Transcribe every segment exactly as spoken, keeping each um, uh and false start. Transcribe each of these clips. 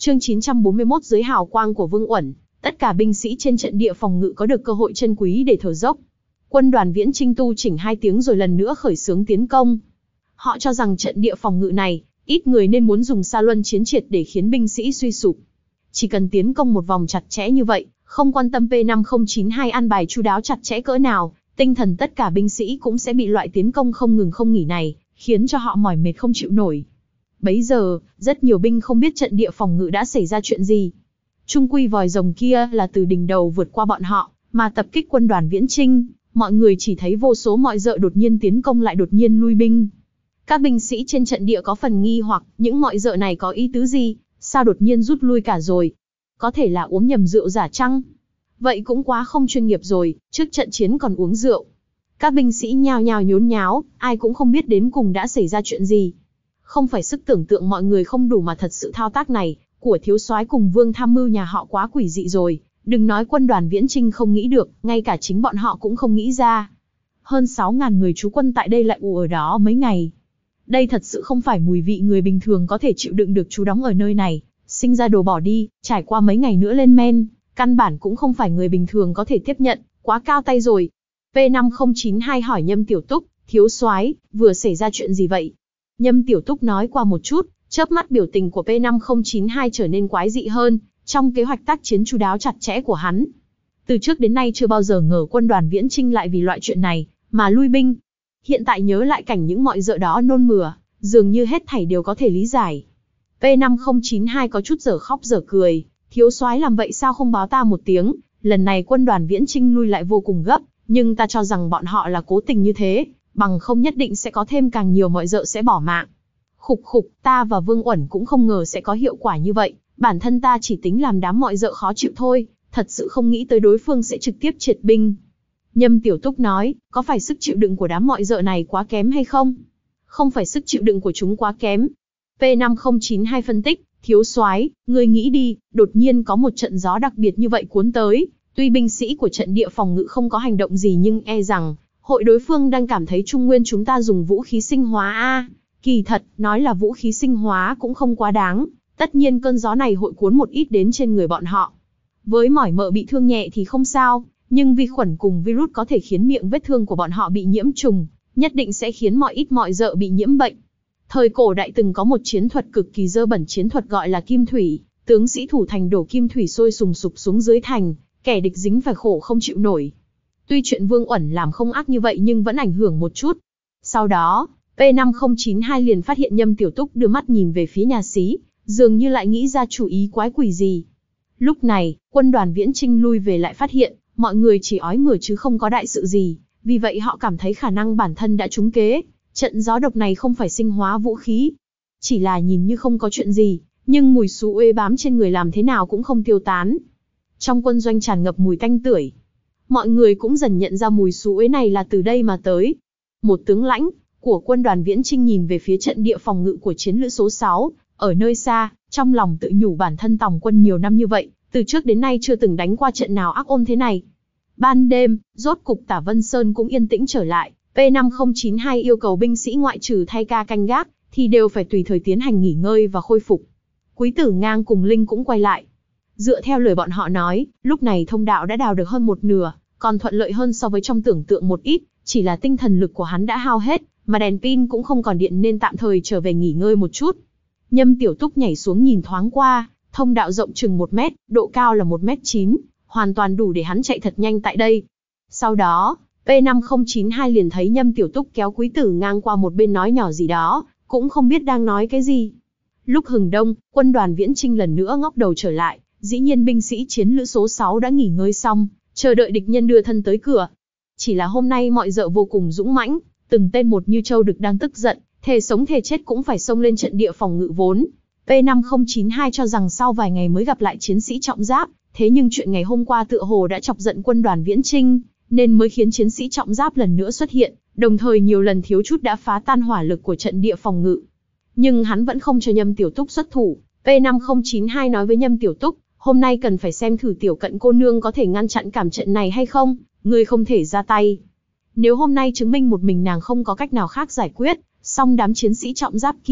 Chương chín trăm bốn mươi mốt Dưới hào quang của Vương Uẩn, tất cả binh sĩ trên trận địa phòng ngự có được cơ hội chân quý để thở dốc. Quân đoàn Viễn Chinh tu chỉnh hai tiếng rồi lần nữa khởi xướng tiến công. Họ cho rằng trận địa phòng ngự này, ít người nên muốn dùng sa luân chiến triệt để khiến binh sĩ suy sụp. Chỉ cần tiến công một vòng chặt chẽ như vậy, không quan tâm P năm không chín hai an bài chu đáo chặt chẽ cỡ nào, tinh thần tất cả binh sĩ cũng sẽ bị loại tiến công không ngừng không nghỉ này, khiến cho họ mỏi mệt không chịu nổi. Bấy giờ, rất nhiều binh không biết trận địa phòng ngự đã xảy ra chuyện gì. Trung quy vòi rồng kia là từ đỉnh đầu vượt qua bọn họ, mà tập kích quân đoàn Viễn Chinh, mọi người chỉ thấy vô số mọi dợ đột nhiên tiến công lại đột nhiên lui binh. Các binh sĩ trên trận địa có phần nghi hoặc, những mọi dợ này có ý tứ gì, sao đột nhiên rút lui cả rồi? Có thể là uống nhầm rượu giả chăng? Vậy cũng quá không chuyên nghiệp rồi, trước trận chiến còn uống rượu. Các binh sĩ nhao nhao nhốn nháo, ai cũng không biết đến cùng đã xảy ra chuyện gì. Không phải sức tưởng tượng mọi người không đủ mà thật sự thao tác này của thiếu soái cùng Vương tham mưu nhà họ quá quỷ dị rồi, đừng nói quân đoàn Viễn Chinh không nghĩ được, ngay cả chính bọn họ cũng không nghĩ ra. Hơn sáu ngàn người trú quân tại đây lại ù ở đó mấy ngày. Đây thật sự không phải mùi vị người bình thường có thể chịu đựng được trú đóng ở nơi này, sinh ra đồ bỏ đi, trải qua mấy ngày nữa lên men, căn bản cũng không phải người bình thường có thể tiếp nhận, quá cao tay rồi. P năm không chín hai hỏi Nhâm Tiểu Túc, thiếu soái, vừa xảy ra chuyện gì vậy? Nhâm Tiểu Túc nói qua một chút, chớp mắt biểu tình của P năm không chín hai trở nên quái dị hơn, trong kế hoạch tác chiến chu đáo chặt chẽ của hắn. Từ trước đến nay chưa bao giờ ngờ quân đoàn Viễn Chinh lại vì loại chuyện này mà lui binh. Hiện tại nhớ lại cảnh những mọi dợ đó nôn mửa, dường như hết thảy đều có thể lý giải. P năm không chín hai có chút dở khóc dở cười, thiếu soái làm vậy sao không báo ta một tiếng, lần này quân đoàn Viễn Chinh lui lại vô cùng gấp, nhưng ta cho rằng bọn họ là cố tình như thế, bằng không nhất định sẽ có thêm càng nhiều mọi dợ sẽ bỏ mạng. Khục khục, ta và Vương Uẩn cũng không ngờ sẽ có hiệu quả như vậy, bản thân ta chỉ tính làm đám mọi dợ khó chịu thôi, thật sự không nghĩ tới đối phương sẽ trực tiếp triệt binh. Nhâm Tiểu Túc nói, có phải sức chịu đựng của đám mọi dợ này quá kém hay không? Không phải sức chịu đựng của chúng quá kém. P năm không chín hai phân tích, thiếu soái, ngươi nghĩ đi, đột nhiên có một trận gió đặc biệt như vậy cuốn tới, tuy binh sĩ của trận địa phòng ngự không có hành động gì nhưng e rằng, hội đối phương đang cảm thấy Trung Nguyên chúng ta dùng vũ khí sinh hóa a. Kỳ thật, nói là vũ khí sinh hóa cũng không quá đáng, tất nhiên cơn gió này hội cuốn một ít đến trên người bọn họ. Với mỏi mợ bị thương nhẹ thì không sao, nhưng vi khuẩn cùng virus có thể khiến miệng vết thương của bọn họ bị nhiễm trùng, nhất định sẽ khiến mọi ít mọi dợ bị nhiễm bệnh. Thời cổ đại từng có một chiến thuật cực kỳ dơ bẩn, chiến thuật gọi là kim thủy, tướng sĩ thủ thành đổ kim thủy sôi sùng sục xuống dưới thành, kẻ địch dính phải khổ không chịu nổi. Tuy chuyện Vương Uẩn làm không ác như vậy nhưng vẫn ảnh hưởng một chút. Sau đó, P năm không chín hai liền phát hiện Nhâm Tiểu Túc đưa mắt nhìn về phía nhà xí, dường như lại nghĩ ra chủ ý quái quỷ gì. Lúc này, quân đoàn Viễn Chinh lui về lại phát hiện, mọi người chỉ ói mửa chứ không có đại sự gì, vì vậy họ cảm thấy khả năng bản thân đã trúng kế. Trận gió độc này không phải sinh hóa vũ khí, chỉ là nhìn như không có chuyện gì, nhưng mùi xú uế bám trên người làm thế nào cũng không tiêu tán. Trong quân doanh tràn ngập mùi tanh tưởi. Mọi người cũng dần nhận ra mùi xú uế này là từ đây mà tới. Một tướng lãnh của quân đoàn Viễn Chinh nhìn về phía trận địa phòng ngự của chiến lữ số sáu, ở nơi xa, trong lòng tự nhủ bản thân tòng quân nhiều năm như vậy, từ trước đến nay chưa từng đánh qua trận nào ác ôn thế này. Ban đêm, rốt cục Tả Vân Sơn cũng yên tĩnh trở lại. P năm không chín hai yêu cầu binh sĩ ngoại trừ thay ca canh gác, thì đều phải tùy thời tiến hành nghỉ ngơi và khôi phục. Quý Tử Ngang cùng Linh cũng quay lại. Dựa theo lời bọn họ nói, lúc này thông đạo đã đào được hơn một nửa, còn thuận lợi hơn so với trong tưởng tượng một ít, chỉ là tinh thần lực của hắn đã hao hết, mà đèn pin cũng không còn điện nên tạm thời trở về nghỉ ngơi một chút. Nhâm Tiểu Túc nhảy xuống nhìn thoáng qua, thông đạo rộng chừng một mét, độ cao là một mét chín, hoàn toàn đủ để hắn chạy thật nhanh tại đây. Sau đó, P năm không chín hai liền thấy Nhâm Tiểu Túc kéo Quý Tử Ngang qua một bên nói nhỏ gì đó, cũng không biết đang nói cái gì. Lúc hừng đông, quân đoàn Viễn Chinh lần nữa ngóc đầu trở lại, dĩ nhiên binh sĩ chiến lữ số sáu đã nghỉ ngơi xong, chờ đợi địch nhân đưa thân tới cửa. Chỉ là hôm nay mọi dợ vô cùng dũng mãnh, từng tên một như trâu đực đang tức giận, thề sống thề chết cũng phải xông lên trận địa phòng ngự vốn. P năm không chín hai cho rằng sau vài ngày mới gặp lại chiến sĩ trọng giáp, thế nhưng chuyện ngày hôm qua tựa hồ đã chọc giận quân đoàn Viễn Chinh, nên mới khiến chiến sĩ trọng giáp lần nữa xuất hiện, đồng thời nhiều lần thiếu chút đã phá tan hỏa lực của trận địa phòng ngự. Nhưng hắn vẫn không cho Nhâm Tiểu Túc xuất thủ. P năm không chín hai nói với Nhâm Tiểu Túc, hôm nay cần phải xem thử Tiểu Cận cô nương có thể ngăn chặn cảm trận này hay không, ngươi không thể ra tay. Nếu hôm nay chứng minh một mình nàng không có cách nào khác giải quyết, xong đám chiến sĩ trọng giáp kia,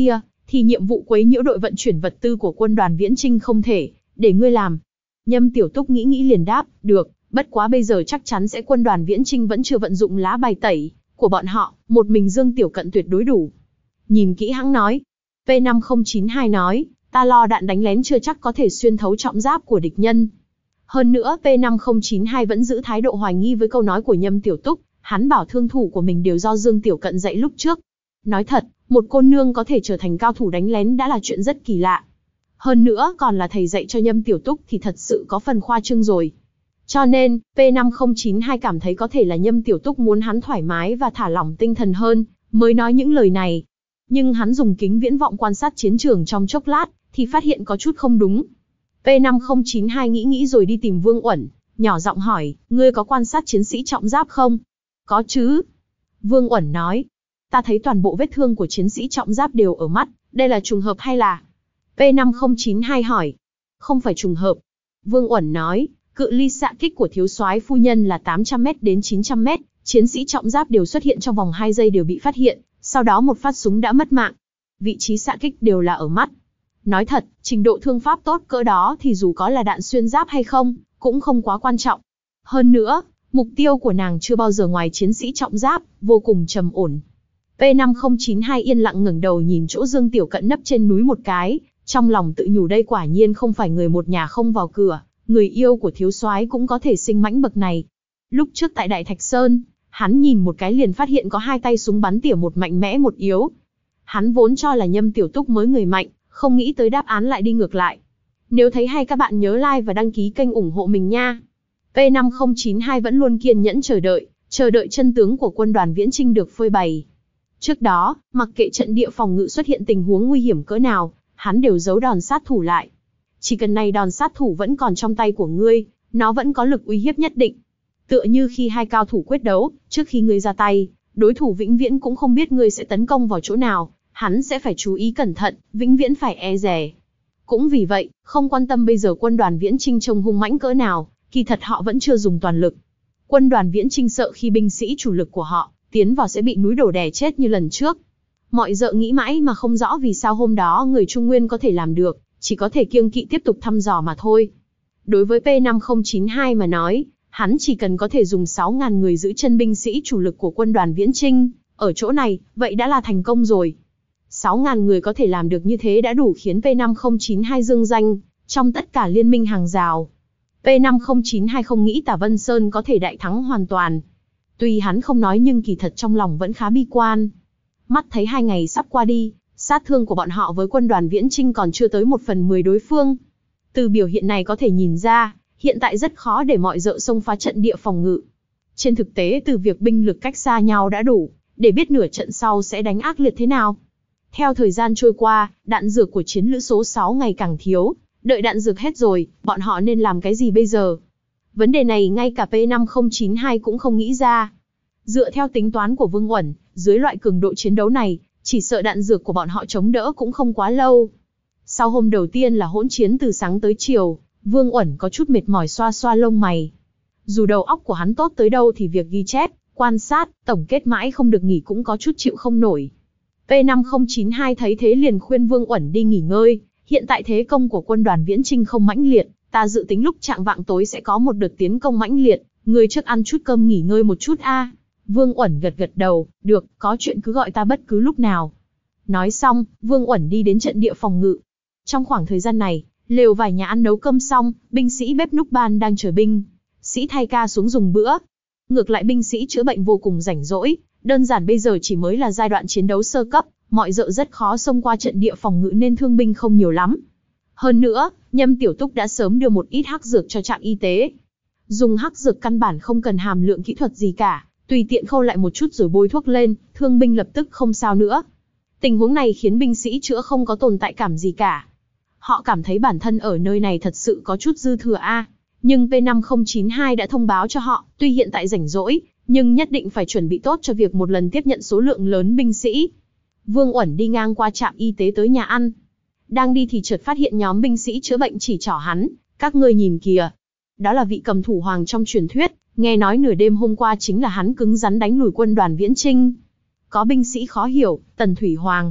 thì nhiệm vụ quấy nhiễu đội vận chuyển vật tư của quân đoàn Viễn Chinh không thể để ngươi làm. Nhâm Tiểu Túc nghĩ nghĩ liền đáp, được, bất quá bây giờ chắc chắn sẽ quân đoàn Viễn Chinh vẫn chưa vận dụng lá bài tẩy của bọn họ, một mình Dương Tiểu Cận tuyệt đối đủ. Nhìn kỹ hãng nói. P năm không chín hai nói, ta lo đạn đánh lén chưa chắc có thể xuyên thấu trọng giáp của địch nhân. Hơn nữa P năm không chín hai vẫn giữ thái độ hoài nghi với câu nói của Nhâm Tiểu Túc, hắn bảo thương thủ của mình đều do Dương Tiểu Cận dạy lúc trước. Nói thật, một cô nương có thể trở thành cao thủ đánh lén đã là chuyện rất kỳ lạ. Hơn nữa còn là thầy dạy cho Nhâm Tiểu Túc thì thật sự có phần khoa trương rồi. Cho nên, P năm không chín hai cảm thấy có thể là Nhâm Tiểu Túc muốn hắn thoải mái và thả lỏng tinh thần hơn, mới nói những lời này. Nhưng hắn dùng kính viễn vọng quan sát chiến trường trong chốc lát, thì phát hiện có chút không đúng. P năm không chín hai nghĩ nghĩ rồi đi tìm Vương Uẩn, nhỏ giọng hỏi, ngươi có quan sát chiến sĩ trọng giáp không? Có chứ. Vương Uẩn nói, ta thấy toàn bộ vết thương của chiến sĩ trọng giáp đều ở mắt, đây là trùng hợp hay là? P năm không chín hai hỏi, không phải trùng hợp. Vương Uẩn nói, cự ly xạ kích của thiếu soái phu nhân là tám trăm mét đến chín trăm mét, chiến sĩ trọng giáp đều xuất hiện trong vòng hai giây đều bị phát hiện, sau đó một phát súng đã mất mạng. Vị trí xạ kích đều là ở mắt. Nói thật, trình độ thương pháp tốt cỡ đó thì dù có là đạn xuyên giáp hay không, cũng không quá quan trọng. Hơn nữa, mục tiêu của nàng chưa bao giờ ngoài chiến sĩ trọng giáp, vô cùng trầm ổn. P năm không chín hai yên lặng ngẩng đầu nhìn chỗ Dương Tiểu Cận nấp trên núi một cái, trong lòng tự nhủ đây quả nhiên không phải người một nhà không vào cửa, người yêu của thiếu soái cũng có thể sinh mãnh bậc này. Lúc trước tại Đại Thạch Sơn, hắn nhìn một cái liền phát hiện có hai tay súng bắn tỉa một mạnh mẽ một yếu. Hắn vốn cho là Nhâm Tiểu Túc mới người mạnh, không nghĩ tới đáp án lại đi ngược lại. Nếu thấy hay các bạn nhớ like và đăng ký kênh ủng hộ mình nha. P năm không chín hai vẫn luôn kiên nhẫn chờ đợi, chờ đợi chân tướng của quân đoàn Viễn Chinh được phơi bày. Trước đó, mặc kệ trận địa phòng ngự xuất hiện tình huống nguy hiểm cỡ nào, hắn đều giấu đòn sát thủ lại. Chỉ cần này đòn sát thủ vẫn còn trong tay của ngươi, nó vẫn có lực uy hiếp nhất định. Tựa như khi hai cao thủ quyết đấu, trước khi ngươi ra tay, đối thủ vĩnh viễn cũng không biết ngươi sẽ tấn công vào chỗ nào, hắn sẽ phải chú ý cẩn thận, vĩnh viễn phải e dè. Cũng vì vậy, không quan tâm bây giờ quân đoàn Viễn Chinh trông hung mãnh cỡ nào, kỳ thật họ vẫn chưa dùng toàn lực. Quân đoàn Viễn Chinh sợ khi binh sĩ chủ lực của họ tiến vào sẽ bị núi đổ đè chết như lần trước. Mọi dợ nghĩ mãi mà không rõ vì sao hôm đó người Trung Nguyên có thể làm được, chỉ có thể kiêng kỵ tiếp tục thăm dò mà thôi. Đối với P năm không chín hai mà nói, hắn chỉ cần có thể dùng sáu nghìn người giữ chân binh sĩ chủ lực của quân đoàn Viễn Chinh, ở chỗ này, vậy đã là thành công rồi. sáu nghìn người có thể làm được như thế đã đủ khiến P năm không chín hai dương danh trong tất cả liên minh hàng rào. P năm không chín hai không nghĩ Tả Vân Sơn có thể đại thắng hoàn toàn. Tuy hắn không nói nhưng kỳ thật trong lòng vẫn khá bi quan. Mắt thấy hai ngày sắp qua đi, sát thương của bọn họ với quân đoàn Viễn Chinh còn chưa tới một phần mười đối phương. Từ biểu hiện này có thể nhìn ra, hiện tại rất khó để mọi dợ xông phá trận địa phòng ngự. Trên thực tế từ việc binh lực cách xa nhau đã đủ, để biết nửa trận sau sẽ đánh ác liệt thế nào. Theo thời gian trôi qua, đạn dược của chiến lữ số sáu ngày càng thiếu, đợi đạn dược hết rồi, bọn họ nên làm cái gì bây giờ? Vấn đề này ngay cả P năm không chín hai cũng không nghĩ ra. Dựa theo tính toán của Vương Uẩn, dưới loại cường độ chiến đấu này, chỉ sợ đạn dược của bọn họ chống đỡ cũng không quá lâu. Sau hôm đầu tiên là hỗn chiến từ sáng tới chiều, Vương Uẩn có chút mệt mỏi xoa xoa lông mày. Dù đầu óc của hắn tốt tới đâu thì việc ghi chép, quan sát, tổng kết mãi không được nghỉ cũng có chút chịu không nổi. P năm không chín hai thấy thế liền khuyên Vương Uẩn đi nghỉ ngơi, hiện tại thế công của quân đoàn Viễn Chinh không mãnh liệt, ta dự tính lúc chạng vạng tối sẽ có một đợt tiến công mãnh liệt, người trước ăn chút cơm nghỉ ngơi một chút a. À. Vương Uẩn gật gật đầu, được, có chuyện cứ gọi ta bất cứ lúc nào. Nói xong, Vương Uẩn đi đến trận địa phòng ngự. Trong khoảng thời gian này, lều vài nhà ăn nấu cơm xong, binh sĩ bếp núc ban đang chờ binh sĩ thay ca xuống dùng bữa. Ngược lại binh sĩ chữa bệnh vô cùng rảnh rỗi, đơn giản bây giờ chỉ mới là giai đoạn chiến đấu sơ cấp, mọi dợ rất khó xông qua trận địa phòng ngự nên thương binh không nhiều lắm. Hơn nữa, Nhâm Tiểu Túc đã sớm đưa một ít hắc dược cho trạm y tế. Dùng hắc dược căn bản không cần hàm lượng kỹ thuật gì cả, tùy tiện khâu lại một chút rồi bôi thuốc lên, thương binh lập tức không sao nữa. Tình huống này khiến binh sĩ chữa không có tồn tại cảm gì cả. Họ cảm thấy bản thân ở nơi này thật sự có chút dư thừa a. Nhưng P năm không chín hai đã thông báo cho họ, tuy hiện tại rảnh rỗi, nhưng nhất định phải chuẩn bị tốt cho việc một lần tiếp nhận số lượng lớn binh sĩ. Vương Uẩn đi ngang qua trạm y tế tới nhà ăn. Đang đi thì chợt phát hiện nhóm binh sĩ chữa bệnh chỉ trỏ hắn, các ngươi nhìn kìa. Đó là vị cầm thủ hoàng trong truyền thuyết, nghe nói nửa đêm hôm qua chính là hắn cứng rắn đánh lùi quân đoàn Viễn Chinh. Có binh sĩ khó hiểu, Tần Thủy Hoàng.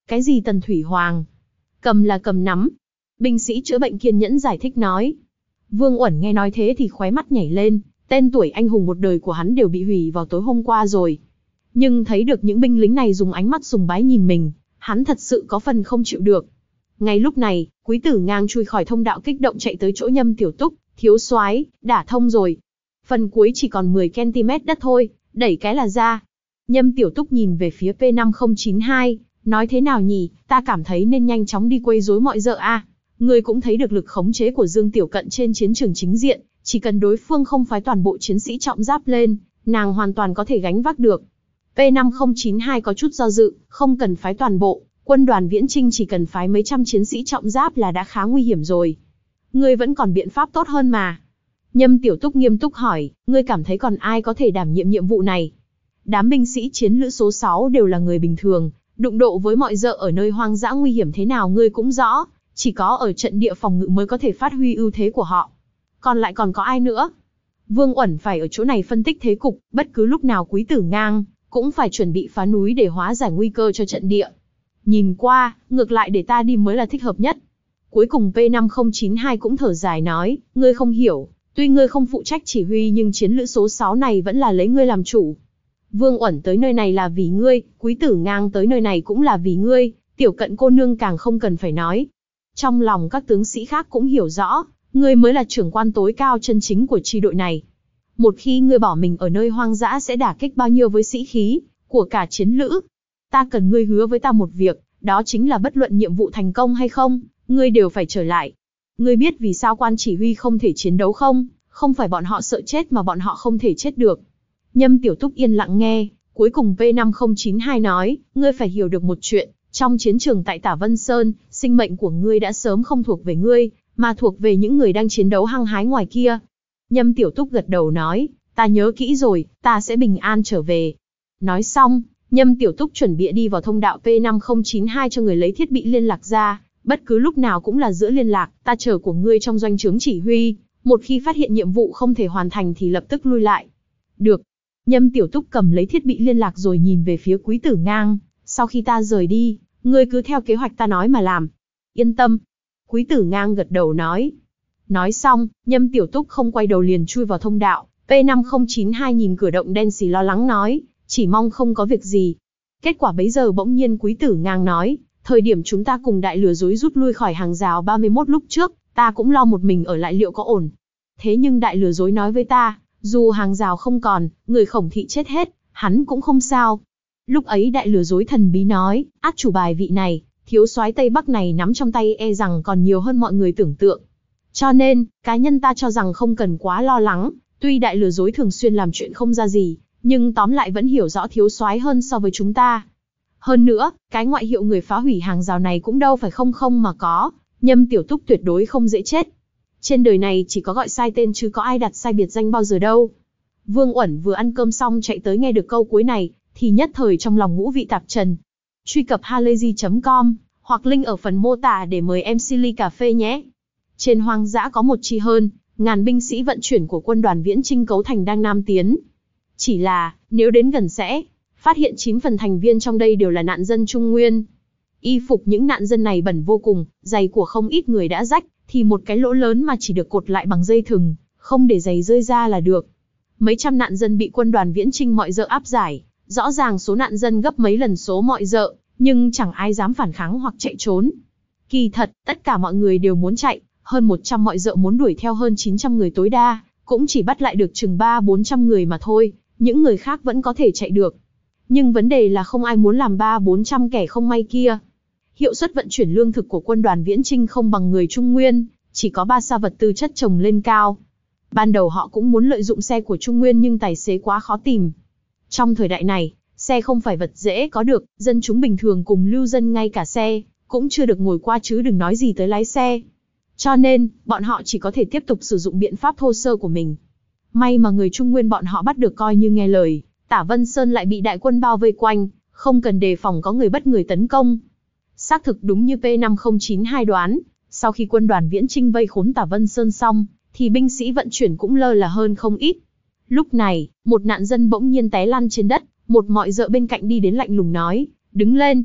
Cái gì Tần Thủy Hoàng? Cầm là cầm nắm. Binh sĩ chữa bệnh kiên nhẫn giải thích nói. Vương Uẩn nghe nói thế thì khóe mắt nhảy lên, tên tuổi anh hùng một đời của hắn đều bị hủy vào tối hôm qua rồi. Nhưng thấy được những binh lính này dùng ánh mắt sùng bái nhìn mình, hắn thật sự có phần không chịu được. Ngay lúc này, Quý Tử Ngang chui khỏi thông đạo kích động chạy tới chỗ Nhâm Tiểu Túc, thiếu soái, đả thông rồi. Phần cuối chỉ còn mười ki lô mét đất thôi, đẩy cái là ra. Nhâm Tiểu Túc nhìn về phía P năm không chín hai, nói thế nào nhỉ, ta cảm thấy nên nhanh chóng đi quấy rối mọi dợ a. Ngươi cũng thấy được lực khống chế của Dương Tiểu Cận trên chiến trường chính diện, chỉ cần đối phương không phái toàn bộ chiến sĩ trọng giáp lên, nàng hoàn toàn có thể gánh vác được. P năm không chín hai có chút do dự, không cần phái toàn bộ, quân đoàn Viễn Chinh chỉ cần phái mấy trăm chiến sĩ trọng giáp là đã khá nguy hiểm rồi. Ngươi vẫn còn biện pháp tốt hơn mà. Nhâm Tiểu Túc nghiêm túc hỏi, ngươi cảm thấy còn ai có thể đảm nhiệm nhiệm vụ này? Đám binh sĩ chiến lữ số sáu đều là người bình thường, đụng độ với mọi dợ ở nơi hoang dã nguy hiểm thế nào ngươi cũng rõ, chỉ có ở trận địa phòng ngự mới có thể phát huy ưu thế của họ. Còn lại còn có ai nữa? Vương Uẩn phải ở chỗ này phân tích thế cục, bất cứ lúc nào Quý Tử Ngang cũng phải chuẩn bị phá núi để hóa giải nguy cơ cho trận địa. Nhìn qua, ngược lại để ta đi mới là thích hợp nhất. Cuối cùng P năm không chín hai cũng thở dài nói, ngươi không hiểu, tuy ngươi không phụ trách chỉ huy nhưng chiến lữ số sáu này vẫn là lấy ngươi làm chủ. Vương Uẩn tới nơi này là vì ngươi, Quý Tử Ngang tới nơi này cũng là vì ngươi, Tiểu Cận cô nương càng không cần phải nói. Trong lòng các tướng sĩ khác cũng hiểu rõ, ngươi mới là trưởng quan tối cao chân chính của chi đội này. Một khi ngươi bỏ mình ở nơi hoang dã sẽ đả kích bao nhiêu với sĩ khí của cả chiến lữ. Ta cần ngươi hứa với ta một việc, đó chính là bất luận nhiệm vụ thành công hay không, ngươi đều phải trở lại. Ngươi biết vì sao quan chỉ huy không thể chiến đấu không? Không phải bọn họ sợ chết mà bọn họ không thể chết được. Nhâm Tiểu Túc yên lặng nghe, cuối cùng P năm không chín hai nói, ngươi phải hiểu được một chuyện, trong chiến trường tại Tả Vân Sơn, sinh mệnh của ngươi đã sớm không thuộc về ngươi, mà thuộc về những người đang chiến đấu hăng hái ngoài kia. Nhâm Tiểu Túc gật đầu nói, ta nhớ kỹ rồi, ta sẽ bình an trở về. Nói xong, Nhâm Tiểu Túc chuẩn bị đi vào thông đạo P năm không chín hai cho người lấy thiết bị liên lạc ra, bất cứ lúc nào cũng là giữ liên lạc, ta chờ của ngươi trong doanh trướng chỉ huy, một khi phát hiện nhiệm vụ không thể hoàn thành thì lập tức lui lại. Được. Nhâm Tiểu Túc cầm lấy thiết bị liên lạc rồi nhìn về phía Quý Tử Ngang, sau khi ta rời đi, ngươi cứ theo kế hoạch ta nói mà làm. Yên tâm. Quý Tử Ngang gật đầu nói. Nói xong, Nhâm Tiểu Túc không quay đầu liền chui vào thông đạo, P năm không chín hai nhìn cửa động đen xì lo lắng nói, chỉ mong không có việc gì. Kết quả bấy giờ bỗng nhiên Quý Tử Ngang nói, thời điểm chúng ta cùng đại lừa dối rút lui khỏi hàng rào ba mươi mốt lúc trước, ta cũng lo một mình ở lại liệu có ổn. Thế nhưng đại lừa dối nói với ta, dù hàng rào không còn, người Khổng thị chết hết, hắn cũng không sao. Lúc ấy đại lừa dối thần bí nói, át chủ bài vị này, thiếu soái Tây Bắc này nắm trong tay e rằng còn nhiều hơn mọi người tưởng tượng. Cho nên, cá nhân ta cho rằng không cần quá lo lắng, tuy đại lừa dối thường xuyên làm chuyện không ra gì, nhưng tóm lại vẫn hiểu rõ thiếu soái hơn so với chúng ta. Hơn nữa, cái ngoại hiệu người phá hủy hàng rào này cũng đâu phải không không mà có, Nhâm Tiểu Túc tuyệt đối không dễ chết. Trên đời này chỉ có gọi sai tên chứ có ai đặt sai biệt danh bao giờ đâu. Vương Uẩn vừa ăn cơm xong chạy tới nghe được câu cuối này, thì nhất thời trong lòng ngũ vị tạp trần. Truy cập halayzi chấm com, hoặc link ở phần mô tả để mời em xê ly cà phê nhé. Trên hoang dã có một chi hơn, ngàn binh sĩ vận chuyển của quân đoàn Viễn Chinh cấu thành đang nam tiến. Chỉ là, nếu đến gần sẽ phát hiện chín phần thành viên trong đây đều là nạn dân Trung Nguyên. Y phục những nạn dân này bẩn vô cùng, giày của không ít người đã rách, thì một cái lỗ lớn mà chỉ được cột lại bằng dây thừng, không để giày rơi ra là được. Mấy trăm nạn dân bị quân đoàn Viễn Chinh mọi dợ áp giải, rõ ràng số nạn dân gấp mấy lần số mọi dợ, nhưng chẳng ai dám phản kháng hoặc chạy trốn. Kỳ thật, tất cả mọi người đều muốn chạy, hơn một trăm mọi dợ muốn đuổi theo hơn chín trăm người tối đa, cũng chỉ bắt lại được chừng ba bốn trăm người mà thôi, những người khác vẫn có thể chạy được. Nhưng vấn đề là không ai muốn làm ba bốn trăm kẻ không may kia. Hiệu suất vận chuyển lương thực của quân đoàn Viễn Chinh không bằng người Trung Nguyên, chỉ có ba sa vật tư chất trồng lên cao. Ban đầu họ cũng muốn lợi dụng xe của Trung Nguyên nhưng tài xế quá khó tìm. Trong thời đại này, xe không phải vật dễ có được, dân chúng bình thường cùng lưu dân ngay cả xe, cũng chưa được ngồi qua chứ đừng nói gì tới lái xe. Cho nên, bọn họ chỉ có thể tiếp tục sử dụng biện pháp thô sơ của mình. May mà người Trung Nguyên bọn họ bắt được coi như nghe lời, Tả Vân Sơn lại bị đại quân bao vây quanh, không cần đề phòng có người bất người tấn công. Xác thực đúng như P năm không chín hai đoán, sau khi quân đoàn Viễn Chinh vây khốn Tả Vân Sơn xong, thì binh sĩ vận chuyển cũng lơ là hơn không ít. Lúc này, một nạn dân bỗng nhiên té lăn trên đất, một mọi dợ bên cạnh đi đến lạnh lùng nói, đứng lên.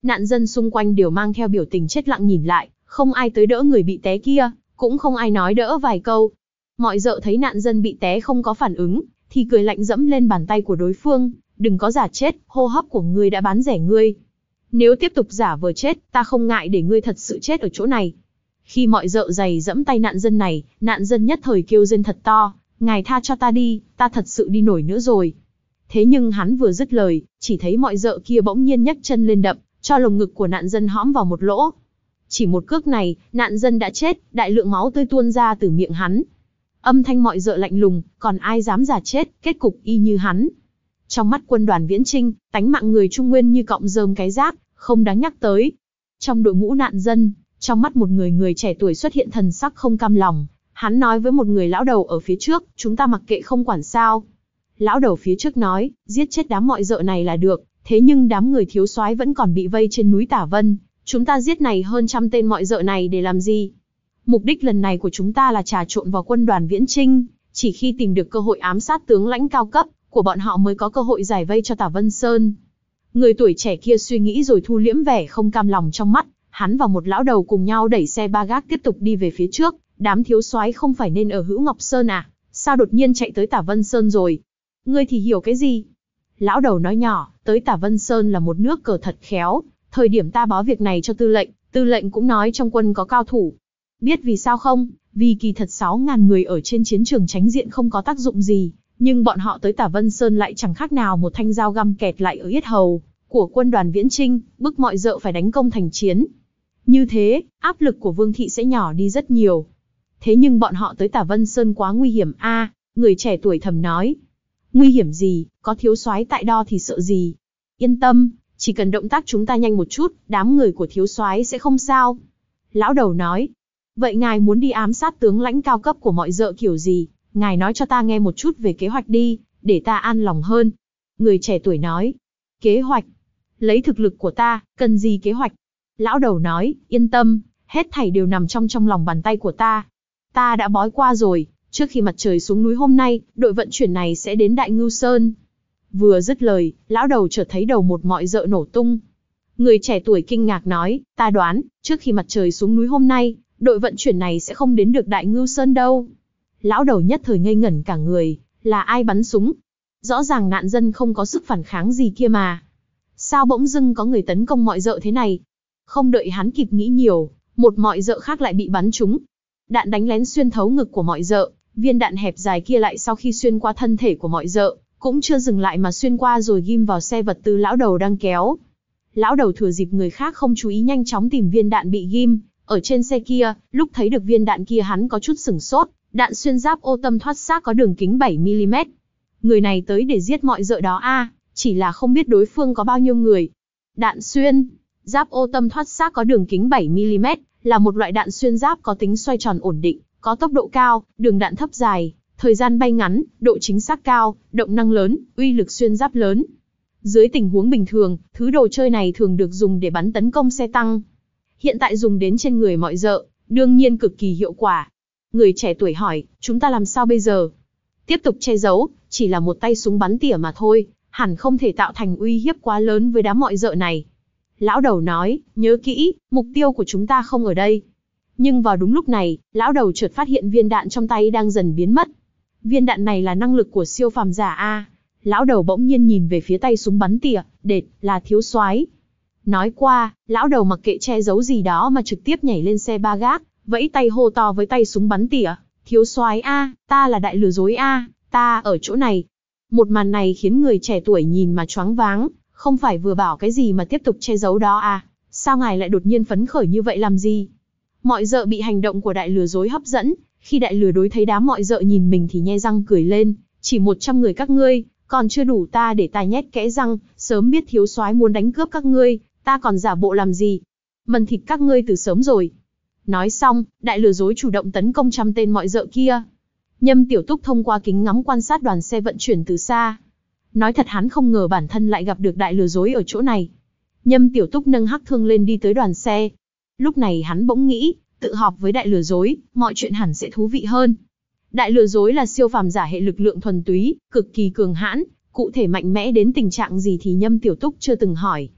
Nạn dân xung quanh đều mang theo biểu tình chết lặng nhìn lại, không ai tới đỡ người bị té kia, cũng không ai nói đỡ vài câu. Mọi dợ thấy nạn dân bị té không có phản ứng, thì cười lạnh dẫm lên bàn tay của đối phương, đừng có giả chết, hô hấp của ngươi đã bán rẻ ngươi. Nếu tiếp tục giả vờ chết, ta không ngại để ngươi thật sự chết ở chỗ này. Khi mọi dợ giày dẫm tay nạn dân này, nạn dân nhất thời kêu rên thật to, ngài tha cho ta đi, ta thật sự đi nổi nữa rồi. Thế nhưng hắn vừa dứt lời, chỉ thấy mọi dợ kia bỗng nhiên nhấc chân lên đập, cho lồng ngực của nạn dân hõm vào một lỗ. Chỉ một cước này, nạn dân đã chết, đại lượng máu tươi tuôn ra từ miệng hắn. Âm thanh mọi dợ lạnh lùng, còn ai dám giả chết, kết cục y như hắn. Trong mắt quân đoàn Viễn Chinh, tánh mạng người Trung Nguyên như cọng rơm cái rác, không đáng nhắc tới. Trong đội ngũ nạn dân, trong mắt một người người trẻ tuổi xuất hiện thần sắc không cam lòng. Hắn nói với một người lão đầu ở phía trước, chúng ta mặc kệ không quản sao. Lão đầu phía trước nói, giết chết đám mọi dợ này là được, thế nhưng đám người thiếu soái vẫn còn bị vây trên núi Tả Vân. Chúng ta giết này hơn trăm tên mọi dợ này để làm gì? Mục đích lần này của chúng ta là trà trộn vào quân đoàn Viễn Chinh, chỉ khi tìm được cơ hội ám sát tướng lãnh cao cấp của bọn họ mới có cơ hội giải vây cho Tả Vân Sơn. Người tuổi trẻ kia suy nghĩ rồi thu liễm vẻ không cam lòng trong mắt, hắn và một lão đầu cùng nhau đẩy xe ba gác tiếp tục đi về phía trước. Đám thiếu soái không phải nên ở Hữu Ngọc Sơn à? Sao đột nhiên chạy tới Tả Vân Sơn rồi? Ngươi thì hiểu cái gì? Lão đầu nói nhỏ, tới Tả Vân Sơn là một nước cờ thật khéo. Thời điểm ta báo việc này cho tư lệnh, tư lệnh cũng nói trong quân có cao thủ. Biết vì sao không? Vì kỳ thật sáu ngàn người ở trên chiến trường tránh diện không có tác dụng gì, nhưng bọn họ tới Tả Vân Sơn lại chẳng khác nào một thanh dao găm kẹt lại ở yết hầu của quân đoàn Viễn Chinh, bức mọi dợ phải đánh công thành chiến. Như thế, áp lực của Vương thị sẽ nhỏ đi rất nhiều. Thế nhưng bọn họ tới Tả Vân Sơn quá nguy hiểm a, à, người trẻ tuổi thầm nói. Nguy hiểm gì, có thiếu soái tại đo thì sợ gì. Yên tâm, chỉ cần động tác chúng ta nhanh một chút, đám người của thiếu soái sẽ không sao. Lão đầu nói. Vậy ngài muốn đi ám sát tướng lãnh cao cấp của mọi dợ kiểu gì? Ngài nói cho ta nghe một chút về kế hoạch đi, để ta an lòng hơn. Người trẻ tuổi nói. Kế hoạch? Lấy thực lực của ta, cần gì kế hoạch? Lão đầu nói, yên tâm, hết thảy đều nằm trong trong lòng bàn tay của ta. Ta đã bói qua rồi, trước khi mặt trời xuống núi hôm nay, đội vận chuyển này sẽ đến Đại Ngưu Sơn. Vừa dứt lời, lão đầu chợt thấy đầu một mọi dợ nổ tung. Người trẻ tuổi kinh ngạc nói, ta đoán, trước khi mặt trời xuống núi hôm nay, đội vận chuyển này sẽ không đến được Đại Ngưu Sơn đâu. Lão đầu nhất thời ngây ngẩn cả người, là ai bắn súng? Rõ ràng nạn dân không có sức phản kháng gì kia mà. Sao bỗng dưng có người tấn công mọi dợ thế này? Không đợi hắn kịp nghĩ nhiều, một mọi dợ khác lại bị bắn trúng. Đạn đánh lén xuyên thấu ngực của mọi dợ, viên đạn hẹp dài kia lại sau khi xuyên qua thân thể của mọi dợ, cũng chưa dừng lại mà xuyên qua rồi ghim vào xe vật tư lão đầu đang kéo. Lão đầu thừa dịp người khác không chú ý nhanh chóng tìm viên đạn bị ghim ở trên xe kia, lúc thấy được viên đạn kia hắn có chút sửng sốt, đạn xuyên giáp ô tâm thoát xác có đường kính bảy mi li mét. Người này tới để giết mọi dợ đó a, à, chỉ là không biết đối phương có bao nhiêu người. Đạn xuyên giáp ô tâm thoát xác có đường kính bảy mi li mét, là một loại đạn xuyên giáp có tính xoay tròn ổn định, có tốc độ cao, đường đạn thấp dài, thời gian bay ngắn, độ chính xác cao, động năng lớn, uy lực xuyên giáp lớn. Dưới tình huống bình thường, thứ đồ chơi này thường được dùng để bắn tấn công xe tăng. Hiện tại dùng đến trên người mọi dợ, đương nhiên cực kỳ hiệu quả. Người trẻ tuổi hỏi, chúng ta làm sao bây giờ? Tiếp tục che giấu, chỉ là một tay súng bắn tỉa mà thôi, hẳn không thể tạo thành uy hiếp quá lớn với đám mọi dợ này. Lão đầu nói, nhớ kỹ, mục tiêu của chúng ta không ở đây. Nhưng vào đúng lúc này, lão đầu chợt phát hiện viên đạn trong tay đang dần biến mất. Viên đạn này là năng lực của siêu phàm giả a. Lão đầu bỗng nhiên nhìn về phía tay súng bắn tỉa, đệt, là thiếu soái. Nói qua, lão đầu mặc kệ che giấu gì đó mà trực tiếp nhảy lên xe ba gác, vẫy tay hô to với tay súng bắn tỉa, thiếu soái a, ta là đại lừa dối a, ta ở chỗ này. Một màn này khiến người trẻ tuổi nhìn mà choáng váng, không phải vừa bảo cái gì mà tiếp tục che giấu đó à, sao ngài lại đột nhiên phấn khởi như vậy làm gì? Mọi dợ bị hành động của đại lừa dối hấp dẫn, khi đại lừa đối thấy đám mọi dợ nhìn mình thì nhe răng cười lên, chỉ một trăm người các ngươi, còn chưa đủ ta để ta nhét kẽ răng, sớm biết thiếu soái muốn đánh cướp các ngươi, ta còn giả bộ làm gì? Mần thịt các ngươi từ sớm rồi. Nói xong, đại lừa dối chủ động tấn công trăm tên mọi dợ kia. Nhâm Tiểu Túc thông qua kính ngắm quan sát đoàn xe vận chuyển từ xa. Nói thật hắn không ngờ bản thân lại gặp được đại lừa dối ở chỗ này. Nhâm Tiểu Túc nâng hắc thương lên đi tới đoàn xe. Lúc này hắn bỗng nghĩ, tự họp với đại lừa dối, mọi chuyện hẳn sẽ thú vị hơn. Đại lừa dối là siêu phàm giả hệ lực lượng thuần túy, cực kỳ cường hãn, cụ thể mạnh mẽ đến tình trạng gì thì Nhâm Tiểu Túc chưa từng hỏi.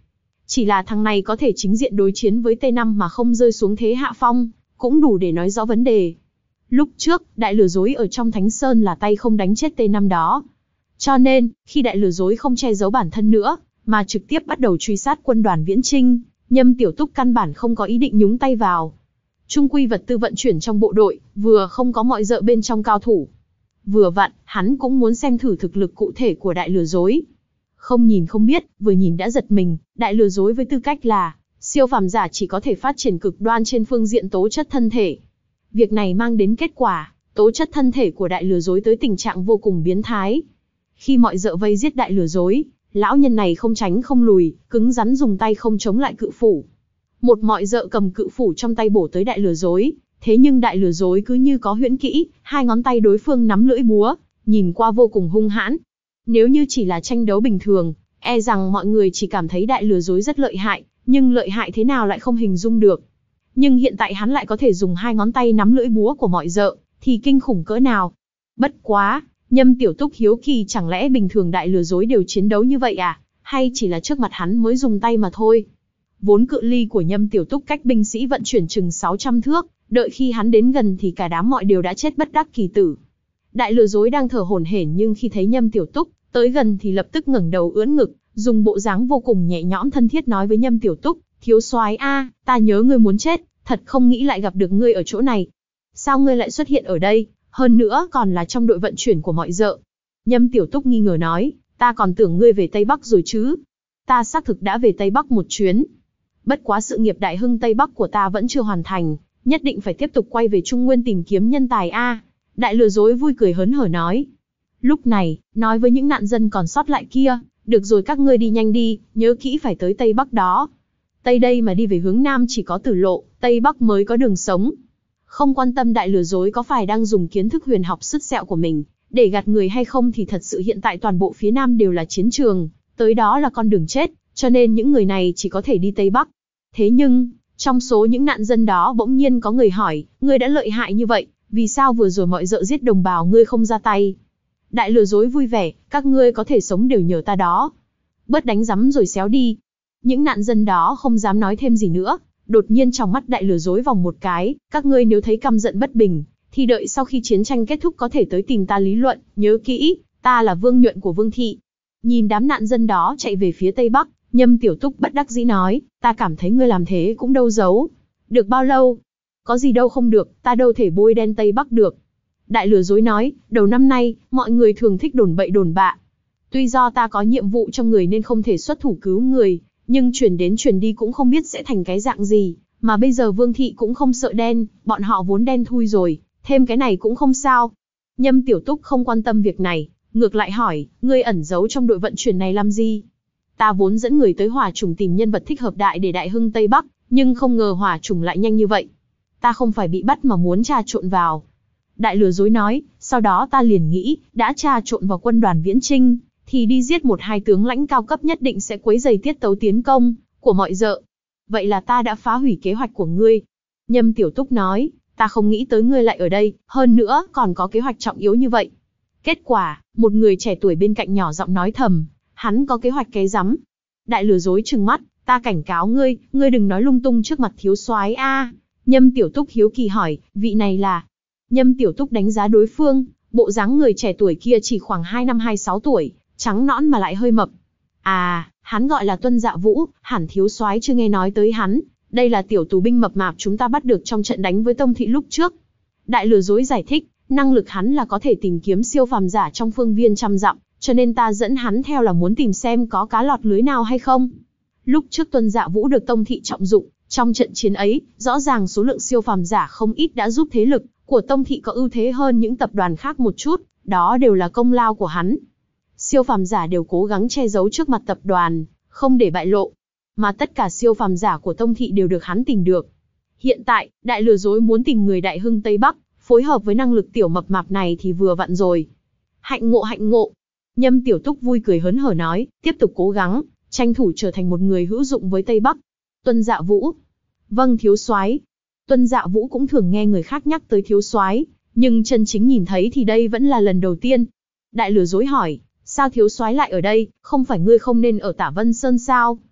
Chỉ là thằng này có thể chính diện đối chiến với T năm mà không rơi xuống thế hạ phong, cũng đủ để nói rõ vấn đề. Lúc trước, đại lừa dối ở trong Thánh Sơn là tay không đánh chết T năm đó. Cho nên, khi đại lừa dối không che giấu bản thân nữa, mà trực tiếp bắt đầu truy sát quân đoàn Viễn Chinh, Nhâm Tiểu Túc căn bản không có ý định nhúng tay vào. Trung quy vật tư vận chuyển trong bộ đội, vừa không có mọi dợ bên trong cao thủ. Vừa vặn, hắn cũng muốn xem thử thực lực cụ thể của đại lừa dối. Không nhìn không biết, vừa nhìn đã giật mình, đại lừa dối với tư cách là siêu phàm giả chỉ có thể phát triển cực đoan trên phương diện tố chất thân thể. Việc này mang đến kết quả, tố chất thân thể của đại lừa dối tới tình trạng vô cùng biến thái. Khi mọi dợ vây giết đại lừa dối, lão nhân này không tránh không lùi, cứng rắn dùng tay không chống lại cự phủ. Một mọi dợ cầm cự phủ trong tay bổ tới đại lừa dối, thế nhưng đại lừa dối cứ như có huyễn kỹ, hai ngón tay đối phương nắm lưỡi búa, nhìn qua vô cùng hung hãn. Nếu như chỉ là tranh đấu bình thường, e rằng mọi người chỉ cảm thấy đại lừa dối rất lợi hại, nhưng lợi hại thế nào lại không hình dung được. Nhưng hiện tại hắn lại có thể dùng hai ngón tay nắm lưỡi búa của mọi dợ, thì kinh khủng cỡ nào. Bất quá, Nhâm Tiểu Túc hiếu kỳ chẳng lẽ bình thường đại lừa dối đều chiến đấu như vậy à, hay chỉ là trước mặt hắn mới dùng tay mà thôi. Vốn cự ly của Nhâm Tiểu Túc cách binh sĩ vận chuyển chừng sáu trăm thước, đợi khi hắn đến gần thì cả đám mọi đều đã chết bất đắc kỳ tử. Đại lừa dối đang thở hổn hển nhưng khi thấy Nhâm Tiểu Túc tới gần thì lập tức ngẩng đầu ưỡn ngực, dùng bộ dáng vô cùng nhẹ nhõm thân thiết nói với Nhâm Tiểu Túc, thiếu soái a, ta nhớ ngươi muốn chết, thật không nghĩ lại gặp được ngươi ở chỗ này. Sao ngươi lại xuất hiện ở đây, hơn nữa còn là trong đội vận chuyển của mọi dợ? Nhâm Tiểu Túc nghi ngờ nói, ta còn tưởng ngươi về Tây Bắc rồi chứ. Ta xác thực đã về Tây Bắc một chuyến. Bất quá sự nghiệp đại hưng Tây Bắc của ta vẫn chưa hoàn thành, nhất định phải tiếp tục quay về Trung Nguyên tìm kiếm nhân tài a. Đại lừa dối vui cười hớn hở nói. Lúc này, nói với những nạn dân còn sót lại kia, được rồi các ngươi đi nhanh đi, nhớ kỹ phải tới Tây Bắc đó. Tây đây mà đi về hướng Nam chỉ có tử lộ, Tây Bắc mới có đường sống. Không quan tâm đại lừa dối có phải đang dùng kiến thức huyền học sứt sẹo của mình, để gạt người hay không thì thật sự hiện tại toàn bộ phía Nam đều là chiến trường, tới đó là con đường chết, cho nên những người này chỉ có thể đi Tây Bắc. Thế nhưng, trong số những nạn dân đó bỗng nhiên có người hỏi, ngươi đã lợi hại như vậy, vì sao vừa rồi mọi dợ giết đồng bào ngươi không ra tay? Đại lừa dối vui vẻ, các ngươi có thể sống đều nhờ ta đó. Bớt đánh rắm rồi xéo đi. Những nạn dân đó không dám nói thêm gì nữa, đột nhiên trong mắt đại lừa dối vòng một cái, các ngươi nếu thấy căm giận bất bình, thì đợi sau khi chiến tranh kết thúc có thể tới tìm ta lý luận, nhớ kỹ, ta là Vương Nhuận của Vương Thị. Nhìn đám nạn dân đó chạy về phía Tây Bắc, Nhâm Tiểu Túc bất đắc dĩ nói, ta cảm thấy ngươi làm thế cũng đâu giấu. Được bao lâu? Có gì đâu không được, ta đâu thể bôi đen Tây Bắc được. Đại lừa dối nói, đầu năm nay, mọi người thường thích đồn bậy đồn bạ. Tuy do ta có nhiệm vụ trong người nên không thể xuất thủ cứu người, nhưng chuyển đến chuyển đi cũng không biết sẽ thành cái dạng gì, mà bây giờ Vương Thị cũng không sợ đen, bọn họ vốn đen thui rồi, thêm cái này cũng không sao. Nhâm Tiểu Túc không quan tâm việc này, ngược lại hỏi, ngươi ẩn giấu trong đội vận chuyển này làm gì? Ta vốn dẫn người tới Hỏa Trùng tìm nhân vật thích hợp đại để đại hưng Tây Bắc, nhưng không ngờ Hỏa Trùng lại nhanh như vậy. Ta không phải bị bắt mà muốn tra trộn vào. Đại lừa dối nói, sau đó ta liền nghĩ, đã tra trộn vào quân đoàn Viễn Chinh, thì đi giết một hai tướng lãnh cao cấp nhất định sẽ quấy rầy tiết tấu tiến công của mọi dợ. Vậy là ta đã phá hủy kế hoạch của ngươi. Nhâm Tiểu Túc nói, ta không nghĩ tới ngươi lại ở đây, hơn nữa còn có kế hoạch trọng yếu như vậy. Kết quả, một người trẻ tuổi bên cạnh nhỏ giọng nói thầm, hắn có kế hoạch cái rắm. Đại lừa dối trừng mắt, ta cảnh cáo ngươi, ngươi đừng nói lung tung trước mặt thiếu soái a. Nhâm Tiểu Túc hiếu kỳ hỏi, vị này là? Nhâm Tiểu Túc đánh giá đối phương, bộ dáng người trẻ tuổi kia chỉ khoảng hai năm hai sáu tuổi, trắng nõn mà lại hơi mập. À, hắn gọi là Tuân Dạ Vũ, hẳn thiếu soái chưa nghe nói tới hắn, đây là tiểu tù binh mập mạp chúng ta bắt được trong trận đánh với Tông Thị lúc trước. Đại lừa dối giải thích, năng lực hắn là có thể tìm kiếm siêu phàm giả trong phương viên trăm dặm, cho nên ta dẫn hắn theo là muốn tìm xem có cá lọt lưới nào hay không. Lúc trước Tuân Dạ Vũ được Tông Thị trọng dụng, trong trận chiến ấy, rõ ràng số lượng siêu phàm giả không ít đã giúp thế lực của Tông Thị có ưu thế hơn những tập đoàn khác một chút, đó đều là công lao của hắn. Siêu phàm giả đều cố gắng che giấu trước mặt tập đoàn, không để bại lộ. Mà tất cả siêu phàm giả của Tông Thị đều được hắn tìm được. Hiện tại, đại lừa dối muốn tìm người đại hưng Tây Bắc, phối hợp với năng lực tiểu mập mạp này thì vừa vặn rồi. Hạnh ngộ hạnh ngộ. Nhâm Tiểu Túc vui cười hớn hở nói, tiếp tục cố gắng, tranh thủ trở thành một người hữu dụng với Tây Bắc. Tuân Dạ Vũ. Vâng thiếu soái. Tuân Dạ Vũ cũng thường nghe người khác nhắc tới thiếu soái, nhưng chân chính nhìn thấy thì đây vẫn là lần đầu tiên. Đại lừa dối hỏi, sao thiếu soái lại ở đây, không phải ngươi không nên ở Tả Vân Sơn sao?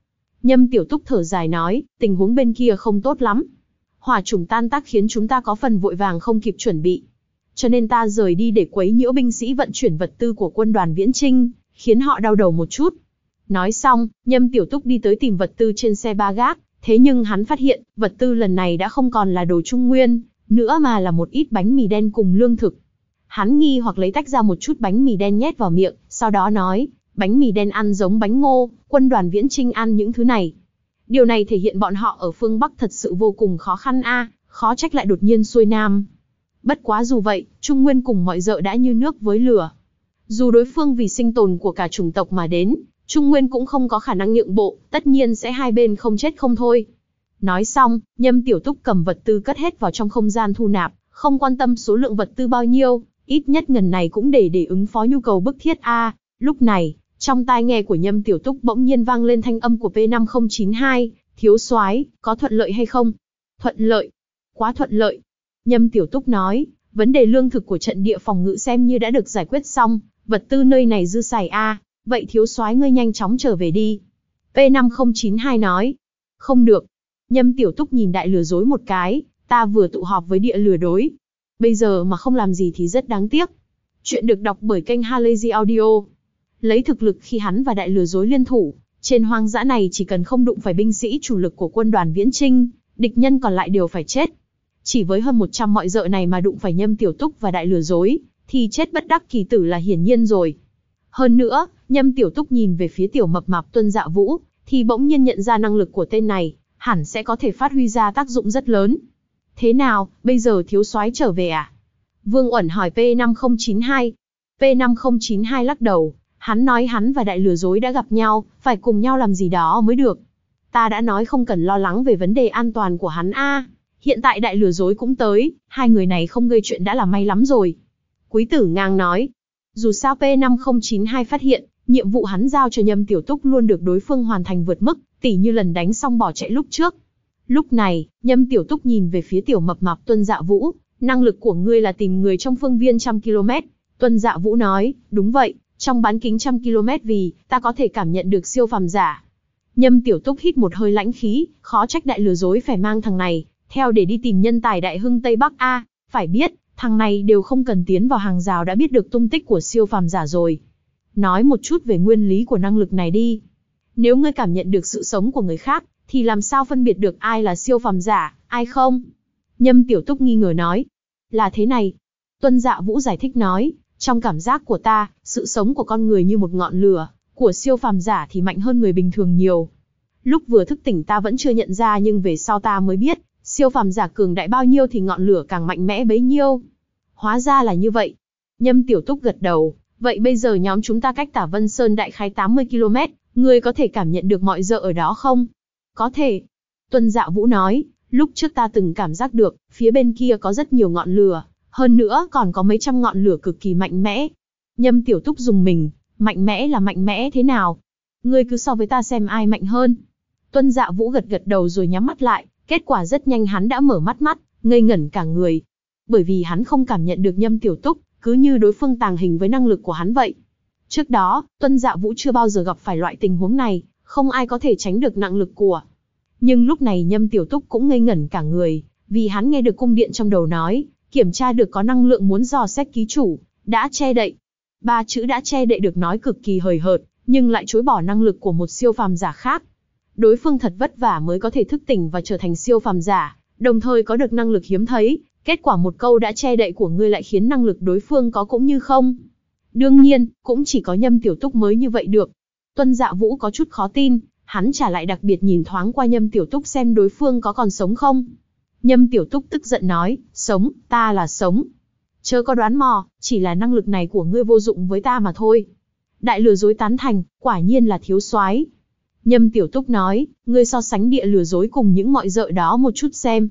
Nhâm Tiểu Túc thở dài nói, tình huống bên kia không tốt lắm. Hỏa chủng tan tác khiến chúng ta có phần vội vàng không kịp chuẩn bị. Cho nên ta rời đi để quấy nhiễu binh sĩ vận chuyển vật tư của quân đoàn Viễn Chinh, khiến họ đau đầu một chút. Nói xong, Nhâm Tiểu Túc đi tới tìm vật tư trên xe ba gác, thế nhưng hắn phát hiện, vật tư lần này đã không còn là đồ Trung Nguyên, nữa mà là một ít bánh mì đen cùng lương thực. Hắn nghi hoặc lấy tách ra một chút bánh mì đen nhét vào miệng, sau đó nói, bánh mì đen ăn giống bánh ngô, quân đoàn Viễn Chinh ăn những thứ này. Điều này thể hiện bọn họ ở phương Bắc thật sự vô cùng khó khăn a, khó trách lại đột nhiên xuôi Nam. Bất quá dù vậy, Trung Nguyên cùng mọi dợ đã như nước với lửa. Dù đối phương vì sinh tồn của cả chủng tộc mà đến, Trung Nguyên cũng không có khả năng nhượng bộ, tất nhiên sẽ hai bên không chết không thôi. Nói xong, Nhâm Tiểu Túc cầm vật tư cất hết vào trong không gian thu nạp, không quan tâm số lượng vật tư bao nhiêu, ít nhất ngần này cũng để để ứng phó nhu cầu bức thiết a. Lúc này, trong tai nghe của Nhâm Tiểu Túc bỗng nhiên vang lên thanh âm của P năm không chín hai, thiếu soái, có thuận lợi hay không? Thuận lợi, quá thuận lợi. Nhâm Tiểu Túc nói, vấn đề lương thực của trận địa phòng ngự xem như đã được giải quyết xong, vật tư nơi này dư xài a, vậy thiếu soái ngươi nhanh chóng trở về đi. P năm không chín hai nói, không được. Nhâm Tiểu Túc nhìn đại lừa dối một cái, ta vừa tụ họp với địa lừa đối. Bây giờ mà không làm gì thì rất đáng tiếc. Chuyện được đọc bởi kênh Halazy Audio. Lấy thực lực khi hắn và đại lừa dối liên thủ, trên hoang dã này chỉ cần không đụng phải binh sĩ chủ lực của quân đoàn Viễn Chinh, địch nhân còn lại đều phải chết. Chỉ với hơn một trăm mọi dợ này mà đụng phải Nhâm Tiểu Túc và đại lừa dối, thì chết bất đắc kỳ tử là hiển nhiên rồi. Hơn nữa, Nhâm Tiểu Túc nhìn về phía tiểu mập mạp Tuân Dạ Vũ, thì bỗng nhiên nhận ra năng lực của tên này, hẳn sẽ có thể phát huy ra tác dụng rất lớn. Thế nào, bây giờ thiếu soái trở về à? Vương Uẩn hỏi P năm không chín hai. P năm không chín hai lắc đầu, hắn nói hắn và đại lừa dối đã gặp nhau, phải cùng nhau làm gì đó mới được. Ta đã nói không cần lo lắng về vấn đề an toàn của hắn a. Hiện tại đại lừa dối cũng tới, hai người này không gây chuyện đã là may lắm rồi. Quý Tử Ngang nói, dù sao P năm không chín hai phát hiện, nhiệm vụ hắn giao cho Nhâm Tiểu Túc luôn được đối phương hoàn thành vượt mức, tỉ như lần đánh xong bỏ chạy lúc trước. Lúc này, Nhâm Tiểu Túc nhìn về phía tiểu mập mạp Tuân Dạ Vũ, năng lực của ngươi là tìm người trong phương viên trăm km. Tuân Dạ Vũ nói, đúng vậy, trong bán kính trăm km vì, ta có thể cảm nhận được siêu phàm giả. Nhâm Tiểu Túc hít một hơi lãnh khí, khó trách đại lừa dối phải mang thằng này, theo để đi tìm nhân tài đại hưng Tây Bắc A, phải biết, thằng này đều không cần tiến vào hàng rào đã biết được tung tích của siêu phàm giả rồi. Nói một chút về nguyên lý của năng lực này đi. Nếu ngươi cảm nhận được sự sống của người khác, thì làm sao phân biệt được ai là siêu phàm giả, ai không? Nhâm Tiểu Túc nghi ngờ nói. Là thế này. Tuân Dạ Vũ giải thích nói, trong cảm giác của ta, sự sống của con người như một ngọn lửa, của siêu phàm giả thì mạnh hơn người bình thường nhiều. Lúc vừa thức tỉnh ta vẫn chưa nhận ra nhưng về sau ta mới biết, siêu phàm giả cường đại bao nhiêu thì ngọn lửa càng mạnh mẽ bấy nhiêu. Hóa ra là như vậy. Nhâm Tiểu Túc gật đầu, vậy bây giờ nhóm chúng ta cách Tả Vân Sơn đại khái tám mươi ki lô mét, ngươi có thể cảm nhận được mọi dợ ở đó không? Có thể. Tuân Dạ Vũ nói, lúc trước ta từng cảm giác được, phía bên kia có rất nhiều ngọn lửa, hơn nữa còn có mấy trăm ngọn lửa cực kỳ mạnh mẽ. Nhâm Tiểu Túc dùng mình, mạnh mẽ là mạnh mẽ thế nào? Ngươi cứ so với ta xem ai mạnh hơn. Tuân Dạ Vũ gật gật đầu rồi nhắm mắt lại, kết quả rất nhanh hắn đã mở mắt mắt, ngây ngẩn cả người. Bởi vì hắn không cảm nhận được Nhâm Tiểu Túc, cứ như đối phương tàng hình với năng lực của hắn vậy. Trước đó, Tuân Dạ Vũ chưa bao giờ gặp phải loại tình huống này, không ai có thể tránh được năng lực của. Nhưng lúc này Nhâm Tiểu Túc cũng ngây ngẩn cả người, vì hắn nghe được cung điện trong đầu nói, kiểm tra được có năng lượng muốn dò xét ký chủ, đã che đậy. Ba chữ đã che đậy được nói cực kỳ hời hợt, nhưng lại chối bỏ năng lực của một siêu phàm giả khác. Đối phương thật vất vả mới có thể thức tỉnh và trở thành siêu phàm giả, đồng thời có được năng lực hiếm thấy, kết quả một câu đã che đậy của ngươi lại khiến năng lực đối phương có cũng như không. Đương nhiên, cũng chỉ có Nhâm Tiểu Túc mới như vậy được. Tuân Dạ Vũ có chút khó tin, hắn trả lại đặc biệt nhìn thoáng qua Nhâm Tiểu Túc xem đối phương có còn sống không. Nhâm Tiểu Túc tức giận nói, sống, ta là sống. Chớ có đoán mò, chỉ là năng lực này của ngươi vô dụng với ta mà thôi. Đại lừa dối tán thành, quả nhiên là thiếu soái. Nhâm Tiểu Túc nói, ngươi so sánh địa lừa dối cùng những mọi dợ đó một chút xem.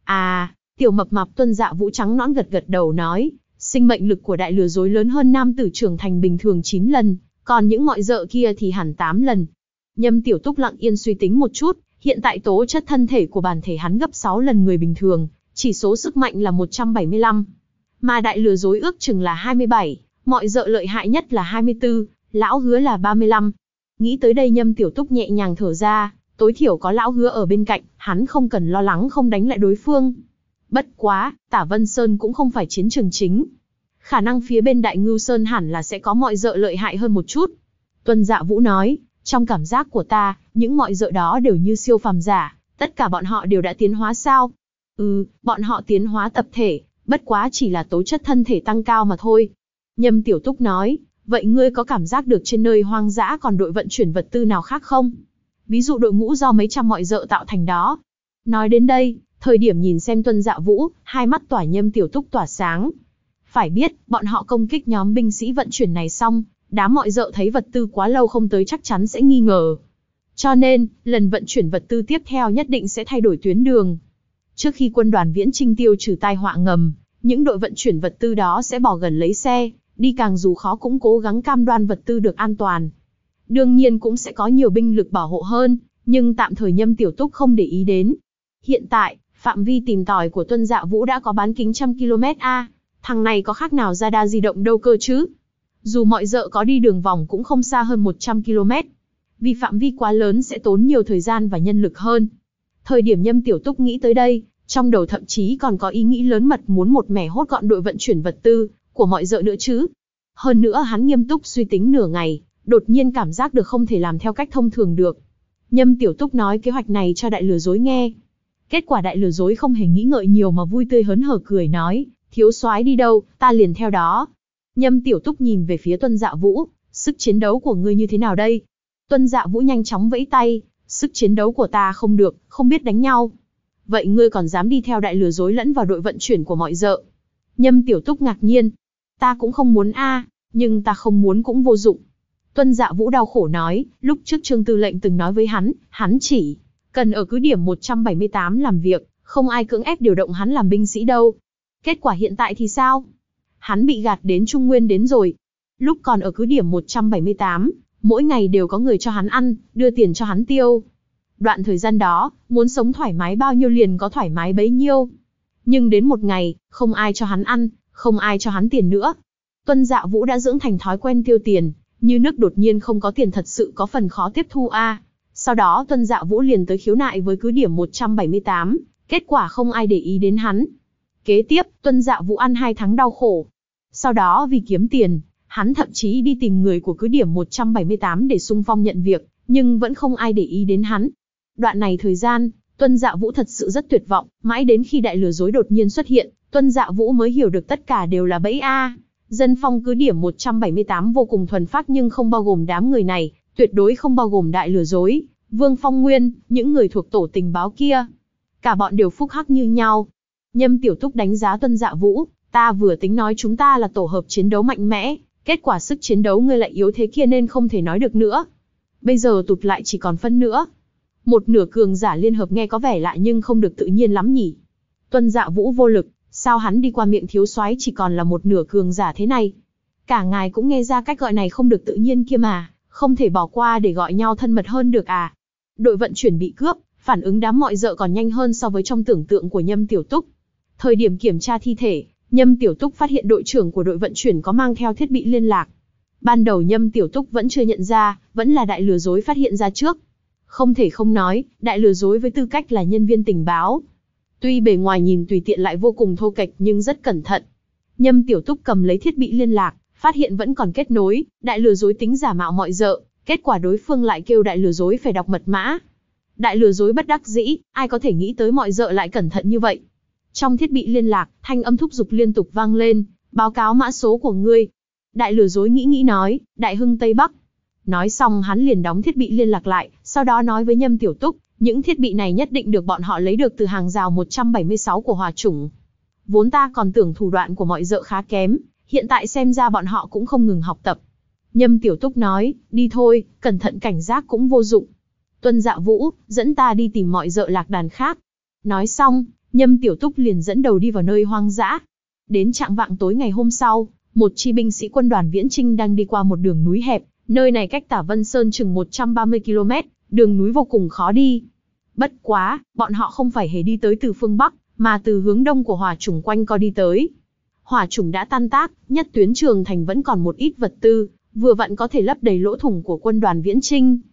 À, tiểu mập mạp Tuân Dạ Vũ trắng nõn gật gật đầu nói, sinh mệnh lực của đại lừa dối lớn hơn nam tử trưởng thành bình thường chín lần, còn những mọi dợ kia thì hẳn tám lần. Nhâm Tiểu Túc lặng yên suy tính một chút, hiện tại tố chất thân thể của bản thể hắn gấp sáu lần người bình thường, chỉ số sức mạnh là một trăm bảy mươi lăm. Mà đại lừa dối ước chừng là hai mươi bảy, mọi dợ lợi hại nhất là hai mươi tư, lão hứa là ba mươi lăm. Nghĩ tới đây Nhâm Tiểu Túc nhẹ nhàng thở ra, tối thiểu có lão Hứa ở bên cạnh, hắn không cần lo lắng không đánh lại đối phương. Bất quá, Tả Vân Sơn cũng không phải chiến trường chính. Khả năng phía bên Đại Ngưu Sơn hẳn là sẽ có mọi dợ lợi hại hơn một chút. Tuân Dạ Vũ nói, trong cảm giác của ta, những mọi dợ đó đều như siêu phàm giả, tất cả bọn họ đều đã tiến hóa sao? Ừ, bọn họ tiến hóa tập thể, bất quá chỉ là tố chất thân thể tăng cao mà thôi. Nhâm Tiểu Túc nói, vậy ngươi có cảm giác được trên nơi hoang dã còn đội vận chuyển vật tư nào khác không? Ví dụ đội ngũ do mấy trăm mọi dợ tạo thành đó. Nói đến đây, thời điểm nhìn xem Tuân Dạ Vũ, hai mắt tỏa Nhâm Tiểu Túc tỏa sáng. Phải biết, bọn họ công kích nhóm binh sĩ vận chuyển này xong, đám mọi dợ thấy vật tư quá lâu không tới chắc chắn sẽ nghi ngờ. Cho nên, lần vận chuyển vật tư tiếp theo nhất định sẽ thay đổi tuyến đường. Trước khi quân đoàn Viễn Chinh tiêu trừ tai họa ngầm, những đội vận chuyển vật tư đó sẽ bỏ gần lấy xe, đi càng dù khó cũng cố gắng cam đoan vật tư được an toàn. Đương nhiên cũng sẽ có nhiều binh lực bảo hộ hơn, nhưng tạm thời Nhâm Tiểu Túc không để ý đến. Hiện tại, phạm vi tìm tòi của Tuân Dạ Vũ đã có bán kính trăm ki lô mét a, thằng này có khác nào radar di động đâu cơ chứ? Dù mọi dợ có đi đường vòng cũng không xa hơn một trăm ki lô mét. Vì phạm vi quá lớn sẽ tốn nhiều thời gian và nhân lực hơn. Thời điểm Nhâm Tiểu Túc nghĩ tới đây, trong đầu thậm chí còn có ý nghĩ lớn mật muốn một mẻ hốt gọn đội vận chuyển vật tư của mọi dợ nữa chứ. Hơn nữa hắn nghiêm túc suy tính nửa ngày, đột nhiên cảm giác được không thể làm theo cách thông thường được. Nhâm Tiểu Túc nói kế hoạch này cho đại lừa dối nghe. Kết quả đại lừa dối không hề nghĩ ngợi nhiều mà vui tươi hớn hở cười nói, thiếu soái đi đâu, ta liền theo đó. Nhâm Tiểu Túc nhìn về phía Tuân Dạ Vũ, sức chiến đấu của ngươi như thế nào đây? Tuân Dạ Vũ nhanh chóng vẫy tay, sức chiến đấu của ta không được, không biết đánh nhau. Vậy ngươi còn dám đi theo đại lừa dối lẫn vào đội vận chuyển của mọi dợ? Nhâm Tiểu Túc ngạc nhiên, ta cũng không muốn a, nhưng ta không muốn cũng vô dụng. Tuân Dạ Vũ đau khổ nói, lúc trước Trương Tư lệnh từng nói với hắn, hắn chỉ cần ở cứ điểm một trăm bảy mươi tám làm việc, không ai cưỡng ép điều động hắn làm binh sĩ đâu. Kết quả hiện tại thì sao? Hắn bị gạt đến Trung Nguyên đến rồi. Lúc còn ở cứ điểm một trăm bảy mươi tám, mỗi ngày đều có người cho hắn ăn, đưa tiền cho hắn tiêu. Đoạn thời gian đó, muốn sống thoải mái bao nhiêu liền có thoải mái bấy nhiêu. Nhưng đến một ngày, không ai cho hắn ăn, không ai cho hắn tiền nữa. Tuân Dạ Vũ đã dưỡng thành thói quen tiêu tiền, như nước đột nhiên không có tiền thật sự có phần khó tiếp thu a. Sau đó Tuân Dạ Vũ liền tới khiếu nại với cứ điểm một trăm bảy mươi tám, kết quả không ai để ý đến hắn. Kế tiếp, Tuân Dạ Vũ ăn hai tháng đau khổ. Sau đó vì kiếm tiền, hắn thậm chí đi tìm người của cứ điểm một trăm bảy mươi tám để xung phong nhận việc, nhưng vẫn không ai để ý đến hắn. Đoạn này thời gian, Tuân Dạ Vũ thật sự rất tuyệt vọng, mãi đến khi đại lừa dối đột nhiên xuất hiện, Tuân Dạ Vũ mới hiểu được tất cả đều là bẫy a. Dân phong cứ điểm một trăm bảy mươi tám vô cùng thuần phác nhưng không bao gồm đám người này, tuyệt đối không bao gồm đại lừa dối, Vương Phong Nguyên, những người thuộc tổ tình báo kia. Cả bọn đều phúc hắc như nhau. Nhâm Tiểu Túc đánh giá Tuân Dạ Vũ, ta vừa tính nói chúng ta là tổ hợp chiến đấu mạnh mẽ, kết quả sức chiến đấu ngươi lại yếu thế kia nên không thể nói được nữa. Bây giờ tụt lại chỉ còn phân nữa. Một nửa cường giả liên hợp nghe có vẻ lạ nhưng không được tự nhiên lắm nhỉ. Tuân Dạ Vũ vô lực, sao hắn đi qua miệng thiếu soái chỉ còn là một nửa cường giả thế này? Cả ngài cũng nghe ra cách gọi này không được tự nhiên kia mà, không thể bỏ qua để gọi nhau thân mật hơn được à? Đội vận chuyển bị cướp, phản ứng đám mọi dợ còn nhanh hơn so với trong tưởng tượng của Nhâm Tiểu Túc. Thời điểm kiểm tra thi thể, Nhâm Tiểu Túc phát hiện đội trưởng của đội vận chuyển có mang theo thiết bị liên lạc. Ban đầu Nhâm Tiểu Túc vẫn chưa nhận ra, vẫn là đại lừa dối phát hiện ra trước. Không thể không nói, đại lừa dối với tư cách là nhân viên tình báo. Tuy bề ngoài nhìn tùy tiện lại vô cùng thô kệch nhưng rất cẩn thận. Nhâm Tiểu Túc cầm lấy thiết bị liên lạc, phát hiện vẫn còn kết nối, đại lừa dối tính giả mạo mọi dợ, kết quả đối phương lại kêu đại lừa dối phải đọc mật mã. Đại lừa dối bất đắc dĩ, ai có thể nghĩ tới mọi dợ lại cẩn thận như vậy. Trong thiết bị liên lạc, thanh âm thúc giục liên tục vang lên, báo cáo mã số của ngươi. Đại lừa dối nghĩ nghĩ nói, Đại Hưng Tây Bắc. Nói xong hắn liền đóng thiết bị liên lạc lại, sau đó nói với Nhâm Tiểu Túc, những thiết bị này nhất định được bọn họ lấy được từ hàng rào một trăm bảy mươi sáu của Hòa Chủng. Vốn ta còn tưởng thủ đoạn của mọi dợ khá kém, hiện tại xem ra bọn họ cũng không ngừng học tập. Nhâm Tiểu Túc nói, đi thôi, cẩn thận cảnh giác cũng vô dụng. Tuân Dạ Vũ, dẫn ta đi tìm mọi dợ lạc đàn khác. Nói xong, Nhâm Tiểu Túc liền dẫn đầu đi vào nơi hoang dã. Đến trạng vạng tối ngày hôm sau, một chi binh sĩ quân đoàn Viễn Chinh đang đi qua một đường núi hẹp, nơi này cách Tả Vân Sơn chừng một trăm ba mươi ki lô mét, đường núi vô cùng khó đi. Bất quá, bọn họ không phải hề đi tới từ phương Bắc, mà từ hướng đông của Hỏa Chủng quanh co đi tới. Hỏa Chủng đã tan tác, nhất tuyến trường thành vẫn còn một ít vật tư, vừa vặn có thể lấp đầy lỗ thủng của quân đoàn Viễn Chinh.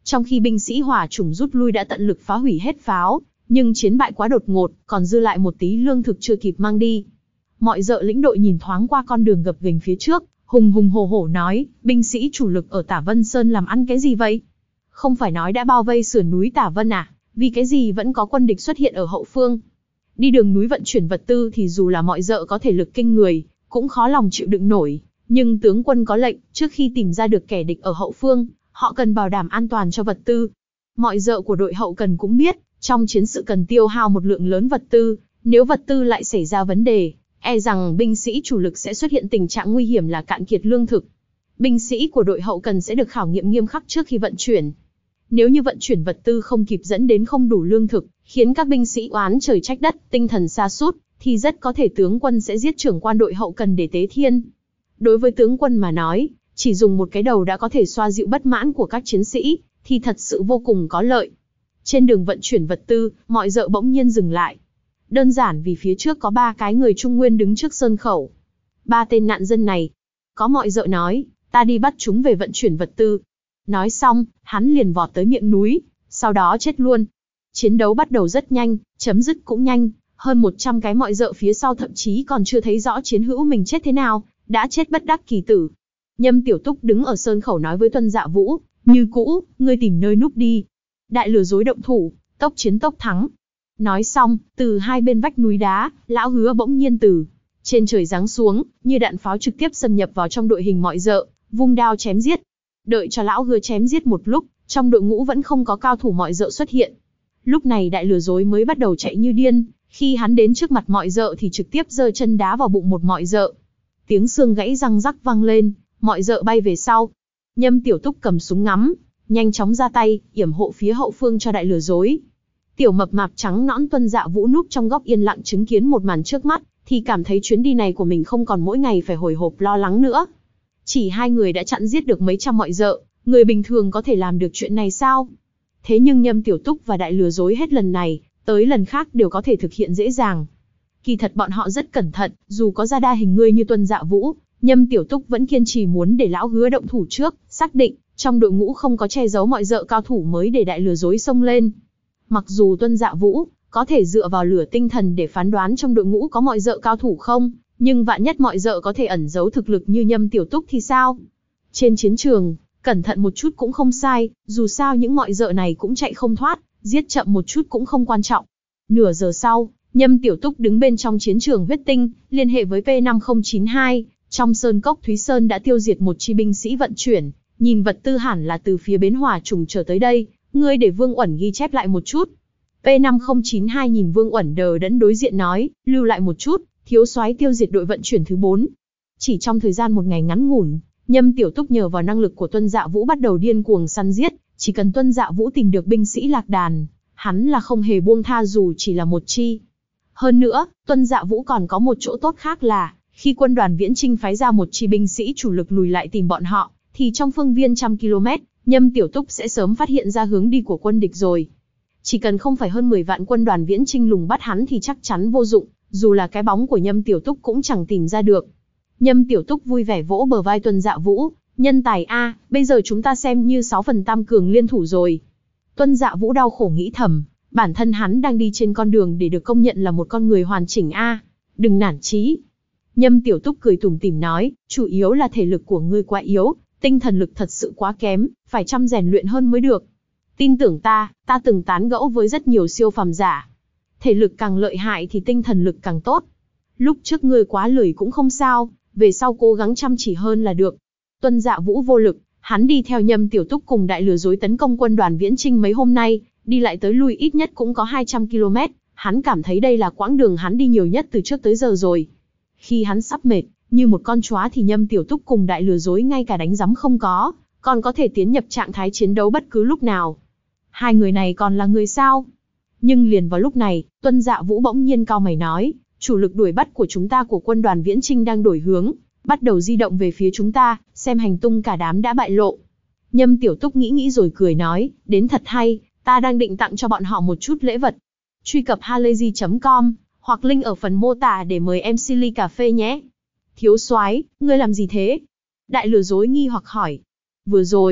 Trong khi binh sĩ hỏa chủng rút lui đã tận lực phá hủy hết pháo, nhưng chiến bại quá đột ngột, còn dư lại một tí lương thực chưa kịp mang đi. Mọi dợ lĩnh đội nhìn thoáng qua con đường gập ghềnh phía trước, hùng hùng hổ hổ nói, binh sĩ chủ lực ở Tả Vân Sơn làm ăn cái gì vậy? Không phải nói đã bao vây sườn núi Tả Vân à, vì cái gì vẫn có quân địch xuất hiện ở hậu phương? Đi đường núi vận chuyển vật tư thì dù là mọi dợ có thể lực kinh người, cũng khó lòng chịu đựng nổi, nhưng tướng quân có lệnh, trước khi tìm ra được kẻ địch ở hậu phương, họ cần bảo đảm an toàn cho vật tư. Mọi dợ của đội hậu cần cũng biết, trong chiến sự cần tiêu hao một lượng lớn vật tư, nếu vật tư lại xảy ra vấn đề, e rằng binh sĩ chủ lực sẽ xuất hiện tình trạng nguy hiểm là cạn kiệt lương thực. Binh sĩ của đội hậu cần sẽ được khảo nghiệm nghiêm khắc trước khi vận chuyển. Nếu như vận chuyển vật tư không kịp dẫn đến không đủ lương thực, khiến các binh sĩ oán trời trách đất, tinh thần sa sút, thì rất có thể tướng quân sẽ giết trưởng quan đội hậu cần để tế thiên. Đối với tướng quân mà nói, chỉ dùng một cái đầu đã có thể xoa dịu bất mãn của các chiến sĩ, thì thật sự vô cùng có lợi. Trên đường vận chuyển vật tư, mọi dợ bỗng nhiên dừng lại. Đơn giản vì phía trước có ba cái người Trung Nguyên đứng trước sơn khẩu. Ba tên nạn dân này. Có mọi dợ nói, ta đi bắt chúng về vận chuyển vật tư. Nói xong, hắn liền vọt tới miệng núi, sau đó chết luôn. Chiến đấu bắt đầu rất nhanh, chấm dứt cũng nhanh, hơn một trăm cái mọi dợ phía sau thậm chí còn chưa thấy rõ chiến hữu mình chết thế nào, đã chết bất đắc kỳ tử. Nhâm Tiểu Túc đứng ở sơn khẩu nói với Tuân Dạ Vũ, như cũ, ngươi tìm nơi núp đi. Đại lừa dối động thủ, tốc chiến tốc thắng. Nói xong, từ hai bên vách núi đá, lão Hứa bỗng nhiên từ trên trời giáng xuống, như đạn pháo trực tiếp xâm nhập vào trong đội hình mọi dợ, vung đao chém giết. Đợi cho lão Hứa chém giết một lúc, trong đội ngũ vẫn không có cao thủ mọi dợ xuất hiện. Lúc này đại lừa dối mới bắt đầu chạy như điên, khi hắn đến trước mặt mọi dợ thì trực tiếp giơ chân đá vào bụng một mọi dợ. Tiếng xương gãy răng rắc vang lên, mọi dợ bay về sau. Nhâm Tiểu Túc cầm súng ngắm, nhanh chóng ra tay, yểm hộ phía hậu phương cho đại lừa dối. Tiểu mập mạp trắng nõn Tuân Dạ Vũ núp trong góc yên lặng chứng kiến một màn trước mắt, thì cảm thấy chuyến đi này của mình không còn mỗi ngày phải hồi hộp lo lắng nữa. Chỉ hai người đã chặn giết được mấy trăm mọi dợ, người bình thường có thể làm được chuyện này sao? Thế nhưng Nhâm Tiểu Túc và đại lừa dối hết lần này, tới lần khác đều có thể thực hiện dễ dàng. Kỳ thật bọn họ rất cẩn thận, dù có ra đa hình người như Tuân Dạ Vũ, Nhâm Tiểu Túc vẫn kiên trì muốn để lão Hứa động thủ trước, xác định trong đội ngũ không có che giấu mọi dợ cao thủ mới để đại lừa dối xông lên. Mặc dù Tuân Dạ Vũ có thể dựa vào lửa tinh thần để phán đoán trong đội ngũ có mọi dợ cao thủ không, nhưng vạn nhất mọi dợ có thể ẩn giấu thực lực như Nhâm Tiểu Túc thì sao? Trên chiến trường, cẩn thận một chút cũng không sai, dù sao những mọi dợ này cũng chạy không thoát, giết chậm một chút cũng không quan trọng. Nửa giờ sau, Nhâm Tiểu Túc đứng bên trong chiến trường huyết tinh, liên hệ với P năm không chín hai, trong sơn cốc Thúy Sơn đã tiêu diệt một chi binh sĩ vận chuyển, nhìn vật tư hẳn là từ phía bến hỏa trùng trở tới đây, ngươi để Vương Uẩn ghi chép lại một chút. P năm không chín hai nhìn Vương Uẩn đờ đẫn đối diện nói, lưu lại một chút, thiếu soái tiêu diệt đội vận chuyển thứ bốn. Chỉ trong thời gian một ngày ngắn ngủn, Nhâm Tiểu Túc nhờ vào năng lực của Tuân Dạ Vũ bắt đầu điên cuồng săn giết, chỉ cần Tuân Dạ Vũ tìm được binh sĩ lạc đàn, hắn là không hề buông tha dù chỉ là một chi. Hơn nữa, Tuân Dạ Vũ còn có một chỗ tốt khác là, khi quân đoàn Viễn Chinh phái ra một chi binh sĩ chủ lực lùi lại tìm bọn họ, thì trong phương viên trăm km, Nhâm Tiểu Túc sẽ sớm phát hiện ra hướng đi của quân địch rồi. Chỉ cần không phải hơn mười vạn quân đoàn Viễn Chinh lùng bắt hắn thì chắc chắn vô dụng, dù là cái bóng của Nhâm Tiểu Túc cũng chẳng tìm ra được. Nhâm Tiểu Túc vui vẻ vỗ bờ vai Tuân Dạ Vũ, nhân tài a, bây giờ chúng ta xem như sáu phần tam cường liên thủ rồi. Tuân Dạ Vũ đau khổ nghĩ thầm, bản thân hắn đang đi trên con đường để được công nhận là một con người hoàn chỉnh a, đừng nản chí. Nhâm Tiểu Túc cười tủm tỉm nói, chủ yếu là thể lực của ngươi quá yếu, tinh thần lực thật sự quá kém, phải chăm rèn luyện hơn mới được. Tin tưởng ta, ta từng tán gẫu với rất nhiều siêu phàm giả. Thể lực càng lợi hại thì tinh thần lực càng tốt. Lúc trước ngươi quá lười cũng không sao, về sau cố gắng chăm chỉ hơn là được. Tuân Dạ Vũ vô lực, hắn đi theo Nhâm Tiểu Túc cùng đại lừa dối tấn công quân đoàn Viễn Chinh mấy hôm nay, đi lại tới lui ít nhất cũng có hai trăm ki lô mét, hắn cảm thấy đây là quãng đường hắn đi nhiều nhất từ trước tới giờ rồi. Khi hắn sắp mệt, như một con chó thì Nhâm Tiểu Túc cùng đại lừa dối ngay cả đánh giấm không có, còn có thể tiến nhập trạng thái chiến đấu bất cứ lúc nào. Hai người này còn là người sao? Nhưng liền vào lúc này, Tuân Dạ Vũ bỗng nhiên cau mày nói, chủ lực đuổi bắt của chúng ta của quân đoàn Viễn Chinh đang đổi hướng, bắt đầu di động về phía chúng ta, xem hành tung cả đám đã bại lộ. Nhâm Tiểu Túc nghĩ nghĩ rồi cười nói, đến thật hay, ta đang định tặng cho bọn họ một chút lễ vật. Truy cập halayzi chấm com, hoặc link ở phần mô tả để mời em xê ly cà phê nhé. Thiếu soái, ngươi làm gì thế? Đại lừa dối nghi hoặc hỏi. Vừa rồi, Tuân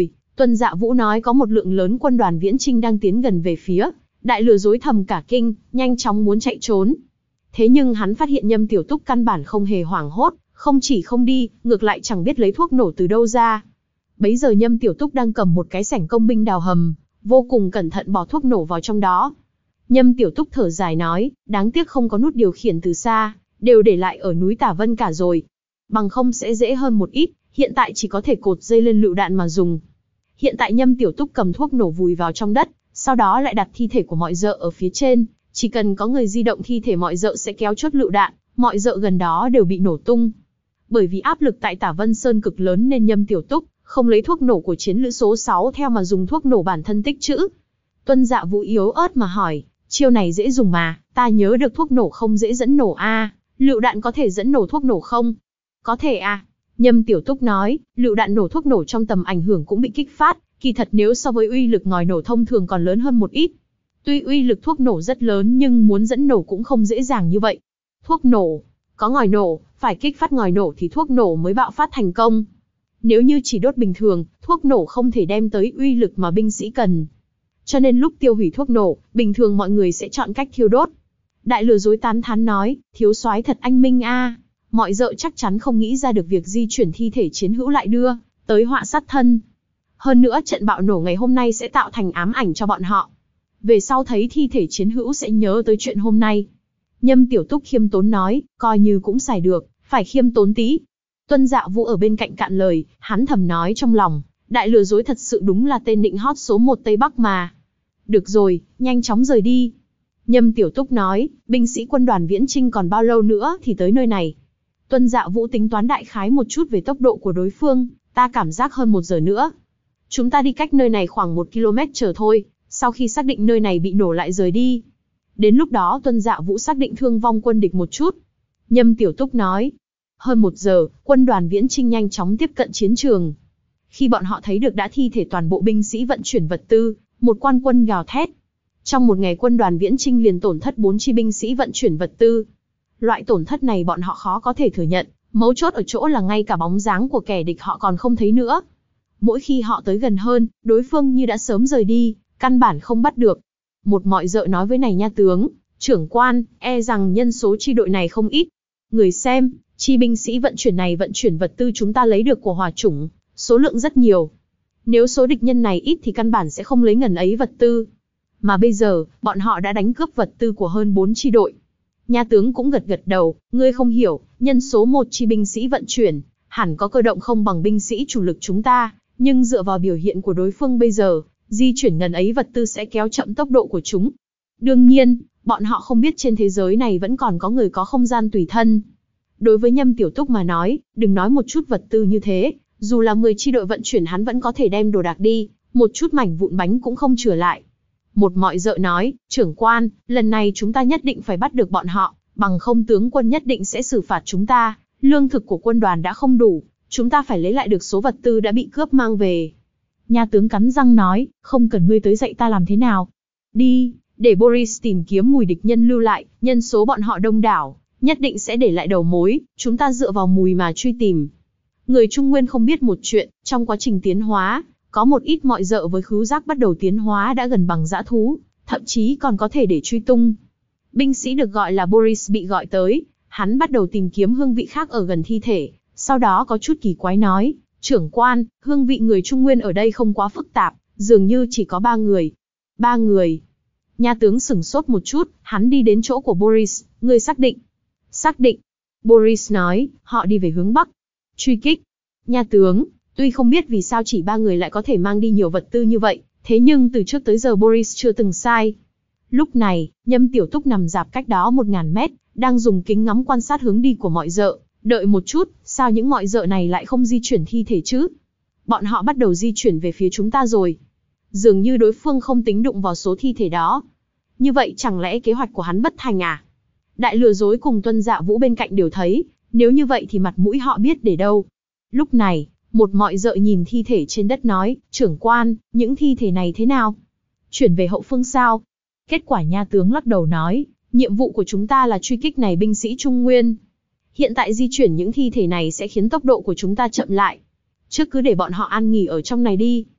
Tuân Dạ Vũ nói có một lượng lớn quân đoàn viễn chinh đang tiến gần về phía. Đại lừa dối thầm cả kinh, nhanh chóng muốn chạy trốn. Thế nhưng hắn phát hiện Nhâm Tiểu Túc căn bản không hề hoảng hốt, không chỉ không đi, ngược lại chẳng biết lấy thuốc nổ từ đâu ra. Bấy giờ Nhâm Tiểu Túc đang cầm một cái sẻng công binh đào hầm, vô cùng cẩn thận bỏ thuốc nổ vào trong đó. Nhâm Tiểu Túc thở dài nói, đáng tiếc không có nút điều khiển từ xa, đều để lại ở núi Tả Vân cả rồi. Bằng không sẽ dễ hơn một ít, hiện tại chỉ có thể cột dây lên lựu đạn mà dùng. Hiện tại Nhâm Tiểu Túc cầm thuốc nổ vùi vào trong đất, sau đó lại đặt thi thể của mọi dợ ở phía trên, chỉ cần có người di động thi thể mọi dợ sẽ kéo chốt lựu đạn, mọi dợ gần đó đều bị nổ tung. Bởi vì áp lực tại Tả Vân Sơn cực lớn nên Nhâm Tiểu Túc không lấy thuốc nổ của chiến lữ số sáu theo mà dùng thuốc nổ bản thân tích trữ. Tuân Dạ Vũ yếu ớt mà hỏi, chiêu này dễ dùng mà, ta nhớ được thuốc nổ không dễ dẫn nổ a, à, lựu đạn có thể dẫn nổ thuốc nổ không? Có thể à? Nhâm Tiểu Túc nói, lựu đạn nổ thuốc nổ trong tầm ảnh hưởng cũng bị kích phát, kỳ thật nếu so với uy lực ngòi nổ thông thường còn lớn hơn một ít. Tuy uy lực thuốc nổ rất lớn nhưng muốn dẫn nổ cũng không dễ dàng như vậy. Thuốc nổ, có ngòi nổ, phải kích phát ngòi nổ thì thuốc nổ mới bạo phát thành công. Nếu như chỉ đốt bình thường, thuốc nổ không thể đem tới uy lực mà binh sĩ cần. Cho nên lúc tiêu hủy thuốc nổ, bình thường mọi người sẽ chọn cách thiêu đốt. Đại lừa dối tán thán nói, thiếu soái thật anh minh a, mọi dợ chắc chắn không nghĩ ra được việc di chuyển thi thể chiến hữu lại đưa tới họa sát thân. Hơn nữa trận bạo nổ ngày hôm nay sẽ tạo thành ám ảnh cho bọn họ. Về sau thấy thi thể chiến hữu sẽ nhớ tới chuyện hôm nay. Nhâm Tiểu Túc khiêm tốn nói, coi như cũng xài được, phải khiêm tốn tí. Tuân Dạ Vũ ở bên cạnh cạn lời, hắn thầm nói trong lòng, đại lừa dối thật sự đúng là tên nịnh hót số một Tây Bắc mà. Được rồi, nhanh chóng rời đi. Nhâm Tiểu Túc nói, binh sĩ quân đoàn viễn chinh còn bao lâu nữa thì tới nơi này. Tuân Dạ Vũ tính toán đại khái một chút về tốc độ của đối phương, ta cảm giác hơn một giờ nữa. Chúng ta đi cách nơi này khoảng một ki lô mét chờ thôi, sau khi xác định nơi này bị nổ lại rời đi. Đến lúc đó Tuân Dạ Vũ xác định thương vong quân địch một chút. Nhâm Tiểu Túc nói. Hơn một giờ, quân đoàn viễn chinh nhanh chóng tiếp cận chiến trường. Khi bọn họ thấy được đã thi thể toàn bộ binh sĩ vận chuyển vật tư, một quan quân gào thét. Trong một ngày quân đoàn viễn chinh liền tổn thất bốn chi binh sĩ vận chuyển vật tư. Loại tổn thất này bọn họ khó có thể thừa nhận, mấu chốt ở chỗ là ngay cả bóng dáng của kẻ địch họ còn không thấy nữa. Mỗi khi họ tới gần hơn, đối phương như đã sớm rời đi, căn bản không bắt được. Một mọi dợ nói với này nha tướng, trưởng quan, e rằng nhân số chi đội này không ít. Người xem, chi binh sĩ vận chuyển này vận chuyển vật tư chúng ta lấy được của hòa chủng, số lượng rất nhiều. Nếu số địch nhân này ít thì căn bản sẽ không lấy ngần ấy vật tư. Mà bây giờ, bọn họ đã đánh cướp vật tư của hơn bốn chi đội. Nha tướng cũng gật gật đầu, ngươi không hiểu, nhân số một chi binh sĩ vận chuyển, hẳn có cơ động không bằng binh sĩ chủ lực chúng ta, nhưng dựa vào biểu hiện của đối phương bây giờ, di chuyển ngần ấy vật tư sẽ kéo chậm tốc độ của chúng. Đương nhiên, bọn họ không biết trên thế giới này vẫn còn có người có không gian tùy thân. Đối với Nhâm Tiểu Túc mà nói, đừng nói một chút vật tư như thế, dù là mười chi đội vận chuyển hắn vẫn có thể đem đồ đạc đi, một chút mảnh vụn bánh cũng không chừa lại. Một mọi dợ nói, trưởng quan, lần này chúng ta nhất định phải bắt được bọn họ, bằng không tướng quân nhất định sẽ xử phạt chúng ta, lương thực của quân đoàn đã không đủ, chúng ta phải lấy lại được số vật tư đã bị cướp mang về. Nha tướng cắn răng nói, không cần ngươi tới dạy ta làm thế nào. Đi, để Boris tìm kiếm mùi địch nhân lưu lại, nhân số bọn họ đông đảo, nhất định sẽ để lại đầu mối, chúng ta dựa vào mùi mà truy tìm. Người Trung Nguyên không biết một chuyện, trong quá trình tiến hóa, có một ít mọi dợ với khứu giác bắt đầu tiến hóa đã gần bằng dã thú, thậm chí còn có thể để truy tung. Binh sĩ được gọi là Boris bị gọi tới, hắn bắt đầu tìm kiếm hương vị khác ở gần thi thể, sau đó có chút kỳ quái nói, trưởng quan, hương vị người Trung Nguyên ở đây không quá phức tạp, dường như chỉ có ba người. Ba người. Nha tướng sửng sốt một chút, hắn đi đến chỗ của Boris, ngươi xác định. Xác định. Boris nói, họ đi về hướng Bắc. Truy kích. Nha tướng, tuy không biết vì sao chỉ ba người lại có thể mang đi nhiều vật tư như vậy, thế nhưng từ trước tới giờ Boris chưa từng sai. Lúc này, Nhâm Tiểu Túc nằm rạp cách đó một ngàn mét, đang dùng kính ngắm quan sát hướng đi của mọi dợ. Đợi một chút, sao những mọi dợ này lại không di chuyển thi thể chứ? Bọn họ bắt đầu di chuyển về phía chúng ta rồi. Dường như đối phương không tính đụng vào số thi thể đó. Như vậy chẳng lẽ kế hoạch của hắn bất thành à? Đại lừa dối cùng Tuân Dạ Vũ bên cạnh đều thấy, nếu như vậy thì mặt mũi họ biết để đâu. Lúc này, một mọi dợ nhìn thi thể trên đất nói, trưởng quan, những thi thể này thế nào? Chuyển về hậu phương sao? Kết quả nha tướng lắc đầu nói, nhiệm vụ của chúng ta là truy kích này binh sĩ Trung Nguyên. Hiện tại di chuyển những thi thể này sẽ khiến tốc độ của chúng ta chậm lại. Trước cứ để bọn họ an nghỉ ở trong này đi.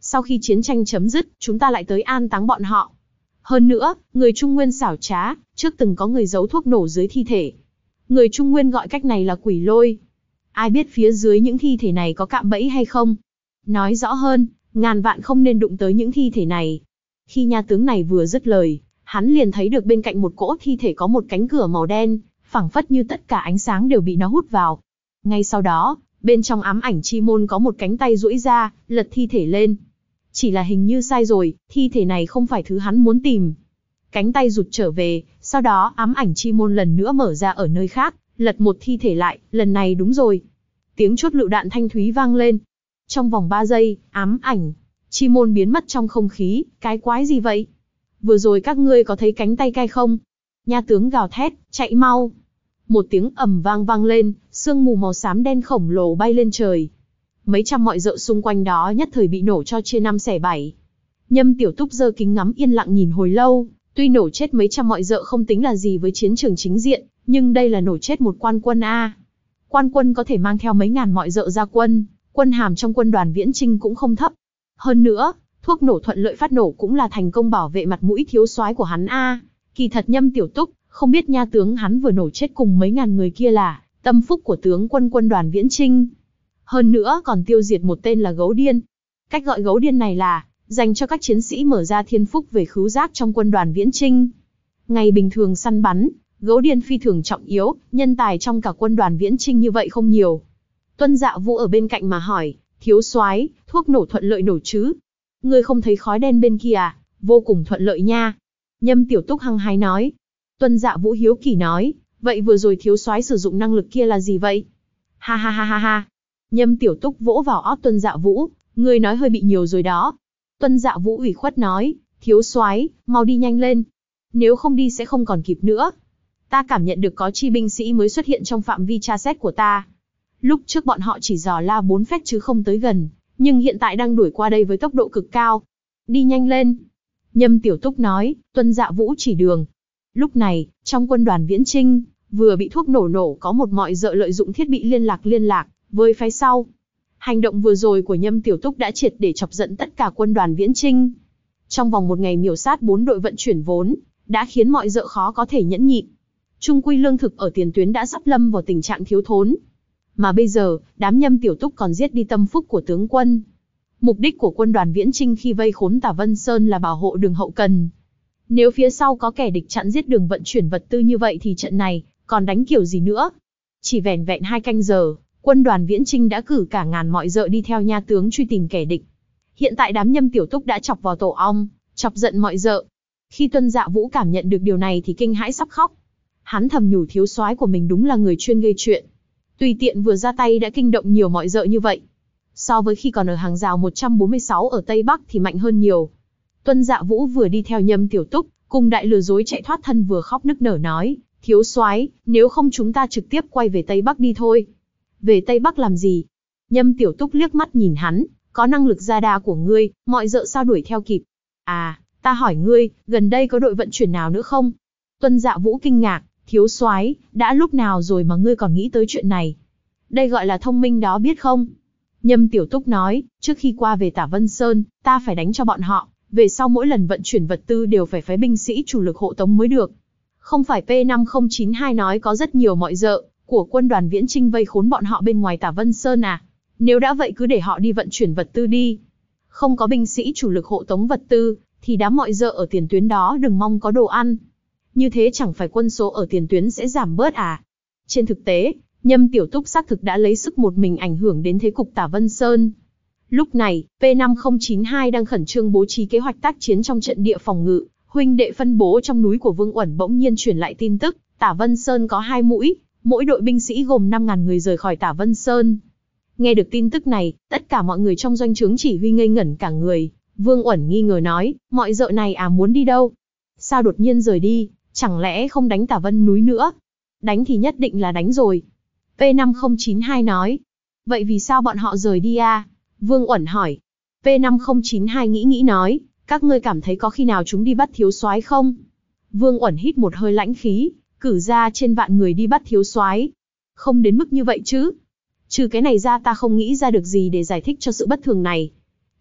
Sau khi chiến tranh chấm dứt, chúng ta lại tới an táng bọn họ. Hơn nữa, người Trung Nguyên xảo trá, trước từng có người giấu thuốc nổ dưới thi thể. Người Trung Nguyên gọi cách này là quỷ lôi. Ai biết phía dưới những thi thể này có cạm bẫy hay không? Nói rõ hơn, ngàn vạn không nên đụng tới những thi thể này. Khi nha tướng này vừa dứt lời, hắn liền thấy được bên cạnh một cỗ thi thể có một cánh cửa màu đen, phảng phất như tất cả ánh sáng đều bị nó hút vào. Ngay sau đó, bên trong ám ảnh chi môn có một cánh tay duỗi ra, lật thi thể lên. Chỉ là hình như sai rồi, thi thể này không phải thứ hắn muốn tìm. Cánh tay rụt trở về, sau đó ám ảnh chi môn lần nữa mở ra ở nơi khác, lật một thi thể lại, lần này đúng rồi. Tiếng chốt lựu đạn thanh thúy vang lên. Trong vòng ba giây, ám ảnh chi môn biến mất trong không khí, cái quái gì vậy? Vừa rồi các ngươi có thấy cánh tay cai không? Nha tướng gào thét, chạy mau. Một tiếng ầm vang vang lên, sương mù màu xám đen khổng lồ bay lên trời. Mấy trăm mọi rợ xung quanh đó nhất thời bị nổ cho chia năm xẻ bảy. Nhâm Tiểu Túc giơ kính ngắm yên lặng nhìn hồi lâu, tuy nổ chết mấy trăm mọi rợ không tính là gì với chiến trường chính diện, nhưng đây là nổ chết một quan quân a. Quan quân có thể mang theo mấy ngàn mọi rợ ra quân, quân hàm trong quân đoàn Viễn Chinh cũng không thấp. Hơn nữa, thuốc nổ thuận lợi phát nổ cũng là thành công bảo vệ mặt mũi thiếu soái của hắn a. Kỳ thật Nhâm Tiểu Túc không biết nha tướng hắn vừa nổ chết cùng mấy ngàn người kia là tâm phúc của tướng quân quân đoàn Viễn Chinh. Hơn nữa còn tiêu diệt một tên là gấu điên. Cách gọi gấu điên này là dành cho các chiến sĩ mở ra thiên phúc về khứu giác trong quân đoàn Viễn Chinh. Ngày bình thường săn bắn, gấu điên phi thường trọng yếu, nhân tài trong cả quân đoàn Viễn Chinh như vậy không nhiều. Tuân Dạ Vũ ở bên cạnh mà hỏi, thiếu soái, thuốc nổ thuận lợi nổ chứ? Ngươi không thấy khói đen bên kia à? Vô cùng thuận lợi nha. Nhâm Tiểu Túc hăng hái nói. Tuân Dạ Vũ hiếu kỳ nói, vậy vừa rồi thiếu soái sử dụng năng lực kia là gì vậy? Ha ha ha ha ha. Nhâm Tiểu Túc vỗ vào ót Tuân Dạ Vũ, ngươi nói hơi bị nhiều rồi đó. Tuân Dạ Vũ ủy khuất nói, thiếu soái, mau đi nhanh lên. Nếu không đi sẽ không còn kịp nữa. Ta cảm nhận được có chi binh sĩ mới xuất hiện trong phạm vi tra xét của ta. Lúc trước bọn họ chỉ dò la bốn phép chứ không tới gần, nhưng hiện tại đang đuổi qua đây với tốc độ cực cao. Đi nhanh lên. Nhâm Tiểu Túc nói, Tuân Dạ Vũ chỉ đường. Lúc này, trong quân đoàn Viễn Chinh, vừa bị thuốc nổ nổ có một mọi rợ lợi dụng thiết bị liên lạc liên lạc với phái sau. Hành động vừa rồi của Nhâm Tiểu Túc đã triệt để chọc giận tất cả quân đoàn Viễn Chinh. Trong vòng một ngày miểu sát bốn đội vận chuyển vốn, đã khiến mọi rợ khó có thể nhẫn nhịn. Trung quy lương thực ở tiền tuyến đã sắp lâm vào tình trạng thiếu thốn. Mà bây giờ, đám Nhâm Tiểu Túc còn giết đi tâm phúc của tướng quân. Mục đích của quân đoàn Viễn Chinh khi vây khốn Tả Vân Sơn là bảo hộ đường hậu cần. Nếu phía sau có kẻ địch chặn giết đường vận chuyển vật tư như vậy thì trận này còn đánh kiểu gì nữa? Chỉ vẻn vẹn hai canh giờ, quân đoàn Viễn Chinh đã cử cả ngàn mọi rợ đi theo nha tướng truy tìm kẻ địch. Hiện tại đám Nhâm Tiểu Túc đã chọc vào tổ ong, chọc giận mọi rợ. Khi Tuân Dạ Vũ cảm nhận được điều này thì kinh hãi sắp khóc. Hắn thầm nhủ thiếu soái của mình đúng là người chuyên gây chuyện. Tùy tiện vừa ra tay đã kinh động nhiều mọi rợ như vậy. So với khi còn ở hàng rào một trăm bốn mươi sáu ở Tây Bắc thì mạnh hơn nhiều. Tuân Dạ Vũ vừa đi theo Nhâm Tiểu Túc, cùng đại lừa dối chạy thoát thân vừa khóc nức nở nói, thiếu soái, nếu không chúng ta trực tiếp quay về Tây Bắc đi thôi. Về Tây Bắc làm gì? Nhâm Tiểu Túc liếc mắt nhìn hắn, có năng lực gia đa của ngươi, mọi rợ sao đuổi theo kịp? À, ta hỏi ngươi, gần đây có đội vận chuyển nào nữa không? Tuân Dạ Vũ kinh ngạc, thiếu soái, đã lúc nào rồi mà ngươi còn nghĩ tới chuyện này? Đây gọi là thông minh đó biết không? Nhâm Tiểu Túc nói, trước khi qua về Tả Vân Sơn, ta phải đánh cho bọn họ, về sau mỗi lần vận chuyển vật tư đều phải phái binh sĩ chủ lực hộ tống mới được. Không phải P năm không chín hai nói có rất nhiều mọi rợ của quân đoàn Viễn Chinh vây khốn bọn họ bên ngoài Tả Vân Sơn à? Nếu đã vậy cứ để họ đi vận chuyển vật tư đi. Không có binh sĩ chủ lực hộ tống vật tư, thì đám mọi rợ ở tiền tuyến đó đừng mong có đồ ăn. Như thế chẳng phải quân số ở tiền tuyến sẽ giảm bớt à? Trên thực tế, Nhâm Tiểu Túc xác thực đã lấy sức một mình ảnh hưởng đến thế cục Tả Vân Sơn. Lúc này, P năm không chín hai đang khẩn trương bố trí kế hoạch tác chiến trong trận địa phòng ngự. Huynh đệ phân bố trong núi của Vương Uẩn bỗng nhiên truyền lại tin tức, Tả Vân Sơn có hai mũi, mỗi đội binh sĩ gồm năm nghìn người rời khỏi Tả Vân Sơn. Nghe được tin tức này, tất cả mọi người trong doanh trướng chỉ huy ngây ngẩn cả người. Vương Uẩn nghi ngờ nói, mọi rợ này à muốn đi đâu? Sao đột nhiên rời đi, chẳng lẽ không đánh Tả Vân núi nữa? Đánh thì nhất định là đánh rồi. P năm không chín hai nói. Vậy vì sao bọn họ rời đi à? Vương Uẩn hỏi. P năm không chín hai nghĩ nghĩ nói, các ngươi cảm thấy có khi nào chúng đi bắt thiếu soái không? Vương Uẩn hít một hơi lãnh khí, cử ra trên vạn người đi bắt thiếu soái. Không đến mức như vậy chứ. Trừ cái này ra ta không nghĩ ra được gì để giải thích cho sự bất thường này.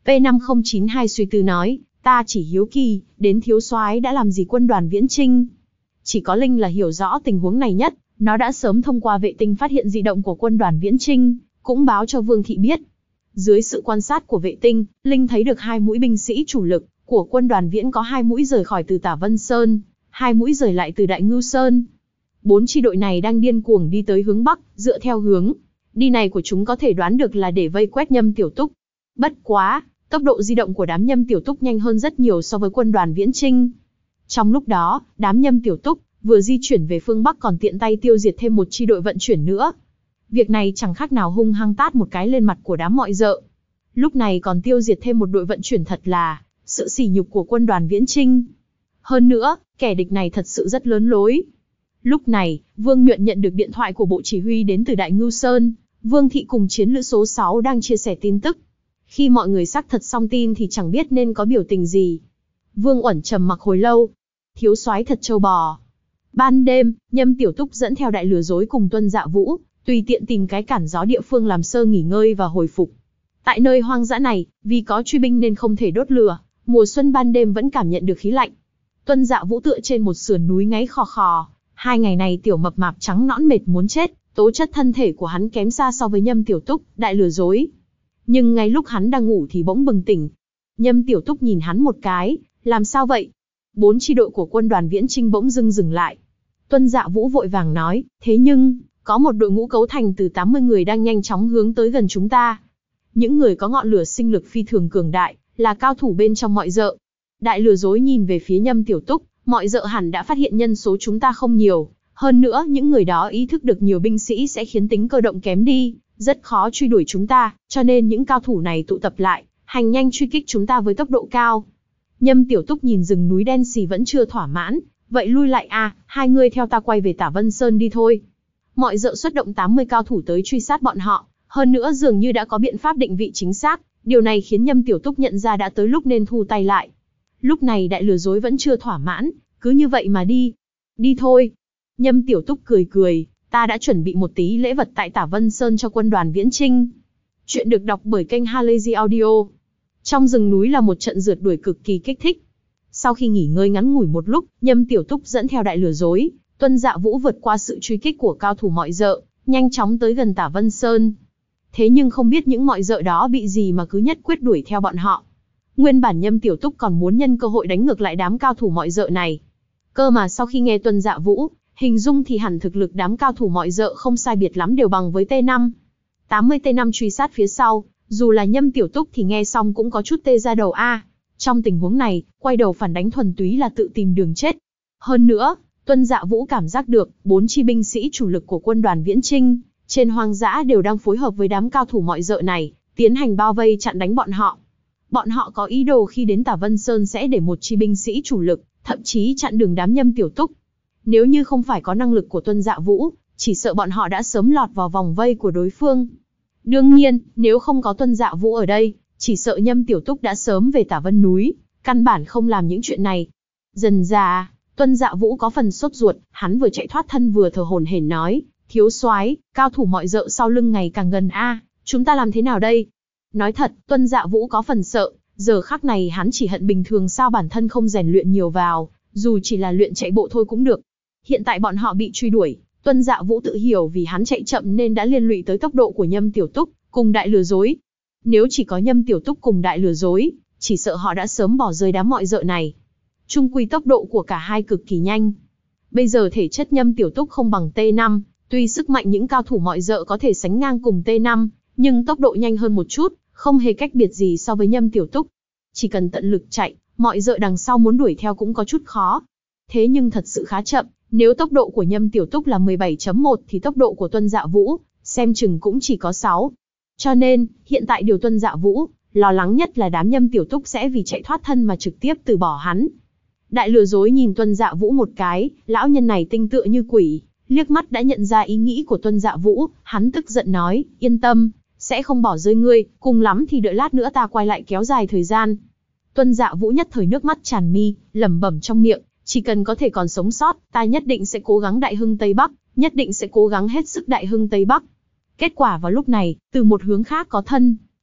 P năm không chín hai suy tư nói, ta chỉ hiếu kỳ, đến thiếu soái đã làm gì quân đoàn Viễn Chinh? Chỉ có Linh là hiểu rõ tình huống này nhất, nó đã sớm thông qua vệ tinh phát hiện dị động của quân đoàn Viễn Chinh, cũng báo cho Vương Thị biết. Dưới sự quan sát của vệ tinh, Linh thấy được hai mũi binh sĩ chủ lực của quân đoàn Viễn có hai mũi rời khỏi từ Tả Vân Sơn, hai mũi rời lại từ Đại Ngưu Sơn. Bốn chi đội này đang điên cuồng đi tới hướng Bắc, dựa theo hướng đi này của chúng có thể đoán được là để vây quét Nhâm Tiểu Túc. Bất quá, tốc độ di động của đám Nhâm Tiểu Túc nhanh hơn rất nhiều so với quân đoàn Viễn Chinh. Trong lúc đó, đám Nhâm Tiểu Túc vừa di chuyển về phương Bắc còn tiện tay tiêu diệt thêm một chi đội vận chuyển nữa. Việc này chẳng khác nào hung hăng tát một cái lên mặt của đám mọi dợ. Lúc này còn tiêu diệt thêm một đội vận chuyển thật là sự sỉ nhục của quân đoàn Viễn Chinh. Hơn nữa, kẻ địch này thật sự rất lớn lối. Lúc này, Vương Nhuận nhận được điện thoại của bộ chỉ huy đến từ Đại Ngưu Sơn. Vương Thị cùng chiến lữ số sáu đang chia sẻ tin tức. Khi mọi người xác thật xong tin thì chẳng biết nên có biểu tình gì. Vương Uẩn trầm mặc hồi lâu. Thiếu soái thật trâu bò. Ban đêm, Nhâm Tiểu Túc dẫn theo Đại Lừa Dối cùng Tuân Dạ Vũ, tùy tiện tìm cái cản gió địa phương làm sơ nghỉ ngơi và hồi phục. Tại nơi hoang dã này, vì có truy binh nên không thể đốt lửa, mùa xuân ban đêm vẫn cảm nhận được khí lạnh. Tuân Dạ Vũ tựa trên một sườn núi ngáy khò khò. Hai ngày này tiểu mập mạp trắng nõn mệt muốn chết, tố chất thân thể của hắn kém xa so với Nhâm Tiểu Túc, Đại Lừa Dối. Nhưng ngay lúc hắn đang ngủ thì bỗng bừng tỉnh. Nhâm Tiểu Túc nhìn hắn một cái, làm sao vậy? Bốn chi đội của quân đoàn Viễn Chinh bỗng dưng dừng lại. Tuân Dạ Vũ vội vàng nói, thế nhưng, có một đội ngũ cấu thành từ tám mươi người đang nhanh chóng hướng tới gần chúng ta. Những người có ngọn lửa sinh lực phi thường cường đại, là cao thủ bên trong mọi dợ. Đại Lừa Dối nhìn về phía Nhâm Tiểu Túc, mọi dợ hẳn đã phát hiện nhân số chúng ta không nhiều. Hơn nữa, những người đó ý thức được nhiều binh sĩ sẽ khiến tính cơ động kém đi, rất khó truy đuổi chúng ta, cho nên những cao thủ này tụ tập lại, hành nhanh truy kích chúng ta với tốc độ cao. Nhâm Tiểu Túc nhìn rừng núi đen xì vẫn chưa thỏa mãn, vậy lui lại à, hai người theo ta quay về Tả Vân Sơn đi thôi. Mọi dợ xuất động tám mươi cao thủ tới truy sát bọn họ, hơn nữa dường như đã có biện pháp định vị chính xác, điều này khiến Nhâm Tiểu Túc nhận ra đã tới lúc nên thu tay lại. Lúc này Đại Lừa Dối vẫn chưa thỏa mãn, cứ như vậy mà đi. Đi thôi. Nhâm Tiểu Túc cười cười, ta đã chuẩn bị một tí lễ vật tại Tả Vân Sơn cho quân đoàn Viễn Chinh. Chuyện được đọc bởi kênh Halazy Audio. Trong rừng núi là một trận rượt đuổi cực kỳ kích thích. Sau khi nghỉ ngơi ngắn ngủi một lúc, Nhâm Tiểu Túc dẫn theo Đại Lừa Dối, Tuân Dạ Vũ vượt qua sự truy kích của cao thủ mọi dợ, nhanh chóng tới gần Tả Vân Sơn. Thế nhưng không biết những mọi dợ đó bị gì mà cứ nhất quyết đuổi theo bọn họ. Nguyên bản Nhâm Tiểu Túc còn muốn nhân cơ hội đánh ngược lại đám cao thủ mọi dợ này. Cơ mà sau khi nghe Tuân Dạ Vũ, hình dung thì hẳn thực lực đám cao thủ mọi dợ không sai biệt lắm đều bằng với T năm. tám mươi T năm truy sát phía sau, dù là Nhâm Tiểu Túc thì nghe xong cũng có chút tê ra đầu a. Trong tình huống này, quay đầu phản đánh thuần túy là tự tìm đường chết. Hơn nữa, Tuân Dạ Vũ cảm giác được, bốn chi binh sĩ chủ lực của quân đoàn Viễn Chinh, trên hoang dã đều đang phối hợp với đám cao thủ mọi dợ này, tiến hành bao vây chặn đánh bọn họ. Bọn họ có ý đồ khi đến Tả Vân Sơn sẽ để một chi binh sĩ chủ lực, thậm chí chặn đường đám Nhâm Tiểu Túc. Nếu như không phải có năng lực của Tuân Dạ Vũ, chỉ sợ bọn họ đã sớm lọt vào vòng vây của đối phương. Đương nhiên, nếu không có Tuân Dạ Vũ ở đây, chỉ sợ Nhâm Tiểu Túc đã sớm về Tả Vân núi, căn bản không làm những chuyện này. Dần dà, Tuân Dạ Vũ có phần sốt ruột, hắn vừa chạy thoát thân vừa thở hổn hển nói, thiếu soái, cao thủ mọi dợ sau lưng ngày càng gần a, chúng ta làm thế nào đây? Nói thật, Tuân Dạ Vũ có phần sợ, giờ khắc này hắn chỉ hận bình thường sao bản thân không rèn luyện nhiều vào, dù chỉ là luyện chạy bộ thôi cũng được. Hiện tại bọn họ bị truy đuổi, Tuân Dạ Vũ tự hiểu vì hắn chạy chậm nên đã liên lụy tới tốc độ của Nhâm Tiểu Túc cùng Đại Lừa Dối. Nếu chỉ có Nhâm Tiểu Túc cùng Đại Lừa Dối, chỉ sợ họ đã sớm bỏ rơi đám mọi dợ này. Chung quy tốc độ của cả hai cực kỳ nhanh. Bây giờ thể chất Nhâm Tiểu Túc không bằng T năm, tuy sức mạnh những cao thủ mọi dợ có thể sánh ngang cùng T năm, nhưng tốc độ nhanh hơn một chút, không hề cách biệt gì so với Nhâm Tiểu Túc. Chỉ cần tận lực chạy, mọi dợ đằng sau muốn đuổi theo cũng có chút khó. Thế nhưng thật sự khá chậm, nếu tốc độ của Nhâm Tiểu Túc là mười bảy chấm một thì tốc độ của Tuân Dạ Vũ, xem chừng cũng chỉ có sáu. Cho nên, hiện tại điều Tuân Dạ Vũ lo lắng nhất là đám Nhâm Tiểu Túc sẽ vì chạy thoát thân mà trực tiếp từ bỏ hắn. Đại Lừa Dối nhìn Tuân Dạ Vũ một cái, lão nhân này tinh tựa như quỷ, liếc mắt đã nhận ra ý nghĩ của Tuân Dạ Vũ, hắn tức giận nói, yên tâm, sẽ không bỏ rơi ngươi, cùng lắm thì đợi lát nữa ta quay lại kéo dài thời gian. Tuân Dạ Vũ nhất thời nước mắt tràn mi, lẩm bẩm trong miệng, chỉ cần có thể còn sống sót, ta nhất định sẽ cố gắng đại hưng Tây Bắc, nhất định sẽ cố gắng hết sức đại hưng Tây Bắc. Kết quả vào lúc này, từ một hướng khác có thân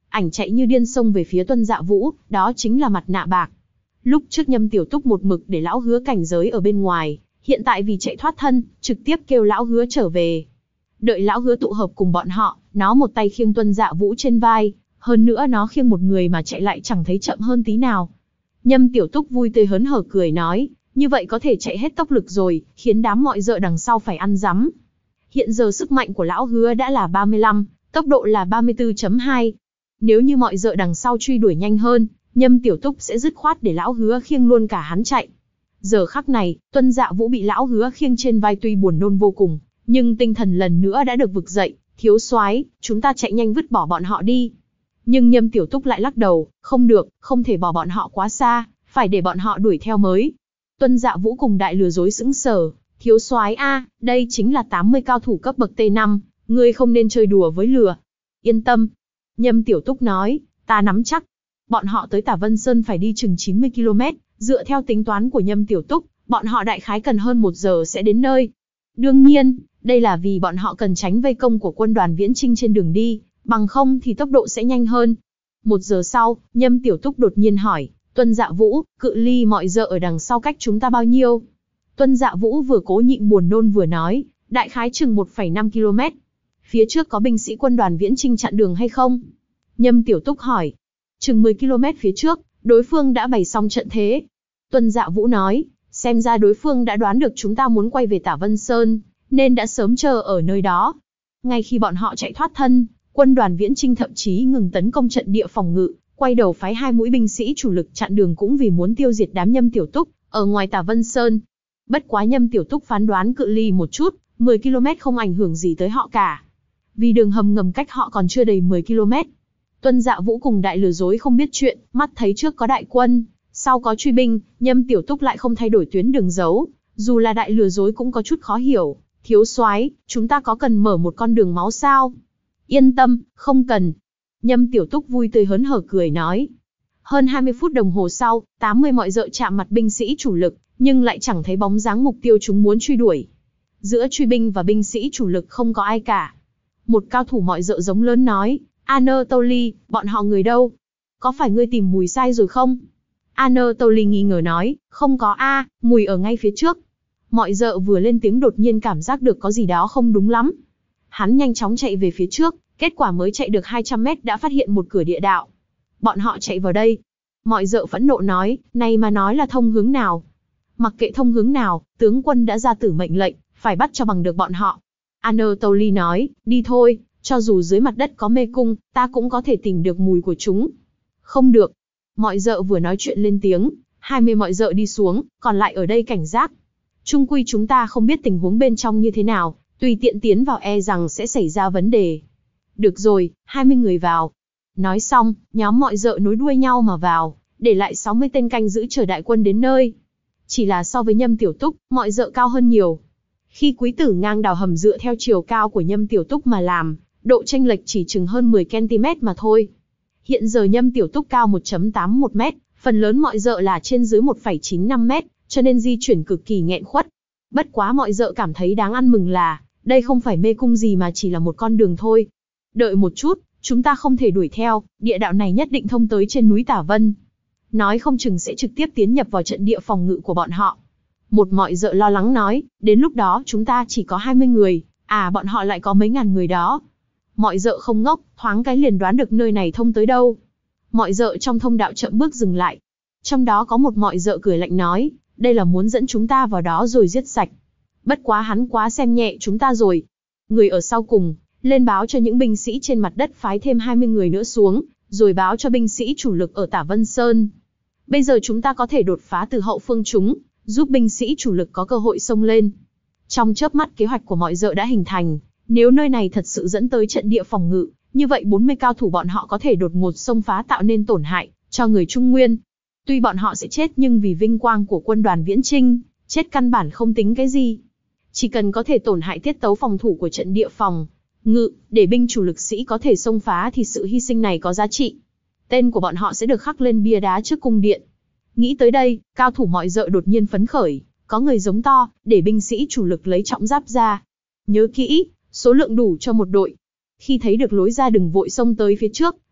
ảnh chạy như điên xông về phía Tuân Dạ Vũ, đó chính là mặt nạ bạc. Lúc trước Nhâm Tiểu Túc một mực để lão Hứa cảnh giới ở bên ngoài, hiện tại vì chạy thoát thân, trực tiếp kêu lão Hứa trở về. Đợi lão Hứa tụ hợp cùng bọn họ, nó một tay khiêng Tuân Dạ Vũ trên vai, hơn nữa nó khiêng một người mà chạy lại chẳng thấy chậm hơn tí nào. Nhâm Tiểu Túc vui tươi hớn hở cười nói, như vậy có thể chạy hết tốc lực rồi, khiến đám mọi dợ đằng sau phải ăn rắm. Hiện giờ sức mạnh của lão Hứa đã là ba mươi lăm, tốc độ là ba mươi tư chấm hai. Nếu như mọi dợ đằng sau truy đuổi nhanh hơn, Nhâm Tiểu Túc sẽ dứt khoát để lão Hứa khiêng luôn cả hắn chạy. Giờ khắc này, Tuân Dạ Vũ bị lão Hứa khiêng trên vai tuy buồn nôn vô cùng, nhưng tinh thần lần nữa đã được vực dậy. Thiếu soái, chúng ta chạy nhanh vứt bỏ bọn họ đi. Nhưng Nhâm Tiểu Túc lại lắc đầu, không được, không thể bỏ bọn họ quá xa, phải để bọn họ đuổi theo mới. Tuân Dạ Vũ cùng đại lừa dối sững sờ, thiếu soái a, đây chính là tám mươi cao thủ cấp bậc T năm, ngươi không nên chơi đùa với lừa. Yên tâm. Nhâm Tiểu Túc nói, ta nắm chắc. Bọn họ tới Tả Vân Sơn phải đi chừng chín mươi ki lô mét, dựa theo tính toán của Nhâm Tiểu Túc, bọn họ đại khái cần hơn một giờ sẽ đến nơi. Đương nhiên, đây là vì bọn họ cần tránh vây công của quân đoàn Viễn Chinh trên đường đi, bằng không thì tốc độ sẽ nhanh hơn. Một giờ sau, Nhâm Tiểu Túc đột nhiên hỏi, Tuân Dạ Vũ, cự ly mọi dợ ở đằng sau cách chúng ta bao nhiêu? Tuân Dạ Vũ vừa cố nhịn buồn nôn vừa nói, đại khái chừng một phẩy năm ki lô mét. Phía trước có binh sĩ quân đoàn Viễn Chinh chặn đường hay không? Nhâm Tiểu Túc hỏi. Chừng mười ki lô mét phía trước, đối phương đã bày xong trận thế. Tuân Dạ Vũ nói, xem ra đối phương đã đoán được chúng ta muốn quay về Tả Vân Sơn, nên đã sớm chờ ở nơi đó. Ngay khi bọn họ chạy thoát thân, quân đoàn Viễn Chinh thậm chí ngừng tấn công trận địa phòng ngự, quay đầu phái hai mũi binh sĩ chủ lực chặn đường cũng vì muốn tiêu diệt đám Nhâm Tiểu Túc ở ngoài Tả Vân Sơn. Bất quá Nhâm Tiểu Túc phán đoán cự ly một chút, mười ki lô mét không ảnh hưởng gì tới họ cả. Vì đường hầm ngầm cách họ còn chưa đầy mười ki lô mét. Tuân Dạ Vũ cùng đại lừa dối không biết chuyện, mắt thấy trước có đại quân, sau có truy binh, Nhâm Tiểu Túc lại không thay đổi tuyến đường giấu, dù là đại lừa dối cũng có chút khó hiểu. Thiếu soái, chúng ta có cần mở một con đường máu sao? Yên tâm, không cần. Nhâm Tiểu Túc vui tươi hớn hở cười nói. Hơn hai mươi phút đồng hồ sau, tám mươi mọi dợ chạm mặt binh sĩ chủ lực, nhưng lại chẳng thấy bóng dáng mục tiêu chúng muốn truy đuổi. Giữa truy binh và binh sĩ chủ lực không có ai cả. Một cao thủ mọi dợ giống lớn nói, Anatoly, bọn họ người đâu? Có phải ngươi tìm mùi sai rồi không? Anatoly nghi ngờ nói, không có a, mùi ở ngay phía trước. Mọi dợ vừa lên tiếng đột nhiên cảm giác được có gì đó không đúng lắm. Hắn nhanh chóng chạy về phía trước, kết quả mới chạy được hai trăm mét đã phát hiện một cửa địa đạo. Bọn họ chạy vào đây. Mọi dợ phẫn nộ nói, này mà nói là thông hướng nào? Mặc kệ thông hướng nào, tướng quân đã ra tử mệnh lệnh, phải bắt cho bằng được bọn họ. Anatoly nói, đi thôi, cho dù dưới mặt đất có mê cung, ta cũng có thể tìm được mùi của chúng. Không được. Mọi dợ vừa nói chuyện lên tiếng, hai mươi mọi dợ đi xuống, còn lại ở đây cảnh giác. Chung quy chúng ta không biết tình huống bên trong như thế nào, tùy tiện tiến vào e rằng sẽ xảy ra vấn đề. Được rồi, hai mươi người vào. Nói xong, nhóm mọi dợ nối đuôi nhau mà vào, để lại sáu mươi tên canh giữ chờ đại quân đến nơi. Chỉ là so với Nhâm Tiểu Túc, mọi dợ cao hơn nhiều. Khi quý tử ngang đào hầm dựa theo chiều cao của Nhâm Tiểu Túc mà làm, độ chênh lệch chỉ chừng hơn mười ki lô mét mà thôi. Hiện giờ Nhâm Tiểu Túc cao một phẩy tám mốt mét, phần lớn mọi dợ là trên dưới một phẩy chín năm mét, cho nên di chuyển cực kỳ nghẹn khuất. Bất quá mọi dợ cảm thấy đáng ăn mừng là, đây không phải mê cung gì mà chỉ là một con đường thôi. Đợi một chút, chúng ta không thể đuổi theo, địa đạo này nhất định thông tới trên núi Tả Vân. Nói không chừng sẽ trực tiếp tiến nhập vào trận địa phòng ngự của bọn họ. Một mọi dợ lo lắng nói, đến lúc đó chúng ta chỉ có hai mươi người, à bọn họ lại có mấy ngàn người đó. Mọi dợ không ngốc, thoáng cái liền đoán được nơi này thông tới đâu. Mọi dợ trong thông đạo chậm bước dừng lại. Trong đó có một mọi dợ cười lạnh nói, đây là muốn dẫn chúng ta vào đó rồi giết sạch. Bất quá hắn quá xem nhẹ chúng ta rồi. Người ở sau cùng, lên báo cho những binh sĩ trên mặt đất phái thêm hai mươi người nữa xuống, rồi báo cho binh sĩ chủ lực ở Tả Vân Sơn. Bây giờ chúng ta có thể đột phá từ hậu phương chúng, giúp binh sĩ chủ lực có cơ hội xông lên. Trong chớp mắt kế hoạch của mọi dợ đã hình thành, nếu nơi này thật sự dẫn tới trận địa phòng ngự, như vậy bốn mươi cao thủ bọn họ có thể đột ngột xông phá tạo nên tổn hại cho người Trung Nguyên. Tuy bọn họ sẽ chết nhưng vì vinh quang của quân đoàn Viễn Chinh, chết căn bản không tính cái gì. Chỉ cần có thể tổn hại tiết tấu phòng thủ của trận địa phòng ngự, để binh chủ lực sĩ có thể xông phá thì sự hy sinh này có giá trị. Tên của bọn họ sẽ được khắc lên bia đá trước cung điện. Nghĩ tới đây, cao thủ mọi dợ đột nhiên phấn khởi, có người giống to, để binh sĩ chủ lực lấy trọng giáp ra. Nhớ kỹ, số lượng đủ cho một đội. Khi thấy được lối ra đừng vội xông tới phía trước,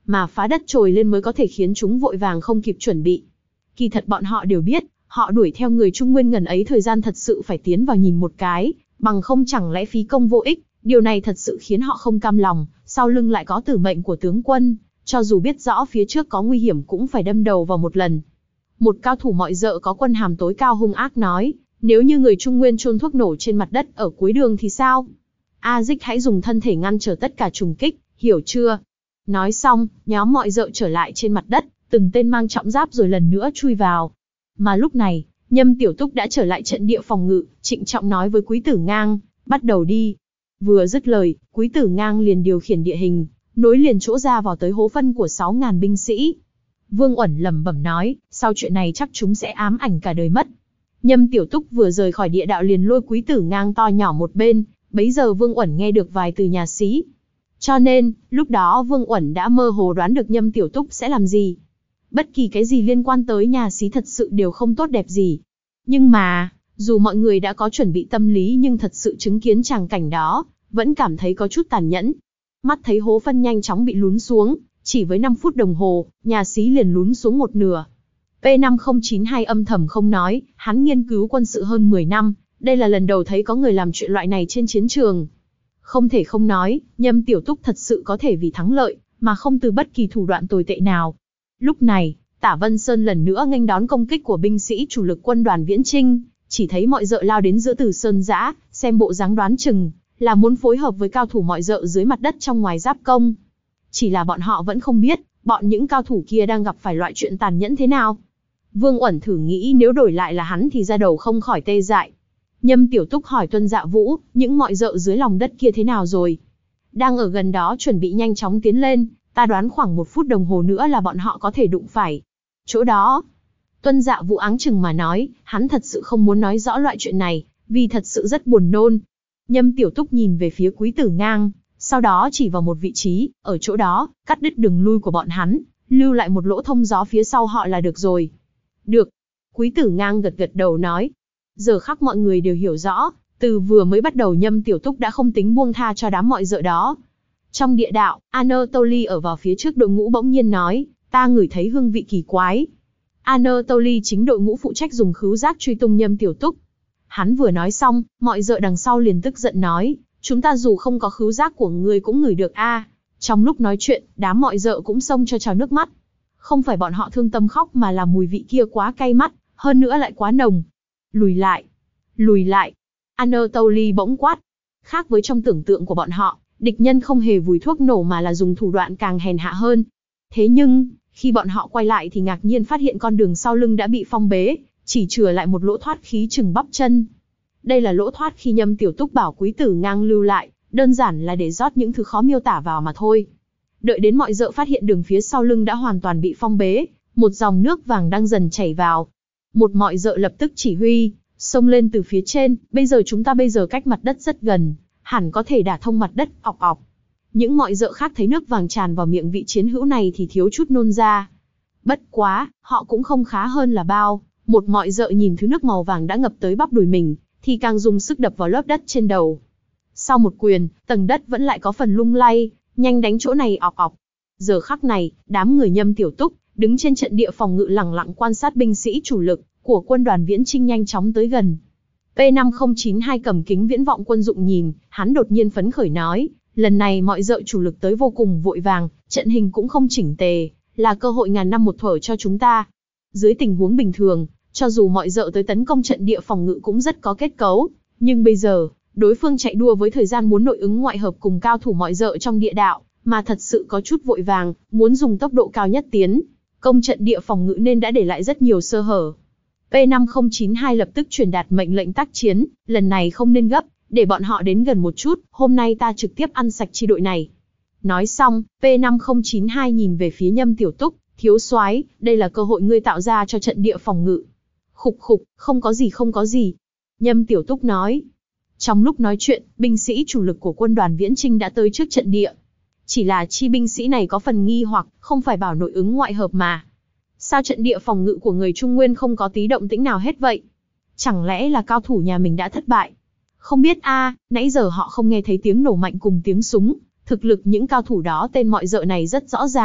mà phá đất trồi lên mới có thể khiến chúng vội vàng không kịp chuẩn bị. Kỳ thật bọn họ đều biết, họ đuổi theo người Trung Nguyên ngần ấy thời gian thật sự phải tiến vào nhìn một cái, bằng không chẳng lẽ phí công vô ích, điều này thật sự khiến họ không cam lòng, sau lưng lại có tử mệnh của tướng quân, cho dù biết rõ phía trước có nguy hiểm cũng phải đâm đầu vào một lần. Một cao thủ mọi dợ có quân hàm tối cao hung ác nói, nếu như người Trung Nguyên chôn thuốc nổ trên mặt đất ở cuối đường thì sao? A Dích hãy dùng thân thể ngăn trở tất cả trùng kích, hiểu chưa? Nói xong, nhóm mọi dợ trở lại trên mặt đất, từng tên mang trọng giáp rồi lần nữa chui vào. Mà lúc này, Nhâm Tiểu Túc đã trở lại trận địa phòng ngự, trịnh trọng nói với Quý Tử Ngang, bắt đầu đi. Vừa dứt lời, Quý Tử Ngang liền điều khiển địa hình, nối liền chỗ ra vào tới hố phân của sáu ngàn binh sĩ. Vương Uẩn lẩm bẩm nói, sau chuyện này chắc chúng sẽ ám ảnh cả đời mất. Nhâm Tiểu Túc vừa rời khỏi địa đạo liền lôi Quý Tử Ngang to nhỏ một bên, bấy giờ Vương Uẩn nghe được vài từ nhà xí. Cho nên, lúc đó Vương Uẩn đã mơ hồ đoán được Nhâm Tiểu Túc sẽ làm gì. Bất kỳ cái gì liên quan tới nhà xí thật sự đều không tốt đẹp gì. Nhưng mà, dù mọi người đã có chuẩn bị tâm lý nhưng thật sự chứng kiến tràng cảnh đó, vẫn cảm thấy có chút tàn nhẫn. Mắt thấy hố phân nhanh chóng bị lún xuống, chỉ với năm phút đồng hồ, nhà xí liền lún xuống một nửa. P năm không chín hai âm thầm không nói, hắn nghiên cứu quân sự hơn mười năm, đây là lần đầu thấy có người làm chuyện loại này trên chiến trường. Không thể không nói, Nhâm Tiểu Túc thật sự có thể vì thắng lợi, mà không từ bất kỳ thủ đoạn tồi tệ nào. Lúc này, Tả Vân Sơn lần nữa nghênh đón công kích của binh sĩ chủ lực quân đoàn Viễn Chinh, chỉ thấy mọi dợ lao đến giữa Từ Sơn Giã, xem bộ dáng đoán chừng là muốn phối hợp với cao thủ mọi dợ dưới mặt đất trong ngoài giáp công. Chỉ là bọn họ vẫn không biết, bọn những cao thủ kia đang gặp phải loại chuyện tàn nhẫn thế nào. Vương Uẩn thử nghĩ nếu đổi lại là hắn thì ra đầu không khỏi tê dại. Nhâm Tiểu Túc hỏi Tuân Dạ Vũ, những mọi dợ dưới lòng đất kia thế nào rồi? Đang ở gần đó chuẩn bị nhanh chóng tiến lên, ta đoán khoảng một phút đồng hồ nữa là bọn họ có thể đụng phải chỗ đó. Tuân Dạ Vũ áng chừng mà nói, hắn thật sự không muốn nói rõ loại chuyện này, vì thật sự rất buồn nôn. Nhâm Tiểu Túc nhìn về phía Quý Tử Ngang, sau đó chỉ vào một vị trí, ở chỗ đó, cắt đứt đường lui của bọn hắn, lưu lại một lỗ thông gió phía sau họ là được rồi. Được. Quý Tử Ngang gật gật đầu nói. Giờ khắc mọi người đều hiểu rõ, từ vừa mới bắt đầu Nhâm Tiểu Túc đã không tính buông tha cho đám mọi dợ đó. Trong địa đạo, Anatoly ở vào phía trước đội ngũ bỗng nhiên nói, ta ngửi thấy hương vị kỳ quái. Anatoly chính đội ngũ phụ trách dùng khứu giác truy tung Nhâm Tiểu Túc. Hắn vừa nói xong, mọi dợ đằng sau liền tức giận nói, chúng ta dù không có khứu giác của ngươi cũng ngửi được a. À. Trong lúc nói chuyện, đám mọi dợ cũng xông cho trào nước mắt. Không phải bọn họ thương tâm khóc mà là mùi vị kia quá cay mắt, hơn nữa lại quá nồng. Lùi lại, lùi lại. Anatoly bỗng quát. Khác với trong tưởng tượng của bọn họ, địch nhân không hề vùi thuốc nổ mà là dùng thủ đoạn càng hèn hạ hơn. Thế nhưng, khi bọn họ quay lại thì ngạc nhiên phát hiện con đường sau lưng đã bị phong bế, chỉ chừa lại một lỗ thoát khí chừng bắp chân. Đây là lỗ thoát khi Nhâm Tiểu Túc bảo Quý Tử Ngang lưu lại, đơn giản là để rót những thứ khó miêu tả vào mà thôi. Đợi đến mọi dợ phát hiện đường phía sau lưng đã hoàn toàn bị phong bế, một dòng nước vàng đang dần chảy vào. Một mọi dợ lập tức chỉ huy, xông lên từ phía trên, bây giờ chúng ta bây giờ cách mặt đất rất gần, hẳn có thể đả thông mặt đất, ọc ọc. Những mọi dợ khác thấy nước vàng tràn vào miệng vị chiến hữu này thì thiếu chút nôn ra. Bất quá, họ cũng không khá hơn là bao, một mọi dợ nhìn thứ nước màu vàng đã ngập tới bắp đùi mình, thì càng dùng sức đập vào lớp đất trên đầu. Sau một quyền, tầng đất vẫn lại có phần lung lay, nhanh đánh chỗ này ọc ọc. Giờ khắc này, đám người Nhâm Tiểu Túc, đứng trên trận địa phòng ngự lẳng lặng quan sát binh sĩ chủ lực của quân đoàn Viễn Chinh nhanh chóng tới gần. P năm không chín hai cầm kính viễn vọng quân dụng nhìn, hắn đột nhiên phấn khởi nói, lần này mọi dợ chủ lực tới vô cùng vội vàng, trận hình cũng không chỉnh tề, là cơ hội ngàn năm một thuở cho chúng ta. Dưới tình huống bình thường, cho dù mọi dợ tới tấn công trận địa phòng ngự cũng rất có kết cấu, nhưng bây giờ, đối phương chạy đua với thời gian muốn nội ứng ngoại hợp cùng cao thủ mọi dợ trong địa đạo, mà thật sự có chút vội vàng, muốn dùng tốc độ cao nhất tiến công trận địa phòng ngự nên đã để lại rất nhiều sơ hở. P năm không chín hai lập tức truyền đạt mệnh lệnh tác chiến, lần này không nên gấp, để bọn họ đến gần một chút, hôm nay ta trực tiếp ăn sạch chi đội này. Nói xong, P năm không chín hai nhìn về phía Nhâm Tiểu Túc, thiếu soái, đây là cơ hội ngươi tạo ra cho trận địa phòng ngự. Khục khục, không có gì không có gì. Nhâm Tiểu Túc nói. Trong lúc nói chuyện, binh sĩ chủ lực của quân đoàn Viễn Chinh đã tới trước trận địa. Chỉ là chi binh sĩ này có phần nghi hoặc, không phải bảo nội ứng ngoại hợp mà. Sao trận địa phòng ngự của người Trung Nguyên không có tí động tĩnh nào hết vậy? Chẳng lẽ là cao thủ nhà mình đã thất bại? Không biết a, à, nãy giờ họ không nghe thấy tiếng nổ mạnh cùng tiếng súng. Thực lực những cao thủ đó tên mọi dợ này rất rõ ràng,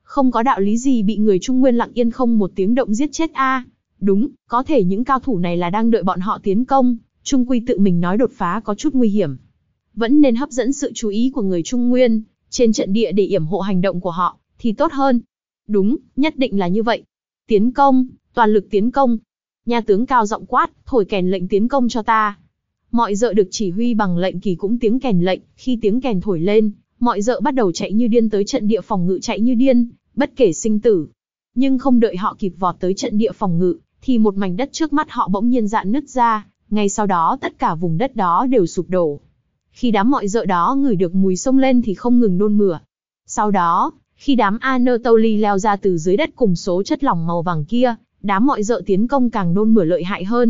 Không có đạo lý gì bị người Trung Nguyên lặng yên không một tiếng động giết chết a. À, đúng, có thể những cao thủ này là đang đợi bọn họ tiến công, Trung Quy tự mình nói đột phá có chút nguy hiểm. Vẫn nên hấp dẫn sự chú ý của người Trung Nguyên, trên trận địa để yểm hộ hành động của họ, thì tốt hơn. Đúng, nhất định là như vậy. Tiến công, toàn lực tiến công. Nha tướng cao giọng quát, thổi kèn lệnh tiến công cho ta. Mọi dợ được chỉ huy bằng lệnh kỳ cũng tiếng kèn lệnh, khi tiếng kèn thổi lên, mọi dợ bắt đầu chạy như điên tới trận địa phòng ngự chạy như điên, bất kể sinh tử. Nhưng không đợi họ kịp vọt tới trận địa phòng ngự, thì một mảnh đất trước mắt họ bỗng nhiên rạn nứt ra, ngay sau đó tất cả vùng đất đó đều sụp đổ. Khi đám mọi dợ đó ngửi được mùi xông lên thì không ngừng nôn mửa. Sau đó, khi đám Anatoly leo ra từ dưới đất cùng số chất lỏng màu vàng kia, đám mọi dợ tiến công càng nôn mửa lợi hại hơn.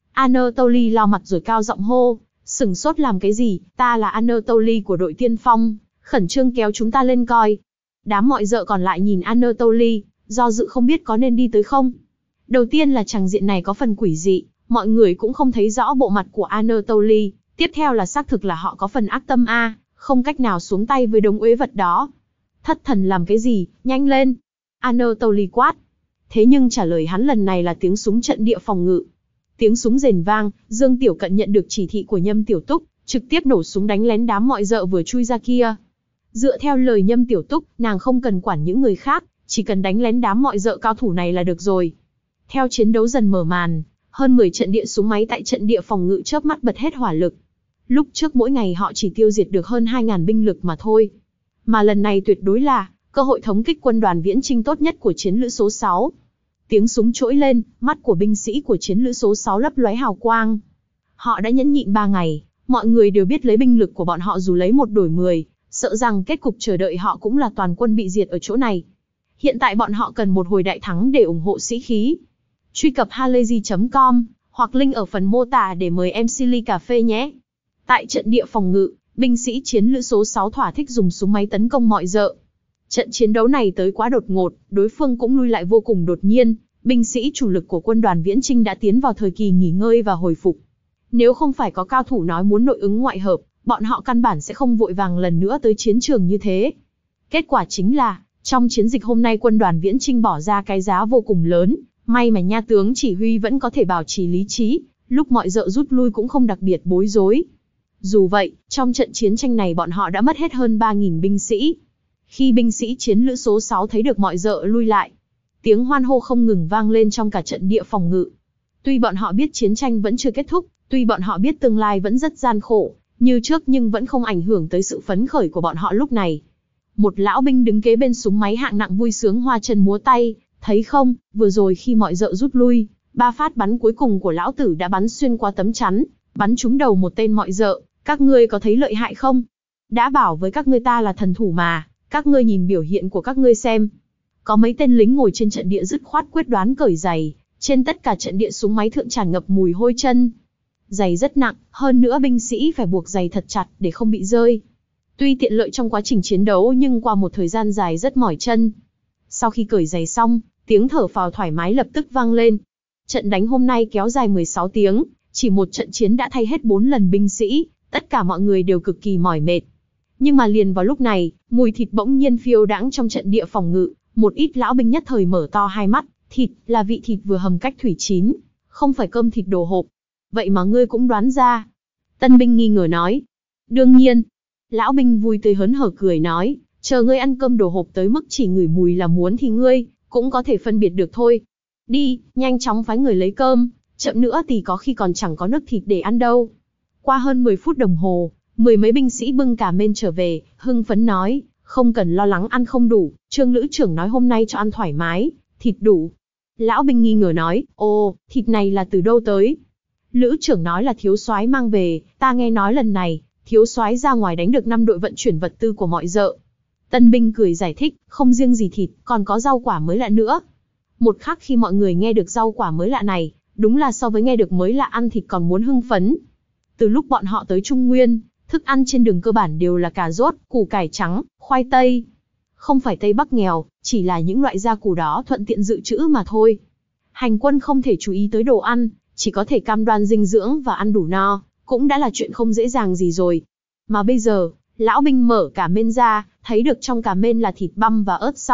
Anatoly lau mặt rồi cao giọng hô, sửng sốt làm cái gì, ta là Anatoly của đội tiên phong, khẩn trương kéo chúng ta lên coi. Đám mọi dợ còn lại nhìn Anatoly, do dự không biết có nên đi tới không. Đầu tiên là tràng diện này có phần quỷ dị, mọi người cũng không thấy rõ bộ mặt của Anatoly. Tiếp theo là xác thực là họ có phần ác tâm a, không cách nào xuống tay với đống uế vật đó. Thất thần làm cái gì, nhanh lên. Anatoly quát. Thế nhưng trả lời hắn lần này là tiếng súng trận địa phòng ngự. Tiếng súng rền vang, Dương Tiểu Cận nhận được chỉ thị của Nhâm Tiểu Túc, trực tiếp nổ súng đánh lén đám mọi dợ vừa chui ra kia. Dựa theo lời Nhâm Tiểu Túc, nàng không cần quản những người khác, chỉ cần đánh lén đám mọi dợ cao thủ này là được rồi. Theo chiến đấu dần mở màn, hơn mười trận địa súng máy tại trận địa phòng ngự chớp mắt bật hết hỏa lực. Lúc trước mỗi ngày họ chỉ tiêu diệt được hơn hai nghìn binh lực mà thôi. Mà lần này tuyệt đối là cơ hội thống kích quân đoàn viễn chinh tốt nhất của chiến lữ số sáu. Tiếng súng trỗi lên, mắt của binh sĩ của chiến lữ số sáu lấp lóe hào quang. Họ đã nhẫn nhịn ba ngày, mọi người đều biết lấy binh lực của bọn họ dù lấy một đổi mười, sợ rằng kết cục chờ đợi họ cũng là toàn quân bị diệt ở chỗ này. Hiện tại bọn họ cần một hồi đại thắng để ủng hộ sĩ khí. Truy cập halayzi chấm com hoặc link ở phần mô tả để mời em xê ly cà phê nhé. Tại trận địa phòng ngự, binh sĩ chiến lữ số sáu thỏa thích dùng súng máy tấn công mọi dợ. Trận chiến đấu này tới quá đột ngột, đối phương cũng lui lại vô cùng đột nhiên, binh sĩ chủ lực của quân đoàn viễn chinh đã tiến vào thời kỳ nghỉ ngơi và hồi phục. Nếu không phải có cao thủ nói muốn nội ứng ngoại hợp, bọn họ căn bản sẽ không vội vàng lần nữa tới chiến trường như thế. Kết quả chính là, trong chiến dịch hôm nay quân đoàn viễn chinh bỏ ra cái giá vô cùng lớn, may mà nha tướng chỉ huy vẫn có thể bảo trì lý trí, lúc mọi dợ rút lui cũng không đặc biệt bối rối. Dù vậy, trong trận chiến tranh này bọn họ đã mất hết hơn ba nghìn binh sĩ. Khi binh sĩ chiến lữ số sáu thấy được mọi dợ lui lại, tiếng hoan hô không ngừng vang lên trong cả trận địa phòng ngự. Tuy bọn họ biết chiến tranh vẫn chưa kết thúc, tuy bọn họ biết tương lai vẫn rất gian khổ, như trước nhưng vẫn không ảnh hưởng tới sự phấn khởi của bọn họ lúc này. Một lão binh đứng kế bên súng máy hạng nặng vui sướng hoa chân múa tay, thấy không, vừa rồi khi mọi dợ rút lui, ba phát bắn cuối cùng của lão tử đã bắn xuyên qua tấm chắn, bắn trúng đầu một tên mọi dợ, các ngươi có thấy lợi hại không? Đã bảo với các ngươi ta là thần thủ mà, các ngươi nhìn biểu hiện của các ngươi xem. Có mấy tên lính ngồi trên trận địa dứt khoát quyết đoán cởi giày, trên tất cả trận địa súng máy thượng tràn ngập mùi hôi chân. Giày rất nặng, hơn nữa binh sĩ phải buộc giày thật chặt để không bị rơi. Tuy tiện lợi trong quá trình chiến đấu nhưng qua một thời gian dài rất mỏi chân. Sau khi cởi giày xong, tiếng thở phào thoải mái lập tức vang lên. Trận đánh hôm nay kéo dài mười sáu tiếng, chỉ một trận chiến đã thay hết bốn lần binh sĩ, tất cả mọi người đều cực kỳ mỏi mệt. Nhưng mà liền vào lúc này, mùi thịt bỗng nhiên phiêu đãng trong trận địa phòng ngự, một ít lão binh nhất thời mở to hai mắt, thịt là vị thịt vừa hầm cách thủy chín, không phải cơm thịt đồ hộp. Vậy mà ngươi cũng đoán ra. Tân binh nghi ngờ nói. Đương nhiên. Lão binh vui tươi hớn hở cười nói, chờ ngươi ăn cơm đồ hộp tới mức chỉ ngửi mùi là muốn thì ngươi cũng có thể phân biệt được thôi. Đi, nhanh chóng phái người lấy cơm, chậm nữa thì có khi còn chẳng có nước thịt để ăn đâu. Qua hơn mười phút đồng hồ, mười mấy binh sĩ bưng cả mên trở về, hưng phấn nói, không cần lo lắng ăn không đủ, Trương lữ trưởng nói hôm nay cho ăn thoải mái, thịt đủ. Lão binh nghi ngờ nói, ồ, thịt này là từ đâu tới? Lữ trưởng nói là thiếu soái mang về, ta nghe nói lần này, thiếu soái ra ngoài đánh được năm đội vận chuyển vật tư của mọi dợ. Tân binh cười giải thích, không riêng gì thịt, còn có rau quả mới lạ nữa. Một khắc khi mọi người nghe được rau quả mới lạ này, đúng là so với nghe được mới lạ ăn thịt còn muốn hưng phấn. Từ lúc bọn họ tới Trung Nguyên, thức ăn trên đường cơ bản đều là cà rốt, củ cải trắng, khoai tây. Không phải Tây Bắc nghèo, chỉ là những loại gia củ đó thuận tiện dự trữ mà thôi. Hành quân không thể chú ý tới đồ ăn, chỉ có thể cam đoan dinh dưỡng và ăn đủ no, cũng đã là chuyện không dễ dàng gì rồi. Mà bây giờ, lão binh mở cả mên ra, thấy được trong cả mên là thịt băm và ớt xong,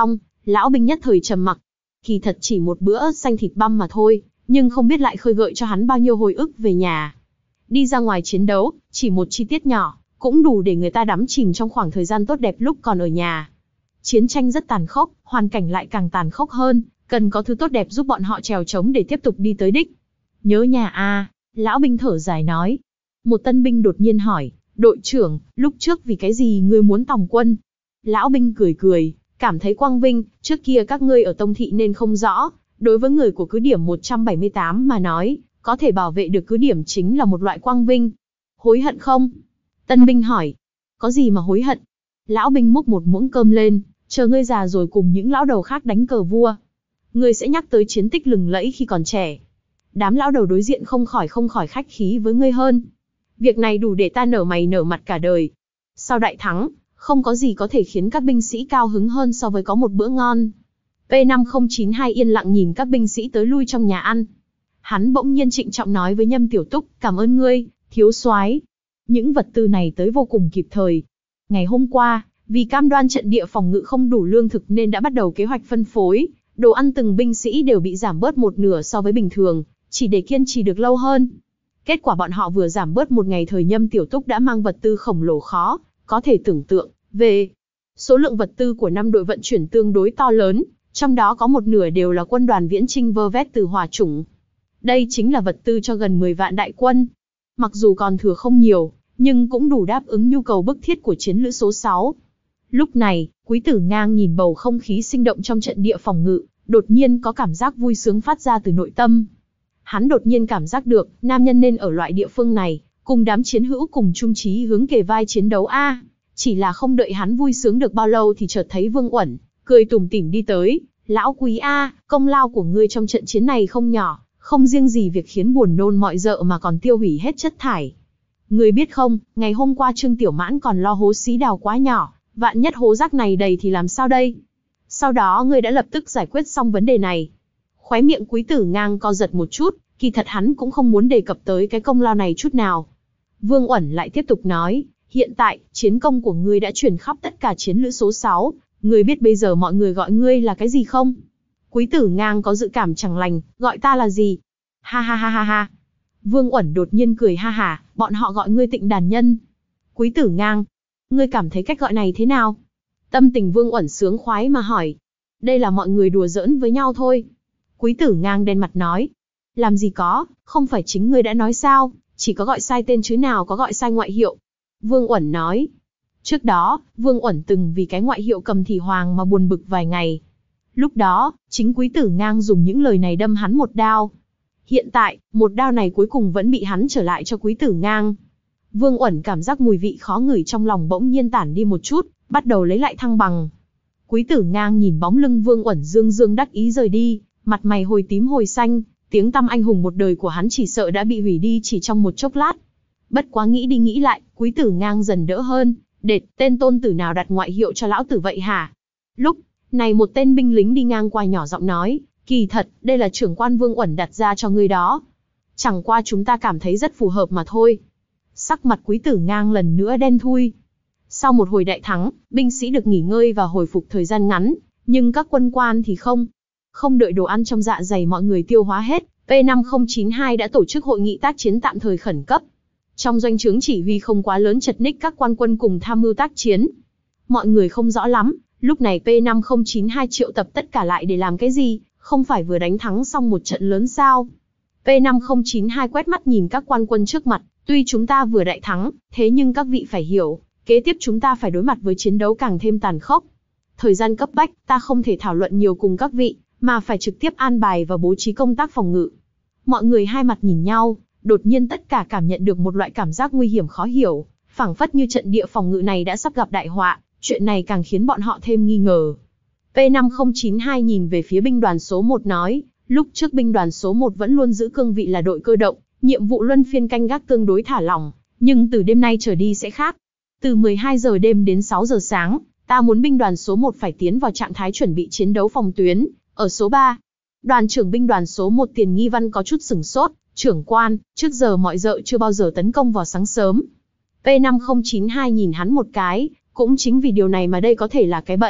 Lão binh nhất thời trầm mặc. Kỳ thật chỉ một bữa ớt xanh thịt băm mà thôi, nhưng không biết lại khơi gợi cho hắn bao nhiêu hồi ức về nhà. Đi ra ngoài chiến đấu, chỉ một chi tiết nhỏ, cũng đủ để người ta đắm chìm trong khoảng thời gian tốt đẹp lúc còn ở nhà. Chiến tranh rất tàn khốc, hoàn cảnh lại càng tàn khốc hơn, cần có thứ tốt đẹp giúp bọn họ trèo trống để tiếp tục đi tới đích. Nhớ nhà à, lão binh thở dài nói. Một tân binh đột nhiên hỏi, đội trưởng, lúc trước vì cái gì ngươi muốn tòng quân? Lão binh cười cười, cảm thấy quang vinh, trước kia các ngươi ở Tông Thị nên không rõ, đối với người của cứ điểm một trăm bảy mươi tám mà nói, có thể bảo vệ được cứ điểm chính là một loại quang vinh. Hối hận không? Tân binh hỏi. Có gì mà hối hận? Lão binh múc một muỗng cơm lên, chờ ngươi già rồi cùng những lão đầu khác đánh cờ vua. Ngươi sẽ nhắc tới chiến tích lừng lẫy khi còn trẻ. Đám lão đầu đối diện không khỏi không khỏi khách khí với ngươi hơn. Việc này đủ để ta nở mày nở mặt cả đời. Sau đại thắng, không có gì có thể khiến các binh sĩ cao hứng hơn so với có một bữa ngon. P năm không chín hai yên lặng nhìn các binh sĩ tới lui trong nhà ăn. Hắn bỗng nhiên trịnh trọng nói với Nhâm Tiểu Túc, cảm ơn ngươi, thiếu soái. Những vật tư này tới vô cùng kịp thời. Ngày hôm qua, vì cam đoan trận địa phòng ngự không đủ lương thực nên đã bắt đầu kế hoạch phân phối, đồ ăn từng binh sĩ đều bị giảm bớt một nửa so với bình thường, chỉ để kiên trì được lâu hơn. Kết quả bọn họ vừa giảm bớt một ngày thời Nhâm Tiểu Túc đã mang vật tư khổng lồ khó, có thể tưởng tượng, về số lượng vật tư của năm đội vận chuyển tương đối to lớn, trong đó có một nửa đều là quân đoàn viễn chinh vơ vét từ hỏa chủng. Đây chính là vật tư cho gần mười vạn đại quân. Mặc dù còn thừa không nhiều, nhưng cũng đủ đáp ứng nhu cầu bức thiết của chiến lữ số sáu. Lúc này, Quý Tử Ngang nhìn bầu không khí sinh động trong trận địa phòng ngự, đột nhiên có cảm giác vui sướng phát ra từ nội tâm. Hắn đột nhiên cảm giác được, nam nhân nên ở loại địa phương này, cùng đám chiến hữu cùng chung chí hướng kề vai chiến đấu a. Chỉ là không đợi hắn vui sướng được bao lâu thì chợt thấy Vương Uẩn, cười tủm tỉm đi tới. Lão Quý a, công lao của ngươi trong trận chiến này không nhỏ, không riêng gì việc khiến buồn nôn mọi dợ mà còn tiêu hủy hết chất thải. Ngươi biết không, ngày hôm qua Trương Tiểu Mãn còn lo hố xí đào quá nhỏ, vạn nhất hố rác này đầy thì làm sao đây? Sau đó ngươi đã lập tức giải quyết xong vấn đề này. Khóe miệng Quý Tử Ngang co giật một chút, kỳ thật hắn cũng không muốn đề cập tới cái công lao này chút nào. Vương Uẩn lại tiếp tục nói, hiện tại, chiến công của ngươi đã truyền khắp tất cả chiến lữ số sáu, ngươi biết bây giờ mọi người gọi ngươi là cái gì không? Quý Tử Ngang có dự cảm chẳng lành, gọi ta là gì? Ha ha ha ha ha. Vương Uẩn đột nhiên cười ha hả, bọn họ gọi ngươi Tịnh Đàn Nhân. Quý Tử Ngang, ngươi cảm thấy cách gọi này thế nào? Tâm tình Vương Uẩn sướng khoái mà hỏi. Đây là mọi người đùa giỡn với nhau thôi. Quý Tử Ngang đen mặt nói. Làm gì có, không phải chính ngươi đã nói sao, chỉ có gọi sai tên chứ nào có gọi sai ngoại hiệu. Vương Uẩn nói. Trước đó, Vương Uẩn từng vì cái ngoại hiệu Cầm Thì Hoàng mà buồn bực vài ngày. Lúc đó, chính Quý Tử Ngang dùng những lời này đâm hắn một đao. Hiện tại, một đao này cuối cùng vẫn bị hắn trở lại cho Quý Tử Ngang. Vương Uẩn cảm giác mùi vị khó ngửi trong lòng bỗng nhiên tản đi một chút, bắt đầu lấy lại thăng bằng. Quý Tử Ngang nhìn bóng lưng Vương Uẩn dương dương đắc ý rời đi, mặt mày hồi tím hồi xanh, tiếng tăm anh hùng một đời của hắn chỉ sợ đã bị hủy đi chỉ trong một chốc lát. Bất quá nghĩ đi nghĩ lại, Quý Tử Ngang dần đỡ hơn, đệt, tên tôn tử nào đặt ngoại hiệu cho lão tử vậy hả? Lúc này một tên binh lính đi ngang qua nhỏ giọng nói, kỳ thật, đây là trưởng quan Vương Uẩn đặt ra cho ngươi đó. Chẳng qua chúng ta cảm thấy rất phù hợp mà thôi. Sắc mặt Quý Tử Ngang lần nữa đen thui. Sau một hồi đại thắng, binh sĩ được nghỉ ngơi và hồi phục thời gian ngắn, nhưng các quân quan thì không. Không đợi đồ ăn trong dạ dày mọi người tiêu hóa hết, P năm không chín hai đã tổ chức hội nghị tác chiến tạm thời khẩn cấp. Trong doanh trướng chỉ huy không quá lớn chật ních các quan quân cùng tham mưu tác chiến. Mọi người không rõ lắm, lúc này P năm không chín hai triệu tập tất cả lại để làm cái gì, không phải vừa đánh thắng xong một trận lớn sao? P năm không chín hai quét mắt nhìn các quan quân trước mặt, tuy chúng ta vừa đại thắng, thế nhưng các vị phải hiểu, kế tiếp chúng ta phải đối mặt với chiến đấu càng thêm tàn khốc. Thời gian cấp bách, ta không thể thảo luận nhiều cùng các vị, mà phải trực tiếp an bài và bố trí công tác phòng ngự. Mọi người hai mặt nhìn nhau, đột nhiên tất cả cảm nhận được một loại cảm giác nguy hiểm khó hiểu, phảng phất như trận địa phòng ngự này đã sắp gặp đại họa, chuyện này càng khiến bọn họ thêm nghi ngờ. P năm không chín hai nhìn về phía binh đoàn số một nói, lúc trước binh đoàn số một vẫn luôn giữ cương vị là đội cơ động, nhiệm vụ luân phiên canh gác tương đối thả lỏng, nhưng từ đêm nay trở đi sẽ khác. Từ mười hai giờ đêm đến sáu giờ sáng, ta muốn binh đoàn số một phải tiến vào trạng thái chuẩn bị chiến đấu phòng tuyến, ở số ba. Đoàn trưởng binh đoàn số một Tiền Nghi Văn có chút sửng sốt, trưởng quan, trước giờ mọi dợ chưa bao giờ tấn công vào sáng sớm. P năm không chín hai nhìn hắn một cái, cũng chính vì điều này mà đây có thể là cái bẫy,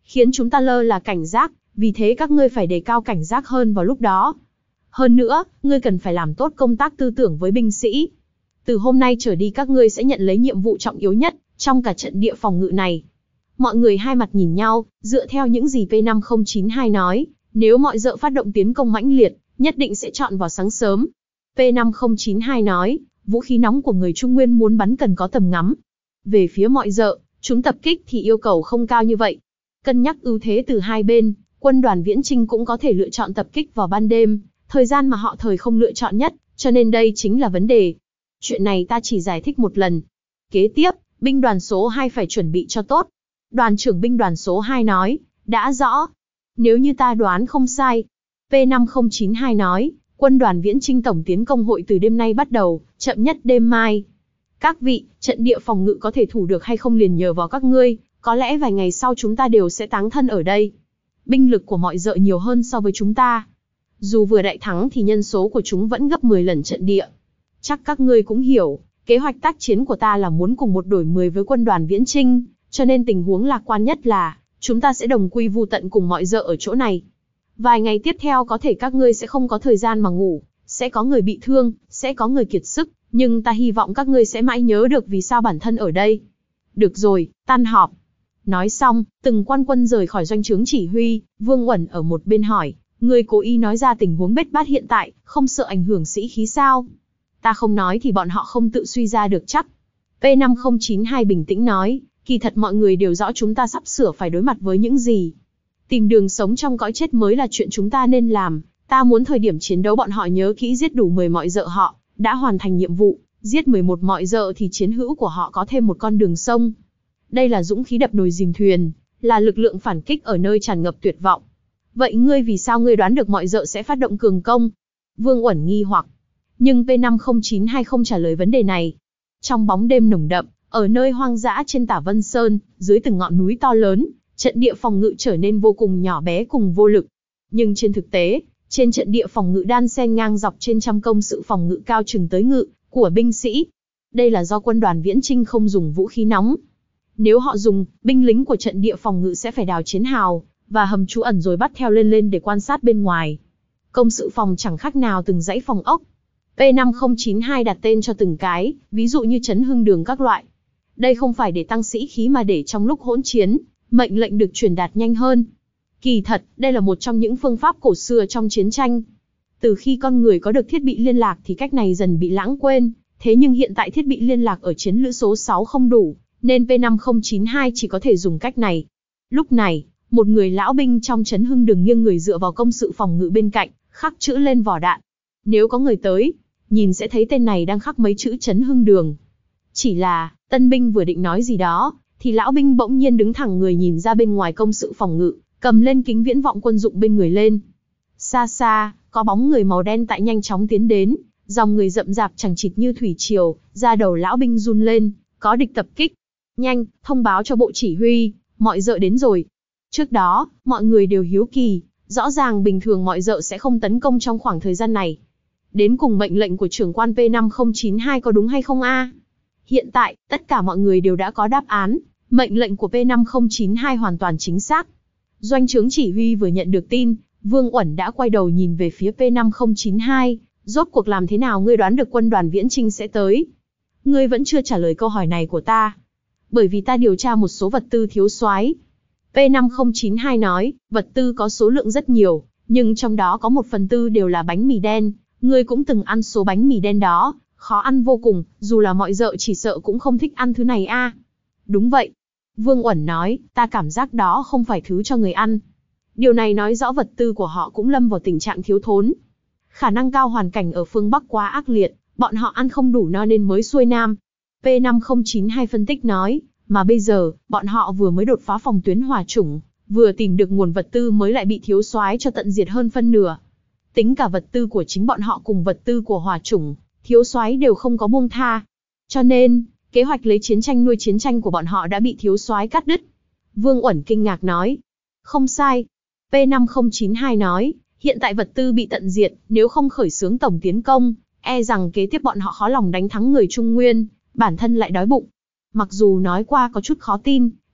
khiến chúng ta lơ là cảnh giác, vì thế các ngươi phải đề cao cảnh giác hơn vào lúc đó. Hơn nữa, ngươi cần phải làm tốt công tác tư tưởng với binh sĩ. Từ hôm nay trở đi các ngươi sẽ nhận lấy nhiệm vụ trọng yếu nhất trong cả trận địa phòng ngự này. Mọi người hai mặt nhìn nhau, dựa theo những gì P năm không chín hai nói, nếu mọi dợ phát động tiến công mãnh liệt, nhất định sẽ chọn vào sáng sớm. P năm không chín hai nói, vũ khí nóng của người Trung Nguyên muốn bắn cần có tầm ngắm. Về phía mọi dợ, chúng tập kích thì yêu cầu không cao như vậy. Cân nhắc ưu thế từ hai bên, quân đoàn Viễn Chinh cũng có thể lựa chọn tập kích vào ban đêm, thời gian mà họ thời không lựa chọn nhất, cho nên đây chính là vấn đề. Chuyện này ta chỉ giải thích một lần. Kế tiếp, binh đoàn số hai phải chuẩn bị cho tốt. Đoàn trưởng binh đoàn số hai nói, đã rõ. Nếu như ta đoán không sai, P năm không chín hai nói, quân đoàn Viễn Chinh tổng tiến công hội từ đêm nay bắt đầu, chậm nhất đêm mai. Các vị, trận địa phòng ngự có thể thủ được hay không liền nhờ vào các ngươi, có lẽ vài ngày sau chúng ta đều sẽ táng thân ở đây. Binh lực của mọi dợ nhiều hơn so với chúng ta. Dù vừa đại thắng thì nhân số của chúng vẫn gấp mười lần trận địa. Chắc các ngươi cũng hiểu, kế hoạch tác chiến của ta là muốn cùng một đổi mười với quân đoàn Viễn Chinh, cho nên tình huống lạc quan nhất là, chúng ta sẽ đồng quy vu tận cùng mọi dợ ở chỗ này. Vài ngày tiếp theo có thể các ngươi sẽ không có thời gian mà ngủ, sẽ có người bị thương, sẽ có người kiệt sức, nhưng ta hy vọng các ngươi sẽ mãi nhớ được vì sao bản thân ở đây. Được rồi, tan họp. Nói xong, từng quan quân rời khỏi doanh trướng chỉ huy, Vương Uẩn ở một bên hỏi, ngươi cố ý nói ra tình huống bết bát hiện tại, không sợ ảnh hưởng sĩ khí sao? Ta không nói thì bọn họ không tự suy ra được chắc. P năm không chín hai bình tĩnh nói, kỳ thật mọi người đều rõ chúng ta sắp sửa phải đối mặt với những gì. Tìm đường sống trong cõi chết mới là chuyện chúng ta nên làm. Ta muốn thời điểm chiến đấu bọn họ nhớ kỹ giết đủ mười mọi dợ họ, đã hoàn thành nhiệm vụ, giết mười một mọi dợ thì chiến hữu của họ có thêm một con đường sông. Đây là dũng khí đập nồi dìm thuyền, là lực lượng phản kích ở nơi tràn ngập tuyệt vọng. Vậy ngươi vì sao ngươi đoán được mọi dợ sẽ phát động cường công? Vương Uẩn nghi hoặc. Nhưng P năm không chín hai không trả lời vấn đề này. Trong bóng đêm nồng đậm, ở nơi hoang dã trên Tả Vân Sơn, dưới từng ngọn núi to lớn, trận địa phòng ngự trở nên vô cùng nhỏ bé cùng vô lực. Nhưng trên thực tế, trên trận địa phòng ngự đan xen ngang dọc trên trăm công sự phòng ngự cao chừng tới ngự của binh sĩ. Đây là do quân đoàn Viễn Chinh không dùng vũ khí nóng. Nếu họ dùng, binh lính của trận địa phòng ngự sẽ phải đào chiến hào và hầm trú ẩn rồi bắt theo lên lên để quan sát bên ngoài. Công sự phòng chẳng khác nào từng dãy phòng ốc. P năm không chín hai đặt tên cho từng cái, ví dụ như Trấn Hưng Đường các loại. Đây không phải để tăng sĩ khí mà để trong lúc hỗn chiến, mệnh lệnh được truyền đạt nhanh hơn. Kỳ thật, đây là một trong những phương pháp cổ xưa trong chiến tranh. Từ khi con người có được thiết bị liên lạc thì cách này dần bị lãng quên, thế nhưng hiện tại thiết bị liên lạc ở chiến lữ số sáu không đủ, nên P năm không chín hai chỉ có thể dùng cách này. Lúc này, một người lão binh trong Trấn Hưng Đường nghiêng người dựa vào công sự phòng ngự bên cạnh, khắc chữ lên vỏ đạn. Nếu có người tới, nhìn sẽ thấy tên này đang khắc mấy chữ Trấn Hưng Đường. Chỉ là, tân binh vừa định nói gì đó, thì lão binh bỗng nhiên đứng thẳng người nhìn ra bên ngoài công sự phòng ngự, cầm lên kính viễn vọng quân dụng bên người lên. Xa xa, có bóng người màu đen tại nhanh chóng tiến đến, dòng người rậm rạp chằng chịt như thủy triều, da đầu lão binh run lên, có địch tập kích. Nhanh, thông báo cho bộ chỉ huy, mọi dợ đến rồi. Trước đó, mọi người đều hiếu kỳ, rõ ràng bình thường mọi dợ sẽ không tấn công trong khoảng thời gian này. Đến cùng mệnh lệnh của trưởng quan P năm không chín hai có đúng hay không a? Hiện tại, tất cả mọi người đều đã có đáp án, mệnh lệnh của P năm không chín hai hoàn toàn chính xác. Doanh trướng chỉ huy vừa nhận được tin, Vương Uẩn đã quay đầu nhìn về phía P năm không chín hai, rốt cuộc làm thế nào ngươi đoán được quân đoàn Viễn Chinh sẽ tới? Ngươi vẫn chưa trả lời câu hỏi này của ta. Bởi vì ta điều tra một số vật tư thiếu soái. P năm không chín hai nói, vật tư có số lượng rất nhiều, nhưng trong đó có một phần tư đều là bánh mì đen. Ngươi cũng từng ăn số bánh mì đen đó, khó ăn vô cùng, dù là mọi dợ chỉ sợ cũng không thích ăn thứ này a. Đúng vậy. Vương Uẩn nói, ta cảm giác đó không phải thứ cho người ăn. Điều này nói rõ vật tư của họ cũng lâm vào tình trạng thiếu thốn. Khả năng cao hoàn cảnh ở phương Bắc quá ác liệt, bọn họ ăn không đủ no nên mới xuôi nam. P năm không chín hai phân tích nói, mà bây giờ, bọn họ vừa mới đột phá phòng tuyến hỏa chủng, vừa tìm được nguồn vật tư mới lại bị thiếu soái cho tận diệt hơn phân nửa. Tính cả vật tư của chính bọn họ cùng vật tư của hỏa chủng, thiếu soái đều không có buông tha. Cho nên, kế hoạch lấy chiến tranh nuôi chiến tranh của bọn họ đã bị thiếu soái cắt đứt. Vương Uẩn kinh ngạc nói. Không sai. P năm không chín hai nói, hiện tại vật tư bị tận diệt, nếu không khởi xướng tổng tiến công, e rằng kế tiếp bọn họ khó lòng đánh thắng người Trung Nguyên, bản thân lại đói bụng. Mặc dù nói qua có chút khó tin,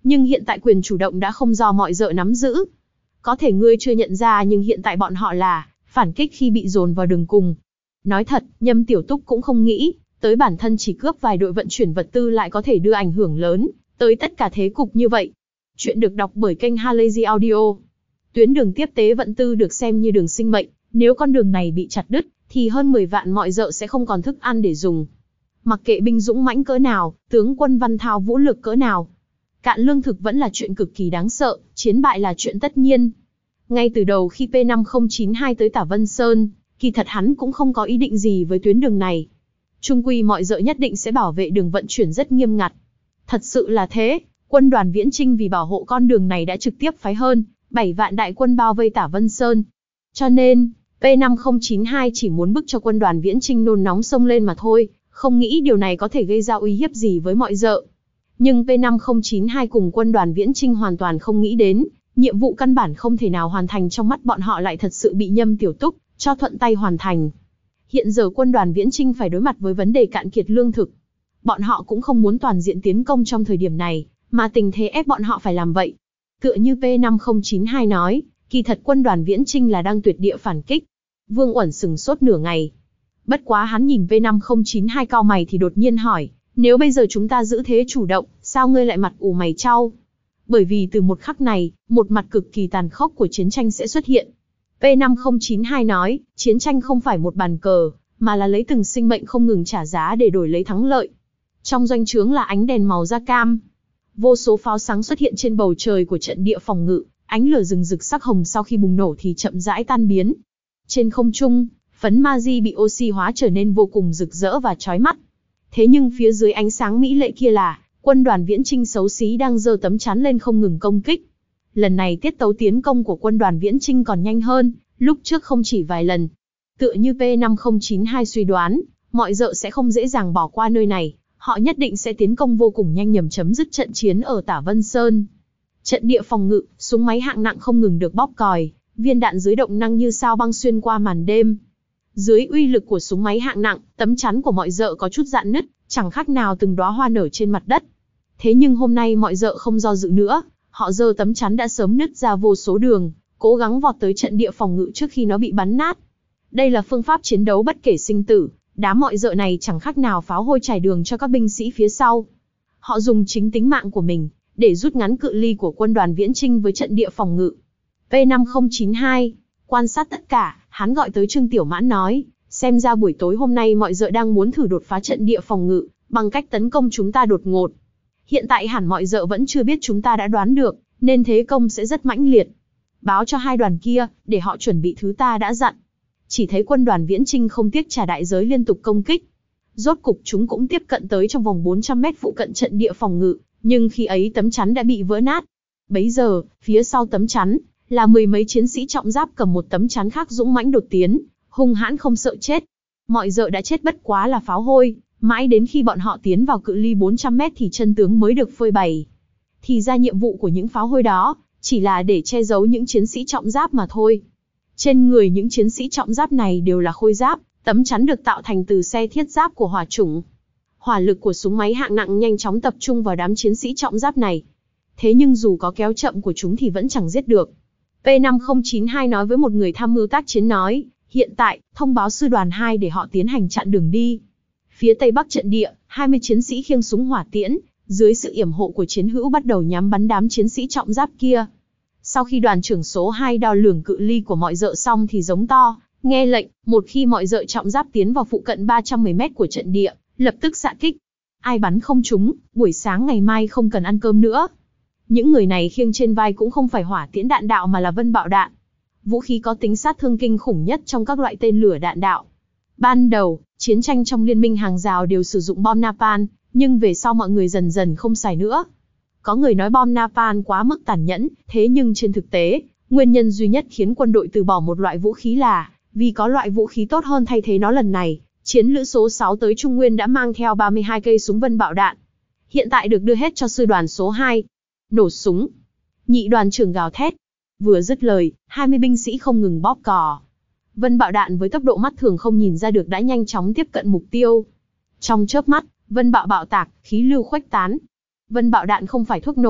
Nhưng hiện tại quyền chủ động đã không do mọi dợ nắm giữ. Có thể ngươi chưa nhận ra nhưng hiện tại bọn họ là phản kích khi bị dồn vào đường cùng. Nói thật, Nhâm Tiểu Túc cũng không nghĩ tới bản thân chỉ cướp vài đội vận chuyển vật tư lại có thể đưa ảnh hưởng lớn tới tất cả thế cục như vậy. Chuyện được đọc bởi kênh Halazy Audio. Tuyến đường tiếp tế vận tư được xem như đường sinh mệnh, nếu con đường này bị chặt đứt, thì hơn mười vạn mọi dợ sẽ không còn thức ăn để dùng. Mặc kệ binh dũng mãnh cỡ nào, tướng quân văn thao vũ lực cỡ nào, cạn lương thực vẫn là chuyện cực kỳ đáng sợ, chiến bại là chuyện tất nhiên. Ngay từ đầu khi P năm không chín hai tới Tả Vân Sơn, kỳ thật hắn cũng không có ý định gì với tuyến đường này. Trung quy mọi dợ nhất định sẽ bảo vệ đường vận chuyển rất nghiêm ngặt. Thật sự là thế, quân đoàn Viễn Chinh vì bảo hộ con đường này đã trực tiếp phái hơn bảy vạn đại quân bao vây Tả Vân Sơn. Cho nên, P năm không chín hai chỉ muốn bức cho quân đoàn Viễn Chinh nôn nóng xông lên mà thôi, không nghĩ điều này có thể gây ra uy hiếp gì với mọi dợ. Nhưng P năm không chín hai cùng quân đoàn Viễn Chinh hoàn toàn không nghĩ đến, nhiệm vụ căn bản không thể nào hoàn thành trong mắt bọn họ lại thật sự bị Nhâm Tiểu Túc cho thuận tay hoàn thành. Hiện giờ quân đoàn Viễn Chinh phải đối mặt với vấn đề cạn kiệt lương thực. Bọn họ cũng không muốn toàn diện tiến công trong thời điểm này, mà tình thế ép bọn họ phải làm vậy. Tựa như P năm không chín hai nói, kỳ thật quân đoàn Viễn Chinh là đang tuyệt địa phản kích. Vương Uẩn sừng sốt nửa ngày. Bất quá hắn nhìn P năm không chín hai cau mày thì đột nhiên hỏi, nếu bây giờ chúng ta giữ thế chủ động, sao ngươi lại mặt ủ mày chau? Bởi vì từ một khắc này, một mặt cực kỳ tàn khốc của chiến tranh sẽ xuất hiện. P năm không chín hai nói, chiến tranh không phải một bàn cờ, mà là lấy từng sinh mệnh không ngừng trả giá để đổi lấy thắng lợi. Trong doanh trướng là ánh đèn màu da cam. Vô số pháo sáng xuất hiện trên bầu trời của trận địa phòng ngự, ánh lửa rừng rực sắc hồng sau khi bùng nổ thì chậm rãi tan biến. Trên không trung, phấn magi bị oxy hóa trở nên vô cùng rực rỡ và chói mắt. Thế nhưng phía dưới ánh sáng mỹ lệ kia là quân đoàn Viễn Chinh xấu xí đang giơ tấm chắn lên không ngừng công kích. Lần này tiết tấu tiến công của quân đoàn Viễn Chinh còn nhanh hơn, lúc trước không chỉ vài lần. Tựa như P năm không chín hai suy đoán, mọi dợ sẽ không dễ dàng bỏ qua nơi này, họ nhất định sẽ tiến công vô cùng nhanh nhằm chấm dứt trận chiến ở Tả Vân Sơn. Trận địa phòng ngự, súng máy hạng nặng không ngừng được bóp còi, viên đạn dưới động năng như sao băng xuyên qua màn đêm. Dưới uy lực của súng máy hạng nặng, tấm chắn của mọi dợ có chút rạn nứt, chẳng khác nào từng đóa hoa nở trên mặt đất. Thế nhưng hôm nay mọi dợ không do dự nữa, họ giơ tấm chắn đã sớm nứt ra vô số đường, cố gắng vọt tới trận địa phòng ngự trước khi nó bị bắn nát. Đây là phương pháp chiến đấu bất kể sinh tử, đám mọi dợ này chẳng khác nào pháo hôi trải đường cho các binh sĩ phía sau. Họ dùng chính tính mạng của mình để rút ngắn cự ly của quân đoàn Viễn Chinh với trận địa phòng ngự. P năm không chín hai, quan sát tất cả, hắn gọi tới Trương Tiểu Mãn nói, xem ra buổi tối hôm nay mọi dợ đang muốn thử đột phá trận địa phòng ngự, bằng cách tấn công chúng ta đột ngột. Hiện tại hẳn mọi dợ vẫn chưa biết chúng ta đã đoán được, nên thế công sẽ rất mãnh liệt. Báo cho hai đoàn kia, để họ chuẩn bị thứ ta đã dặn. Chỉ thấy quân đoàn Viễn Chinh không tiếc trả đại giới liên tục công kích. Rốt cục chúng cũng tiếp cận tới trong vòng bốn trăm mét phụ cận trận địa phòng ngự, nhưng khi ấy tấm chắn đã bị vỡ nát. Bấy giờ, phía sau tấm chắn, là mười mấy chiến sĩ trọng giáp cầm một tấm chắn khác dũng mãnh đột tiến, hung hãn không sợ chết. Mọi dợ đã chết bất quá là pháo hôi, mãi đến khi bọn họ tiến vào cự ly bốn trăm mét thì chân tướng mới được phơi bày. Thì ra nhiệm vụ của những pháo hôi đó, chỉ là để che giấu những chiến sĩ trọng giáp mà thôi. Trên người những chiến sĩ trọng giáp này đều là khôi giáp, tấm chắn được tạo thành từ xe thiết giáp của hỏa chủng. Hỏa lực của súng máy hạng nặng nhanh chóng tập trung vào đám chiến sĩ trọng giáp này. Thế nhưng dù có kéo chậm của chúng thì vẫn chẳng giết được. P năm không chín hai nói với một người tham mưu tác chiến nói, hiện tại, thông báo sư đoàn hai để họ tiến hành chặn đường đi. Phía tây bắc trận địa, hai mươi chiến sĩ khiêng súng hỏa tiễn, dưới sự yểm hộ của chiến hữu bắt đầu nhắm bắn đám chiến sĩ trọng giáp kia. Sau khi đoàn trưởng số hai đo lường cự ly của mọi dợ xong thì giống to, nghe lệnh, một khi mọi dợ trọng giáp tiến vào phụ cận ba trăm mười mét của trận địa, lập tức xạ kích. Ai bắn không trúng, buổi sáng ngày mai không cần ăn cơm nữa. Những người này khiêng trên vai cũng không phải hỏa tiễn đạn đạo mà là vân bạo đạn. Vũ khí có tính sát thương kinh khủng nhất trong các loại tên lửa đạn đạo. Ban đầu, chiến tranh trong liên minh hàng rào đều sử dụng bom napalm, nhưng về sau mọi người dần dần không xài nữa. Có người nói bom napalm quá mức tàn nhẫn, thế nhưng trên thực tế, nguyên nhân duy nhất khiến quân đội từ bỏ một loại vũ khí là vì có loại vũ khí tốt hơn thay thế nó. Lần này, chiến lữ số sáu tới Trung Nguyên đã mang theo ba mươi hai cây súng vân bạo đạn. Hiện tại được đưa hết cho sư đoàn số hai. Nổ súng. Nhị đoàn trưởng gào thét. Vừa dứt lời, hai mươi binh sĩ không ngừng bóp cò. Vân bạo đạn với tốc độ mắt thường không nhìn ra được đã nhanh chóng tiếp cận mục tiêu. Trong chớp mắt, vân bạo bạo tạc, khí lưu khuếch tán. Vân bạo đạn không phải thuốc nổ,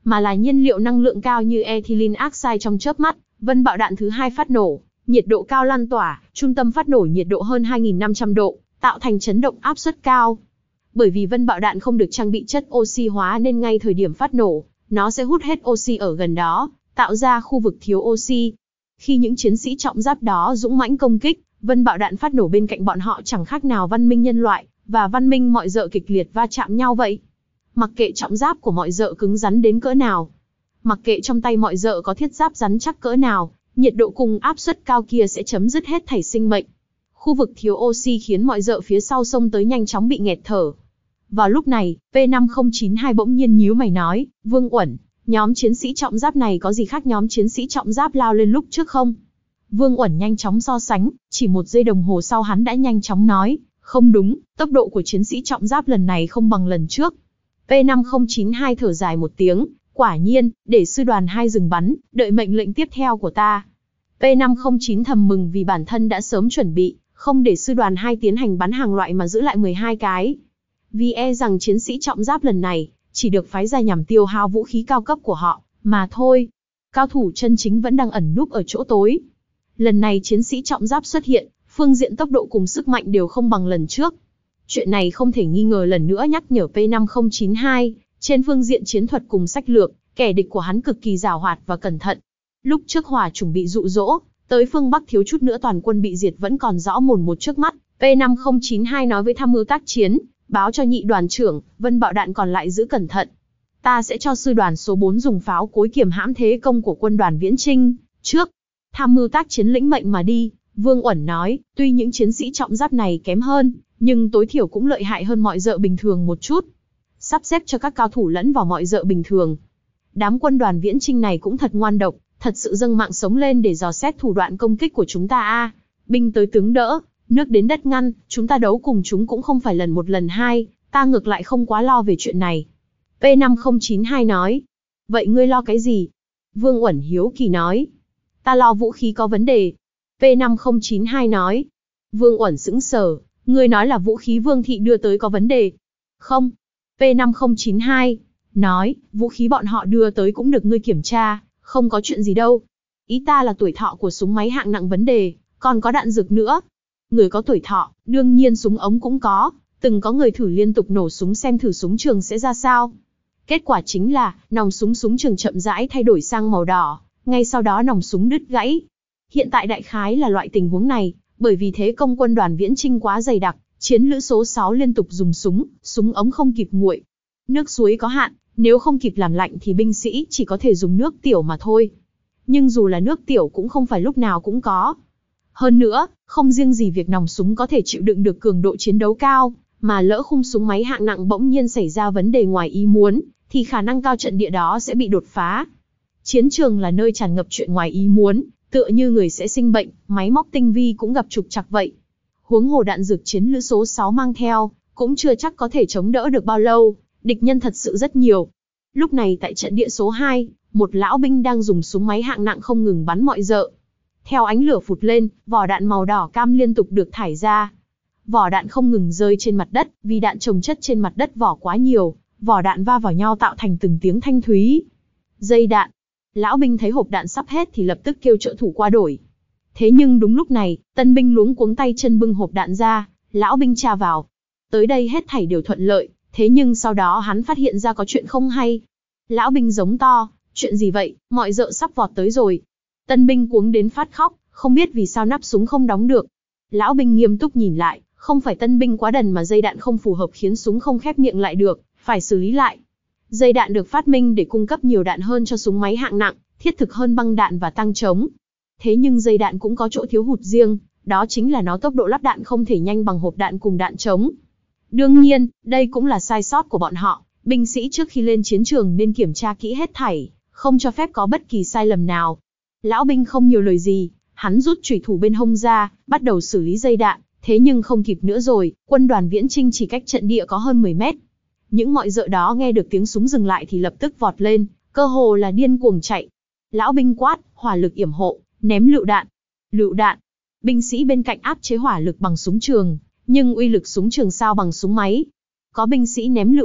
mà là nhiên liệu năng lượng cao như ethylene oxide trong chớp mắt. Vân bạo đạn thứ hai phát nổ, nhiệt độ cao lan tỏa, trung tâm phát nổ nhiệt độ hơn hai nghìn năm trăm độ, tạo thành chấn động áp suất cao. Bởi vì vân bạo đạn không được trang bị chất oxy hóa nên ngay thời điểm phát nổ, nó sẽ hút hết oxy ở gần đó, tạo ra khu vực thiếu oxy. Khi những chiến sĩ trọng giáp đó dũng mãnh công kích, vân bạo đạn phát nổ bên cạnh bọn họ chẳng khác nào văn minh nhân loại và văn minh mọi dợ kịch liệt va chạm nhau vậy. Mặc kệ trọng giáp của mọi dợ cứng rắn đến cỡ nào, mặc kệ trong tay mọi dợ có thiết giáp rắn chắc cỡ nào, nhiệt độ cùng áp suất cao kia sẽ chấm dứt hết thảy sinh mệnh. Khu vực thiếu oxy khiến mọi dợ phía sau xông tới nhanh chóng bị nghẹt thở. Vào lúc này, P năm không chín hai bỗng nhiên nhíu mày nói, Vương Uẩn, nhóm chiến sĩ trọng giáp này có gì khác nhóm chiến sĩ trọng giáp lao lên lúc trước không? Vương Uẩn nhanh chóng so sánh, chỉ một giây đồng hồ sau hắn đã nhanh chóng nói, không đúng, tốc độ của chiến sĩ trọng giáp lần này không bằng lần trước. P năm không chín hai thở dài một tiếng, quả nhiên, để sư đoàn hai dừng bắn, đợi mệnh lệnh tiếp theo của ta. P năm không chín thầm mừng vì bản thân đã sớm chuẩn bị, không để sư đoàn hai tiến hành bắn hàng loại mà giữ lại mười hai cái. Vì e rằng chiến sĩ trọng giáp lần này, chỉ được phái ra nhằm tiêu hao vũ khí cao cấp của họ, mà thôi. Cao thủ chân chính vẫn đang ẩn núp ở chỗ tối. Lần này chiến sĩ trọng giáp xuất hiện, phương diện tốc độ cùng sức mạnh đều không bằng lần trước. Chuyện này không thể nghi ngờ lần nữa nhắc nhở P năm không chín hai, trên phương diện chiến thuật cùng sách lược, kẻ địch của hắn cực kỳ giàu hoạt và cẩn thận. Lúc trước hỏa chủng bị dụ dỗ, tới phương Bắc thiếu chút nữa toàn quân bị diệt vẫn còn rõ mồn một trước mắt. P năm không chín hai nói với tham mưu tác chiến, báo cho nhị đoàn trưởng, vân bạo đạn còn lại giữ cẩn thận. Ta sẽ cho sư đoàn số bốn dùng pháo cối kiềm hãm thế công của quân đoàn Viễn Chinh. Trước, tham mưu tác chiến lĩnh mệnh mà đi, Vương Uẩn nói, tuy những chiến sĩ trọng giáp này kém hơn, nhưng tối thiểu cũng lợi hại hơn mọi dợ bình thường một chút. Sắp xếp cho các cao thủ lẫn vào mọi dợ bình thường. Đám quân đoàn Viễn Chinh này cũng thật ngoan độc, thật sự dâng mạng sống lên để dò xét thủ đoạn công kích của chúng ta a. À, binh tới tướng đỡ, nước đến đất ngăn, chúng ta đấu cùng chúng cũng không phải lần một lần hai, ta ngược lại không quá lo về chuyện này. P năm không chín hai nói. Vậy ngươi lo cái gì? Vương Uẩn hiếu kỳ nói. Ta lo vũ khí có vấn đề. P năm không chín hai nói. Vương Uẩn sững sờ, ngươi nói là vũ khí Vương Thị đưa tới có vấn đề. Không. P năm không chín hai nói, vũ khí bọn họ đưa tới cũng được ngươi kiểm tra, không có chuyện gì đâu. Ý ta là tuổi thọ của súng máy hạng nặng vấn đề, còn có đạn dược nữa. Người có tuổi thọ, đương nhiên súng ống cũng có, từng có người thử liên tục nổ súng xem thử súng trường sẽ ra sao. Kết quả chính là, nòng súng súng trường chậm rãi thay đổi sang màu đỏ, ngay sau đó nòng súng đứt gãy. Hiện tại đại khái là loại tình huống này, bởi vì thế công quân đoàn Viễn Chinh quá dày đặc, chiến lữ số sáu liên tục dùng súng, súng ống không kịp nguội. Nước suối có hạn, nếu không kịp làm lạnh thì binh sĩ chỉ có thể dùng nước tiểu mà thôi. Nhưng dù là nước tiểu cũng không phải lúc nào cũng có. Hơn nữa, không riêng gì việc nòng súng có thể chịu đựng được cường độ chiến đấu cao, mà lỡ khung súng máy hạng nặng bỗng nhiên xảy ra vấn đề ngoài ý muốn, thì khả năng cao trận địa đó sẽ bị đột phá. Chiến trường là nơi tràn ngập chuyện ngoài ý muốn, tựa như người sẽ sinh bệnh, máy móc tinh vi cũng gặp trục trặc vậy. Huống hồ đạn dược chiến lữ số sáu mang theo, cũng chưa chắc có thể chống đỡ được bao lâu, địch nhân thật sự rất nhiều. Lúc này tại trận địa số hai, một lão binh đang dùng súng máy hạng nặng không ngừng bắn mọi dợ. Theo ánh lửa phụt lên, vỏ đạn màu đỏ cam liên tục được thải ra. Vỏ đạn không ngừng rơi trên mặt đất, vì đạn chồng chất trên mặt đất vỏ quá nhiều, vỏ đạn va vào nhau tạo thành từng tiếng thanh thúy. Dây đạn. Lão binh thấy hộp đạn sắp hết thì lập tức kêu trợ thủ qua đổi. Thế nhưng đúng lúc này, tân binh luống cuống tay chân bưng hộp đạn ra, lão binh tra vào. Tới đây hết thảy đều thuận lợi, thế nhưng sau đó hắn phát hiện ra có chuyện không hay. Lão binh giống to, chuyện gì vậy, mọi dợ sắp vọt tới rồi. Tân binh cuống đến phát khóc, không biết vì sao nắp súng không đóng được. Lão binh nghiêm túc nhìn lại, không phải tân binh quá đần mà dây đạn không phù hợp khiến súng không khép miệng lại được, phải xử lý lại. Dây đạn được phát minh để cung cấp nhiều đạn hơn cho súng máy hạng nặng, thiết thực hơn băng đạn và tăng chống. Thế nhưng dây đạn cũng có chỗ thiếu hụt riêng, đó chính là nó tốc độ lắp đạn không thể nhanh bằng hộp đạn cùng đạn chống. Đương nhiên, đây cũng là sai sót của bọn họ, binh sĩ trước khi lên chiến trường nên kiểm tra kỹ hết thảy, không cho phép có bất kỳ sai lầm nào. Lão binh không nhiều lời gì, hắn rút chủy thủ bên hông ra, bắt đầu xử lý dây đạn, thế nhưng không kịp nữa rồi, quân đoàn Viễn Chinh chỉ cách trận địa có hơn mười mét. Những mọi dợ đó nghe được tiếng súng dừng lại thì lập tức vọt lên, cơ hồ là điên cuồng chạy. Lão binh quát, hỏa lực yểm hộ, ném lựu đạn. Lựu đạn. Binh sĩ bên cạnh áp chế hỏa lực bằng súng trường, nhưng uy lực súng trường sao bằng súng máy. Có binh sĩ ném lựu đạn,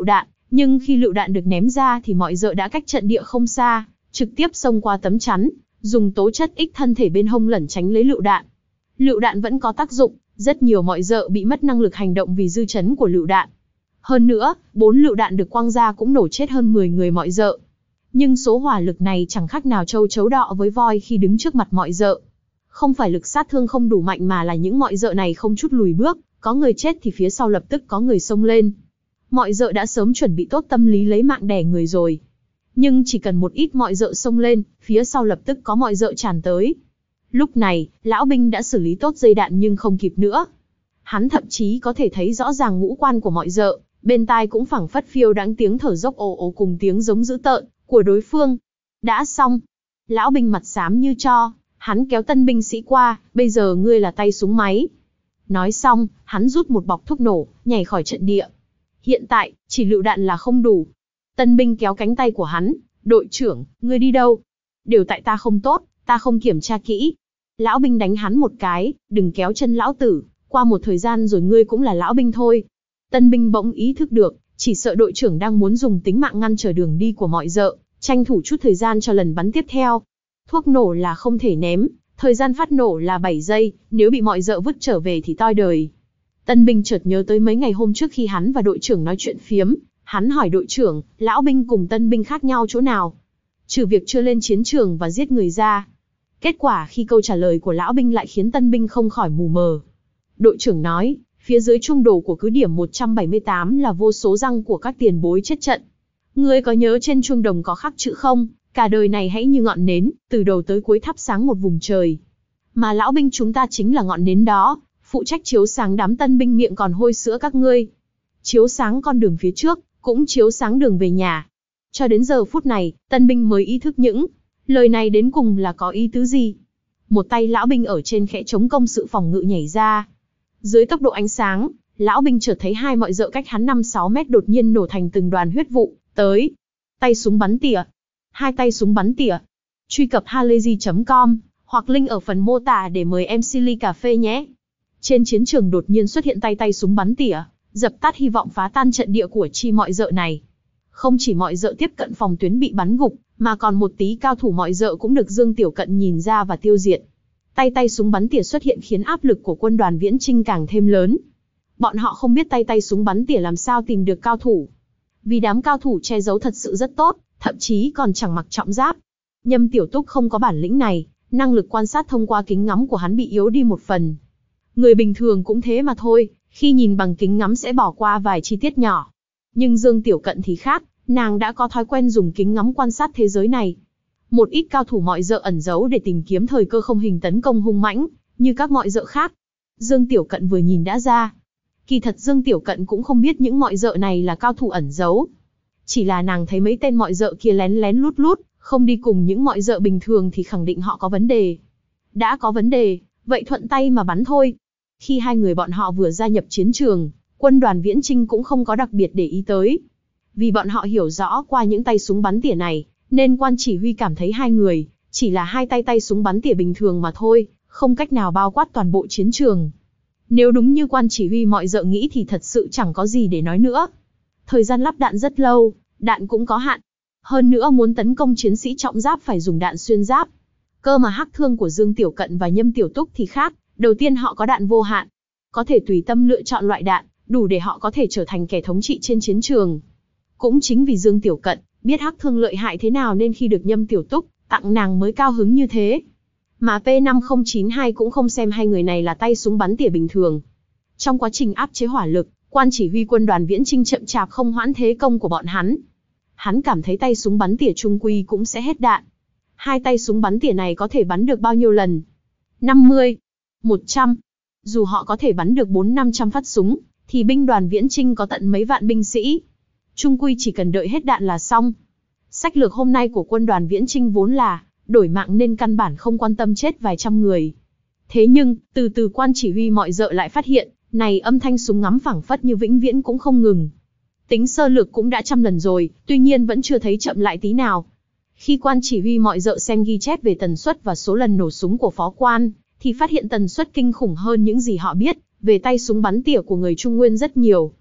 Nhưng khi lựu đạn được ném ra thì mọi dợ đã cách trận địa không xa, trực tiếp xông qua tấm chắn, dùng tố chất ích thân thể bên hông lẩn tránh lấy lựu đạn. Lựu đạn vẫn có tác dụng, rất nhiều mọi dợ bị mất năng lực hành động vì dư chấn của lựu đạn. Hơn nữa, bốn lựu đạn được quăng ra cũng nổ chết hơn mười người mọi dợ. Nhưng số hỏa lực này chẳng khác nào châu chấu đọ với voi khi đứng trước mặt mọi dợ. Không phải lực sát thương không đủ mạnh mà là những mọi dợ này không chút lùi bước, có người chết thì phía sau lập tức có người xông lên. Mọi dợ đã sớm chuẩn bị tốt tâm lý lấy mạng đẻ người rồi. Nhưng chỉ cần một ít mọi dợ xông lên, phía sau lập tức có mọi dợ tràn tới. Lúc này, lão binh đã xử lý tốt dây đạn nhưng không kịp nữa. Hắn thậm chí có thể thấy rõ ràng ngũ quan của mọi dợ, bên tai cũng phảng phất phiêu đáng tiếng thở dốc ồ ồ cùng tiếng giống dữ tợn của đối phương. Đã xong. Lão binh mặt xám như tro, hắn kéo tân binh sĩ qua, bây giờ ngươi là tay súng máy. Nói xong, hắn rút một bọc thuốc nổ, nhảy khỏi trận địa. Hiện tại, chỉ lựu đạn là không đủ. Tân binh kéo cánh tay của hắn, đội trưởng, ngươi đi đâu? Đều tại ta không tốt, ta không kiểm tra kỹ. Lão binh đánh hắn một cái, đừng kéo chân lão tử, qua một thời gian rồi ngươi cũng là lão binh thôi. Tân binh bỗng ý thức được, chỉ sợ đội trưởng đang muốn dùng tính mạng ngăn trở đường đi của mọi dợ, tranh thủ chút thời gian cho lần bắn tiếp theo. Thuốc nổ là không thể ném, thời gian phát nổ là bảy giây, nếu bị mọi dợ vứt trở về thì toi đời. Tân binh chợt nhớ tới mấy ngày hôm trước khi hắn và đội trưởng nói chuyện phiếm, hắn hỏi đội trưởng, lão binh cùng tân binh khác nhau chỗ nào? Trừ việc chưa lên chiến trường và giết người ra. Kết quả khi câu trả lời của lão binh lại khiến tân binh không khỏi mù mờ. Đội trưởng nói, phía dưới trung đồ của cứ điểm một trăm bảy mươi tám là vô số răng của các tiền bối chết trận. Ngươi có nhớ trên chuông đồng có khắc chữ không? Cả đời này hãy như ngọn nến, từ đầu tới cuối thắp sáng một vùng trời. Mà lão binh chúng ta chính là ngọn nến đó, phụ trách chiếu sáng đám tân binh miệng còn hôi sữa các ngươi. Chiếu sáng con đường phía trước, cũng chiếu sáng đường về nhà. Cho đến giờ phút này, tân binh mới ý thức những lời này đến cùng là có ý tứ gì. Một tay lão binh ở trên khẽ chống công sự phòng ngự nhảy ra. Dưới tốc độ ánh sáng, lão binh chợt thấy hai mọi dợ cách hắn năm sáu mét đột nhiên nổ thành từng đoàn huyết vụ, tới. Tay súng bắn tỉa. Hai tay súng bắn tỉa. Truy cập halayzi chấm com, hoặc link ở phần mô tả để mời em xê ly cà phê nhé. Trên chiến trường đột nhiên xuất hiện tay tay súng bắn tỉa, dập tắt hy vọng phá tan trận địa của chi mọi dợ này. Không chỉ mọi dợ tiếp cận phòng tuyến bị bắn gục, mà còn một tí cao thủ mọi dợ cũng được Dương Tiểu Cận nhìn ra và tiêu diệt. Tay tay súng bắn tỉa xuất hiện khiến áp lực của quân đoàn Viễn Chinh càng thêm lớn. Bọn họ không biết tay tay súng bắn tỉa làm sao tìm được cao thủ. Vì đám cao thủ che giấu thật sự rất tốt, thậm chí còn chẳng mặc trọng giáp. Nhâm Tiểu Túc không có bản lĩnh này, năng lực quan sát thông qua kính ngắm của hắn bị yếu đi một phần. Người bình thường cũng thế mà thôi, khi nhìn bằng kính ngắm sẽ bỏ qua vài chi tiết nhỏ. Nhưng Dương Tiểu Cận thì khác, nàng đã có thói quen dùng kính ngắm quan sát thế giới này. Một ít cao thủ mọi dợ ẩn giấu để tìm kiếm thời cơ không hình tấn công hung mãnh, như các mọi dợ khác. Dương Tiểu Cận vừa nhìn đã ra. Kỳ thật Dương Tiểu Cận cũng không biết những mọi dợ này là cao thủ ẩn giấu. Chỉ là nàng thấy mấy tên mọi dợ kia lén lén lút lút, không đi cùng những mọi dợ bình thường thì khẳng định họ có vấn đề. Đã có vấn đề, vậy thuận tay mà bắn thôi. Khi hai người bọn họ vừa gia nhập chiến trường, quân đoàn Viễn Chinh cũng không có đặc biệt để ý tới. Vì bọn họ hiểu rõ qua những tay súng bắn tỉa này, nên quan chỉ huy cảm thấy hai người chỉ là hai tay tay súng bắn tỉa bình thường mà thôi, không cách nào bao quát toàn bộ chiến trường. Nếu đúng như quan chỉ huy mọi dợ nghĩ thì thật sự chẳng có gì để nói nữa. Thời gian lắp đạn rất lâu, đạn cũng có hạn. Hơn nữa muốn tấn công chiến sĩ trọng giáp phải dùng đạn xuyên giáp. Cơ mà hắc thương của Dương Tiểu Cận và Nhâm Tiểu Túc thì khác, đầu tiên họ có đạn vô hạn. Có thể tùy tâm lựa chọn loại đạn, đủ để họ có thể trở thành kẻ thống trị trên chiến trường. Cũng chính vì Dương Tiểu Cận biết hắc thương lợi hại thế nào nên khi được Nhâm Tiểu Túc tặng nàng mới cao hứng như thế. Mà P năm không chín hai cũng không xem hai người này là tay súng bắn tỉa bình thường. Trong quá trình áp chế hỏa lực, quan chỉ huy quân đoàn Viễn Chinh chậm chạp không hoãn thế công của bọn hắn. Hắn cảm thấy tay súng bắn tỉa trung quy cũng sẽ hết đạn. Hai tay súng bắn tỉa này có thể bắn được bao nhiêu lần? năm mươi, một trăm. Dù họ có thể bắn được bốn năm trăm phát súng, thì binh đoàn Viễn Chinh có tận mấy vạn binh sĩ. Trung quy chỉ cần đợi hết đạn là xong. Sách lược hôm nay của quân đoàn Viễn Chinh vốn là đổi mạng nên căn bản không quan tâm chết vài trăm người. Thế nhưng, từ từ quan chỉ huy mọi dợ lại phát hiện, này âm thanh súng ngắm phảng phất như vĩnh viễn cũng không ngừng. Tính sơ lược cũng đã trăm lần rồi, tuy nhiên vẫn chưa thấy chậm lại tí nào. Khi quan chỉ huy mọi dợ xem ghi chép về tần suất và số lần nổ súng của phó quan, thì phát hiện tần suất kinh khủng hơn những gì họ biết về tay súng bắn tỉa của người Trung Nguyên rất nhiều.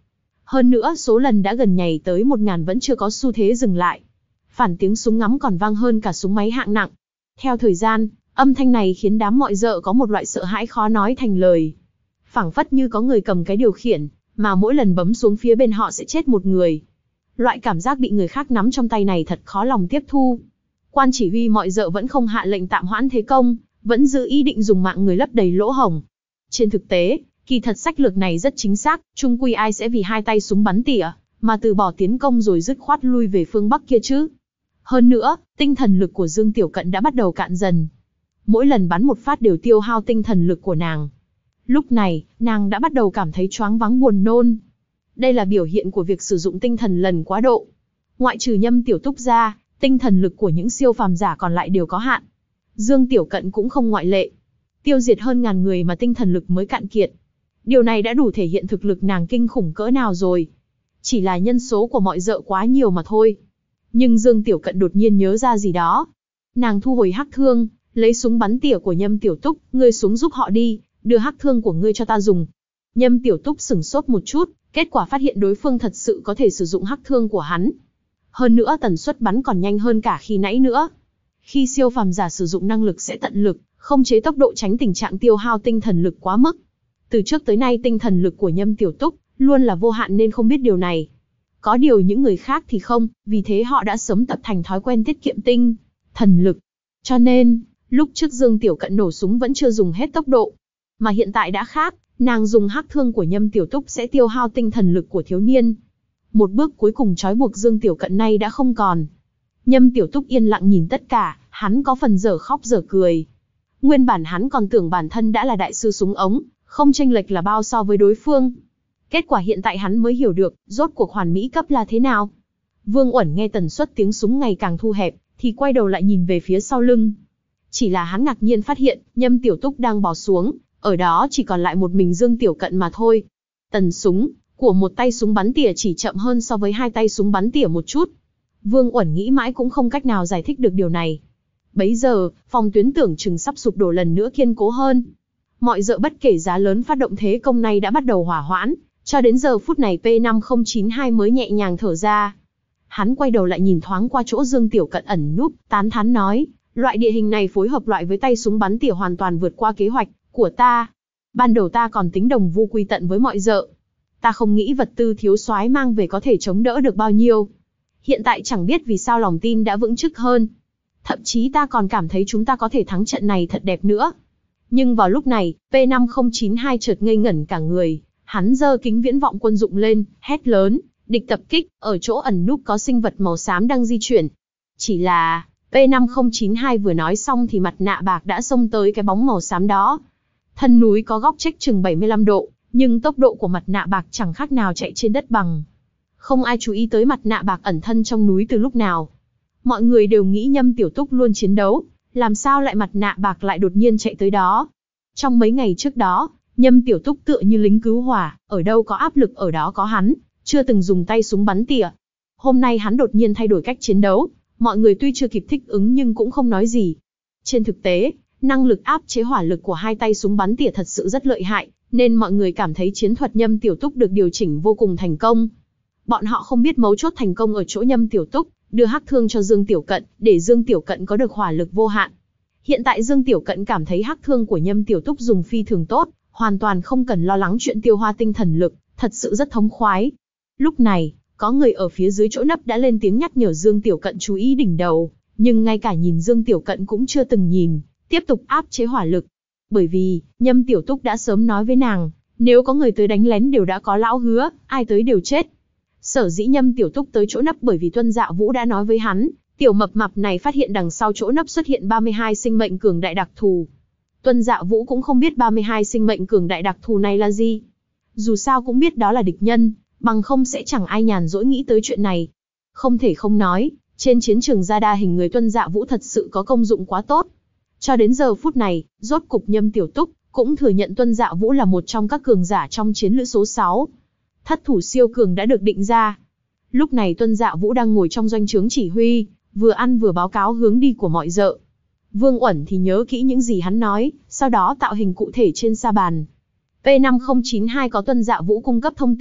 Hơn nữa số lần đã gần nhảy tới một ngàn vẫn chưa có xu thế dừng lại. Phản tiếng súng ngắm còn vang hơn cả súng máy hạng nặng. Theo thời gian, âm thanh này khiến đám mọi dợ có một loại sợ hãi khó nói thành lời. Phảng phất như có người cầm cái điều khiển, mà mỗi lần bấm xuống phía bên họ sẽ chết một người. Loại cảm giác bị người khác nắm trong tay này thật khó lòng tiếp thu. Quan chỉ huy mọi dợ vẫn không hạ lệnh tạm hoãn thế công, vẫn giữ ý định dùng mạng người lấp đầy lỗ hổng. Trên thực tế, kỳ thật sách lược này rất chính xác, chung quy ai sẽ vì hai tay súng bắn tỉa, mà từ bỏ tiến công rồi dứt khoát lui về phương Bắc kia chứ. Hơn nữa, tinh thần lực của Dương Tiểu Cận đã bắt đầu cạn dần. Mỗi lần bắn một phát đều tiêu hao tinh thần lực của nàng. Lúc này, nàng đã bắt đầu cảm thấy choáng váng buồn nôn. Đây là biểu hiện của việc sử dụng tinh thần lần quá độ. Ngoại trừ Nhâm Tiểu Túc ra, tinh thần lực của những siêu phàm giả còn lại đều có hạn. Dương Tiểu Cận cũng không ngoại lệ. Tiêu diệt hơn ngàn người mà tinh thần lực mới cạn kiệt. Điều này đã đủ thể hiện thực lực nàng kinh khủng cỡ nào rồi. Chỉ là nhân số của mọi dợ quá nhiều mà thôi. Nhưng Dương Tiểu Cận đột nhiên nhớ ra gì đó. Nàng thu hồi hắc thương, lấy súng bắn tỉa của Nhâm Tiểu Túc, ngươi xuống giúp họ đi, đưa hắc thương của ngươi cho ta dùng. Nhâm Tiểu Túc sửng sốt một chút, kết quả phát hiện đối phương thật sự có thể sử dụng hắc thương của hắn. Hơn nữa tần suất bắn còn nhanh hơn cả khi nãy nữa. Khi siêu phàm giả sử dụng năng lực sẽ tận lực, không chế tốc độ tránh tình trạng tiêu hao tinh thần lực quá mức. Từ trước tới nay tinh thần lực của Nhâm Tiểu Túc luôn là vô hạn nên không biết điều này. Có điều những người khác thì không, vì thế họ đã sớm tập thành thói quen tiết kiệm tinh thần lực. Cho nên, lúc trước Dương Tiểu Cận nổ súng vẫn chưa dùng hết tốc độ. Mà hiện tại đã khác, nàng dùng hắc thương của Nhâm Tiểu Túc sẽ tiêu hao tinh thần lực của thiếu niên. Một bước cuối cùng trói buộc Dương Tiểu Cận nay đã không còn. Nhâm Tiểu Túc yên lặng nhìn tất cả, hắn có phần dở khóc dở cười. Nguyên bản hắn còn tưởng bản thân đã là đại sư súng ống, không chênh lệch là bao so với đối phương. Kết quả hiện tại hắn mới hiểu được, rốt cuộc hoàn mỹ cấp là thế nào. Vương Uẩn nghe tần suất tiếng súng ngày càng thu hẹp, thì quay đầu lại nhìn về phía sau lưng. Chỉ là hắn ngạc nhiên phát hiện, Nhâm Tiểu Túc đang bỏ xuống, ở đó chỉ còn lại một mình Dương Tiểu Cận mà thôi. Tần súng của một tay súng bắn tỉa chỉ chậm hơn so với hai tay súng bắn tỉa một chút. Vương Uẩn nghĩ mãi cũng không cách nào giải thích được điều này. Bấy giờ, phòng tuyến tưởng chừng sắp sụp đổ lần nữa kiên cố hơn. Mọi dợ bất kể giá lớn phát động thế công này đã bắt đầu hỏa hoãn, cho đến giờ phút này P năm không chín hai mới nhẹ nhàng thở ra. Hắn quay đầu lại nhìn thoáng qua chỗ Dương Tiểu Cận ẩn núp, tán thán nói, loại địa hình này phối hợp loại với tay súng bắn tỉa hoàn toàn vượt qua kế hoạch của ta. Ban đầu ta còn tính đồng vu quy tận với mọi dợ. Ta không nghĩ vật tư thiếu soái mang về có thể chống đỡ được bao nhiêu. Hiện tại chẳng biết vì sao lòng tin đã vững chắc hơn. Thậm chí ta còn cảm thấy chúng ta có thể thắng trận này thật đẹp nữa. Nhưng vào lúc này, P năm không chín hai chợt ngây ngẩn cả người. Hắn giơ kính viễn vọng quân dụng lên, hét lớn, địch tập kích, ở chỗ ẩn núp có sinh vật màu xám đang di chuyển. Chỉ là, P năm không chín hai vừa nói xong thì mặt nạ bạc đã xông tới cái bóng màu xám đó. Thân núi có góc chếch chừng bảy mươi lăm độ, nhưng tốc độ của mặt nạ bạc chẳng khác nào chạy trên đất bằng. Không ai chú ý tới mặt nạ bạc ẩn thân trong núi từ lúc nào. Mọi người đều nghĩ Nhâm Tiểu Túc luôn chiến đấu, làm sao lại mặt nạ bạc lại đột nhiên chạy tới đó. Trong mấy ngày trước đó, Nhâm Tiểu Túc tựa như lính cứu hỏa, ở đâu có áp lực ở đó có hắn, chưa từng dùng tay súng bắn tỉa. Hôm nay hắn đột nhiên thay đổi cách chiến đấu, mọi người tuy chưa kịp thích ứng nhưng cũng không nói gì. Trên thực tế, năng lực áp chế hỏa lực của hai tay súng bắn tỉa thật sự rất lợi hại, nên mọi người cảm thấy chiến thuật Nhâm Tiểu Túc được điều chỉnh vô cùng thành công. Bọn họ không biết mấu chốt thành công ở chỗ Nhâm Tiểu Túc đưa hắc thương cho Dương Tiểu Cận, để Dương Tiểu Cận có được hỏa lực vô hạn. Hiện tại Dương Tiểu Cận cảm thấy hắc thương của Nhâm Tiểu Túc dùng phi thường tốt, hoàn toàn không cần lo lắng chuyện tiêu hoa tinh thần lực, thật sự rất thống khoái. Lúc này, có người ở phía dưới chỗ nấp đã lên tiếng nhắc nhở Dương Tiểu Cận chú ý đỉnh đầu, nhưng ngay cả nhìn Dương Tiểu Cận cũng chưa từng nhìn, tiếp tục áp chế hỏa lực. Bởi vì, Nhâm Tiểu Túc đã sớm nói với nàng, nếu có người tới đánh lén đều đã có lão hứa, ai tới đều chết. Sở dĩ Nhâm Tiểu Túc tới chỗ nấp bởi vì Tuân Dạ Vũ đã nói với hắn, tiểu mập mạp này phát hiện đằng sau chỗ nấp xuất hiện ba mươi hai sinh mệnh cường đại đặc thù. Tuân Dạ Vũ cũng không biết ba mươi hai sinh mệnh cường đại đặc thù này là gì. Dù sao cũng biết đó là địch nhân, bằng không sẽ chẳng ai nhàn rỗi nghĩ tới chuyện này. Không thể không nói, trên chiến trường ra đa hình người Tuân Dạ Vũ thật sự có công dụng quá tốt. Cho đến giờ phút này, rốt cục Nhâm Tiểu Túc cũng thừa nhận Tuân Dạ Vũ là một trong các cường giả trong chiến lữ số sáu. Thất thủ siêu cường đã được định ra. Lúc này Tuân Dạ Vũ đang ngồi trong doanh trướng chỉ huy, vừa ăn vừa báo cáo hướng đi của mọi dợ. Vương Uẩn thì nhớ kỹ những gì hắn nói, sau đó tạo hình cụ thể trên sa bàn. P năm không chín hai có Tuân Dạ Vũ cung cấp thông tin,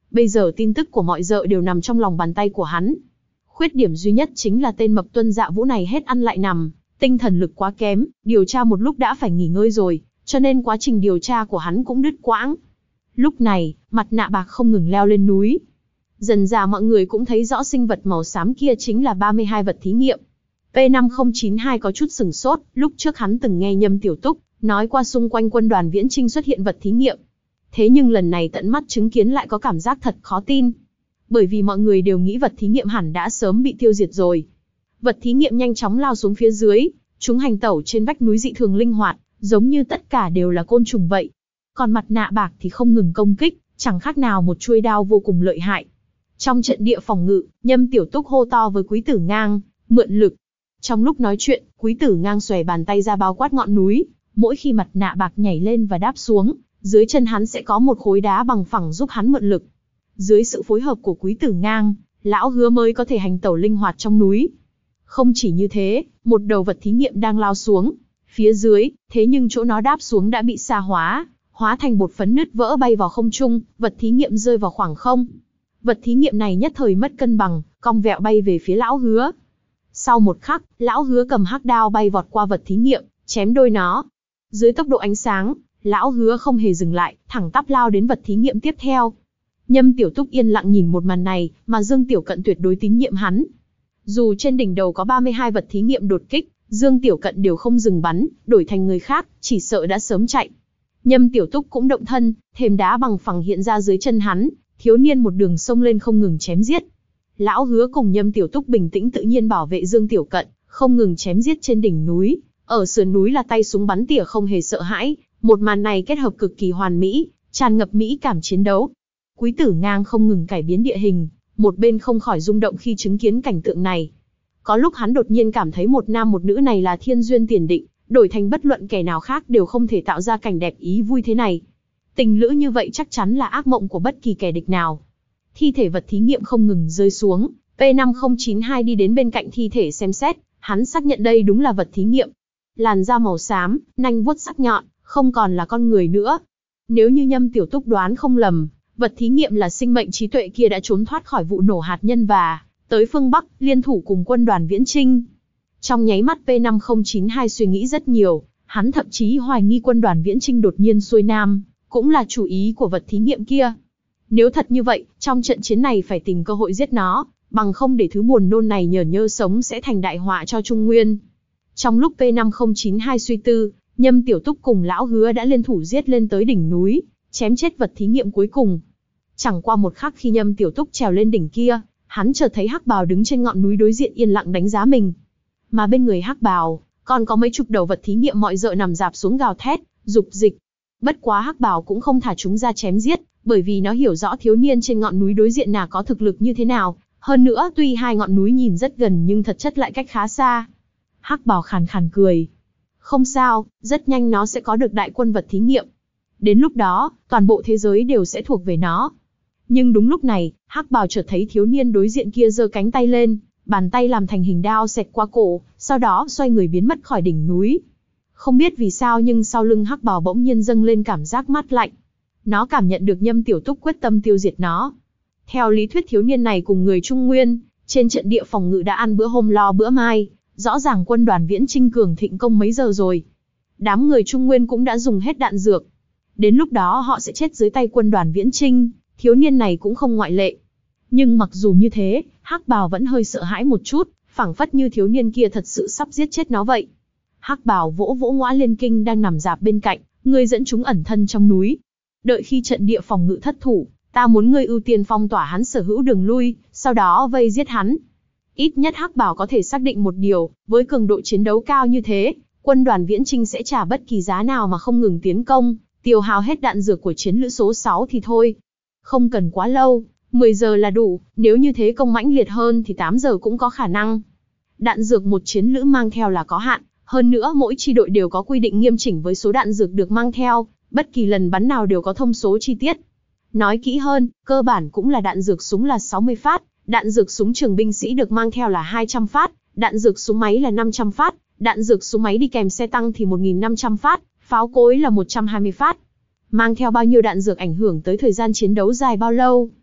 Bây giờ tin tức của mọi dợ đều nằm trong lòng bàn tay của hắn. Khuyết điểm duy nhất chính là tên mập Tuân Dạ Vũ này hết ăn lại nằm, tinh thần lực quá kém, điều tra một lúc đã phải nghỉ ngơi rồi, cho nên quá trình điều tra của hắn cũng đứt quãng. Lúc này, mặt nạ bạc không ngừng leo lên núi. Dần dà mọi người cũng thấy rõ sinh vật màu xám kia chính là ba mươi hai vật thí nghiệm. P năm không chín hai có chút sửng sốt, lúc trước hắn từng nghe Nhâm Tiểu Túc nói qua xung quanh quân đoàn Viễn Chinh xuất hiện vật thí nghiệm. Thế nhưng lần này tận mắt chứng kiến lại có cảm giác thật khó tin. Bởi vì mọi người đều nghĩ vật thí nghiệm hẳn đã sớm bị tiêu diệt rồi. Vật thí nghiệm nhanh chóng lao xuống phía dưới, chúng hành tẩu trên vách núi dị thường linh hoạt, giống như tất cả đều là côn trùng vậy. Còn mặt nạ bạc thì không ngừng công kích, chẳng khác nào một chuôi đao vô cùng lợi hại. Trong trận địa phòng ngự, Nhâm Tiểu Túc hô to với Quý Tử Ngang, mượn lực. Trong lúc nói chuyện, Quý Tử Ngang xòe bàn tay ra bao quát ngọn núi, mỗi khi mặt nạ bạc nhảy lên và đáp xuống, dưới chân hắn sẽ có một khối đá bằng phẳng giúp hắn mượn lực. Dưới sự phối hợp của Quý Tử Ngang, lão Hứa mới có thể hành tẩu linh hoạt trong núi. Không chỉ như thế, một đầu vật thí nghiệm đang lao xuống phía dưới, thế nhưng chỗ nó đáp xuống đã bị sa hóa, hóa thành bột phấn nứt vỡ bay vào không trung, vật thí nghiệm rơi vào khoảng không. Vật thí nghiệm này nhất thời mất cân bằng, cong vẹo bay về phía lão Hứa. Sau một khắc, lão Hứa cầm hắc đao bay vọt qua vật thí nghiệm, chém đôi nó. Dưới tốc độ ánh sáng, lão Hứa không hề dừng lại, thẳng tắp lao đến vật thí nghiệm tiếp theo. Nhâm Tiểu Túc yên lặng nhìn một màn này, mà Dương Tiểu Cận tuyệt đối tín nhiệm hắn. Dù trên đỉnh đầu có ba mươi hai vật thí nghiệm đột kích, Dương Tiểu Cận đều không dừng bắn, đổi thành người khác, chỉ sợ đã sớm chạy. Nhâm Tiểu Túc cũng động thân, thềm đá bằng phẳng hiện ra dưới chân hắn, thiếu niên một đường sông lên không ngừng chém giết. Lão Hứa cùng Nhâm Tiểu Túc bình tĩnh tự nhiên bảo vệ Dương Tiểu Cận, không ngừng chém giết trên đỉnh núi, ở sườn núi là tay súng bắn tỉa không hề sợ hãi, một màn này kết hợp cực kỳ hoàn mỹ, tràn ngập mỹ cảm chiến đấu. Quý Tử Ngang không ngừng cải biến địa hình, một bên không khỏi rung động khi chứng kiến cảnh tượng này. Có lúc hắn đột nhiên cảm thấy một nam một nữ này là thiên duyên tiền định, đổi thành bất luận kẻ nào khác đều không thể tạo ra cảnh đẹp ý vui thế này. Tình lữ như vậy chắc chắn là ác mộng của bất kỳ kẻ địch nào. Thi thể vật thí nghiệm không ngừng rơi xuống, P năm không chín hai đi đến bên cạnh thi thể xem xét, hắn xác nhận đây đúng là vật thí nghiệm. Làn da màu xám, nanh vuốt sắc nhọn, không còn là con người nữa. Nếu như Nhâm Tiểu Túc đoán không lầm, vật thí nghiệm là sinh mệnh trí tuệ kia đã trốn thoát khỏi vụ nổ hạt nhân và tới phương Bắc, liên thủ cùng quân đoàn Viễn Chinh. Trong nháy mắt P năm không chín hai suy nghĩ rất nhiều, hắn thậm chí hoài nghi quân đoàn Viễn Chinh đột nhiên xuôi nam, cũng là chủ ý của vật thí nghiệm kia. Nếu thật như vậy, trong trận chiến này phải tìm cơ hội giết nó, bằng không để thứ buồn nôn này nhởn nhơ sống sẽ thành đại họa cho Trung Nguyên. Trong lúc P năm không chín hai suy tư, Nhâm Tiểu Túc cùng lão Hứa đã liên thủ giết lên tới đỉnh núi, chém chết vật thí nghiệm cuối cùng. Chẳng qua một khắc khi Nhâm Tiểu Túc trèo lên đỉnh kia, hắn chợt thấy Hắc Bào đứng trên ngọn núi đối diện yên lặng đánh giá mình. Mà bên người Hắc Bào, còn có mấy chục đầu vật thí nghiệm mọi dợ nằm rạp xuống gào thét, dục dịch. Bất quá Hắc Bào cũng không thả chúng ra chém giết, bởi vì nó hiểu rõ thiếu niên trên ngọn núi đối diện nào có thực lực như thế nào. Hơn nữa, tuy hai ngọn núi nhìn rất gần nhưng thật chất lại cách khá xa. Hắc Bào khàn khàn cười. Không sao, rất nhanh nó sẽ có được đại quân vật thí nghiệm. Đến lúc đó, toàn bộ thế giới đều sẽ thuộc về nó. Nhưng đúng lúc này, Hắc Bào chợt thấy thiếu niên đối diện kia giơ cánh tay lên, bàn tay làm thành hình đao xẹt qua cổ, sau đó xoay người biến mất khỏi đỉnh núi. Không biết vì sao nhưng sau lưng Hắc Bào bỗng nhiên dâng lên cảm giác mát lạnh. Nó cảm nhận được Nhâm Tiểu Túc quyết tâm tiêu diệt nó. Theo lý thuyết thiếu niên này cùng người Trung Nguyên, trên trận địa phòng ngự đã ăn bữa hôm lo bữa mai, rõ ràng quân đoàn Viễn Chinh cường thịnh công mấy giờ rồi. Đám người Trung Nguyên cũng đã dùng hết đạn dược. Đến lúc đó họ sẽ chết dưới tay quân đoàn Viễn Chinh, thiếu niên này cũng không ngoại lệ. Nhưng mặc dù như thế, Hắc Bào vẫn hơi sợ hãi một chút, phảng phất như thiếu niên kia thật sự sắp giết chết nó vậy. Hắc Bào vỗ vỗ Ngõa Liên Kinh đang nằm rạp bên cạnh, ngươi dẫn chúng ẩn thân trong núi. Đợi khi trận địa phòng ngự thất thủ, ta muốn ngươi ưu tiên phong tỏa hắn sở hữu đường lui, sau đó vây giết hắn. Ít nhất Hắc Bào có thể xác định một điều, với cường độ chiến đấu cao như thế, quân đoàn Viễn Chinh sẽ trả bất kỳ giá nào mà không ngừng tiến công, tiêu hao hết đạn dược của chiến lữ số sáu thì thôi. Không cần quá lâu, mười giờ là đủ, nếu như thế công mãnh liệt hơn thì tám giờ cũng có khả năng. Đạn dược một chiến lữ mang theo là có hạn, hơn nữa mỗi chi đội đều có quy định nghiêm chỉnh với số đạn dược được mang theo, bất kỳ lần bắn nào đều có thông số chi tiết. Nói kỹ hơn, cơ bản cũng là đạn dược súng là sáu mươi phát, đạn dược súng trường binh sĩ được mang theo là hai trăm phát, đạn dược súng máy là năm trăm phát, đạn dược súng máy đi kèm xe tăng thì một nghìn năm trăm phát, pháo cối là một trăm hai mươi phát. Mang theo bao nhiêu đạn dược ảnh hưởng tới thời gian chiến đấu dài bao lâu.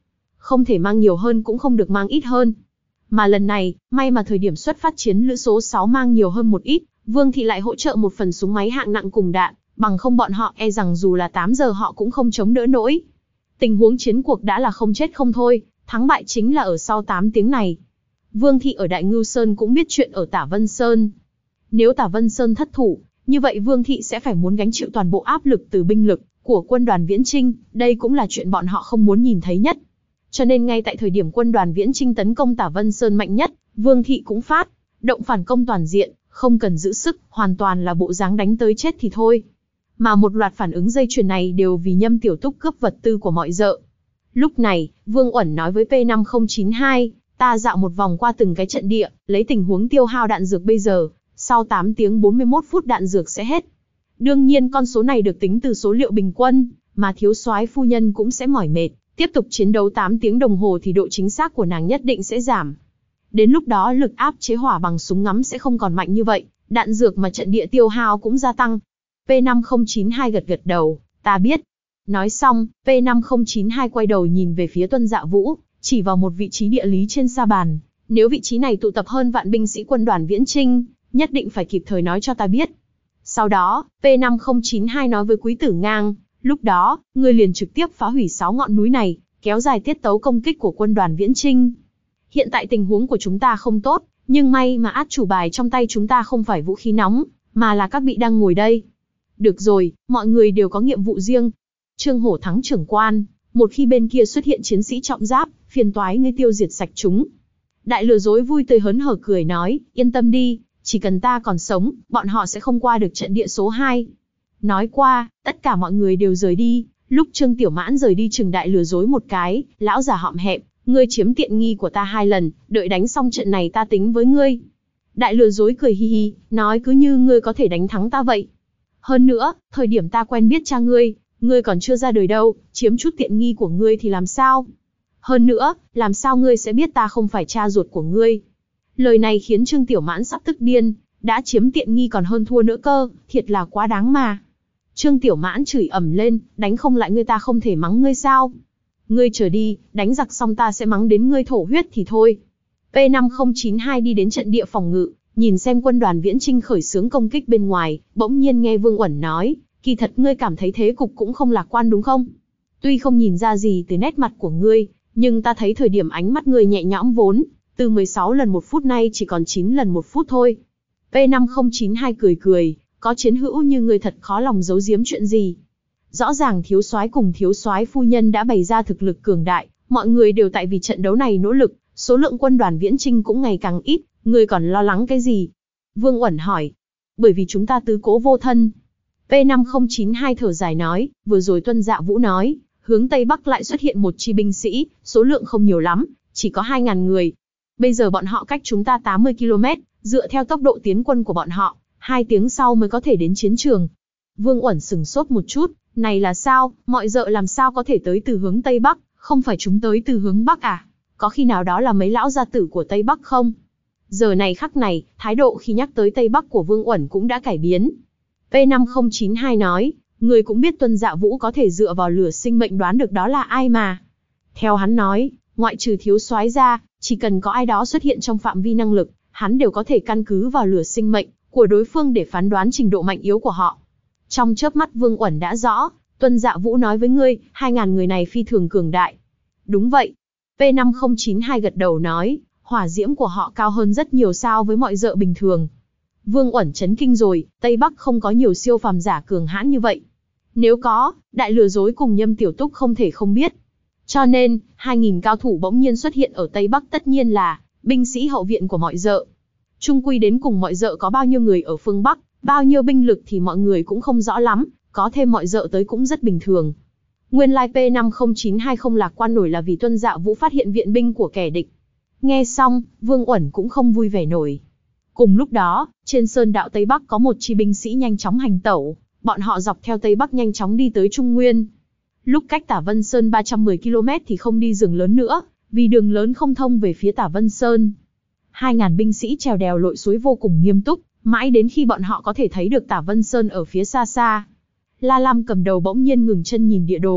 không thể mang nhiều hơn cũng không được mang ít hơn. Mà lần này, may mà thời điểm xuất phát chiến lữ số sáu mang nhiều hơn một ít, Vương Thị lại hỗ trợ một phần súng máy hạng nặng cùng đạn, bằng không bọn họ e rằng dù là tám giờ họ cũng không chống đỡ nổi. Tình huống chiến cuộc đã là không chết không thôi, thắng bại chính là ở sau tám tiếng này. Vương Thị ở Đại Ngưu Sơn cũng biết chuyện ở Tả Vân Sơn. Nếu Tả Vân Sơn thất thủ, như vậy Vương Thị sẽ phải muốn gánh chịu toàn bộ áp lực từ binh lực của quân đoàn Viễn Chinh, đây cũng là chuyện bọn họ không muốn nhìn thấy nhất. Cho nên ngay tại thời điểm quân đoàn Viễn Chinh tấn công Tả Vân Sơn mạnh nhất, Vương Thị cũng phát động phản công toàn diện, không cần giữ sức, hoàn toàn là bộ dáng đánh tới chết thì thôi. Mà một loạt phản ứng dây chuyền này đều vì Nhâm Tiểu Túc cướp vật tư của mọi dợ. Lúc này, Vương Uẩn nói với P năm không chín hai, ta dạo một vòng qua từng cái trận địa, lấy tình huống tiêu hao đạn dược bây giờ, sau tám tiếng bốn mươi mốt phút đạn dược sẽ hết. Đương nhiên con số này được tính từ số liệu bình quân, mà thiếu soái phu nhân cũng sẽ mỏi mệt, tiếp tục chiến đấu tám tiếng đồng hồ thì độ chính xác của nàng nhất định sẽ giảm. Đến lúc đó lực áp chế hỏa bằng súng ngắm sẽ không còn mạnh như vậy, đạn dược mà trận địa tiêu hao cũng gia tăng. P năm không chín hai gật gật đầu, ta biết. Nói xong, P năm không chín hai quay đầu nhìn về phía Tuân Dạ Vũ, chỉ vào một vị trí địa lý trên sa bàn. Nếu vị trí này tụ tập hơn vạn binh sĩ quân đoàn Viễn Chinh, nhất định phải kịp thời nói cho ta biết. Sau đó, P năm không chín hai nói với Quý Tử Ngang, lúc đó, ngươi liền trực tiếp phá hủy sáu ngọn núi này, kéo dài tiết tấu công kích của quân đoàn Viễn Chinh. Hiện tại tình huống của chúng ta không tốt, nhưng may mà át chủ bài trong tay chúng ta không phải vũ khí nóng, mà là các vị đang ngồi đây. Được rồi, mọi người đều có nhiệm vụ riêng. Trương Hổ Thắng trưởng quan, một khi bên kia xuất hiện chiến sĩ trọng giáp, phiền toái ngươi tiêu diệt sạch chúng. Đại lừa dối vui tươi hớn hở cười nói, yên tâm đi, chỉ cần ta còn sống, bọn họ sẽ không qua được trận địa số hai. Nói qua, tất cả mọi người đều rời đi, lúc Trương Tiểu Mãn rời đi chừng đại lừa dối một cái, lão già hõm hẹm, ngươi chiếm tiện nghi của ta hai lần, đợi đánh xong trận này ta tính với ngươi. Đại lừa dối cười hi hi, nói cứ như ngươi có thể đánh thắng ta vậy. Hơn nữa, thời điểm ta quen biết cha ngươi, ngươi còn chưa ra đời đâu, chiếm chút tiện nghi của ngươi thì làm sao? Hơn nữa, làm sao ngươi sẽ biết ta không phải cha ruột của ngươi? Lời này khiến Trương Tiểu Mãn sắp tức điên, đã chiếm tiện nghi còn hơn thua nữa cơ, thiệt là quá đáng mà. Trương Tiểu Mãn chửi ầm lên, đánh không lại ngươi ta không thể mắng ngươi sao? Ngươi chờ đi, đánh giặc xong ta sẽ mắng đến ngươi thổ huyết thì thôi. P năm không chín hai đi đến trận địa phòng ngự, nhìn xem quân đoàn Viễn Chinh khởi xướng công kích bên ngoài, bỗng nhiên nghe Vương Uẩn nói, kỳ thật ngươi cảm thấy thế cục cũng không lạc quan đúng không? Tuy không nhìn ra gì từ nét mặt của ngươi, nhưng ta thấy thời điểm ánh mắt ngươi nhẹ nhõm vốn, từ mười sáu lần một phút nay chỉ còn chín lần một phút thôi. P năm không chín hai cười cười, có chiến hữu như ngươi thật khó lòng giấu giếm chuyện gì. Rõ ràng thiếu soái cùng thiếu soái phu nhân đã bày ra thực lực cường đại, mọi người đều tại vì trận đấu này nỗ lực, số lượng quân đoàn Viễn Chinh cũng ngày càng ít, ngươi còn lo lắng cái gì? Vương Uẩn hỏi. Bởi vì chúng ta tứ cố vô thân. P năm không chín hai thở dài nói, vừa rồi Tuân Dạ Vũ nói, hướng Tây Bắc lại xuất hiện một chi binh sĩ, số lượng không nhiều lắm, chỉ có hai ngàn người. Bây giờ bọn họ cách chúng ta tám mươi ki lô mét, dựa theo tốc độ tiến quân của bọn họ, hai tiếng sau mới có thể đến chiến trường. Vương Uẩn sừng sốt một chút, này là sao, mọi dợ làm sao có thể tới từ hướng Tây Bắc, không phải chúng tới từ hướng Bắc à? Có khi nào đó là mấy lão gia tử của Tây Bắc không? Giờ này khắc này, thái độ khi nhắc tới Tây Bắc của Vương Uẩn cũng đã cải biến. P năm không chín hai nói, người cũng biết Tuân Dạ Vũ có thể dựa vào lửa sinh mệnh đoán được đó là ai mà. Theo hắn nói, ngoại trừ thiếu soái ra, chỉ cần có ai đó xuất hiện trong phạm vi năng lực, hắn đều có thể căn cứ vào lửa sinh mệnh của đối phương để phán đoán trình độ mạnh yếu của họ. Trong chớp mắt Vương Uẩn đã rõ, Tuân Dạ Vũ nói với ngươi, hai ngàn người này phi thường cường đại. Đúng vậy. P năm không chín hai gật đầu nói, hỏa diễm của họ cao hơn rất nhiều so với mọi dợ bình thường. Vương Uẩn chấn kinh rồi, Tây Bắc không có nhiều siêu phàm giả cường hãn như vậy. Nếu có, đại lừa dối cùng Nhâm Tiểu Túc không thể không biết. Cho nên, hai nghìn cao thủ bỗng nhiên xuất hiện ở Tây Bắc tất nhiên là binh sĩ hậu viện của mọi dợ. Chung quy đến cùng mọi dợ có bao nhiêu người ở phương Bắc, bao nhiêu binh lực thì mọi người cũng không rõ lắm, có thêm mọi dợ tới cũng rất bình thường. Nguyên lai P năm không chín hai không lạc quan nổi là vì Tuân Dạ Vũ phát hiện viện binh của kẻ địch. Nghe xong, Vương Uẩn cũng không vui vẻ nổi. Cùng lúc đó, trên sơn đạo Tây Bắc có một chi binh sĩ nhanh chóng hành tẩu, bọn họ dọc theo Tây Bắc nhanh chóng đi tới Trung Nguyên. Lúc cách Tả Vân Sơn ba trăm mười ki lô mét thì không đi rừng lớn nữa, vì đường lớn không thông về phía Tả Vân Sơn. Hai ngàn binh sĩ trèo đèo lội suối vô cùng nghiêm túc, mãi đến khi bọn họ có thể thấy được Tả Vân Sơn ở phía xa xa. La Lam cầm đầu bỗng nhiên ngừng chân nhìn địa đồ,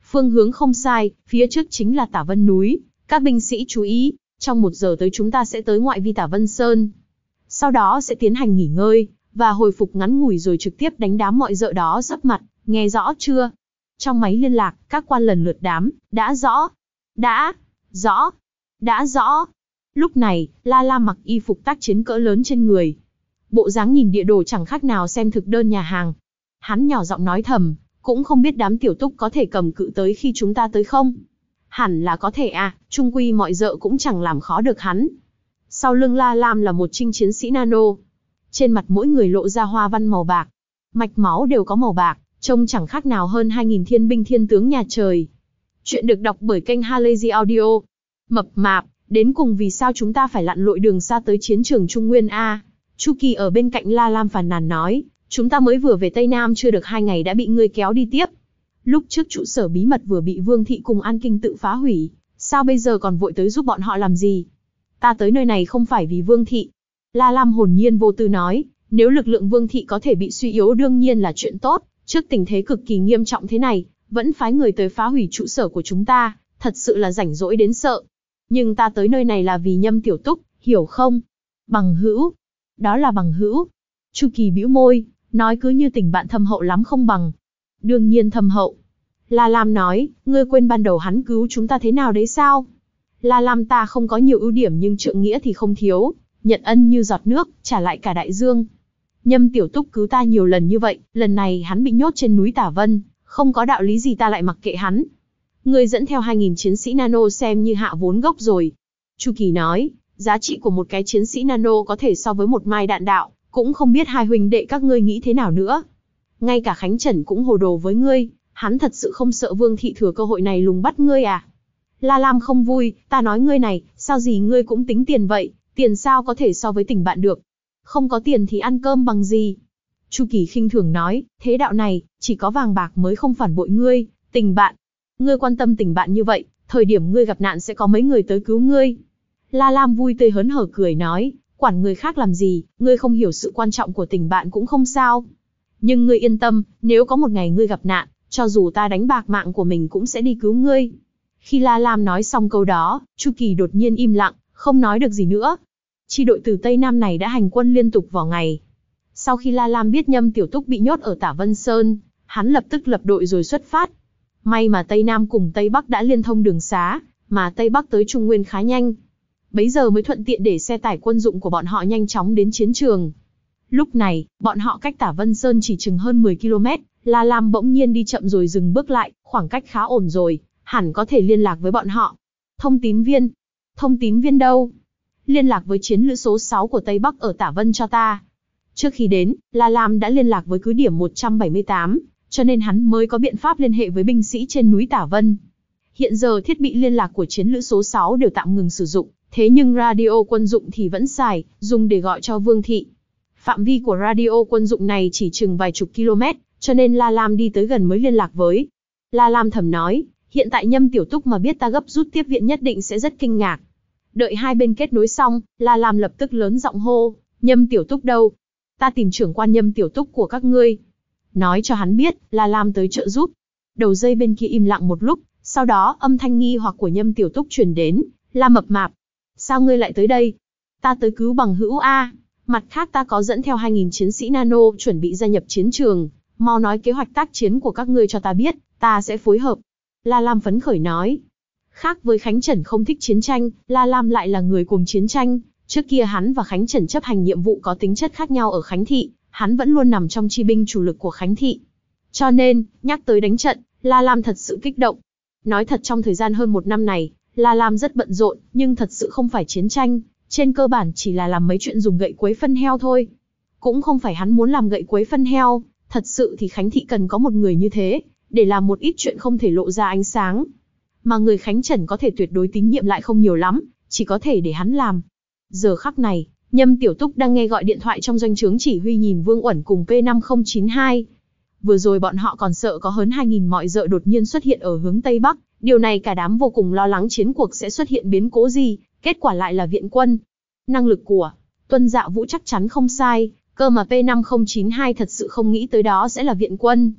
Phương hướng không sai, phía trước chính là Tả Vân núi. Các binh sĩ chú ý, trong một giờ tới chúng ta sẽ tới ngoại vi Tả Vân Sơn. Sau đó sẽ tiến hành nghỉ ngơi, và hồi phục ngắn ngủi rồi trực tiếp đánh đám mọi dợ đó sấp mặt, nghe rõ chưa? Trong máy liên lạc, các quan lần lượt đám, đã rõ, đã, rõ, đã rõ. Lúc này, La Lam mặc y phục tác chiến cỡ lớn trên người. Bộ dáng nhìn địa đồ chẳng khác nào xem thực đơn nhà hàng. Hắn nhỏ giọng nói thầm, cũng không biết đám tiểu túc có thể cầm cự tới khi chúng ta tới không? Hẳn là có thể à, chung quy mọi dợ cũng chẳng làm khó được hắn. Sau lưng La Lam là một trinh chiến sĩ nano. Trên mặt mỗi người lộ ra hoa văn màu bạc. Mạch máu đều có màu bạc, trông chẳng khác nào hơn hai nghìn thiên binh thiên tướng nhà trời. Chuyện được đọc bởi kênh Halazy Audio. Mập mạp, đến cùng vì sao chúng ta phải lặn lội đường xa tới chiến trường Trung Nguyên a? Chu Kỳ ở bên cạnh La Lam phàn nàn nói, chúng ta mới vừa về Tây Nam chưa được hai ngày đã bị ngươi kéo đi tiếp. Lúc trước trụ sở bí mật vừa bị Vương Thị cùng An Kinh tự phá hủy, sao bây giờ còn vội tới giúp bọn họ làm gì? Ta tới nơi này không phải vì Vương Thị. La Lam hồn nhiên vô tư nói, nếu lực lượng Vương Thị có thể bị suy yếu đương nhiên là chuyện tốt, trước tình thế cực kỳ nghiêm trọng thế này, vẫn phái người tới phá hủy trụ sở của chúng ta, thật sự là rảnh rỗi đến sợ. Nhưng ta tới nơi này là vì Nhâm Tiểu Túc, hiểu không? Bằng hữu. Đó là bằng hữu. Chu Kỳ bĩu môi, nói cứ như tình bạn thâm hậu lắm không bằng. Đương nhiên thâm hậu. La Lam nói, ngươi quên ban đầu hắn cứu chúng ta thế nào đấy sao? La Lam ta không có nhiều ưu điểm nhưng trượng nghĩa thì không thiếu, nhận ân như giọt nước, trả lại cả đại dương. Nhâm Tiểu Túc cứu ta nhiều lần như vậy, lần này hắn bị nhốt trên núi Tả Vân, không có đạo lý gì ta lại mặc kệ hắn. Ngươi dẫn theo hai nghìn chiến sĩ nano xem như hạ vốn gốc rồi. Chu Kỳ nói, giá trị của một cái chiến sĩ nano có thể so với một mai đạn đạo, cũng không biết hai huynh đệ các ngươi nghĩ thế nào nữa. Ngay cả Khánh Trần cũng hồ đồ với ngươi, hắn thật sự không sợ Vương Thị thừa cơ hội này lùng bắt ngươi à? La Lam không vui, ta nói ngươi này, sao gì ngươi cũng tính tiền vậy, tiền sao có thể so với tình bạn được? Không có tiền thì ăn cơm bằng gì? Chu Kỳ khinh thường nói, thế đạo này, chỉ có vàng bạc mới không phản bội ngươi, tình bạn. Ngươi quan tâm tình bạn như vậy, thời điểm ngươi gặp nạn sẽ có mấy người tới cứu ngươi. La Lam vui tươi hớn hở cười nói, quản người khác làm gì, ngươi không hiểu sự quan trọng của tình bạn cũng không sao. Nhưng ngươi yên tâm, nếu có một ngày ngươi gặp nạn, cho dù ta đánh bạc mạng của mình cũng sẽ đi cứu ngươi. Khi La Lam nói xong câu đó, Chu Kỳ đột nhiên im lặng, không nói được gì nữa. Chi đội từ Tây Nam này đã hành quân liên tục vào ngày. Sau khi La Lam biết Nhâm Tiểu Túc bị nhốt ở Tả Vân Sơn, hắn lập tức lập đội rồi xuất phát. May mà Tây Nam cùng Tây Bắc đã liên thông đường xá, mà Tây Bắc tới Trung Nguyên khá nhanh. Bấy giờ mới thuận tiện để xe tải quân dụng của bọn họ nhanh chóng đến chiến trường. Lúc này, bọn họ cách Tả Vân Sơn chỉ chừng hơn mười ki lô mét, La Lam bỗng nhiên đi chậm rồi dừng bước lại, khoảng cách khá ổn rồi, hẳn có thể liên lạc với bọn họ. Thông tín viên? Thông tín viên đâu? Liên lạc với chiến lữ số sáu của Tây Bắc ở Tả Vân cho ta. Trước khi đến, La Lam đã liên lạc với cứ điểm một trăm bảy mươi tám, cho nên hắn mới có biện pháp liên hệ với binh sĩ trên núi Tả Vân. Hiện giờ thiết bị liên lạc của chiến lữ số sáu đều tạm ngừng sử dụng, thế nhưng radio quân dụng thì vẫn xài, dùng để gọi cho Vương Thị. Phạm vi của radio quân dụng này chỉ chừng vài chục km, cho nên La Lam đi tới gần mới liên lạc với. La Lam thầm nói, hiện tại Nhâm Tiểu Túc mà biết ta gấp rút tiếp viện nhất định sẽ rất kinh ngạc. Đợi hai bên kết nối xong, La Lam lập tức lớn giọng hô, Nhâm Tiểu Túc đâu? Ta tìm trưởng quan Nhâm Tiểu Túc của các ngươi. Nói cho hắn biết, La Lam tới trợ giúp. Đầu dây bên kia im lặng một lúc, sau đó âm thanh nghi hoặc của Nhâm Tiểu Túc truyền đến, La Mập Mạp. Sao ngươi lại tới đây? Ta tới cứu bằng hữu A. Mặt khác ta có dẫn theo hai nghìn chiến sĩ nano chuẩn bị gia nhập chiến trường. Mau nói kế hoạch tác chiến của các ngươi cho ta biết, ta sẽ phối hợp. La Lam phấn khởi nói. Khác với Khánh Trần không thích chiến tranh, La Lam lại là người cùng chiến tranh. Trước kia hắn và Khánh Trần chấp hành nhiệm vụ có tính chất khác nhau ở Khánh Thị, hắn vẫn luôn nằm trong chi binh chủ lực của Khánh Thị. Cho nên, nhắc tới đánh trận, La Lam thật sự kích động. Nói thật trong thời gian hơn một năm này, La Lam rất bận rộn, nhưng thật sự không phải chiến tranh, trên cơ bản chỉ là làm mấy chuyện dùng gậy quấy phân heo thôi. Cũng không phải hắn muốn làm gậy quấy phân heo, thật sự thì Khánh Thị cần có một người như thế, để làm một ít chuyện không thể lộ ra ánh sáng. Mà người Khánh Trần có thể tuyệt đối tín nhiệm lại không nhiều lắm, chỉ có thể để hắn làm. Giờ khắc này, Nhâm Tiểu Túc đang nghe gọi điện thoại trong doanh trướng chỉ huy nhìn Vương Uẩn cùng P năm không chín hai. Vừa rồi bọn họ còn sợ có hơn hai nghìn mọi dợ đột nhiên xuất hiện ở hướng Tây Bắc, điều này cả đám vô cùng lo lắng chiến cuộc sẽ xuất hiện biến cố gì, kết quả lại là viện quân. Năng lực của Tuân Dạ Vũ chắc chắn không sai, cơ mà P năm không chín hai thật sự không nghĩ tới đó sẽ là viện quân.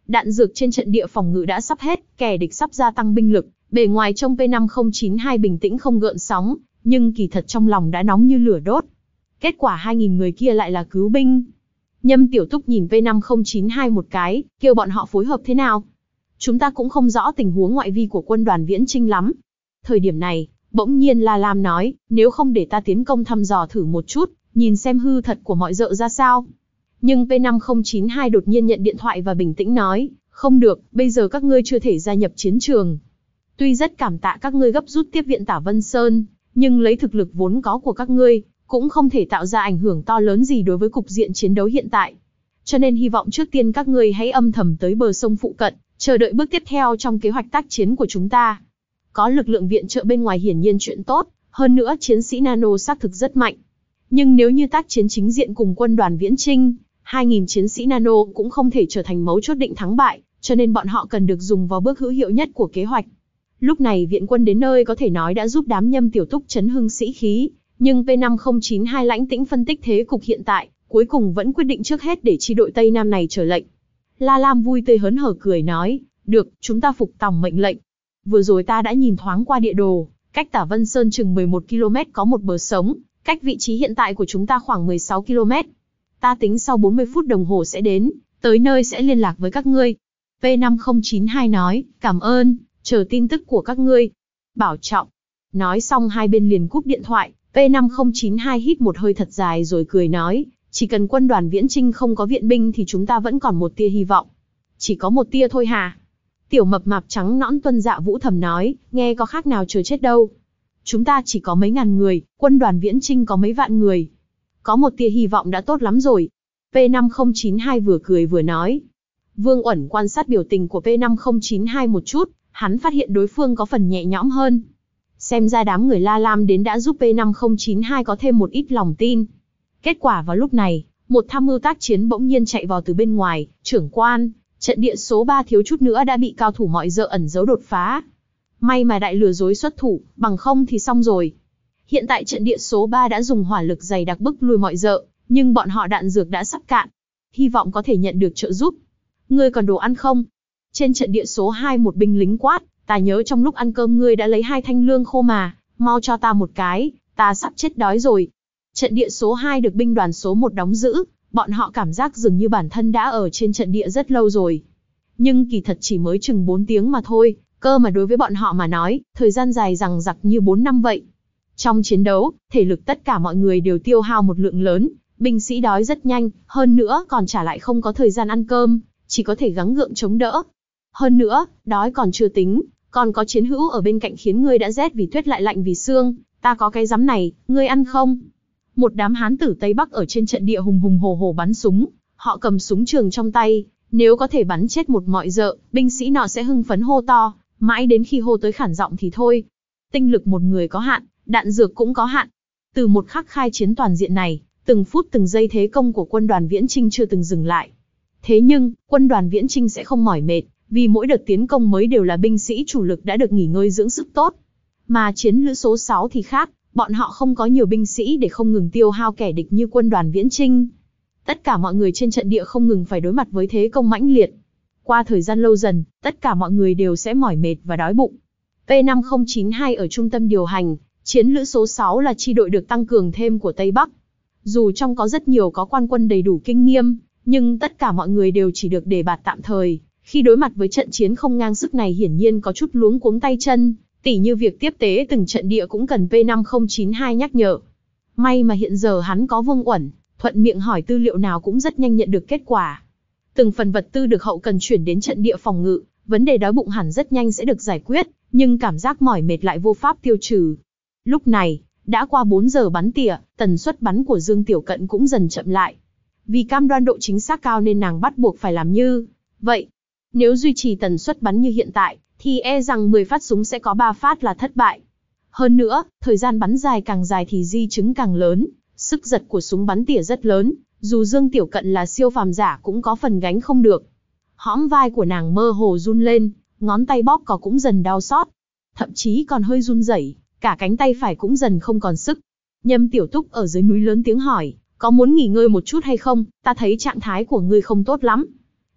Đạn dược trên trận địa phòng ngự đã sắp hết, kẻ địch sắp gia tăng binh lực. Bề ngoài trông P năm không chín hai bình tĩnh không gợn sóng, nhưng kỳ thật trong lòng đã nóng như lửa đốt. Kết quả hai nghìn người kia lại là cứu binh. Nhâm Tiểu Túc nhìn P năm không chín hai một cái, kêu bọn họ phối hợp thế nào. Chúng ta cũng không rõ tình huống ngoại vi của quân đoàn Viễn Chinh lắm. Thời điểm này, bỗng nhiên La Lam nói, nếu không để ta tiến công thăm dò thử một chút, nhìn xem hư thật của mọi dợ ra sao. Nhưng P năm không chín hai đột nhiên nhận điện thoại và bình tĩnh nói, không được, bây giờ các ngươi chưa thể gia nhập chiến trường. Tuy rất cảm tạ các ngươi gấp rút tiếp viện Tả Vân Sơn, nhưng lấy thực lực vốn có của các ngươi, cũng không thể tạo ra ảnh hưởng to lớn gì đối với cục diện chiến đấu hiện tại. Cho nên hy vọng trước tiên các ngươi hãy âm thầm tới bờ sông phụ cận, chờ đợi bước tiếp theo trong kế hoạch tác chiến của chúng ta. Có lực lượng viện trợ bên ngoài hiển nhiên chuyện tốt, hơn nữa chiến sĩ Nano xác thực rất mạnh. Nhưng nếu như tác chiến chính diện cùng quân đoàn Viễn Chinh, hai nghìn chiến sĩ Nano cũng không thể trở thành mấu chốt định thắng bại, cho nên bọn họ cần được dùng vào bước hữu hiệu nhất của kế hoạch. Lúc này viện quân đến nơi có thể nói đã giúp đám Nhâm Tiểu Túc chấn hưng sĩ khí, nhưng P năm không chín hai lãnh tĩnh phân tích thế cục hiện tại, cuối cùng vẫn quyết định trước hết để chi đội Tây Nam này trở lệnh. La Lam vui tươi hớn hở cười nói, được, chúng ta phục tòng mệnh lệnh. Vừa rồi ta đã nhìn thoáng qua địa đồ, cách Tả Vân Sơn chừng mười một ki lô mét có một bờ sống, cách vị trí hiện tại của chúng ta khoảng mười sáu ki lô mét. Ta tính sau bốn mươi phút đồng hồ sẽ đến, tới nơi sẽ liên lạc với các ngươi. P năm không chín hai nói, cảm ơn, chờ tin tức của các ngươi. Bảo trọng. Nói xong hai bên liền cúp điện thoại, P năm không chín hai hít một hơi thật dài rồi cười nói, chỉ cần quân đoàn Viễn Chinh không có viện binh thì chúng ta vẫn còn một tia hy vọng. Chỉ có một tia thôi hả? Tiểu mập mạp trắng nõn Tuân Dạ Vũ thầm nói, nghe có khác nào chờ chết đâu. Chúng ta chỉ có mấy ngàn người, quân đoàn Viễn Chinh có mấy vạn người. Có một tia hy vọng đã tốt lắm rồi. P năm không chín hai vừa cười vừa nói. Vương Uẩn quan sát biểu tình của P năm không chín hai một chút, hắn phát hiện đối phương có phần nhẹ nhõm hơn. Xem ra đám người La Lam đến đã giúp P năm không chín hai có thêm một ít lòng tin. Kết quả vào lúc này, một tham mưu tác chiến bỗng nhiên chạy vào từ bên ngoài, trưởng quan, trận địa số ba thiếu chút nữa đã bị cao thủ mọi dợ ẩn giấu đột phá. May mà đại lừa dối xuất thủ, bằng không thì xong rồi. Hiện tại trận địa số ba đã dùng hỏa lực dày đặc bức lui mọi dợ, nhưng bọn họ đạn dược đã sắp cạn. Hy vọng có thể nhận được trợ giúp. Ngươi còn đồ ăn không? Trên trận địa số hai một binh lính quát, ta nhớ trong lúc ăn cơm ngươi đã lấy hai thanh lương khô mà, mau cho ta một cái, ta sắp chết đói rồi. Trận địa số hai được binh đoàn số một đóng giữ, bọn họ cảm giác dường như bản thân đã ở trên trận địa rất lâu rồi. Nhưng kỳ thật chỉ mới chừng bốn tiếng mà thôi, cơ mà đối với bọn họ mà nói, thời gian dài dằng dặc như bốn năm vậy. Trong chiến đấu, thể lực tất cả mọi người đều tiêu hao một lượng lớn, binh sĩ đói rất nhanh, hơn nữa còn trả lại không có thời gian ăn cơm, chỉ có thể gắng gượng chống đỡ. Hơn nữa, đói còn chưa tính, còn có chiến hữu ở bên cạnh khiến ngươi đã rét vì tuyết lại lạnh vì xương, ta có cái giấm này, ngươi ăn không? Một đám hán tử Tây Bắc ở trên trận địa hùng hùng hồ hồ bắn súng, họ cầm súng trường trong tay, nếu có thể bắn chết một mọi dợ, binh sĩ nọ sẽ hưng phấn hô to, mãi đến khi hô tới khản giọng thì thôi. Tinh lực một người có hạn, đạn dược cũng có hạn. Từ một khắc khai chiến toàn diện này, từng phút từng giây thế công của quân đoàn Viễn Chinh chưa từng dừng lại. Thế nhưng, quân đoàn Viễn Chinh sẽ không mỏi mệt, vì mỗi đợt tiến công mới đều là binh sĩ chủ lực đã được nghỉ ngơi dưỡng sức tốt. Mà chiến lữ số sáu thì khác, bọn họ không có nhiều binh sĩ để không ngừng tiêu hao kẻ địch như quân đoàn Viễn Chinh. Tất cả mọi người trên trận địa không ngừng phải đối mặt với thế công mãnh liệt. Qua thời gian lâu dần, tất cả mọi người đều sẽ mỏi mệt và đói bụng. P năm không chín hai ở trung tâm điều hành, chiến lữ số sáu là chi đội được tăng cường thêm của Tây Bắc. Dù trong có rất nhiều có quan quân đầy đủ kinh nghiệm, nhưng tất cả mọi người đều chỉ được đề bạt tạm thời. Khi đối mặt với trận chiến không ngang sức này hiển nhiên có chút luống cuống tay chân, tỉ như việc tiếp tế từng trận địa cũng cần P năm không chín hai nhắc nhở. May mà hiện giờ hắn có Vương Uẩn, thuận miệng hỏi tư liệu nào cũng rất nhanh nhận được kết quả. Từng phần vật tư được hậu cần chuyển đến trận địa phòng ngự, vấn đề đói bụng hẳn rất nhanh sẽ được giải quyết, nhưng cảm giác mỏi mệt lại vô pháp tiêu trừ. Lúc này, đã qua bốn giờ bắn tỉa, tần suất bắn của Dương Tiểu Cận cũng dần chậm lại. Vì cam đoan độ chính xác cao nên nàng bắt buộc phải làm như vậy. Nếu duy trì tần suất bắn như hiện tại, thì e rằng mười phát súng sẽ có ba phát là thất bại. Hơn nữa, thời gian bắn dài càng dài thì di chứng càng lớn, sức giật của súng bắn tỉa rất lớn, dù Dương Tiểu Cận là siêu phàm giả cũng có phần gánh không được. Hõm vai của nàng mơ hồ run lên, ngón tay bóp cò cũng dần đau xót, thậm chí còn hơi run rẩy, cả cánh tay phải cũng dần không còn sức. Nhâm Tiểu Túc ở dưới núi lớn tiếng hỏi, có muốn nghỉ ngơi một chút hay không, ta thấy trạng thái của ngươi không tốt lắm.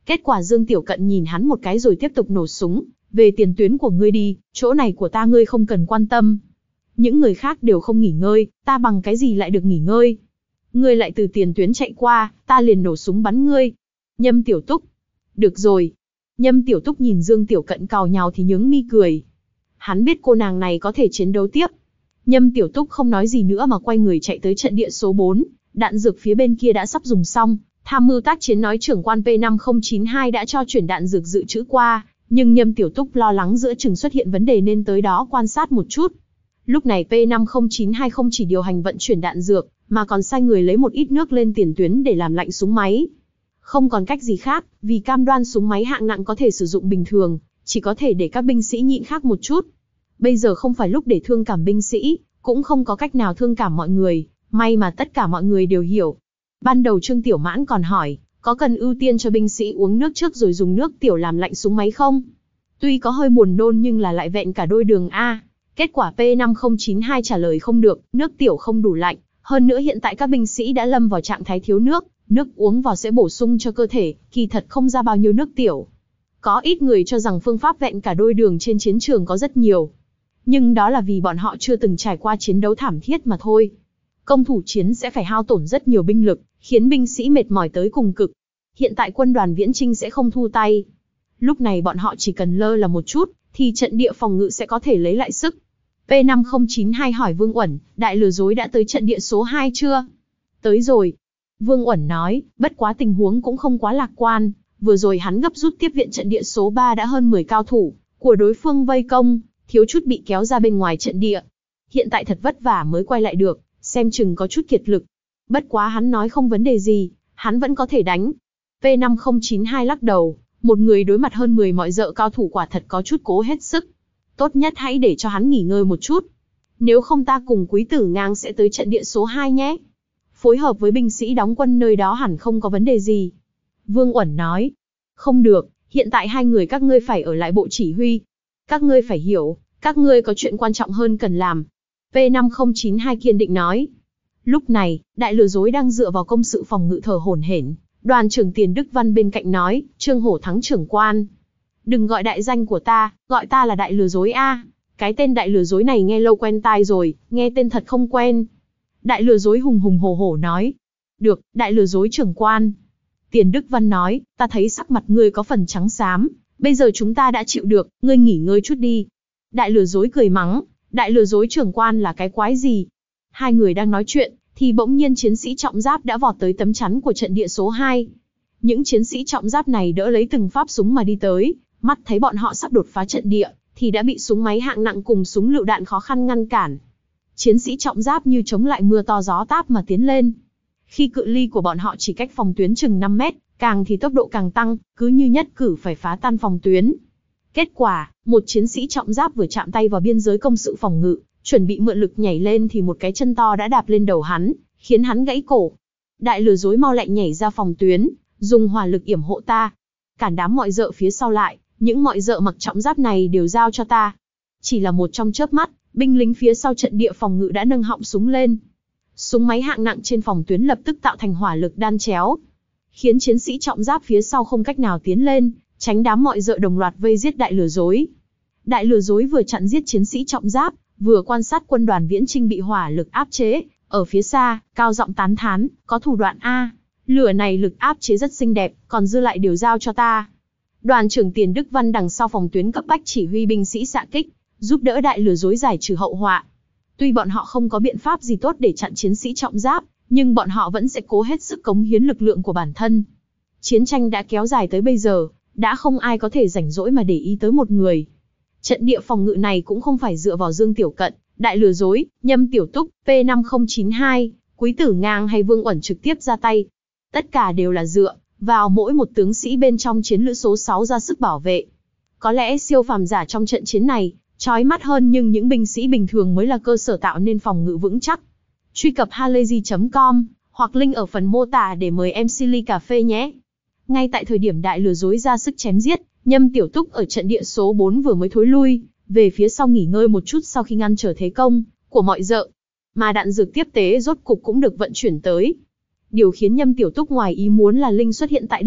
Kết quả Dương Tiểu Cận nhìn hắn một cái rồi tiếp tục nổ súng, về tiền tuyến của ngươi đi, chỗ này của ta ngươi không cần quan tâm. Những người khác đều không nghỉ ngơi, ta bằng cái gì lại được nghỉ ngơi? Ngươi lại từ tiền tuyến chạy qua, ta liền nổ súng bắn ngươi. Nhâm Tiểu Túc. Được rồi. Nhâm Tiểu Túc nhìn Dương Tiểu Cận càu nhàu thì nhướng mi cười. Hắn biết cô nàng này có thể chiến đấu tiếp. Nhâm Tiểu Túc không nói gì nữa mà quay người chạy tới trận địa số bốn, đạn dược phía bên kia đã sắp dùng xong. Tham mưu tác chiến nói trưởng quan P năm không chín hai đã cho chuyển đạn dược dự trữ qua, nhưng Nhâm Tiểu Túc lo lắng giữa chừng xuất hiện vấn đề nên tới đó quan sát một chút. Lúc này P năm không chín hai không chỉ điều hành vận chuyển đạn dược, mà còn sai người lấy một ít nước lên tiền tuyến để làm lạnh súng máy. Không còn cách gì khác, vì cam đoan súng máy hạng nặng có thể sử dụng bình thường, chỉ có thể để các binh sĩ nhịn khác một chút. Bây giờ không phải lúc để thương cảm binh sĩ, cũng không có cách nào thương cảm mọi người, may mà tất cả mọi người đều hiểu. Ban đầu Trương Tiểu Mãn còn hỏi, có cần ưu tiên cho binh sĩ uống nước trước rồi dùng nước tiểu làm lạnh súng máy không? Tuy có hơi buồn nôn nhưng là lại vẹn cả đôi đường A. Kết quả P năm không chín hai trả lời không được, nước tiểu không đủ lạnh. Hơn nữa hiện tại các binh sĩ đã lâm vào trạng thái thiếu nước, nước uống vào sẽ bổ sung cho cơ thể, kỳ thật không ra bao nhiêu nước tiểu. Có ít người cho rằng phương pháp vẹn cả đôi đường trên chiến trường có rất nhiều. Nhưng đó là vì bọn họ chưa từng trải qua chiến đấu thảm thiết mà thôi. Công thủ chiến sẽ phải hao tổn rất nhiều binh lực, khiến binh sĩ mệt mỏi tới cùng cực. Hiện tại quân đoàn Viễn Chinh sẽ không thu tay. Lúc này bọn họ chỉ cần lơ là một chút, thì trận địa phòng ngự sẽ có thể lấy lại sức. P năm không chín hai hỏi Vương Uẩn, đại lừa dối đã tới trận địa số hai chưa? Tới rồi. Vương Uẩn nói, bất quá tình huống cũng không quá lạc quan. Vừa rồi hắn gấp rút tiếp viện trận địa số ba đã hơn mười cao thủ của đối phương vây công, thiếu chút bị kéo ra bên ngoài trận địa. Hiện tại thật vất vả mới quay lại được, xem chừng có chút kiệt lực. Bất quá hắn nói không vấn đề gì, hắn vẫn có thể đánh. P năm không chín hai lắc đầu, một người đối mặt hơn mười mọi dợ cao thủ quả thật có chút cố hết sức. Tốt nhất hãy để cho hắn nghỉ ngơi một chút. Nếu không ta cùng Quý Tử Ngang sẽ tới trận địa số hai nhé. Phối hợp với binh sĩ đóng quân nơi đó hẳn không có vấn đề gì. Vương Uẩn nói, không được, hiện tại hai người các ngươi phải ở lại bộ chỉ huy. Các ngươi phải hiểu, các ngươi có chuyện quan trọng hơn cần làm. P năm không chín hai kiên định nói. Lúc này, đại lừa dối đang dựa vào công sự phòng ngự thở hổn hển. Đoàn trưởng Tiền Đức Văn bên cạnh nói, Trương Hổ Thắng trưởng quan. Đừng gọi đại danh của ta, gọi ta là đại lừa dối a. Cái tên đại lừa dối này nghe lâu quen tai rồi, nghe tên thật không quen. Đại lừa dối hùng hùng hổ hổ nói. Được, đại lừa dối trưởng quan. Tiền Đức Văn nói, ta thấy sắc mặt ngươi có phần trắng xám, bây giờ chúng ta đã chịu được, ngươi nghỉ ngơi chút đi. Đại lừa dối cười mắng, đại lừa dối trưởng quan là cái quái gì? Hai người đang nói chuyện, thì bỗng nhiên chiến sĩ trọng giáp đã vọt tới tấm chắn của trận địa số hai. Những chiến sĩ trọng giáp này đỡ lấy từng phát súng mà đi tới, mắt thấy bọn họ sắp đột phá trận địa, thì đã bị súng máy hạng nặng cùng súng lựu đạn khó khăn ngăn cản. Chiến sĩ trọng giáp như chống lại mưa to gió táp mà tiến lên. Khi cự ly của bọn họ chỉ cách phòng tuyến chừng năm mét, càng thì tốc độ càng tăng, cứ như nhất cử phải phá tan phòng tuyến. Kết quả, một chiến sĩ trọng giáp vừa chạm tay vào biên giới công sự phòng ngự, chuẩn bị mượn lực nhảy lên thì một cái chân to đã đạp lên đầu hắn, khiến hắn gãy cổ. Đại lừa dối mau lẹ nhảy ra phòng tuyến, dùng hỏa lực yểm hộ ta. Cản đám mọi dợ phía sau lại, những mọi dợ mặc trọng giáp này đều giao cho ta. Chỉ là một trong chớp mắt, binh lính phía sau trận địa phòng ngự đã nâng họng súng lên. Súng máy hạng nặng trên phòng tuyến lập tức tạo thành hỏa lực đan chéo, khiến chiến sĩ trọng giáp phía sau không cách nào tiến lên, tránh đám mọi dợ đồng loạt vây giết đại lừa dối. Đại lừa dối vừa chặn giết chiến sĩ trọng giáp, vừa quan sát quân đoàn Viễn Chinh bị hỏa lực áp chế, ở phía xa, cao giọng tán thán, có thủ đoạn a, lửa này lực áp chế rất xinh đẹp, còn dư lại đều giao cho ta. Đoàn trưởng Tiền Đức Văn đằng sau phòng tuyến cấp bách chỉ huy binh sĩ xạ kích, giúp đỡ đại lừa dối giải trừ hậu họa. Tuy bọn họ không có biện pháp gì tốt để chặn chiến sĩ trọng giáp, nhưng bọn họ vẫn sẽ cố hết sức cống hiến lực lượng của bản thân. Chiến tranh đã kéo dài tới bây giờ, đã không ai có thể rảnh rỗi mà để ý tới một người. Trận địa phòng ngự này cũng không phải dựa vào Dương Tiểu Cận, đại lừa dối, Nhâm Tiểu Túc, P năm không chín hai, Quý Tử Ngang hay Vương Uẩn trực tiếp ra tay. Tất cả đều là dựa vào mỗi một tướng sĩ bên trong chiến lữ số sáu ra sức bảo vệ. Có lẽ siêu phàm giả trong trận chiến này chói mắt hơn, nhưng những binh sĩ bình thường mới là cơ sở tạo nên phòng ngự vững chắc. Truy cập halayzi chấm com hoặc link ở phần mô tả để mời em xê ly cà phê nhé. Ngay tại thời điểm đại lừa dối ra sức chém giết, Nhâm Tiểu Túc ở trận địa số bốn vừa mới thối lui về phía sau nghỉ ngơi một chút sau khi ngăn trở thế công của mọi dợ, mà đạn dược tiếp tế rốt cục cũng được vận chuyển tới. Điều khiến Nhâm Tiểu Túc ngoài ý muốn là Linh xuất hiện tại đây,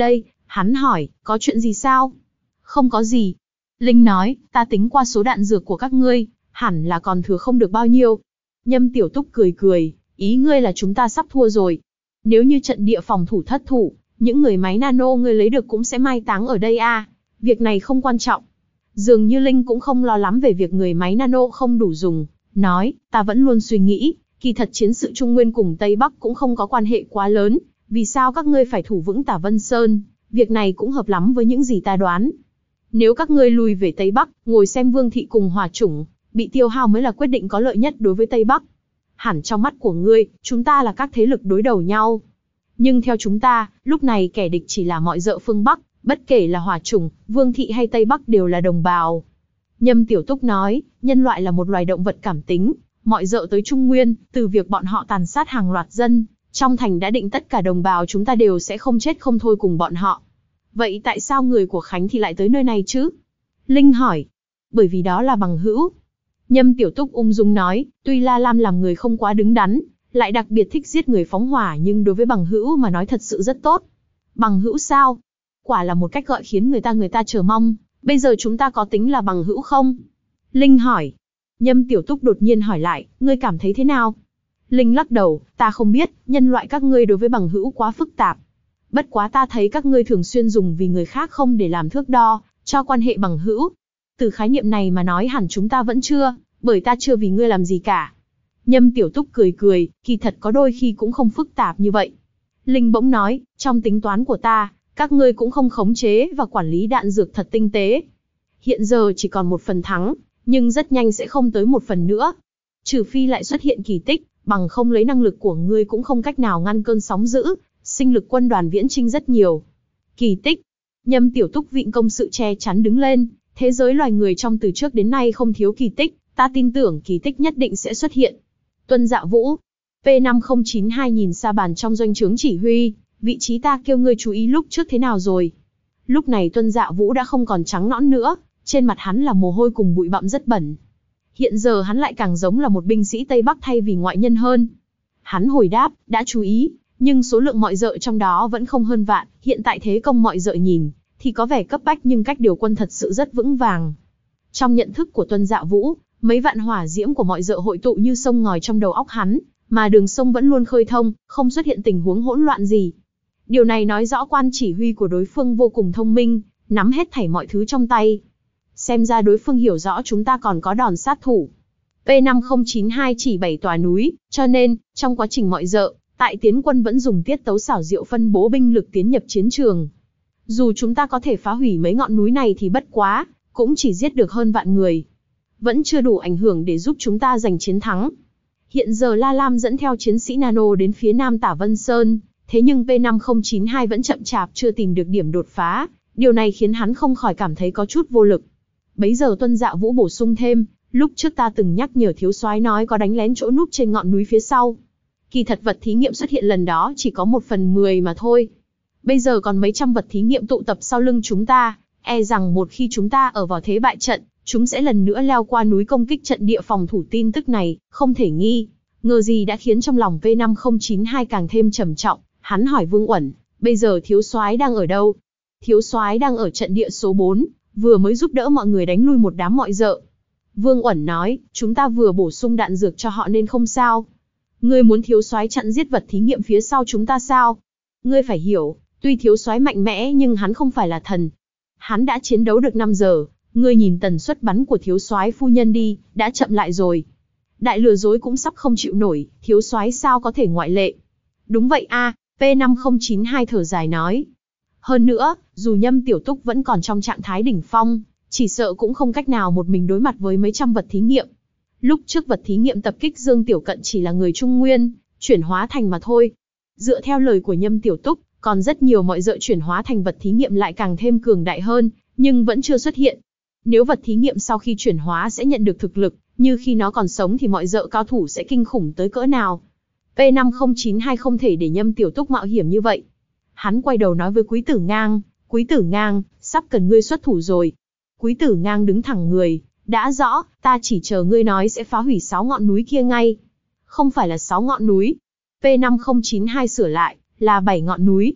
Hắn hỏi, có chuyện gì sao? Không có gì. Linh nói, ta tính qua số đạn dược của các ngươi, hẳn là còn thừa không được bao nhiêu. Nhâm Tiểu Túc cười cười, ý ngươi là chúng ta sắp thua rồi. Nếu như trận địa phòng thủ thất thủ, những người máy nano ngươi lấy được cũng sẽ mai táng ở đây a. Việc này không quan trọng. Dường như Linh cũng không lo lắm về việc người máy nano không đủ dùng, nói, ta vẫn luôn suy nghĩ, kỳ thật chiến sự Trung Nguyên cùng Tây Bắc cũng không có quan hệ quá lớn, vì sao các ngươi phải thủ vững Tả Vân Sơn, việc này cũng hợp lắm với những gì ta đoán. Nếu các ngươi lui về Tây Bắc, ngồi xem Vương Thị cùng Hỏa Chủng bị tiêu hao mới là quyết định có lợi nhất đối với Tây Bắc. Hẳn trong mắt của ngươi, chúng ta là các thế lực đối đầu nhau. Nhưng theo chúng ta, lúc này kẻ địch chỉ là mọi dợ phương Bắc, bất kể là Hỏa Chủng, Vương Thị hay Tây Bắc đều là đồng bào. Nhâm Tiểu Túc nói, nhân loại là một loài động vật cảm tính, mọi dợ tới Trung Nguyên, từ việc bọn họ tàn sát hàng loạt dân, trong thành đã định tất cả đồng bào chúng ta đều sẽ không chết không thôi cùng bọn họ. Vậy tại sao người của Khánh thì lại tới nơi này chứ? Linh hỏi. Bởi vì đó là bằng hữu. Nhâm Tiểu Túc ung dung nói, tuy La Lam làm người không quá đứng đắn, lại đặc biệt thích giết người phóng hỏa nhưng đối với bằng hữu mà nói thật sự rất tốt. Bằng hữu sao? Quả là một cách gọi khiến người ta người ta chờ mong, bây giờ chúng ta có tính là bằng hữu không? Linh hỏi. Nhâm Tiểu Túc đột nhiên hỏi lại, ngươi cảm thấy thế nào? Linh lắc đầu, ta không biết, nhân loại các ngươi đối với bằng hữu quá phức tạp. Bất quá ta thấy các ngươi thường xuyên dùng vì người khác không để làm thước đo, cho quan hệ bằng hữu. Từ khái niệm này mà nói hẳn chúng ta vẫn chưa, bởi ta chưa vì ngươi làm gì cả. Nhâm Tiểu Túc cười cười, kỳ thật có đôi khi cũng không phức tạp như vậy. Linh bỗng nói, trong tính toán của ta, các ngươi cũng không khống chế và quản lý đạn dược thật tinh tế. Hiện giờ chỉ còn một phần thắng, nhưng rất nhanh sẽ không tới một phần nữa. Trừ phi lại xuất hiện kỳ tích, bằng không lấy năng lực của ngươi cũng không cách nào ngăn cơn sóng dữ, sinh lực quân đoàn Viễn Chinh rất nhiều. Kỳ tích. Nhâm Tiểu Túc vịn công sự che chắn đứng lên, thế giới loài người trong từ trước đến nay không thiếu kỳ tích, ta tin tưởng kỳ tích nhất định sẽ xuất hiện. Tuân Dạ Vũ. P năm không chín hai nhìn sa bàn trong doanh trướng chỉ huy, vị trí ta kêu ngươi chú ý lúc trước thế nào rồi? Lúc này Tuân Dạ Vũ đã không còn trắng nõn nữa, trên mặt hắn là mồ hôi cùng bụi bặm rất bẩn. Hiện giờ hắn lại càng giống là một binh sĩ Tây Bắc thay vì ngoại nhân hơn. Hắn hồi đáp, đã chú ý, nhưng số lượng mọi dợ trong đó vẫn không hơn vạn, hiện tại thế công mọi dợ nhìn, thì có vẻ cấp bách nhưng cách điều quân thật sự rất vững vàng. Trong nhận thức của Tuân Dạ Vũ, mấy vạn hỏa diễm của mọi dợ hội tụ như sông ngòi trong đầu óc hắn, mà đường sông vẫn luôn khơi thông, không xuất hiện tình huống hỗn loạn gì. Điều này nói rõ quan chỉ huy của đối phương vô cùng thông minh, nắm hết thảy mọi thứ trong tay. Xem ra đối phương hiểu rõ chúng ta còn có đòn sát thủ. P năm không chín hai chỉ bảy tòa núi, cho nên, trong quá trình mọi dợ, tại tiến quân vẫn dùng tiết tấu xảo diệu phân bố binh lực tiến nhập chiến trường. Dù chúng ta có thể phá hủy mấy ngọn núi này thì bất quá, cũng chỉ giết được hơn vạn người. Vẫn chưa đủ ảnh hưởng để giúp chúng ta giành chiến thắng. Hiện giờ La Lam dẫn theo chiến sĩ nano đến phía nam Tả Vân Sơn, thế nhưng P năm không chín hai vẫn chậm chạp chưa tìm được điểm đột phá, điều này khiến hắn không khỏi cảm thấy có chút vô lực. Bấy giờ Tuân Dạ Vũ bổ sung thêm, lúc trước ta từng nhắc nhở thiếu soái nói có đánh lén chỗ núp trên ngọn núi phía sau. Kỳ thật vật thí nghiệm xuất hiện lần đó chỉ có một phần mười mà thôi. Bây giờ còn mấy trăm vật thí nghiệm tụ tập sau lưng chúng ta, e rằng một khi chúng ta ở vào thế bại trận, chúng sẽ lần nữa leo qua núi công kích trận địa phòng thủ. Tin tức này, không thể nghi ngờ gì đã khiến trong lòng P năm không chín hai càng thêm trầm trọng. Hắn hỏi Vương Uẩn, bây giờ thiếu soái đang ở đâu? Thiếu soái đang ở trận địa số bốn, vừa mới giúp đỡ mọi người đánh lui một đám mọi dợ. Vương Uẩn nói, chúng ta vừa bổ sung đạn dược cho họ nên không sao. Ngươi muốn thiếu soái chặn giết vật thí nghiệm phía sau chúng ta sao? Ngươi phải hiểu, tuy thiếu soái mạnh mẽ nhưng hắn không phải là thần. Hắn đã chiến đấu được năm giờ, ngươi nhìn tần suất bắn của thiếu soái phu nhân đi, đã chậm lại rồi. Đại lừa dối cũng sắp không chịu nổi, thiếu soái sao có thể ngoại lệ? Đúng vậy a, P năm không chín hai thở dài nói. Hơn nữa, dù Nhâm Tiểu Túc vẫn còn trong trạng thái đỉnh phong, chỉ sợ cũng không cách nào một mình đối mặt với mấy trăm vật thí nghiệm. Lúc trước vật thí nghiệm tập kích Dương Tiểu Cận chỉ là người Trung Nguyên, chuyển hóa thành mà thôi. Dựa theo lời của Nhâm Tiểu Túc, còn rất nhiều mọi dợ chuyển hóa thành vật thí nghiệm lại càng thêm cường đại hơn, nhưng vẫn chưa xuất hiện. Nếu vật thí nghiệm sau khi chuyển hóa sẽ nhận được thực lực, như khi nó còn sống thì mọi dợ cao thủ sẽ kinh khủng tới cỡ nào. P năm không chín hai không thể để Nhâm Tiểu Túc mạo hiểm như vậy. Hắn quay đầu nói với Quý Tử Ngang, Quý Tử Ngang, sắp cần ngươi xuất thủ rồi. Quý Tử Ngang đứng thẳng người, đã rõ, ta chỉ chờ ngươi nói sẽ phá hủy sáu ngọn núi kia ngay. Không phải là sáu ngọn núi. P năm không chín hai sửa lại, là bảy ngọn núi.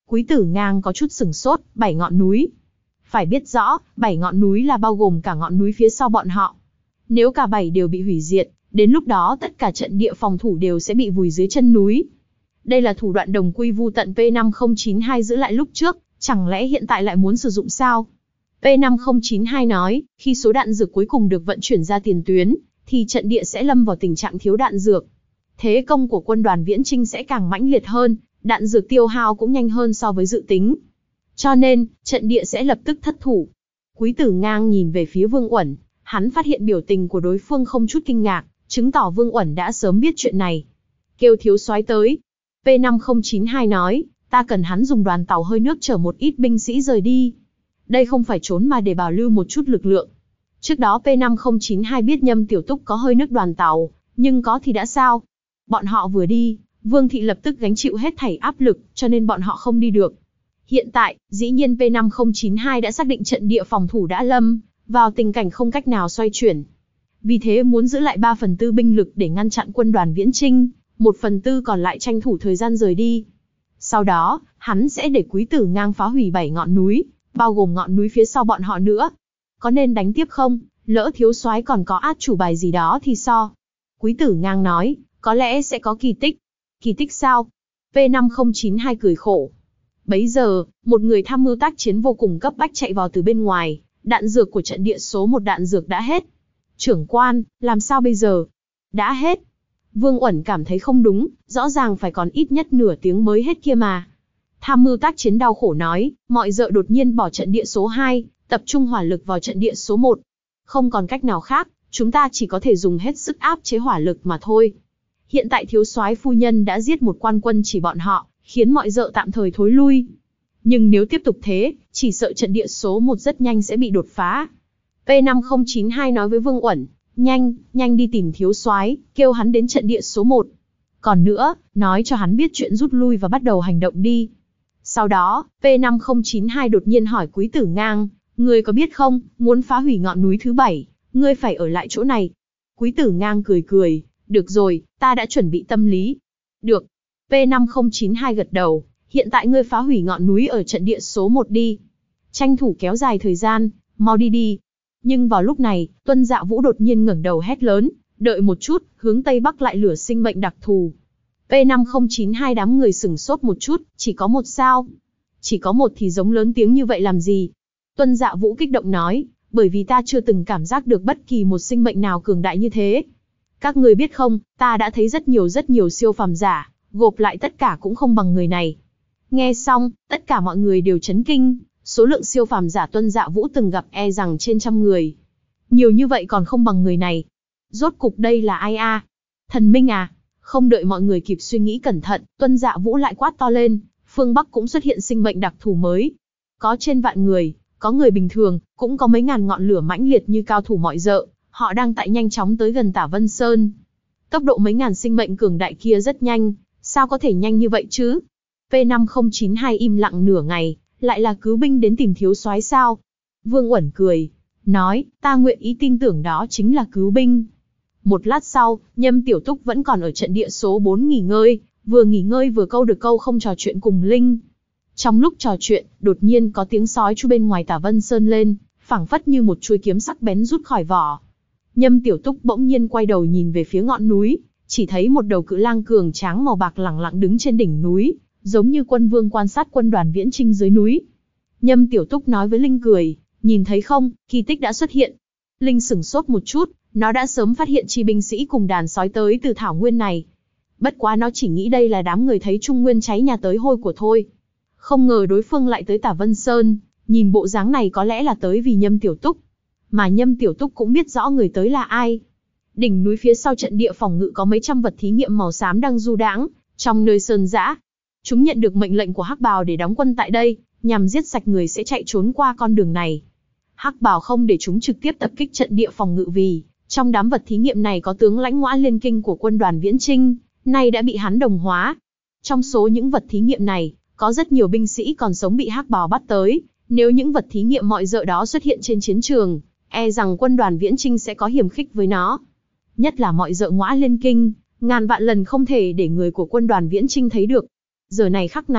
Quý Tử Ngang có chút sửng sốt, bảy ngọn núi. Phải biết rõ, bảy ngọn núi là bao gồm cả ngọn núi phía sau bọn họ. Nếu cả bảy đều bị hủy diệt, đến lúc đó tất cả trận địa phòng thủ đều sẽ bị vùi dưới chân núi. Đây là thủ đoạn đồng quy vu tận P năm không chín hai giữ lại lúc trước, chẳng lẽ hiện tại lại muốn sử dụng sao? P năm không chín hai nói, khi số đạn dược cuối cùng được vận chuyển ra tiền tuyến, thì trận địa sẽ lâm vào tình trạng thiếu đạn dược. Thế công của quân đoàn Viễn Chinh sẽ càng mãnh liệt hơn, đạn dược tiêu hao cũng nhanh hơn so với dự tính. Cho nên, trận địa sẽ lập tức thất thủ. Quý Tử Ngang nhìn về phía Vương Uẩn, hắn phát hiện biểu tình của đối phương không chút kinh ngạc, chứng tỏ Vương Uẩn đã sớm biết chuyện này. Kêu thiếu soái tới. P năm không chín hai nói, ta cần hắn dùng đoàn tàu hơi nước chở một ít binh sĩ rời đi. Đây không phải trốn mà để bảo lưu một chút lực lượng. Trước đó P năm không chín hai biết Nhâm Tiểu Túc có hơi nước đoàn tàu, nhưng có thì đã sao? Bọn họ vừa đi, Vương Thị lập tức gánh chịu hết thảy áp lực, cho nên bọn họ không đi được. Hiện tại, dĩ nhiên P năm không chín hai đã xác định trận địa phòng thủ đã lâm vào tình cảnh không cách nào xoay chuyển. Vì thế muốn giữ lại ba phần tư binh lực để ngăn chặn quân đoàn Viễn Chinh, một phần tư còn lại tranh thủ thời gian rời đi. Sau đó, hắn sẽ để Quý Tử Ngang phá hủy bảy ngọn núi, bao gồm ngọn núi phía sau bọn họ nữa. Có nên đánh tiếp không? Lỡ thiếu soái còn có át chủ bài gì đó thì so. Quý Tử Ngang nói, có lẽ sẽ có kỳ tích. Kỳ tích sao? P năm không chín hai cười khổ. Bấy giờ, một người tham mưu tác chiến vô cùng cấp bách chạy vào từ bên ngoài, đạn dược của trận địa số một đạn dược đã hết. Trưởng quan, làm sao bây giờ? Đã hết. Vương Uẩn cảm thấy không đúng, rõ ràng phải còn ít nhất nửa tiếng mới hết kia mà. Tham mưu tác chiến đau khổ nói, mọi dợ đột nhiên bỏ trận địa số hai, tập trung hỏa lực vào trận địa số một. Không còn cách nào khác, chúng ta chỉ có thể dùng hết sức áp chế hỏa lực mà thôi. Hiện tại thiếu soái phu nhân đã giết một quan quân chỉ bọn họ, khiến mọi dợ tạm thời thối lui. Nhưng nếu tiếp tục thế, chỉ sợ trận địa số một rất nhanh sẽ bị đột phá. P năm không chín hai nói với Vương Uẩn, nhanh, nhanh đi tìm thiếu soái, kêu hắn đến trận địa số một. Còn nữa, nói cho hắn biết chuyện rút lui và bắt đầu hành động đi. Sau đó, P năm không chín hai đột nhiên hỏi Quý Tử Ngang, ngươi có biết không, muốn phá hủy ngọn núi thứ bảy, ngươi phải ở lại chỗ này. Quý Tử Ngang cười cười, được rồi, ta đã chuẩn bị tâm lý. Được. P năm không chín hai gật đầu, hiện tại ngươi phá hủy ngọn núi ở trận địa số một đi. Tranh thủ kéo dài thời gian, mau đi đi. Nhưng vào lúc này, Tuân Dạ Vũ đột nhiên ngẩng đầu hét lớn, đợi một chút, hướng Tây Bắc lại lửa sinh mệnh đặc thù. P năm không chín hai đám người sửng sốt một chút, chỉ có một sao? Chỉ có một thì giống lớn tiếng như vậy làm gì? Tuân Dạ Vũ kích động nói, bởi vì ta chưa từng cảm giác được bất kỳ một sinh mệnh nào cường đại như thế. Các người biết không, ta đã thấy rất nhiều rất nhiều siêu phàm giả, gộp lại tất cả cũng không bằng người này. Nghe xong, tất cả mọi người đều chấn kinh, số lượng siêu phàm giả Tuân Dạ Vũ từng gặp e rằng trên trăm người. Nhiều như vậy còn không bằng người này. Rốt cục đây là ai a? À? Thần minh à? Không đợi mọi người kịp suy nghĩ cẩn thận, Tuân Dạ Vũ lại quát to lên, phương Bắc cũng xuất hiện sinh mệnh đặc thù mới. Có trên vạn người, có người bình thường, cũng có mấy ngàn ngọn lửa mãnh liệt như cao thủ mọi dợ, họ đang tại nhanh chóng tới gần Tả Vân Sơn. Tốc độ mấy ngàn sinh mệnh cường đại kia rất nhanh, sao có thể nhanh như vậy chứ? P năm không chín hai im lặng nửa ngày, lại là cứu binh đến tìm thiếu soái sao? Vương Uẩn cười, nói, ta nguyện ý tin tưởng đó chính là cứu binh. Một lát sau, Nhâm Tiểu Túc vẫn còn ở trận địa số bốn nghỉ ngơi, vừa nghỉ ngơi vừa câu được câu không trò chuyện cùng Linh. Trong lúc trò chuyện, đột nhiên có tiếng sói chu bên ngoài Tả Vân Sơn lên, phảng phất như một chuôi kiếm sắc bén rút khỏi vỏ. Nhâm Tiểu Túc bỗng nhiên quay đầu nhìn về phía ngọn núi, chỉ thấy một đầu cự lang cường tráng màu bạc lẳng lặng đứng trên đỉnh núi, giống như quân vương quan sát quân đoàn Viễn Chinh dưới núi. Nhâm Tiểu Túc nói với Linh cười, nhìn thấy không, kỳ tích đã xuất hiện. Linh sửng sốt một chút, nó đã sớm phát hiện chi binh sĩ cùng đàn sói tới từ thảo nguyên này. Bất quá nó chỉ nghĩ đây là đám người thấy Trung Nguyên cháy nhà tới hôi của thôi. Không ngờ đối phương lại tới Tả Vân Sơn, nhìn bộ dáng này có lẽ là tới vì Nhâm Tiểu Túc. Mà Nhâm Tiểu Túc cũng biết rõ người tới là ai. Đỉnh núi phía sau trận địa phòng ngự có mấy trăm vật thí nghiệm màu xám đang du đãng trong nơi sơn dã. Chúng nhận được mệnh lệnh của Hắc Bào để đóng quân tại đây, nhằm giết sạch người sẽ chạy trốn qua con đường này. Hắc Bào không để chúng trực tiếp tập kích trận địa phòng ngự vì trong đám vật thí nghiệm này có tướng lãnh Ngõa Liên Kinh của quân đoàn Viễn Chinh, nay đã bị hắn đồng hóa. Trong số những vật thí nghiệm này, có rất nhiều binh sĩ còn sống bị Hắc Bào bắt tới. Nếu những vật thí nghiệm mọi dợ đó xuất hiện trên chiến trường, e rằng quân đoàn Viễn Chinh sẽ có hiềm khích với nó. Nhất là mọi dợ Ngõa Liên Kinh, ngàn vạn lần không thể để người của quân đoàn Viễn Chinh thấy được. Giờ này khắc này,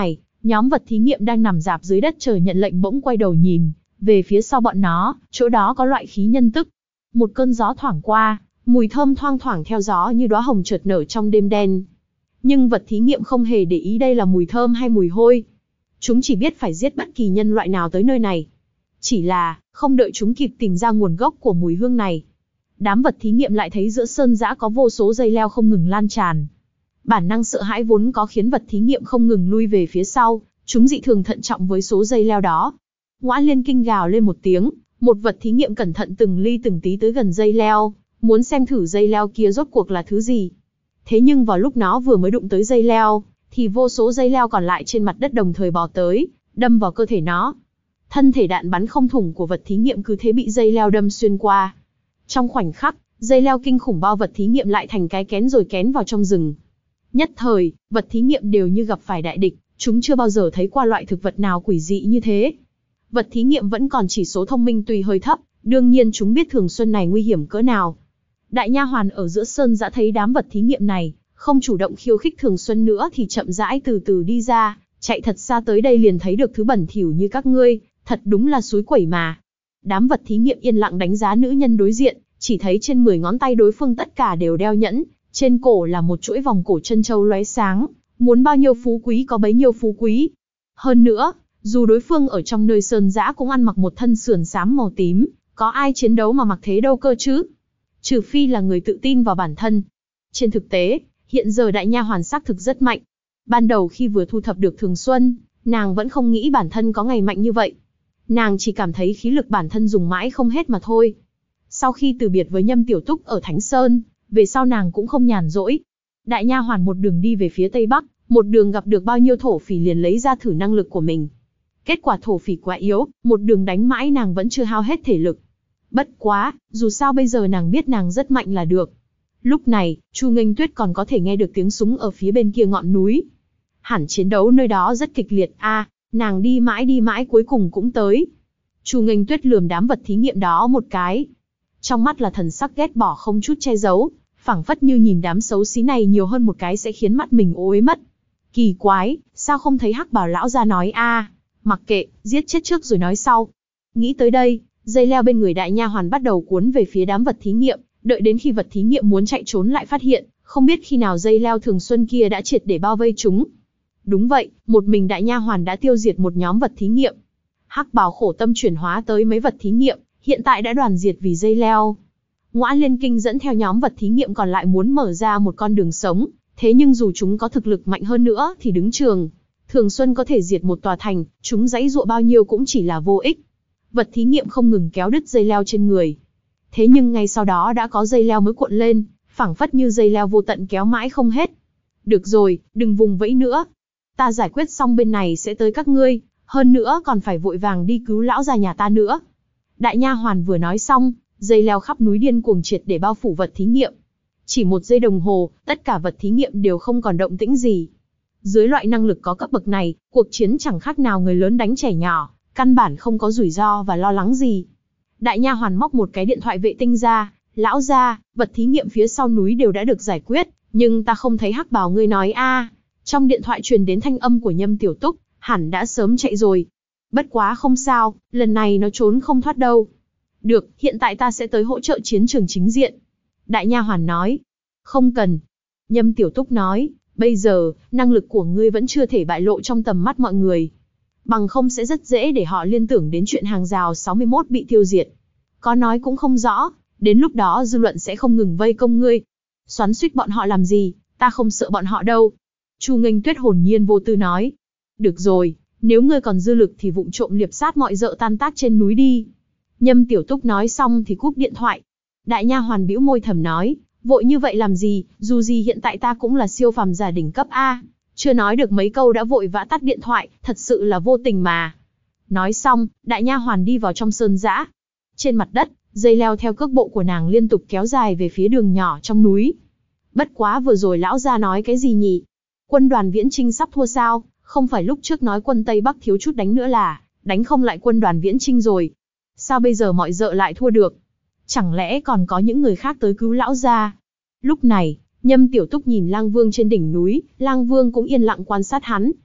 Nhóm vật thí nghiệm đang nằm rạp dưới đất chờ nhận lệnh bỗng quay đầu nhìn về phía sau bọn nó, chỗ đó có loại khí nhân tức. Một cơn gió thoảng qua, mùi thơm thoang thoảng theo gió như đóa hồng chợt nở trong đêm đen. Nhưng vật thí nghiệm không hề để ý đây là mùi thơm hay mùi hôi. Chúng chỉ biết phải giết bất kỳ nhân loại nào tới nơi này. Chỉ là, không đợi chúng kịp tìm ra nguồn gốc của mùi hương này, đám vật thí nghiệm lại thấy giữa sơn dã có vô số dây leo không ngừng lan tràn. Bản năng sợ hãi vốn có khiến vật thí nghiệm không ngừng lui về phía sau, chúng dị thường thận trọng với số dây leo đó. Ngõa Liên kinh gào lên một tiếng, một vật thí nghiệm cẩn thận từng ly từng tí tới gần dây leo, muốn xem thử dây leo kia rốt cuộc là thứ gì. Thế nhưng vào lúc nó vừa mới đụng tới dây leo, thì vô số dây leo còn lại trên mặt đất đồng thời bò tới, đâm vào cơ thể nó. Thân thể đạn bắn không thủng của vật thí nghiệm cứ thế bị dây leo đâm xuyên qua. Trong khoảnh khắc, dây leo kinh khủng bao vật thí nghiệm lại thành cái kén rồi kén vào trong rừng. Nhất thời, vật thí nghiệm đều như gặp phải đại địch, chúng chưa bao giờ thấy qua loại thực vật nào quỷ dị như thế. Vật thí nghiệm vẫn còn chỉ số thông minh tuy hơi thấp, đương nhiên chúng biết Thường Xuân này nguy hiểm cỡ nào. Đại nha hoàn ở giữa sơn dã thấy đám vật thí nghiệm này không chủ động khiêu khích Thường Xuân nữa thì chậm rãi từ từ đi ra, chạy thật xa tới đây liền thấy được thứ bẩn thỉu như các ngươi, thật đúng là suối quẩy mà. Đám vật thí nghiệm yên lặng đánh giá nữ nhân đối diện, chỉ thấy trên mười ngón tay đối phương tất cả đều đeo nhẫn, trên cổ là một chuỗi vòng cổ chân châu lóe sáng, muốn bao nhiêu phú quý có bấy nhiêu phú quý. Hơn nữa, dù đối phương ở trong nơi sơn dã cũng ăn mặc một thân sườn xám màu tím, có ai chiến đấu mà mặc thế đâu cơ chứ? Trừ phi là người tự tin vào bản thân. Trên thực tế, hiện giờ đại nha hoàn xác thực rất mạnh. Ban đầu khi vừa thu thập được Thường Xuân, nàng vẫn không nghĩ bản thân có ngày mạnh như vậy. Nàng chỉ cảm thấy khí lực bản thân dùng mãi không hết mà thôi. Sau khi từ biệt với Nhâm Tiểu Túc ở Thánh Sơn, về sau nàng cũng không nhàn rỗi. Đại nha hoàn một đường đi về phía Tây Bắc, một đường gặp được bao nhiêu thổ phỉ liền lấy ra thử năng lực của mình. Kết quả thổ phỉ quá yếu, một đường đánh mãi nàng vẫn chưa hao hết thể lực. Bất quá, dù sao bây giờ nàng biết nàng rất mạnh là được. Lúc này, Chu Nghênh Tuyết còn có thể nghe được tiếng súng ở phía bên kia ngọn núi. Hẳn chiến đấu nơi đó rất kịch liệt a, à, nàng đi mãi đi mãi cuối cùng cũng tới. Chu Nghênh Tuyết lườm đám vật thí nghiệm đó một cái. Trong mắt là thần sắc ghét bỏ không chút che giấu, phảng phất như nhìn đám xấu xí này nhiều hơn một cái sẽ khiến mắt mình ô uế mất. Kỳ quái, sao không thấy Hắc Bảo lão ra nói a, à, mặc kệ, giết chết trước rồi nói sau. Nghĩ tới đây, dây leo bên người đại nha hoàn bắt đầu cuốn về phía đám vật thí nghiệm, đợi đến khi vật thí nghiệm muốn chạy trốn lại phát hiện, không biết khi nào dây leo Thường Xuân kia đã triệt để bao vây chúng. Đúng vậy, một mình đại nha hoàn đã tiêu diệt một nhóm vật thí nghiệm. Hắc Bảo khổ tâm chuyển hóa tới mấy vật thí nghiệm, hiện tại đã đoàn diệt vì dây leo. Ngõa Liên Kinh dẫn theo nhóm vật thí nghiệm còn lại muốn mở ra một con đường sống, thế nhưng dù chúng có thực lực mạnh hơn nữa thì đứng trường. Thường Xuân có thể diệt một tòa thành, chúng giãy giụa bao nhiêu cũng chỉ là vô ích. Vật thí nghiệm không ngừng kéo đứt dây leo trên người. Thế nhưng ngay sau đó đã có dây leo mới cuộn lên, phảng phất như dây leo vô tận kéo mãi không hết. Được rồi, đừng vùng vẫy nữa. Ta giải quyết xong bên này sẽ tới các ngươi, hơn nữa còn phải vội vàng đi cứu lão già nhà ta nữa. Đại nha hoàn vừa nói xong, dây leo khắp núi điên cuồng triệt để bao phủ vật thí nghiệm. Chỉ một giây đồng hồ, tất cả vật thí nghiệm đều không còn động tĩnh gì. Dưới loại năng lực có cấp bậc này, cuộc chiến chẳng khác nào người lớn đánh trẻ nhỏ, căn bản không có rủi ro và lo lắng gì. Đại nha hoàn móc một cái điện thoại vệ tinh ra, lão gia, vật thí nghiệm phía sau núi đều đã được giải quyết, nhưng ta không thấy Hắc Bảo ngươi nói a. Trong điện thoại truyền đến thanh âm của Nhâm Tiểu Túc, hẳn đã sớm chạy rồi. Bất quá không sao, lần này nó trốn không thoát đâu. Được, hiện tại ta sẽ tới hỗ trợ chiến trường chính diện. Đại nha hoàn nói. Không cần. Nhâm Tiểu Túc nói, bây giờ, năng lực của ngươi vẫn chưa thể bại lộ trong tầm mắt mọi người. Bằng không sẽ rất dễ để họ liên tưởng đến chuyện hàng rào sáu mươi mốt bị tiêu diệt. Có nói cũng không rõ, đến lúc đó dư luận sẽ không ngừng vây công ngươi. Xoắn xuýt bọn họ làm gì, ta không sợ bọn họ đâu. Chu Nghênh Tuyết hồn nhiên vô tư nói. Được rồi, nếu ngươi còn dư lực thì vụng trộm liệp sát mọi dợ tan tác trên núi đi. Nhâm Tiểu Túc nói xong thì cúp điện thoại. Đại nha hoàn bĩu môi thầm nói, vội như vậy làm gì, dù gì hiện tại ta cũng là siêu phàm giả đỉnh cấp A. Chưa nói được mấy câu đã vội vã tắt điện thoại, thật sự là vô tình mà. Nói xong, đại nha hoàn đi vào trong sơn dã. Trên mặt đất, dây leo theo cước bộ của nàng liên tục kéo dài về phía đường nhỏ trong núi. Bất quá vừa rồi lão gia nói cái gì nhỉ? Quân đoàn Viễn Chinh sắp thua sao? Không phải lúc trước nói quân Tây Bắc thiếu chút đánh nữa là đánh không lại quân đoàn Viễn Chinh rồi. Sao bây giờ mọi dợ lại thua được? Chẳng lẽ còn có những người khác tới cứu lão gia? Lúc này, Nhâm Tiểu Túc nhìn Lang Vương trên đỉnh núi, Lang Vương cũng yên lặng quan sát hắn.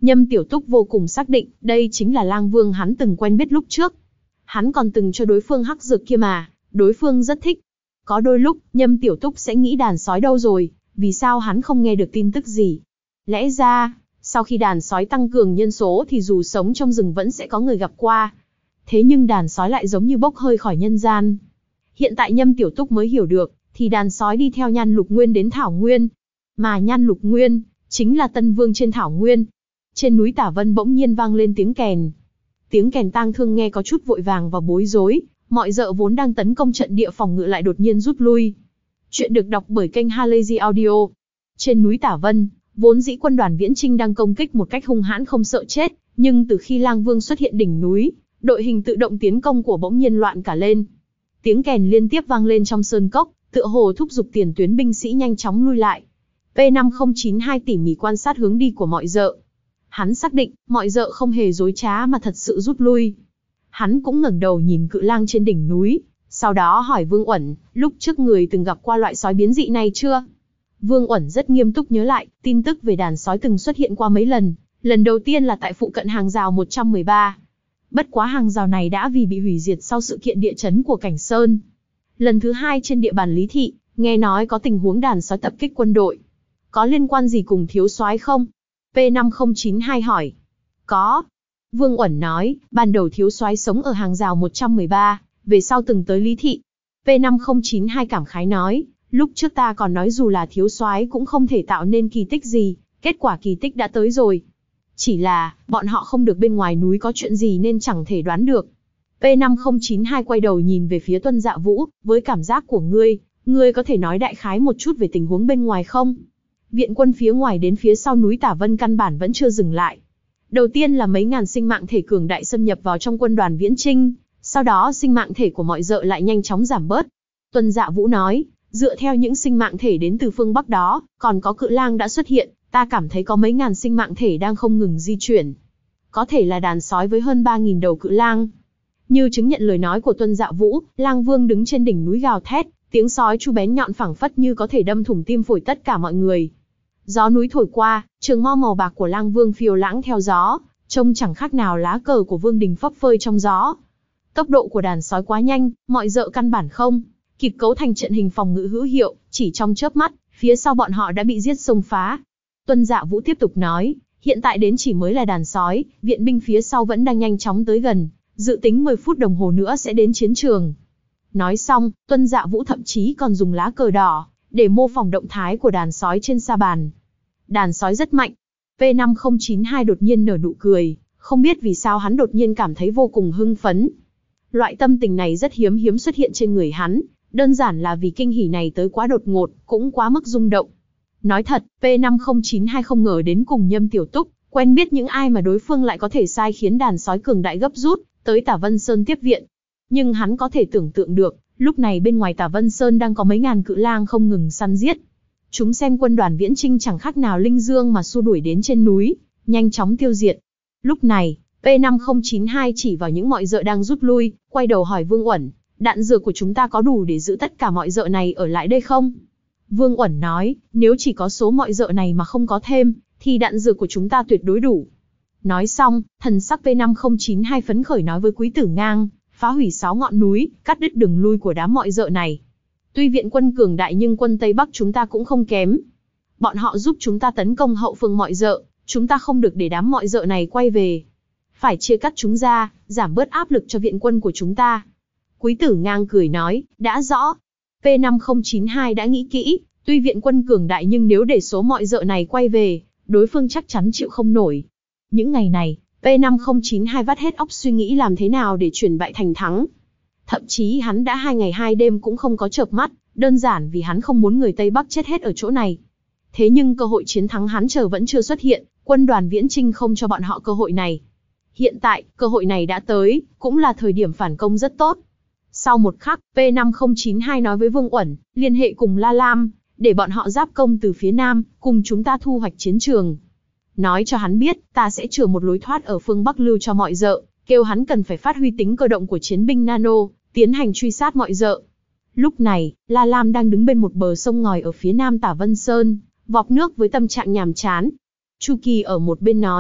Nhâm Tiểu Túc vô cùng xác định, đây chính là Lang Vương hắn từng quen biết lúc trước. Hắn còn từng cho đối phương hắc dược kia mà, đối phương rất thích. Có đôi lúc, Nhâm Tiểu Túc sẽ nghĩ đàn sói đâu rồi, vì sao hắn không nghe được tin tức gì. Lẽ ra, sau khi đàn sói tăng cường nhân số thì dù sống trong rừng vẫn sẽ có người gặp qua. Thế nhưng đàn sói lại giống như bốc hơi khỏi nhân gian. Hiện tại Nhâm Tiểu Túc mới hiểu được, thì đàn sói đi theo Nhan Lục Nguyên đến Thảo Nguyên. Mà Nhan Lục Nguyên, chính là Tân Vương trên Thảo Nguyên. Trên núi Tả Vân bỗng nhiên vang lên tiếng kèn. Tiếng kèn tang thương nghe có chút vội vàng và bối rối, mọi dợ vốn đang tấn công trận địa phòng ngự lại đột nhiên rút lui. Chuyện được đọc bởi kênh Halazy Audio. Trên núi Tả Vân, vốn dĩ quân đoàn Viễn Chinh đang công kích một cách hung hãn không sợ chết, nhưng từ khi Lang Vương xuất hiện đỉnh núi, đội hình tự động tiến công của bỗng nhiên loạn cả lên. Tiếng kèn liên tiếp vang lên trong sơn cốc, tựa hồ thúc giục tiền tuyến binh sĩ nhanh chóng lui lại. P năm không chín hai tỉ mỉ quan sát hướng đi của mọi dợ. Hắn xác định, mọi dợ không hề dối trá mà thật sự rút lui. Hắn cũng ngẩng đầu nhìn cự lang trên đỉnh núi, sau đó hỏi Vương Uẩn, lúc trước người từng gặp qua loại sói biến dị này chưa? Vương Uẩn rất nghiêm túc nhớ lại, tin tức về đàn sói từng xuất hiện qua mấy lần, lần đầu tiên là tại phụ cận hàng rào một trăm mười ba. Bất quá hàng rào này đã vì bị hủy diệt sau sự kiện địa chấn của Cảnh Sơn. Lần thứ hai trên địa bàn Lý Thị, nghe nói có tình huống đàn sói tập kích quân đội. Có liên quan gì cùng thiếu soái không? P năm không chín hai hỏi. Có. Vương Uẩn nói, ban đầu thiếu soái sống ở hàng rào một trăm mười ba, về sau từng tới Lý Thị. P năm không chín hai cảm khái nói, lúc trước ta còn nói dù là thiếu soái cũng không thể tạo nên kỳ tích gì, kết quả kỳ tích đã tới rồi. Chỉ là, bọn họ không được bên ngoài núi có chuyện gì nên chẳng thể đoán được. P năm không chín hai quay đầu nhìn về phía Tuân Dạ Vũ, với cảm giác của ngươi, ngươi có thể nói đại khái một chút về tình huống bên ngoài không? Viện quân phía ngoài đến phía sau núi Tả Vân căn bản vẫn chưa dừng lại. Đầu tiên là mấy ngàn sinh mạng thể cường đại xâm nhập vào trong quân đoàn Viễn Chinh, sau đó sinh mạng thể của mọi dợ lại nhanh chóng giảm bớt. Tuân Dạ Vũ nói, dựa theo những sinh mạng thể đến từ phương Bắc đó, còn có cự lang đã xuất hiện, ta cảm thấy có mấy ngàn sinh mạng thể đang không ngừng di chuyển. Có thể là đàn sói với hơn ba nghìn đầu cự lang. Như chứng nhận lời nói của Tuân Dạ Vũ, Lang Vương đứng trên đỉnh núi gào thét, tiếng sói chu bén nhọn phảng phất như có thể đâm thủng tim phổi tất cả mọi người. Gió núi thổi qua, trường mo màu bạc của Lang Vương phiêu lãng theo gió, trông chẳng khác nào lá cờ của vương đình phấp phới trong gió. Tốc độ của đàn sói quá nhanh, mọi dợ căn bản không kịp cấu thành trận hình phòng ngự hữu hiệu, chỉ trong chớp mắt, phía sau bọn họ đã bị giết xông phá. Tuân Dạ Vũ tiếp tục nói, hiện tại đến chỉ mới là đàn sói, viện binh phía sau vẫn đang nhanh chóng tới gần, dự tính mười phút đồng hồ nữa sẽ đến chiến trường. Nói xong, Tuân Dạ Vũ thậm chí còn dùng lá cờ đỏ để mô phỏng động thái của đàn sói trên sa bàn. Đàn sói rất mạnh. P năm không chín hai đột nhiên nở nụ cười, không biết vì sao hắn đột nhiên cảm thấy vô cùng hưng phấn. Loại tâm tình này rất hiếm hiếm xuất hiện trên người hắn, đơn giản là vì kinh hỉ này tới quá đột ngột, cũng quá mức rung động. Nói thật, P năm không chín hai không ngờ đến cùng Nhâm Tiểu Túc, quen biết những ai mà đối phương lại có thể sai khiến đàn sói cường đại gấp rút, tới Tả Vân Sơn tiếp viện. Nhưng hắn có thể tưởng tượng được, lúc này bên ngoài Tả Vân Sơn đang có mấy ngàn cự lang không ngừng săn giết. Chúng xem quân đoàn Viễn Chinh chẳng khác nào linh dương mà xua đuổi đến trên núi, nhanh chóng tiêu diệt. Lúc này, P năm không chín hai chỉ vào những mọi dợ đang rút lui, quay đầu hỏi Vương Uẩn, đạn dược của chúng ta có đủ để giữ tất cả mọi dợ này ở lại đây không? Vương Uẩn nói, nếu chỉ có số mọi dợ này mà không có thêm, thì đạn dược của chúng ta tuyệt đối đủ. Nói xong, thần sắc P năm không chín hai phấn khởi nói với Quý Tử Ngang, phá hủy sáu ngọn núi, cắt đứt đường lui của đám mọi dợ này. Tuy viện quân cường đại nhưng quân Tây Bắc chúng ta cũng không kém. Bọn họ giúp chúng ta tấn công hậu phương mọi dợ, chúng ta không được để đám mọi dợ này quay về. Phải chia cắt chúng ra, giảm bớt áp lực cho viện quân của chúng ta. Quý Tử Ngang cười nói, đã rõ. P năm không chín hai đã nghĩ kỹ, tuy viện quân cường đại nhưng nếu để số mọi dợ này quay về, đối phương chắc chắn chịu không nổi. Những ngày này, P năm không chín hai vắt hết óc suy nghĩ làm thế nào để chuyển bại thành thắng. Thậm chí hắn đã hai ngày hai đêm cũng không có chợp mắt, đơn giản vì hắn không muốn người Tây Bắc chết hết ở chỗ này. Thế nhưng cơ hội chiến thắng hắn chờ vẫn chưa xuất hiện, quân đoàn Viễn Chinh không cho bọn họ cơ hội này. Hiện tại, cơ hội này đã tới, cũng là thời điểm phản công rất tốt. Sau một khắc, P năm không chín hai nói với Vương Uẩn, liên hệ cùng La Lam, để bọn họ giáp công từ phía Nam, cùng chúng ta thu hoạch chiến trường. Nói cho hắn biết, ta sẽ chừa một lối thoát ở phương Bắc lưu cho mọi dợ, kêu hắn cần phải phát huy tính cơ động của chiến binh nano, tiến hành truy sát mọi dợ. Lúc này, La Lam đang đứng bên một bờ sông ngòi ở phía Nam Tả Vân Sơn, vọc nước với tâm trạng nhàm chán. Chu Kỳ ở một bên nói,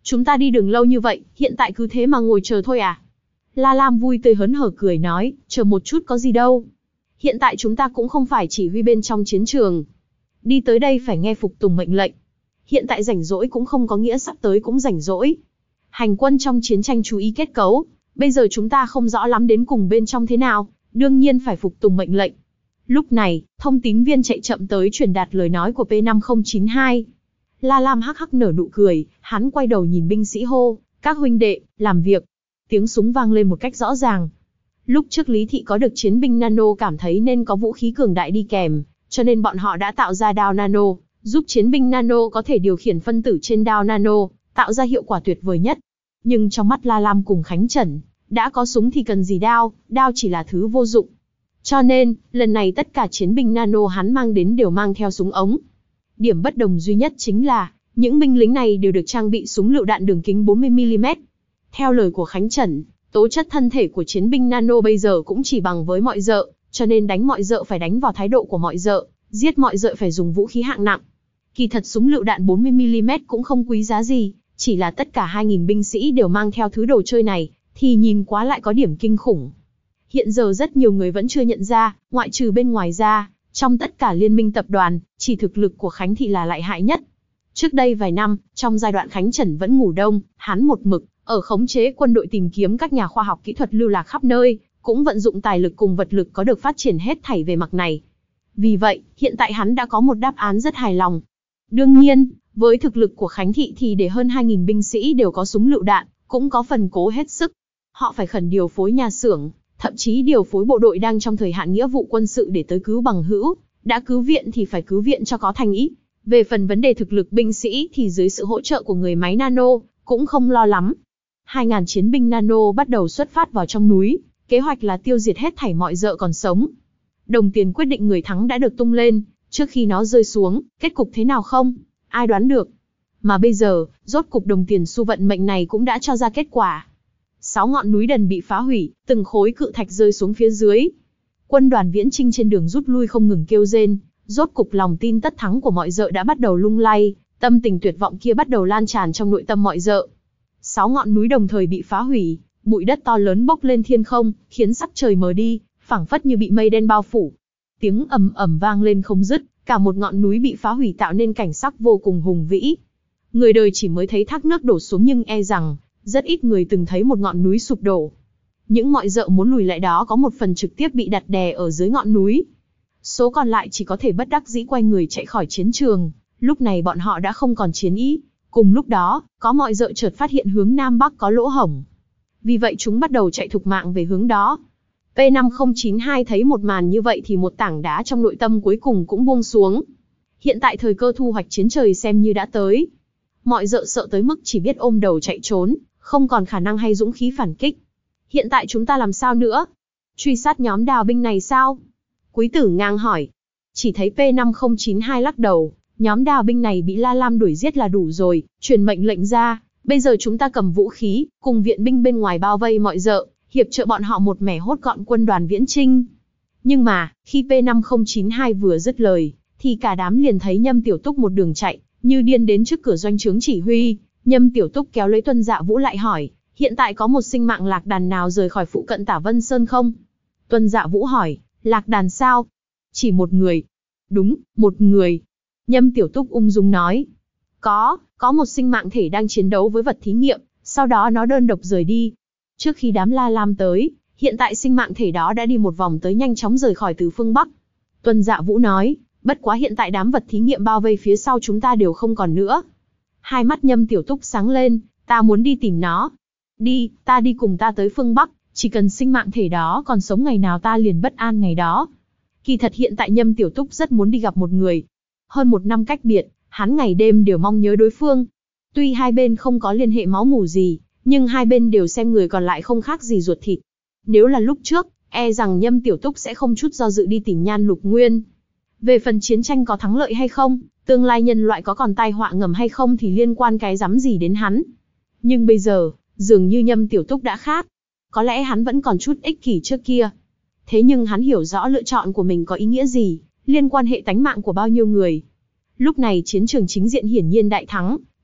Chúng ta đi đường lâu như vậy, hiện tại cứ thế mà ngồi chờ thôi à? La Lam vui tươi hớn hở cười nói, chờ một chút có gì đâu. Hiện tại chúng ta cũng không phải chỉ huy bên trong chiến trường. Đi tới đây phải nghe phục tùng mệnh lệnh. Hiện tại rảnh rỗi cũng không có nghĩa sắp tới cũng rảnh rỗi. Hành quân trong chiến tranh chú ý kết cấu. Bây giờ chúng ta không rõ lắm đến cùng bên trong thế nào, đương nhiên phải phục tùng mệnh lệnh. Lúc này, thông tín viên chạy chậm tới truyền đạt lời nói của P năm không chín hai. La Lam hắc hắc nở nụ cười, hắn quay đầu nhìn binh sĩ hô, các huynh đệ, làm việc. Tiếng súng vang lên một cách rõ ràng. Lúc trước Lý Thị có được chiến binh nano cảm thấy nên có vũ khí cường đại đi kèm, cho nên bọn họ đã tạo ra đao nano, giúp chiến binh nano có thể điều khiển phân tử trên đao nano, tạo ra hiệu quả tuyệt vời nhất. Nhưng trong mắt La Lam cùng Khánh Trần, đã có súng thì cần gì đao, đao chỉ là thứ vô dụng. Cho nên, lần này tất cả chiến binh nano hắn mang đến đều mang theo súng ống. Điểm bất đồng duy nhất chính là, những binh lính này đều được trang bị súng lựu đạn đường kính bốn mươi mi li mét. Theo lời của Khánh Trần, tố chất thân thể của chiến binh nano bây giờ cũng chỉ bằng với mọi dợ, cho nên đánh mọi dợ phải đánh vào thái độ của mọi dợ, giết mọi dợ phải dùng vũ khí hạng nặng. Kỳ thật súng lựu đạn bốn mươi mi li mét cũng không quý giá gì, chỉ là tất cả hai nghìn binh sĩ đều mang theo thứ đồ chơi này, thì nhìn quá lại có điểm kinh khủng. Hiện giờ rất nhiều người vẫn chưa nhận ra, ngoại trừ bên ngoài ra, trong tất cả liên minh tập đoàn, chỉ thực lực của Khánh Thị là lợi hại nhất. Trước đây vài năm, trong giai đoạn Khánh Trần vẫn ngủ đông, hắn một mực ở khống chế quân đội tìm kiếm các nhà khoa học kỹ thuật lưu lạc khắp nơi, cũng vận dụng tài lực cùng vật lực có được phát triển hết thảy về mặt này. Vì vậy, hiện tại hắn đã có một đáp án rất hài lòng. Đương nhiên, với thực lực của Khánh Thị thì để hơn hai nghìn binh sĩ đều có súng lựu đạn, cũng có phần cố hết sức. Họ phải khẩn điều phối nhà xưởng, thậm chí điều phối bộ đội đang trong thời hạn nghĩa vụ quân sự để tới cứu bằng hữu, đã cứu viện thì phải cứu viện cho có thành ý. Về phần vấn đề thực lực binh sĩ thì dưới sự hỗ trợ của người máy nano, cũng không lo lắm. hai nghìn chiến binh nano bắt đầu xuất phát vào trong núi, kế hoạch là tiêu diệt hết thảy mọi dợ còn sống. Đồng tiền quyết định người thắng đã được tung lên, trước khi nó rơi xuống, kết cục thế nào không? Ai đoán được? Mà bây giờ, rốt cục đồng tiền xu vận mệnh này cũng đã cho ra kết quả. Sáu ngọn núi đần bị phá hủy, từng khối cự thạch rơi xuống phía dưới. Quân đoàn Viễn Chinh trên đường rút lui không ngừng kêu rên, rốt cục lòng tin tất thắng của mọi dợ đã bắt đầu lung lay, tâm tình tuyệt vọng kia bắt đầu lan tràn trong nội tâm mọi dợ. Sáu ngọn núi đồng thời bị phá hủy, bụi đất to lớn bốc lên thiên không, khiến sắc trời mờ đi, phảng phất như bị mây đen bao phủ. Tiếng ầm ầm vang lên không dứt, cả một ngọn núi bị phá hủy tạo nên cảnh sắc vô cùng hùng vĩ. Người đời chỉ mới thấy thác nước đổ xuống nhưng e rằng, rất ít người từng thấy một ngọn núi sụp đổ. Những mọi dợ muốn lùi lại đó có một phần trực tiếp bị đặt đè ở dưới ngọn núi. Số còn lại chỉ có thể bất đắc dĩ quay người chạy khỏi chiến trường, lúc này bọn họ đã không còn chiến ý. Cùng lúc đó, có mọi dợ chợt phát hiện hướng Nam Bắc có lỗ hổng. Vì vậy chúng bắt đầu chạy thục mạng về hướng đó. P năm không chín hai thấy một màn như vậy thì một tảng đá trong nội tâm cuối cùng cũng buông xuống. Hiện tại thời cơ thu hoạch chiến trời xem như đã tới. Mọi dợ sợ tới mức chỉ biết ôm đầu chạy trốn, không còn khả năng hay dũng khí phản kích. Hiện tại chúng ta làm sao nữa? Truy sát nhóm đào binh này sao? Quý tử ngang hỏi. Chỉ thấy P năm không chín hai lắc đầu, nhóm đào binh này bị La Lam đuổi giết là đủ rồi, truyền mệnh lệnh ra, bây giờ chúng ta cầm vũ khí, cùng viện binh bên ngoài bao vây mọi dợ, hiệp trợ bọn họ một mẻ hốt gọn quân đoàn Viễn Chinh. Nhưng mà, khi P năm không chín hai vừa dứt lời, thì cả đám liền thấy Nhâm Tiểu Túc một đường chạy, như điên đến trước cửa doanh trướng chỉ huy. Nhâm Tiểu Túc kéo lấy Tuân Dạ Vũ lại hỏi, hiện tại có một sinh mạng lạc đàn nào rời khỏi phụ cận Tả Vân Sơn không? Tuân Dạ Vũ hỏi, lạc đàn sao? Chỉ một người. Đúng, một người. Nhâm Tiểu Túc ung dung nói. Có, có một sinh mạng thể đang chiến đấu với vật thí nghiệm, sau đó nó đơn độc rời đi. Trước khi đám La Lam tới, hiện tại sinh mạng thể đó đã đi một vòng tới nhanh chóng rời khỏi từ phương Bắc. Tuân Dạ Vũ nói, bất quá hiện tại đám vật thí nghiệm bao vây phía sau chúng ta đều không còn nữa. Hai mắt Nhâm Tiểu Túc sáng lên, ta muốn đi tìm nó. Đi, ta đi cùng ta tới phương Bắc, chỉ cần sinh mạng thể đó còn sống ngày nào ta liền bất an ngày đó. Kỳ thật hiện tại Nhâm Tiểu Túc rất muốn đi gặp một người. Hơn một năm cách biệt, hắn ngày đêm đều mong nhớ đối phương. Tuy hai bên không có liên hệ máu mủ gì, nhưng hai bên đều xem người còn lại không khác gì ruột thịt. Nếu là lúc trước, e rằng Nhâm Tiểu Túc sẽ không chút do dự đi tìm Nhan Lục Nguyên. Về phần chiến tranh có thắng lợi hay không, tương lai nhân loại có còn tai họa ngầm hay không thì liên quan cái rắm gì đến hắn. Nhưng bây giờ, dường như Nhâm Tiểu Túc đã khác. Có lẽ hắn vẫn còn chút ích kỷ trước kia. Thế nhưng hắn hiểu rõ lựa chọn của mình có ý nghĩa gì, liên quan hệ tánh mạng của bao nhiêu người. Lúc này chiến trường chính diện hiển nhiên đại thắng,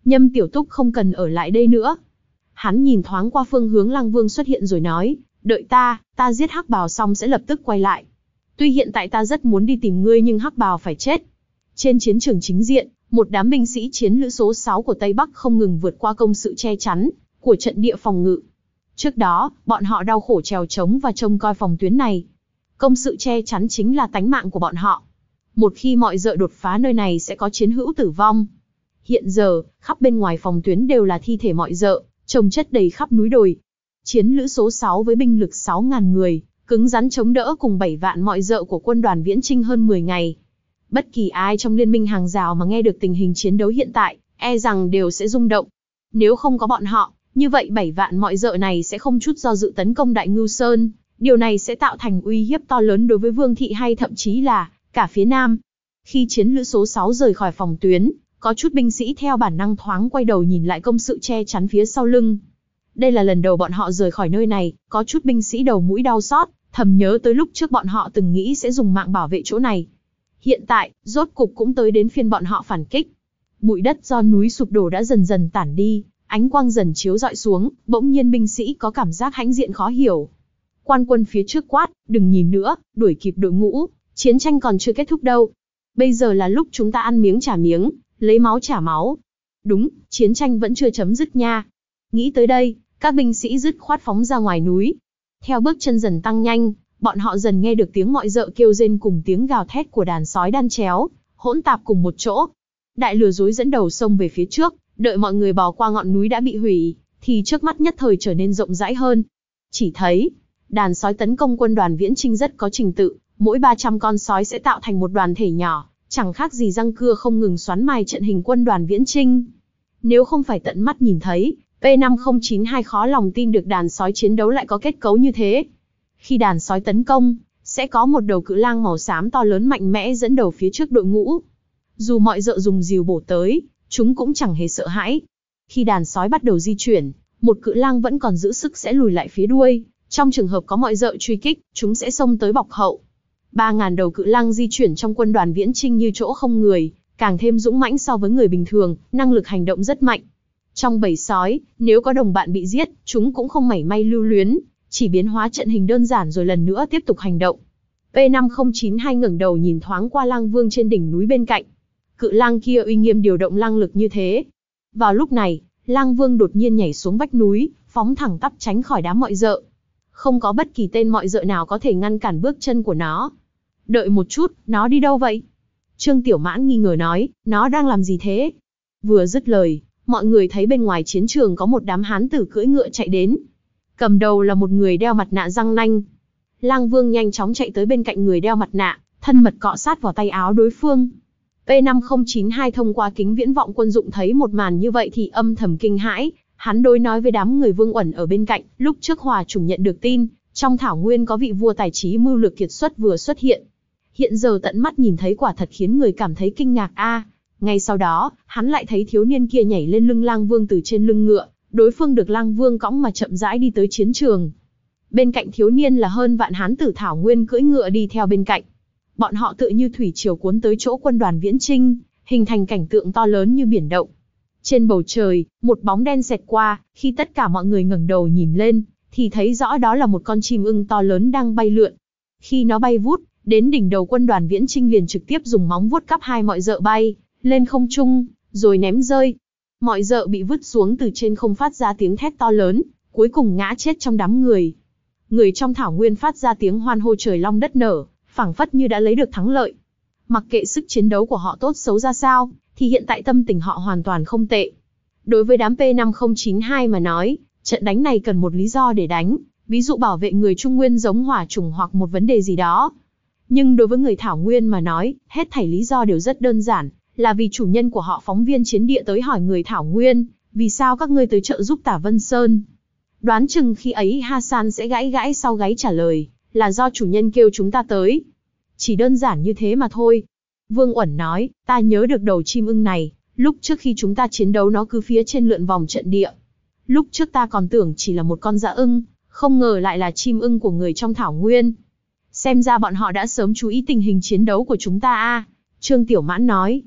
Nhâm Tiểu Túc không cần ở lại đây nữa. Hắn nhìn thoáng qua phương hướng Lăng Vương xuất hiện rồi nói, đợi ta, ta giết Hắc Bào xong sẽ lập tức quay lại. Tuy hiện tại ta rất muốn đi tìm ngươi nhưng Hắc Bào phải chết. Trên chiến trường chính diện, một đám binh sĩ chiến lữ số sáu của Tây Bắc không ngừng vượt qua công sự che chắn của trận địa phòng ngự. Trước đó, bọn họ đau khổ trèo trống và trông coi phòng tuyến này. Công sự che chắn chính là tánh mạng của bọn họ. Một khi mọi dợ đột phá nơi này sẽ có chiến hữu tử vong. Hiện giờ, khắp bên ngoài phòng tuyến đều là thi thể mọi dợ, chồng chất đầy khắp núi đồi. Chiến lữ số sáu với binh lực sáu nghìn người, cứng rắn chống đỡ cùng bảy vạn mọi dợ của quân đoàn Viễn Chinh hơn mười ngày. Bất kỳ ai trong liên minh hàng rào mà nghe được tình hình chiến đấu hiện tại, e rằng đều sẽ rung động. Nếu không có bọn họ, như vậy bảy vạn mọi dợ này sẽ không chút do dự tấn công Đại Ngưu Sơn. Điều này sẽ tạo thành uy hiếp to lớn đối với Vương Thị hay thậm chí là cả phía Nam. Khi chiến lữ số sáu rời khỏi phòng tuyến, có chút binh sĩ theo bản năng thoáng quay đầu nhìn lại công sự che chắn phía sau lưng. Đây là lần đầu bọn họ rời khỏi nơi này, có chút binh sĩ đầu mũi đau xót, thầm nhớ tới lúc trước bọn họ từng nghĩ sẽ dùng mạng bảo vệ chỗ này. Hiện tại, rốt cục cũng tới đến phiên bọn họ phản kích. Bụi đất do núi sụp đổ đã dần dần tản đi, ánh quang dần chiếu rọi xuống, bỗng nhiên binh sĩ có cảm giác hãnh diện khó hiểu. Quan quân phía trước quát, đừng nhìn nữa, đuổi kịp đội ngũ, chiến tranh còn chưa kết thúc đâu. Bây giờ là lúc chúng ta ăn miếng trả miếng, lấy máu trả máu. Đúng, chiến tranh vẫn chưa chấm dứt nha. Nghĩ tới đây, các binh sĩ dứt khoát phóng ra ngoài núi. Theo bước chân dần tăng nhanh, bọn họ dần nghe được tiếng mọi dợ kêu rên cùng tiếng gào thét của đàn sói đan chéo, hỗn tạp cùng một chỗ. Đại lừa dối dẫn đầu xông về phía trước, đợi mọi người bò qua ngọn núi đã bị hủy, thì trước mắt nhất thời trở nên rộng rãi hơn. Chỉ thấy, đàn sói tấn công quân đoàn Viễn Chinh rất có trình tự, mỗi ba trăm con sói sẽ tạo thành một đoàn thể nhỏ, chẳng khác gì răng cưa không ngừng xoắn mài trận hình quân đoàn Viễn Chinh. Nếu không phải tận mắt nhìn thấy, P năm không chín hai khó lòng tin được đàn sói chiến đấu lại có kết cấu như thế. Khi đàn sói tấn công, sẽ có một đầu cự lang màu xám to lớn mạnh mẽ dẫn đầu phía trước đội ngũ. Dù mọi dợ dùng rìu bổ tới, chúng cũng chẳng hề sợ hãi. Khi đàn sói bắt đầu di chuyển, một cự lang vẫn còn giữ sức sẽ lùi lại phía đuôi. Trong trường hợp có mọi dợ truy kích, chúng sẽ xông tới bọc hậu. ba nghìn đầu cự lang di chuyển trong quân đoàn Viễn Chinh như chỗ không người, càng thêm dũng mãnh so với người bình thường, năng lực hành động rất mạnh. Trong bầy sói, nếu có đồng bạn bị giết, chúng cũng không mảy may lưu luyến, chỉ biến hóa trận hình đơn giản rồi lần nữa tiếp tục hành động. P năm không chín hai ngẩng đầu nhìn thoáng qua Lang Vương trên đỉnh núi bên cạnh. Cự lang kia uy nghiêm điều động lang lực như thế. Vào lúc này, Lang Vương đột nhiên nhảy xuống vách núi, phóng thẳng tắp tránh khỏi đám mọi dợ. Không có bất kỳ tên mọi dợ nào có thể ngăn cản bước chân của nó. Đợi một chút, nó đi đâu vậy? Trương Tiểu Mãn nghi ngờ nói, nó đang làm gì thế? Vừa dứt lời, mọi người thấy bên ngoài chiến trường có một đám hán tử cưỡi ngựa chạy đến. Cầm đầu là một người đeo mặt nạ răng nanh. Lang Vương nhanh chóng chạy tới bên cạnh người đeo mặt nạ, thân mật cọ sát vào tay áo đối phương. P năm không chín hai thông qua kính viễn vọng quân dụng thấy một màn như vậy thì âm thầm kinh hãi. Hắn đối nói với đám người Vương Uẩn ở bên cạnh, lúc trước Hòa Chủng nhận được tin, trong thảo nguyên có vị vua tài trí mưu lược kiệt xuất vừa xuất hiện. Hiện giờ tận mắt nhìn thấy quả thật khiến người cảm thấy kinh ngạc a. À, ngay sau đó, hắn lại thấy thiếu niên kia nhảy lên lưng Lang Vương từ trên lưng ngựa, đối phương được Lang Vương cõng mà chậm rãi đi tới chiến trường. Bên cạnh thiếu niên là hơn vạn hán tử thảo nguyên cưỡi ngựa đi theo bên cạnh. Bọn họ tựa như thủy triều cuốn tới chỗ quân đoàn Viễn Chinh, hình thành cảnh tượng to lớn như biển động. Trên bầu trời, một bóng đen xẹt qua, khi tất cả mọi người ngẩng đầu nhìn lên, thì thấy rõ đó là một con chim ưng to lớn đang bay lượn. Khi nó bay vút, đến đỉnh đầu quân đoàn Viễn Chinh liền trực tiếp dùng móng vuốt cắp hai mọi dợ bay lên không trung, rồi ném rơi. Mọi dợ bị vứt xuống từ trên không phát ra tiếng thét to lớn, cuối cùng ngã chết trong đám người. Người trong thảo nguyên phát ra tiếng hoan hô trời long đất nở, phảng phất như đã lấy được thắng lợi. Mặc kệ sức chiến đấu của họ tốt xấu ra sao, thì hiện tại tâm tình họ hoàn toàn không tệ. Đối với đám P năm không chín hai mà nói, trận đánh này cần một lý do để đánh, ví dụ bảo vệ người Trung Nguyên giống Hỏa Chủng hoặc một vấn đề gì đó. Nhưng đối với người Thảo Nguyên mà nói, hết thảy lý do đều rất đơn giản, là vì chủ nhân của họ phóng viên chiến địa tới hỏi người Thảo Nguyên, vì sao các ngươi tới trợ giúp Tả Vân Sơn. Đoán chừng khi ấy Hassan sẽ gãi gãi sau gáy trả lời, là do chủ nhân kêu chúng ta tới. Chỉ đơn giản như thế mà thôi. Vương Uẩn nói, ta nhớ được đầu chim ưng này, lúc trước khi chúng ta chiến đấu nó cứ phía trên lượn vòng trận địa. Lúc trước ta còn tưởng chỉ là một con dã ưng, không ngờ lại là chim ưng của người trong Thảo Nguyên. Xem ra bọn họ đã sớm chú ý tình hình chiến đấu của chúng ta a. Trương Tiểu Mãn nói.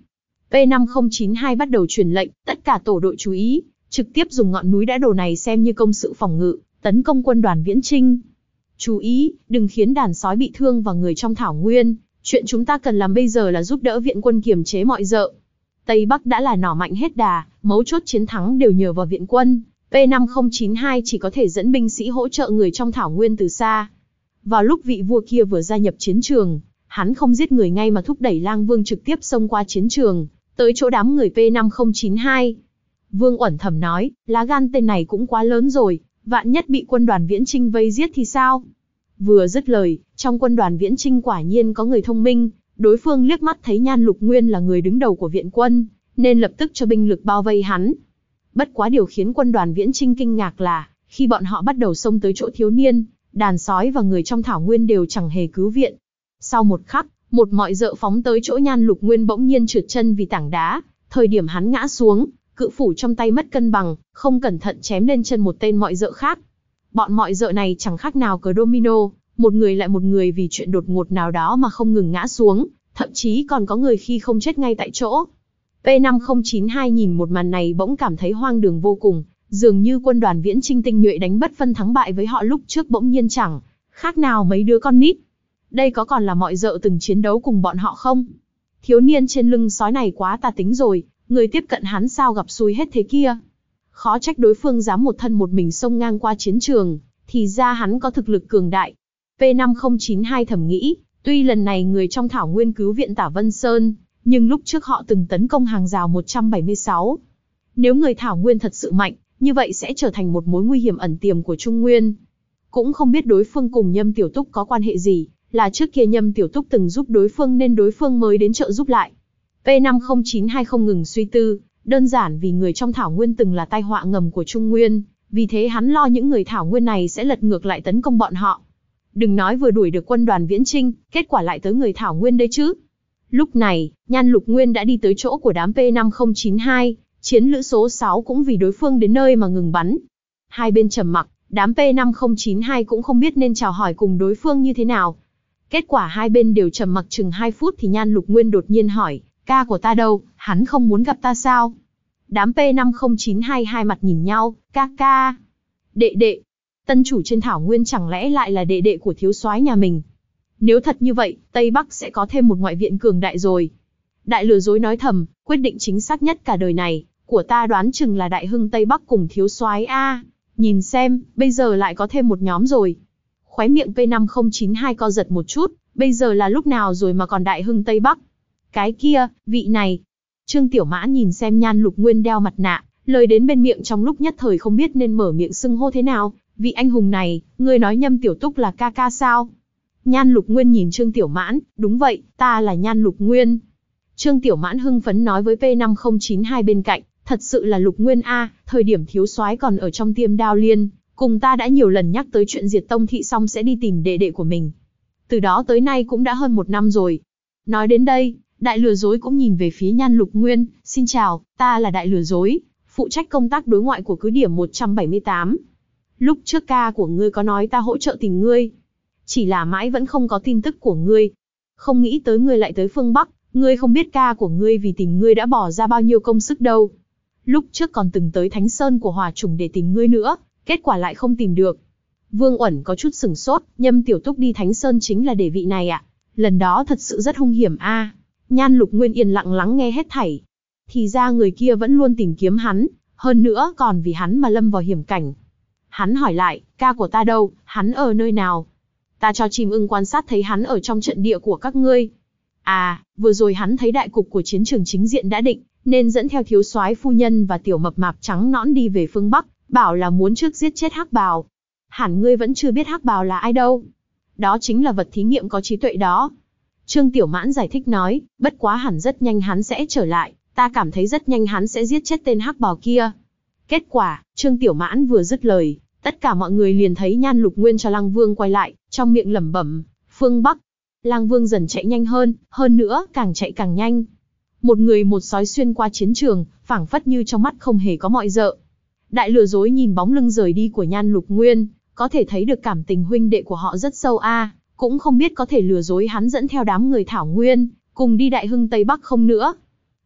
P năm không chín hai bắt đầu truyền lệnh, tất cả tổ đội chú ý, trực tiếp dùng ngọn núi đã đổ này xem như công sự phòng ngự, tấn công quân đoàn Viễn Chinh. Chú ý, đừng khiến đàn sói bị thương và người trong thảo nguyên, chuyện chúng ta cần làm bây giờ là giúp đỡ viện quân kiềm chế mọi dợ. Tây Bắc đã là nỏ mạnh hết đà, mấu chốt chiến thắng đều nhờ vào viện quân. P năm không chín hai chỉ có thể dẫn binh sĩ hỗ trợ người trong thảo nguyên từ xa. Vào lúc vị vua kia vừa gia nhập chiến trường, hắn không giết người ngay mà thúc đẩy Lang Vương trực tiếp xông qua chiến trường, tới chỗ đám người P năm không chín hai. Vương Uẩn thầm nói, lá gan tên này cũng quá lớn rồi, vạn nhất bị quân đoàn Viễn Chinh vây giết thì sao? Vừa dứt lời, trong quân đoàn Viễn Chinh quả nhiên có người thông minh, đối phương liếc mắt thấy Nhan Lục Nguyên là người đứng đầu của viện quân, nên lập tức cho binh lực bao vây hắn. Bất quá điều khiến quân đoàn Viễn Chinh kinh ngạc là, khi bọn họ bắt đầu xông tới chỗ thiếu niên, đàn sói và người trong thảo nguyên đều chẳng hề cứu viện. Sau một khắc, một mọi dợ phóng tới chỗ Nhan Lục Nguyên bỗng nhiên trượt chân vì tảng đá, thời điểm hắn ngã xuống, cự phủ trong tay mất cân bằng, không cẩn thận chém lên chân một tên mọi dợ khác. Bọn mọi dợ này chẳng khác nào cờ domino, một người lại một người vì chuyện đột ngột nào đó mà không ngừng ngã xuống, thậm chí còn có người khi không chết ngay tại chỗ. P năm không chín hai nhìn một màn này bỗng cảm thấy hoang đường vô cùng, dường như quân đoàn Viễn Chinh tinh nhuệ đánh bất phân thắng bại với họ lúc trước bỗng nhiên chẳng khác nào mấy đứa con nít. Đây có còn là mọi dợ từng chiến đấu cùng bọn họ không? Thiếu niên trên lưng sói này quá tà tính rồi, người tiếp cận hắn sao gặp xui hết thế kia. Khó trách đối phương dám một thân một mình xông ngang qua chiến trường, thì ra hắn có thực lực cường đại. P năm không chín hai thầm nghĩ, tuy lần này người trong thảo nguyên cứu viện Tả Vân Sơn, nhưng lúc trước họ từng tấn công hàng rào một trăm bảy mươi sáu. Nếu người thảo nguyên thật sự mạnh, như vậy sẽ trở thành một mối nguy hiểm ẩn tiềm của Trung Nguyên. Cũng không biết đối phương cùng Nhâm Tiểu Túc có quan hệ gì, là trước kia Nhâm Tiểu Túc từng giúp đối phương nên đối phương mới đến trợ giúp lại. P năm không chín hai không ngừng suy tư, đơn giản vì người trong thảo nguyên từng là tai họa ngầm của Trung Nguyên, vì thế hắn lo những người thảo nguyên này sẽ lật ngược lại tấn công bọn họ. Đừng nói vừa đuổi được quân đoàn Viễn Chinh, kết quả lại tới người thảo nguyên đây chứ. Lúc này, Nhan Lục Nguyên đã đi tới chỗ của đám P năm không chín hai, chiến lữ số sáu cũng vì đối phương đến nơi mà ngừng bắn. Hai bên trầm mặc, đám P năm không chín hai cũng không biết nên chào hỏi cùng đối phương như thế nào. Kết quả hai bên đều trầm mặc chừng hai phút thì Nhan Lục Nguyên đột nhiên hỏi, ca của ta đâu, hắn không muốn gặp ta sao? Đám P năm không chín hai hai mặt nhìn nhau, ca ca. Đệ đệ, tân chủ trên thảo nguyên chẳng lẽ lại là đệ đệ của thiếu soái nhà mình? Nếu thật như vậy, Tây Bắc sẽ có thêm một ngoại viện cường đại rồi. Đại lừa dối nói thầm, quyết định chính xác nhất cả đời này, của ta đoán chừng là đại hưng Tây Bắc cùng thiếu soái a. Nhìn xem, bây giờ lại có thêm một nhóm rồi. Khóe miệng P năm không chín hai co giật một chút, bây giờ là lúc nào rồi mà còn đại hưng Tây Bắc? Cái kia, vị này. Trương Tiểu Mã nhìn xem Nhan Lục Nguyên đeo mặt nạ, lời đến bên miệng trong lúc nhất thời không biết nên mở miệng xưng hô thế nào. Vị anh hùng này, ngươi nói Nhâm Tiểu Túc là ca ca sao? Nhan Lục Nguyên nhìn Trương Tiểu Mãn, đúng vậy, ta là Nhan Lục Nguyên. Trương Tiểu Mãn hưng phấn nói với P năm không chín hai bên cạnh, thật sự là Lục Nguyên a, thời điểm thiếu soái còn ở trong Tiêm Đao Liên, cùng ta đã nhiều lần nhắc tới chuyện diệt Tông Thị xong sẽ đi tìm đệ đệ của mình. Từ đó tới nay cũng đã hơn một năm rồi. Nói đến đây, đại lừa dối cũng nhìn về phía Nhan Lục Nguyên, xin chào, ta là đại lừa dối, phụ trách công tác đối ngoại của cứ điểm một trăm bảy mươi tám. Lúc trước ca của ngươi có nói ta hỗ trợ tìm ngươi. Chỉ là mãi vẫn không có tin tức của ngươi. Không nghĩ tới ngươi lại tới phương Bắc, ngươi không biết ca của ngươi vì tìm ngươi đã bỏ ra bao nhiêu công sức đâu. Lúc trước còn từng tới Thánh Sơn của Hỏa Chủng để tìm ngươi nữa, kết quả lại không tìm được. Vương Uẩn có chút sửng sốt, Nhâm Tiểu Túc đi Thánh Sơn chính là để vị này ạ. À? Lần đó thật sự rất hung hiểm a. À. Nhan Lục Nguyên yên lặng lắng nghe hết thảy. Thì ra người kia vẫn luôn tìm kiếm hắn, hơn nữa còn vì hắn mà lâm vào hiểm cảnh. Hắn hỏi lại, ca của ta đâu, hắn ở nơi nào? Ta cho chim ưng quan sát thấy hắn ở trong trận địa của các ngươi. À, vừa rồi hắn thấy đại cục của chiến trường chính diện đã định, nên dẫn theo thiếu soái phu nhân và tiểu mập mạp trắng nõn đi về phương Bắc, bảo là muốn trước giết chết Hắc Bào. Hẳn ngươi vẫn chưa biết Hắc Bào là ai đâu. Đó chính là vật thí nghiệm có trí tuệ đó. Trương Tiểu Mãn giải thích nói, bất quá hẳn rất nhanh hắn sẽ trở lại, ta cảm thấy rất nhanh hắn sẽ giết chết tên Hắc Bào kia. Kết quả, Trương Tiểu Mãn vừa dứt lời, tất cả mọi người liền thấy Nhan Lục Nguyên cho Lăng Vương quay lại, trong miệng lẩm bẩm, phương Bắc. Lăng Vương dần chạy nhanh hơn, hơn nữa, càng chạy càng nhanh. Một người một sói xuyên qua chiến trường, phảng phất như trong mắt không hề có mọi dợ. Đại lừa dối nhìn bóng lưng rời đi của Nhan Lục Nguyên, có thể thấy được cảm tình huynh đệ của họ rất sâu a, à, cũng không biết có thể lừa dối hắn dẫn theo đám người thảo nguyên, cùng đi đại hưng Tây Bắc không nữa.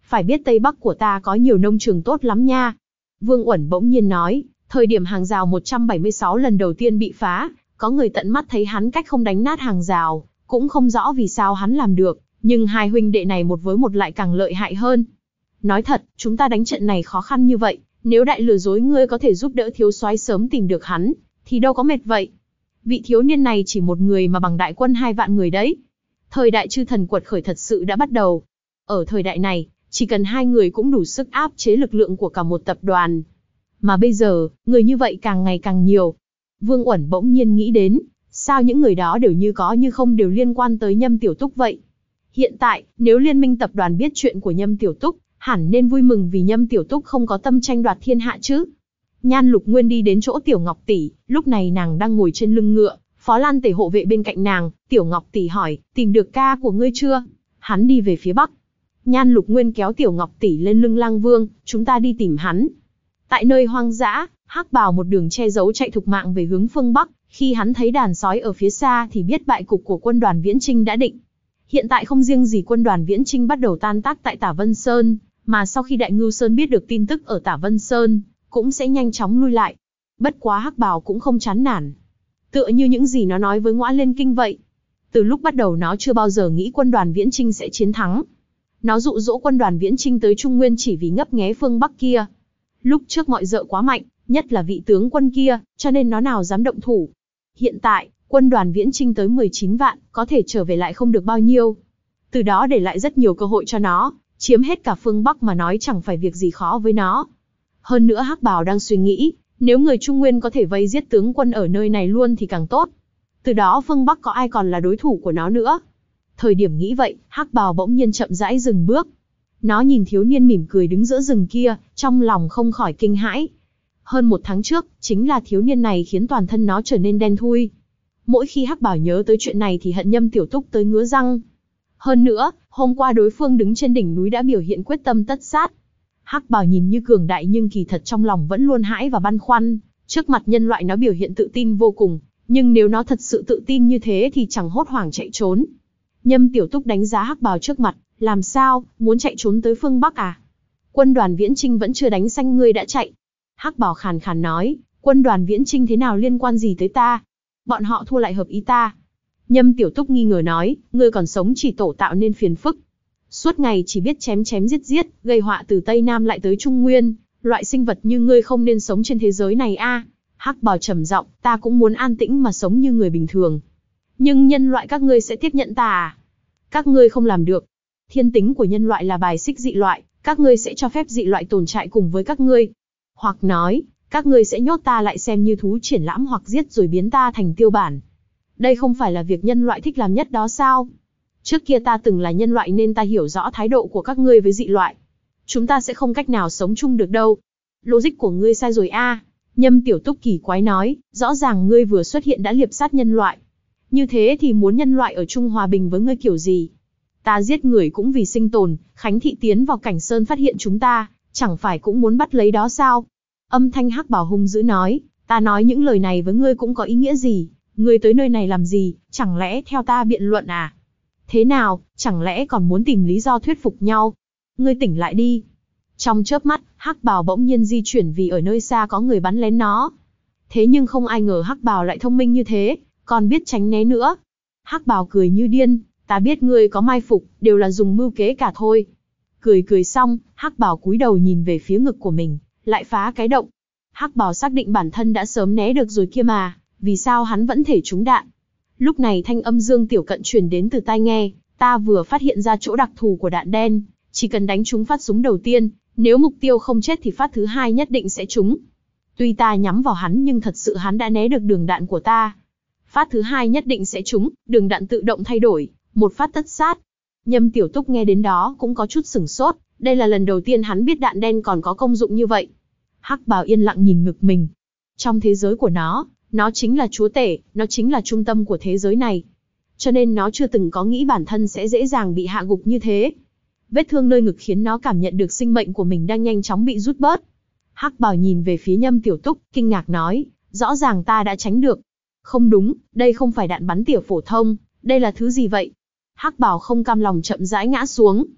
phải biết Tây Bắc của ta có nhiều nông trường tốt lắm nha. Vương Uẩn bỗng nhiên nói, thời điểm hàng rào một trăm bảy mươi sáu lần đầu tiên bị phá, có người tận mắt thấy hắn cách không đánh nát hàng rào, cũng không rõ vì sao hắn làm được, nhưng hai huynh đệ này một với một lại càng lợi hại hơn. Nói thật, chúng ta đánh trận này khó khăn như vậy, nếu đại lừa dối ngươi có thể giúp đỡ thiếu soái sớm tìm được hắn, thì đâu có mệt vậy. Vị thiếu niên này chỉ một người mà bằng đại quân hai vạn người đấy. Thời đại chư thần quật khởi thật sự đã bắt đầu. Ở thời đại này, chỉ cần hai người cũng đủ sức áp chế lực lượng của cả một tập đoàn. Mà bây giờ, người như vậy càng ngày càng nhiều. Vương Uẩn bỗng nhiên nghĩ đến, sao những người đó đều như có như không đều liên quan tới Nhâm Tiểu Túc vậy? Hiện tại, nếu liên minh tập đoàn biết chuyện của Nhâm Tiểu Túc, hẳn nên vui mừng vì Nhâm Tiểu Túc không có tâm tranh đoạt thiên hạ chứ. Nhan Lục Nguyên đi đến chỗ Tiểu Ngọc tỷ, lúc này nàng đang ngồi trên lưng ngựa, Phó Lan Tể hộ vệ bên cạnh nàng. Tiểu Ngọc tỷ hỏi, tìm được ca của ngươi chưa? Hắn đi về phía bắc. Nhan Lục Nguyên kéo Tiểu Ngọc tỷ lên lưng Lang Vương, chúng ta đi tìm hắn. Tại nơi hoang dã, Hắc Bào một đường che giấu chạy thục mạng về hướng phương bắc. Khi hắn thấy đàn sói ở phía xa thì biết bại cục của quân đoàn Viễn Chinh đã định. Hiện tại không riêng gì quân đoàn Viễn Chinh bắt đầu tan tác tại Tả Vân Sơn, mà sau khi Đại Ngưu Sơn biết được tin tức ở Tả Vân Sơn, cũng sẽ nhanh chóng lui lại. Bất quá Hắc Bào cũng không chán nản. Tựa như những gì nó nói với Ngõa Liên Kinh vậy. Từ lúc bắt đầu nó chưa bao giờ nghĩ quân đoàn Viễn Chinh sẽ chiến thắng. Nó dụ dỗ quân đoàn Viễn Chinh tới Trung Nguyên chỉ vì ngấp nghé phương Bắc kia. Lúc trước mọi dợ quá mạnh, nhất là vị tướng quân kia, cho nên nó nào dám động thủ. Hiện tại, quân đoàn Viễn Chinh tới mười chín vạn, có thể trở về lại không được bao nhiêu. Từ đó để lại rất nhiều cơ hội cho nó, chiếm hết cả phương Bắc mà nói chẳng phải việc gì khó với nó. Hơn nữa Hắc Bào đang suy nghĩ, nếu người Trung Nguyên có thể vây giết tướng quân ở nơi này luôn thì càng tốt. Từ đó phương Bắc có ai còn là đối thủ của nó nữa. Thời điểm nghĩ vậy, Hắc Bào bỗng nhiên chậm rãi dừng bước. Nó nhìn thiếu niên mỉm cười đứng giữa rừng kia, trong lòng không khỏi kinh hãi. Hơn một tháng trước, chính là thiếu niên này khiến toàn thân nó trở nên đen thui. Mỗi khi Hắc Bào nhớ tới chuyện này thì hận Nhâm Tiểu Túc tới ngứa răng. Hơn nữa, hôm qua đối phương đứng trên đỉnh núi đã biểu hiện quyết tâm tất sát. Hắc Bào nhìn như cường đại nhưng kỳ thật trong lòng vẫn luôn hãi và băn khoăn. Trước mặt nhân loại nó biểu hiện tự tin vô cùng, nhưng nếu nó thật sự tự tin như thế thì chẳng hốt hoảng chạy trốn. Nhâm Tiểu Túc đánh giá Hắc Bào trước mặt, làm sao, muốn chạy trốn tới phương Bắc à? Quân đoàn Viễn Chinh vẫn chưa đánh xanh ngươi đã chạy. Hắc Bào khàn khàn nói, quân đoàn Viễn Chinh thế nào liên quan gì tới ta? Bọn họ thua lại hợp ý ta. Nhâm Tiểu Túc nghi ngờ nói, ngươi còn sống chỉ tổ tạo nên phiền phức. Suốt ngày chỉ biết chém chém giết giết, gây họa từ Tây Nam lại tới Trung Nguyên, loại sinh vật như ngươi không nên sống trên thế giới này a. Hắc Bào trầm giọng, ta cũng muốn an tĩnh mà sống như người bình thường. Nhưng nhân loại các ngươi sẽ tiếp nhận ta à? Các ngươi không làm được. Thiên tính của nhân loại là bài xích dị loại, các ngươi sẽ cho phép dị loại tồn tại cùng với các ngươi. Hoặc nói, các ngươi sẽ nhốt ta lại xem như thú triển lãm hoặc giết rồi biến ta thành tiêu bản. Đây không phải là việc nhân loại thích làm nhất đó sao? Trước kia ta từng là nhân loại nên ta hiểu rõ thái độ của các ngươi với dị loại. Chúng ta sẽ không cách nào sống chung được đâu. Logic của ngươi sai rồi a. Nhâm Tiểu Túc kỳ quái nói, rõ ràng ngươi vừa xuất hiện đã liệp sát nhân loại. Như thế thì muốn nhân loại ở chung hòa bình với ngươi kiểu gì? Ta giết người cũng vì sinh tồn, Khánh Thị tiến vào Cảnh Sơn phát hiện chúng ta, chẳng phải cũng muốn bắt lấy đó sao? Âm thanh Hắc Bào hung dữ nói, ta nói những lời này với ngươi cũng có ý nghĩa gì? Ngươi tới nơi này làm gì, chẳng lẽ theo ta biện luận à? Thế nào, chẳng lẽ còn muốn tìm lý do thuyết phục nhau? Ngươi tỉnh lại đi. Trong chớp mắt, Hắc Bào bỗng nhiên di chuyển vì ở nơi xa có người bắn lén nó. Thế nhưng không ai ngờ Hắc Bào lại thông minh như thế, còn biết tránh né nữa. Hắc Bào cười như điên, ta biết ngươi có mai phục, đều là dùng mưu kế cả thôi. Cười cười xong, Hắc Bào cúi đầu nhìn về phía ngực của mình, lại phá cái động. Hắc Bào xác định bản thân đã sớm né được rồi kia mà, vì sao hắn vẫn thể trúng đạn? Lúc này thanh âm Dương Tiểu Cận truyền đến từ tai nghe, ta vừa phát hiện ra chỗ đặc thù của đạn đen, chỉ cần đánh trúng phát súng đầu tiên, nếu mục tiêu không chết thì phát thứ hai nhất định sẽ trúng. Tuy ta nhắm vào hắn nhưng thật sự hắn đã né được đường đạn của ta. Phát thứ hai nhất định sẽ trúng, đường đạn tự động thay đổi, một phát tất sát. Nhâm Tiểu Túc nghe đến đó cũng có chút sửng sốt, đây là lần đầu tiên hắn biết đạn đen còn có công dụng như vậy. Hắc Bào yên lặng nhìn ngực mình. Trong thế giới của nó, nó chính là chúa tể, nó chính là trung tâm của thế giới này. Cho nên nó chưa từng có nghĩ bản thân sẽ dễ dàng bị hạ gục như thế. Vết thương nơi ngực khiến nó cảm nhận được sinh mệnh của mình đang nhanh chóng bị rút bớt. Hắc Bào nhìn về phía Nhâm Tiểu Túc, kinh ngạc nói, rõ ràng ta đã tránh được. Không đúng, đây không phải đạn bắn tỉa phổ thông, đây là thứ gì vậy? Hắc Bào không cam lòng chậm rãi ngã xuống.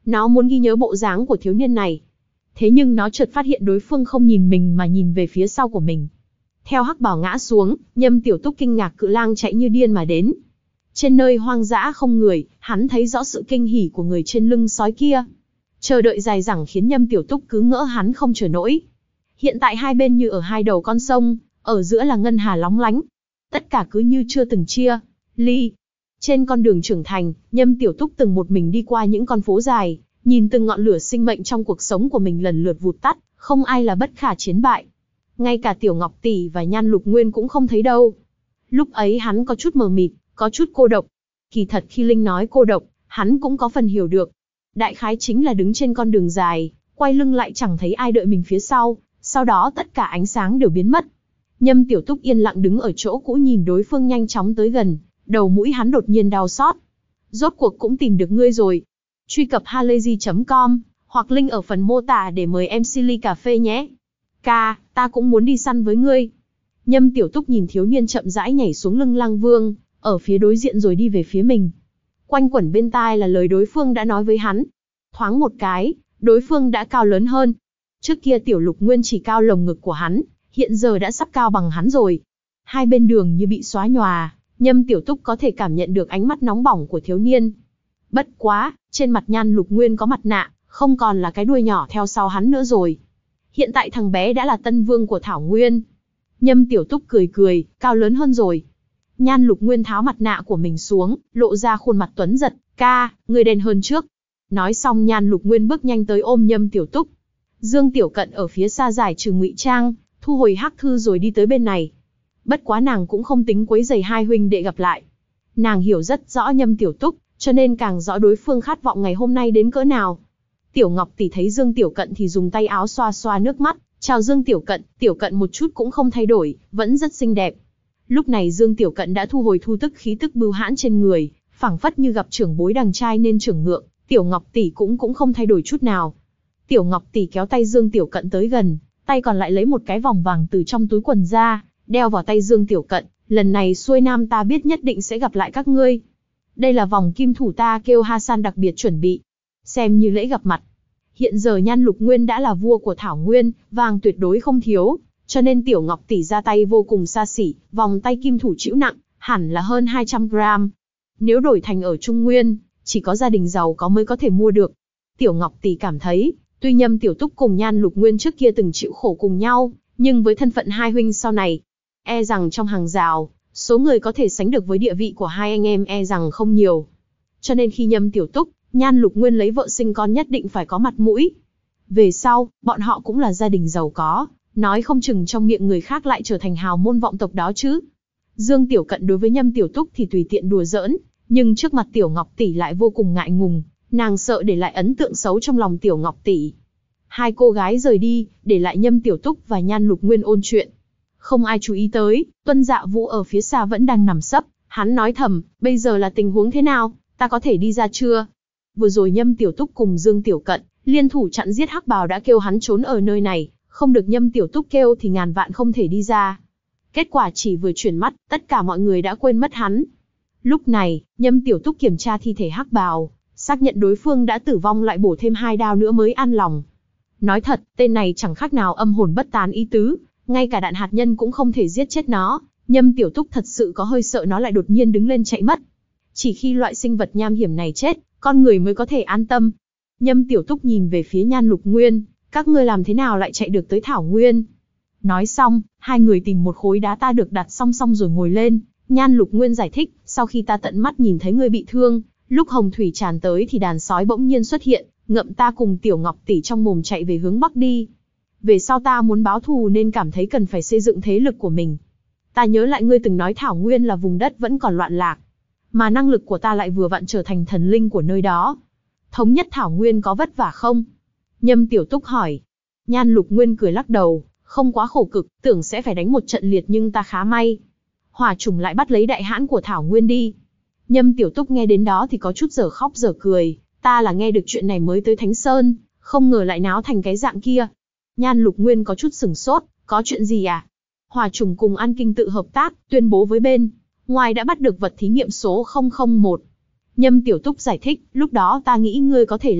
Nó muốn ghi nhớ bộ dáng của thiếu niên này. Thế nhưng nó chợt phát hiện đối phương không nhìn mình mà nhìn về phía sau của mình. Theo hắc bào ngã xuống, Nhâm Tiểu Túc kinh ngạc cự lang chạy như điên mà đến. Trên nơi hoang dã không người, hắn thấy rõ sự kinh hỉ của người trên lưng sói kia. Chờ đợi dài dẳng khiến Nhâm Tiểu Túc cứ ngỡ hắn không chờ nổi. Hiện tại hai bên như ở hai đầu con sông, ở giữa là ngân hà lóng lánh. Tất cả cứ như chưa từng chia ly. Trên con đường trưởng thành, Nhâm Tiểu Túc từng một mình đi qua những con phố dài, nhìn từng ngọn lửa sinh mệnh trong cuộc sống của mình lần lượt vụt tắt, không ai là bất khả chiến bại. Ngay cả Tiểu Ngọc Tỷ và Nhan Lục Nguyên cũng không thấy đâu. Lúc ấy hắn có chút mờ mịt, có chút cô độc. Kỳ thật khi Linh nói cô độc, hắn cũng có phần hiểu được. Đại khái chính là đứng trên con đường dài, quay lưng lại chẳng thấy ai đợi mình phía sau, sau đó tất cả ánh sáng đều biến mất. Nhâm Tiểu Túc yên lặng đứng ở chỗ cũ nhìn đối phương nhanh chóng tới gần, đầu mũi hắn đột nhiên đau xót. Rốt cuộc cũng tìm được ngươi rồi. Truy cập halayzi chấm com, hoặc link ở phần mô tả để mời em xê ly cà phê nhé. Ca, ta cũng muốn đi săn với ngươi. Nhâm Tiểu Túc nhìn thiếu niên chậm rãi nhảy xuống lưng Lang Vương, ở phía đối diện rồi đi về phía mình. Quanh quẩn bên tai là lời đối phương đã nói với hắn. Thoáng một cái, đối phương đã cao lớn hơn. Trước kia Tiểu Lục Nguyên chỉ cao lồng ngực của hắn, hiện giờ đã sắp cao bằng hắn rồi. Hai bên đường như bị xóa nhòa, Nhâm Tiểu Túc có thể cảm nhận được ánh mắt nóng bỏng của thiếu niên. Bất quá, trên mặt Nhan Lục Nguyên có mặt nạ, không còn là cái đuôi nhỏ theo sau hắn nữa rồi. Hiện tại thằng bé đã là tân vương của Thảo Nguyên. Nhâm Tiểu Túc cười cười, cao lớn hơn rồi. Nhan Lục Nguyên tháo mặt nạ của mình xuống, lộ ra khuôn mặt tuấn giật. Ca, người đen hơn trước. Nói xong Nhan Lục Nguyên bước nhanh tới ôm Nhâm Tiểu Túc. Dương Tiểu Cận ở phía xa giải trừ ngụy trang, thu hồi hắc thư rồi đi tới bên này. Bất quá nàng cũng không tính quấy rầy hai huynh đệ gặp lại. Nàng hiểu rất rõ Nhâm Tiểu Túc, cho nên càng rõ đối phương khát vọng ngày hôm nay đến cỡ nào. Tiểu Ngọc Tỷ thấy Dương Tiểu Cận thì dùng tay áo xoa xoa nước mắt, chào Dương Tiểu Cận. Tiểu Cận một chút cũng không thay đổi, vẫn rất xinh đẹp. Lúc này Dương Tiểu Cận đã thu hồi thu tức khí tức bưu hãn trên người, phảng phất như gặp trưởng bối đằng trai nên trưởng ngượng. Tiểu Ngọc Tỷ cũng cũng không thay đổi chút nào. Tiểu Ngọc Tỷ kéo tay Dương Tiểu Cận tới gần, tay còn lại lấy một cái vòng vàng từ trong túi quần ra, đeo vào tay Dương Tiểu Cận. Lần này xuôi nam ta biết nhất định sẽ gặp lại các ngươi. Đây là vòng kim thủ ta kêu Hasan đặc biệt chuẩn bị, xem như lễ gặp mặt. Hiện giờ Nhan Lục Nguyên đã là vua của Thảo Nguyên, vàng tuyệt đối không thiếu, cho nên Tiểu Ngọc Tỷ ra tay vô cùng xa xỉ, vòng tay kim thủ trĩu nặng, hẳn là hơn hai trăm gram. Nếu đổi thành ở Trung Nguyên, chỉ có gia đình giàu có mới có thể mua được. Tiểu Ngọc Tỷ cảm thấy, tuy Nhâm Tiểu Túc cùng Nhan Lục Nguyên trước kia từng chịu khổ cùng nhau, nhưng với thân phận hai huynh sau này, e rằng trong hàng rào, số người có thể sánh được với địa vị của hai anh em e rằng không nhiều. Cho nên khi Nhâm Tiểu Túc, Nhan Lục Nguyên lấy vợ sinh con nhất định phải có mặt mũi. Về sau, bọn họ cũng là gia đình giàu có, nói không chừng trong miệng người khác lại trở thành hào môn vọng tộc đó chứ. Dương Tiểu Cận đối với Nhâm Tiểu Túc thì tùy tiện đùa giỡn, nhưng trước mặt Tiểu Ngọc Tỷ lại vô cùng ngại ngùng, nàng sợ để lại ấn tượng xấu trong lòng Tiểu Ngọc Tỷ. Hai cô gái rời đi, để lại Nhâm Tiểu Túc và Nhan Lục Nguyên ôn chuyện. Không ai chú ý tới, Tuân Dạ Vũ ở phía xa vẫn đang nằm sấp, hắn nói thầm, bây giờ là tình huống thế nào, ta có thể đi ra chưa? Vừa rồi Nhâm Tiểu Túc cùng Dương Tiểu Cận liên thủ chặn giết hắc bào đã kêu hắn trốn ở nơi này, không được Nhâm Tiểu Túc kêu thì ngàn vạn không thể đi ra. Kết quả chỉ vừa chuyển mắt, tất cả mọi người đã quên mất hắn. Lúc này, Nhâm Tiểu Túc kiểm tra thi thể hắc bào, xác nhận đối phương đã tử vong lại bổ thêm hai đao nữa mới an lòng. Nói thật, tên này chẳng khác nào âm hồn bất tán ý tứ, ngay cả đạn hạt nhân cũng không thể giết chết nó. Nhâm Tiểu Túc thật sự có hơi sợ nó lại đột nhiên đứng lên chạy mất. Chỉ khi loại sinh vật nham hiểm này chết, con người mới có thể an tâm. Nhâm Tiểu Túc nhìn về phía Nhan Lục Nguyên, các ngươi làm thế nào lại chạy được tới Thảo Nguyên? Nói xong, hai người tìm một khối đá ta được đặt song song rồi ngồi lên. Nhan Lục Nguyên giải thích, sau khi ta tận mắt nhìn thấy ngươi bị thương, lúc hồng thủy tràn tới thì đàn sói bỗng nhiên xuất hiện, ngậm ta cùng Tiểu Ngọc Tỷ trong mồm chạy về hướng bắc đi. Về sau ta muốn báo thù nên cảm thấy cần phải xây dựng thế lực của mình. Ta nhớ lại ngươi từng nói Thảo Nguyên là vùng đất vẫn còn loạn lạc, mà năng lực của ta lại vừa vặn trở thành thần linh của nơi đó. Thống nhất Thảo Nguyên có vất vả không? Nhâm Tiểu Túc hỏi. Nhan Lục Nguyên cười lắc đầu, không quá khổ cực, tưởng sẽ phải đánh một trận liệt nhưng ta khá may. Hỏa Trùng lại bắt lấy đại hãn của Thảo Nguyên đi. Nhâm Tiểu Túc nghe đến đó thì có chút dở khóc dở cười, ta là nghe được chuyện này mới tới Thánh Sơn, không ngờ lại náo thành cái dạng kia. Nhan Lục Nguyên có chút sửng sốt, có chuyện gì à? Hỏa Trùng cùng An Kinh tự hợp tác, tuyên bố với bên ngoài đã bắt được vật thí nghiệm số không không một. Nhâm Tiểu Túc giải thích, lúc đó ta nghĩ ngươi có thể là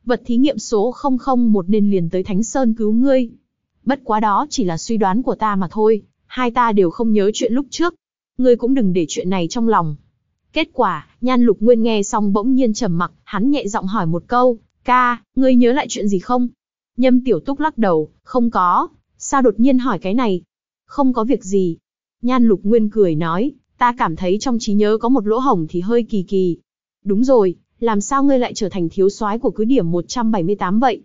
vật thí nghiệm số không không một nên liền tới Thánh Sơn cứu ngươi. Bất quá đó chỉ là suy đoán của ta mà thôi, hai ta đều không nhớ chuyện lúc trước. Ngươi cũng đừng để chuyện này trong lòng. Kết quả, Nhan Lục Nguyên nghe xong bỗng nhiên trầm mặc, hắn nhẹ giọng hỏi một câu, ca, ngươi nhớ lại chuyện gì không? Nhâm Tiểu Túc lắc đầu, không có, sao đột nhiên hỏi cái này? Không có việc gì. Nhan Lục Nguyên cười nói, ta cảm thấy trong trí nhớ có một lỗ hổng thì hơi kỳ kỳ. Đúng rồi, làm sao ngươi lại trở thành thiếu soái của cứ điểm một trăm bảy mươi tám vậy?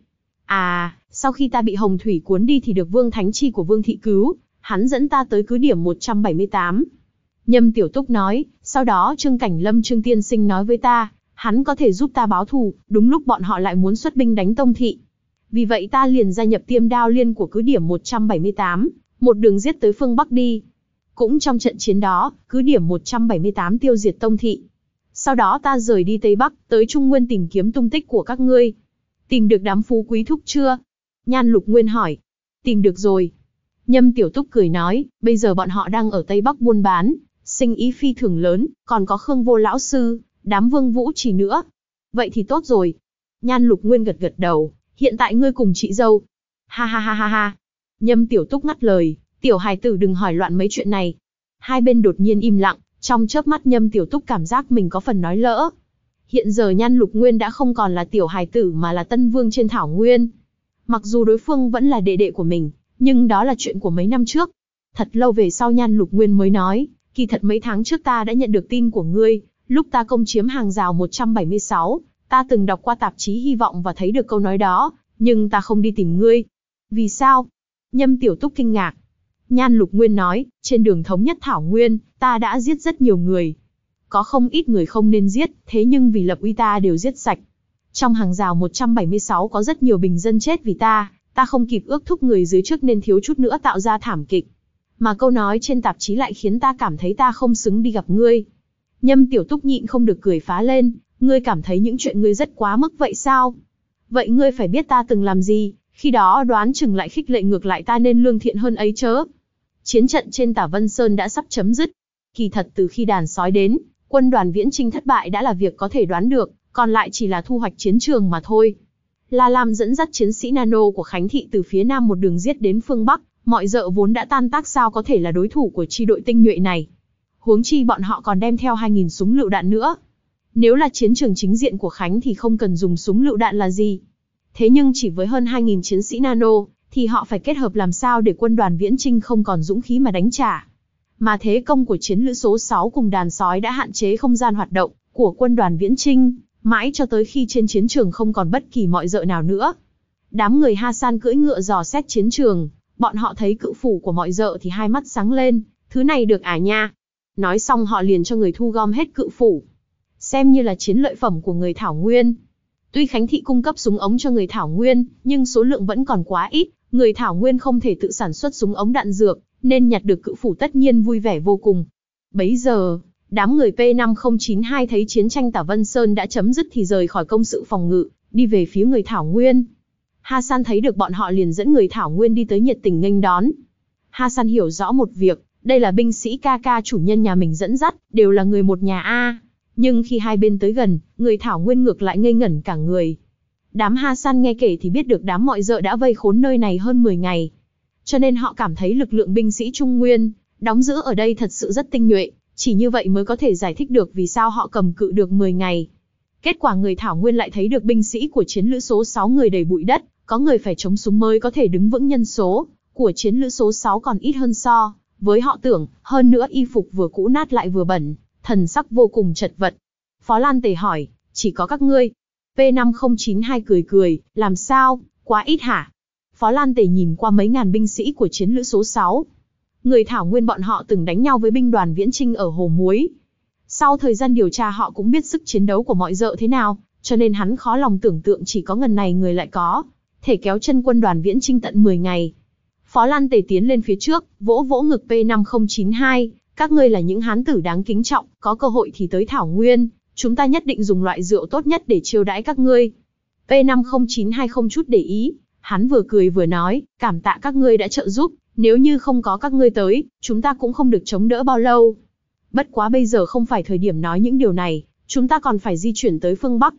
À, sau khi ta bị Hồng Thủy cuốn đi thì được Vương Thánh Chi của Vương Thị cứu, hắn dẫn ta tới cứ điểm một trăm bảy mươi tám. Nhâm Tiểu Túc nói, sau đó Trương Cảnh Lâm Trương Tiên Sinh nói với ta, hắn có thể giúp ta báo thù, đúng lúc bọn họ lại muốn xuất binh đánh Tông Thị. Vì vậy ta liền gia nhập Tiêm Đao Liên của cứ điểm một trăm bảy mươi tám, một đường giết tới phương Bắc đi. Cũng trong trận chiến đó, cứ điểm một trăm bảy mươi tám tiêu diệt Tông Thị. Sau đó ta rời đi Tây Bắc, tới Trung Nguyên tìm kiếm tung tích của các ngươi. Tìm được đám phú quý thúc chưa? Nhan Lục Nguyên hỏi. Tìm được rồi. Nhâm Tiểu Túc cười nói, bây giờ bọn họ đang ở Tây Bắc buôn bán, sinh ý phi thường lớn, còn có Khương Vô lão sư, đám Vương Vũ Trì nữa. Vậy thì tốt rồi. Nhan Lục Nguyên gật gật đầu, hiện tại ngươi cùng chị dâu. Ha ha ha ha ha. Nhâm Tiểu Túc ngắt lời, tiểu hài tử đừng hỏi loạn mấy chuyện này. Hai bên đột nhiên im lặng, trong chớp mắt Nhâm Tiểu Túc cảm giác mình có phần nói lỡ. Hiện giờ Nhan Lục Nguyên đã không còn là tiểu hài tử mà là tân vương trên thảo nguyên. Mặc dù đối phương vẫn là đệ đệ của mình, nhưng đó là chuyện của mấy năm trước. Thật lâu về sau Nhan Lục Nguyên mới nói, kỳ thật mấy tháng trước ta đã nhận được tin của ngươi, lúc ta công chiếm hàng rào một trăm bảy mươi sáu, ta từng đọc qua tạp chí Hy vọng và thấy được câu nói đó, nhưng ta không đi tìm ngươi. Vì sao? Nhâm Tiểu Túc kinh ngạc. Nhan Lục Nguyên nói, trên đường thống nhất thảo nguyên, ta đã giết rất nhiều người. Có không ít người không nên giết, thế nhưng vì lập uy ta đều giết sạch. Trong hàng rào một trăm bảy mươi sáu có rất nhiều bình dân chết vì ta, ta không kịp ước thúc người dưới trước nên thiếu chút nữa tạo ra thảm kịch. Mà câu nói trên tạp chí lại khiến ta cảm thấy ta không xứng đi gặp ngươi. Nhâm Tiểu Túc nhịn không được cười phá lên, ngươi cảm thấy những chuyện ngươi rất quá mức vậy sao? Vậy ngươi phải biết ta từng làm gì, khi đó đoán chừng lại khích lệ ngược lại ta nên lương thiện hơn ấy chớ. Chiến trận trên Tả Vân Sơn đã sắp chấm dứt. Kỳ thật từ khi đàn sói đến, quân đoàn Viễn Chinh thất bại đã là việc có thể đoán được, còn lại chỉ là thu hoạch chiến trường mà thôi. La Lam dẫn dắt chiến sĩ nano của Khánh Thị từ phía nam một đường giết đến phương Bắc, mọi dợ vốn đã tan tác sao có thể là đối thủ của chi đội tinh nhuệ này. Huống chi bọn họ còn đem theo hai nghìn súng lựu đạn nữa. Nếu là chiến trường chính diện của Khánh thì không cần dùng súng lựu đạn là gì. Thế nhưng chỉ với hơn hai nghìn chiến sĩ nano, thì họ phải kết hợp làm sao để quân đoàn Viễn Chinh không còn dũng khí mà đánh trả. Mà thế công của chiến lữ số sáu cùng đàn sói đã hạn chế không gian hoạt động của quân đoàn Viễn Chinh, mãi cho tới khi trên chiến trường không còn bất kỳ mọi dợ nào nữa. Đám người Ha San cưỡi ngựa dò xét chiến trường, bọn họ thấy cự phủ của mọi dợ thì hai mắt sáng lên, thứ này được à nha. Nói xong họ liền cho người thu gom hết cự phủ, xem như là chiến lợi phẩm của người Thảo Nguyên. Tuy Khánh Thị cung cấp súng ống cho người Thảo Nguyên, nhưng số lượng vẫn còn quá ít, người Thảo Nguyên không thể tự sản xuất súng ống đạn dược, nên nhặt được cự phủ tất nhiên vui vẻ vô cùng. Bấy giờ, đám người P năm không chín hai thấy chiến tranh Tả Vân Sơn đã chấm dứt thì rời khỏi công sự phòng ngự, đi về phía người Thảo Nguyên. Ha San thấy được bọn họ liền dẫn người Thảo Nguyên đi tới nhiệt tình nghênh đón. Ha San hiểu rõ một việc, đây là binh sĩ ca ca chủ nhân nhà mình dẫn dắt, đều là người một nhà A. Nhưng khi hai bên tới gần, người Thảo Nguyên ngược lại ngây ngẩn cả người. Đám Ha San nghe kể thì biết được đám mọi dợ đã vây khốn nơi này hơn mười ngày. Cho nên họ cảm thấy lực lượng binh sĩ Trung Nguyên, đóng giữ ở đây thật sự rất tinh nhuệ, chỉ như vậy mới có thể giải thích được vì sao họ cầm cự được mười ngày. Kết quả người Thảo Nguyên lại thấy được binh sĩ của chiến lữ số sáu người đầy bụi đất, có người phải chống súng mới có thể đứng vững, nhân số của chiến lữ số sáu còn ít hơn so với họ tưởng, hơn nữa y phục vừa cũ nát lại vừa bẩn, thần sắc vô cùng chật vật. Phó Lan Tề hỏi, chỉ có các ngươi? P năm không chín hai cười cười, làm sao, quá ít hả? Phó Lan Tề nhìn qua mấy ngàn binh sĩ của chiến lữ số sáu. Người Thảo Nguyên bọn họ từng đánh nhau với binh đoàn Viễn Chinh ở Hồ Muối. Sau thời gian điều tra họ cũng biết sức chiến đấu của mọi dợ thế nào, cho nên hắn khó lòng tưởng tượng chỉ có ngần này người lại có thể kéo chân quân đoàn Viễn Chinh tận mười ngày. Phó Lan Tề tiến lên phía trước, vỗ vỗ ngực P năm không chín hai, các ngươi là những hán tử đáng kính trọng, có cơ hội thì tới Thảo Nguyên, chúng ta nhất định dùng loại rượu tốt nhất để chiêu đãi các ngươi. P năm không chín hai không chút để ý, hắn vừa cười vừa nói, cảm tạ các ngươi đã trợ giúp, nếu như không có các ngươi tới, chúng ta cũng không được chống đỡ bao lâu. Bất quá bây giờ không phải thời điểm nói những điều này, chúng ta còn phải di chuyển tới phương Bắc.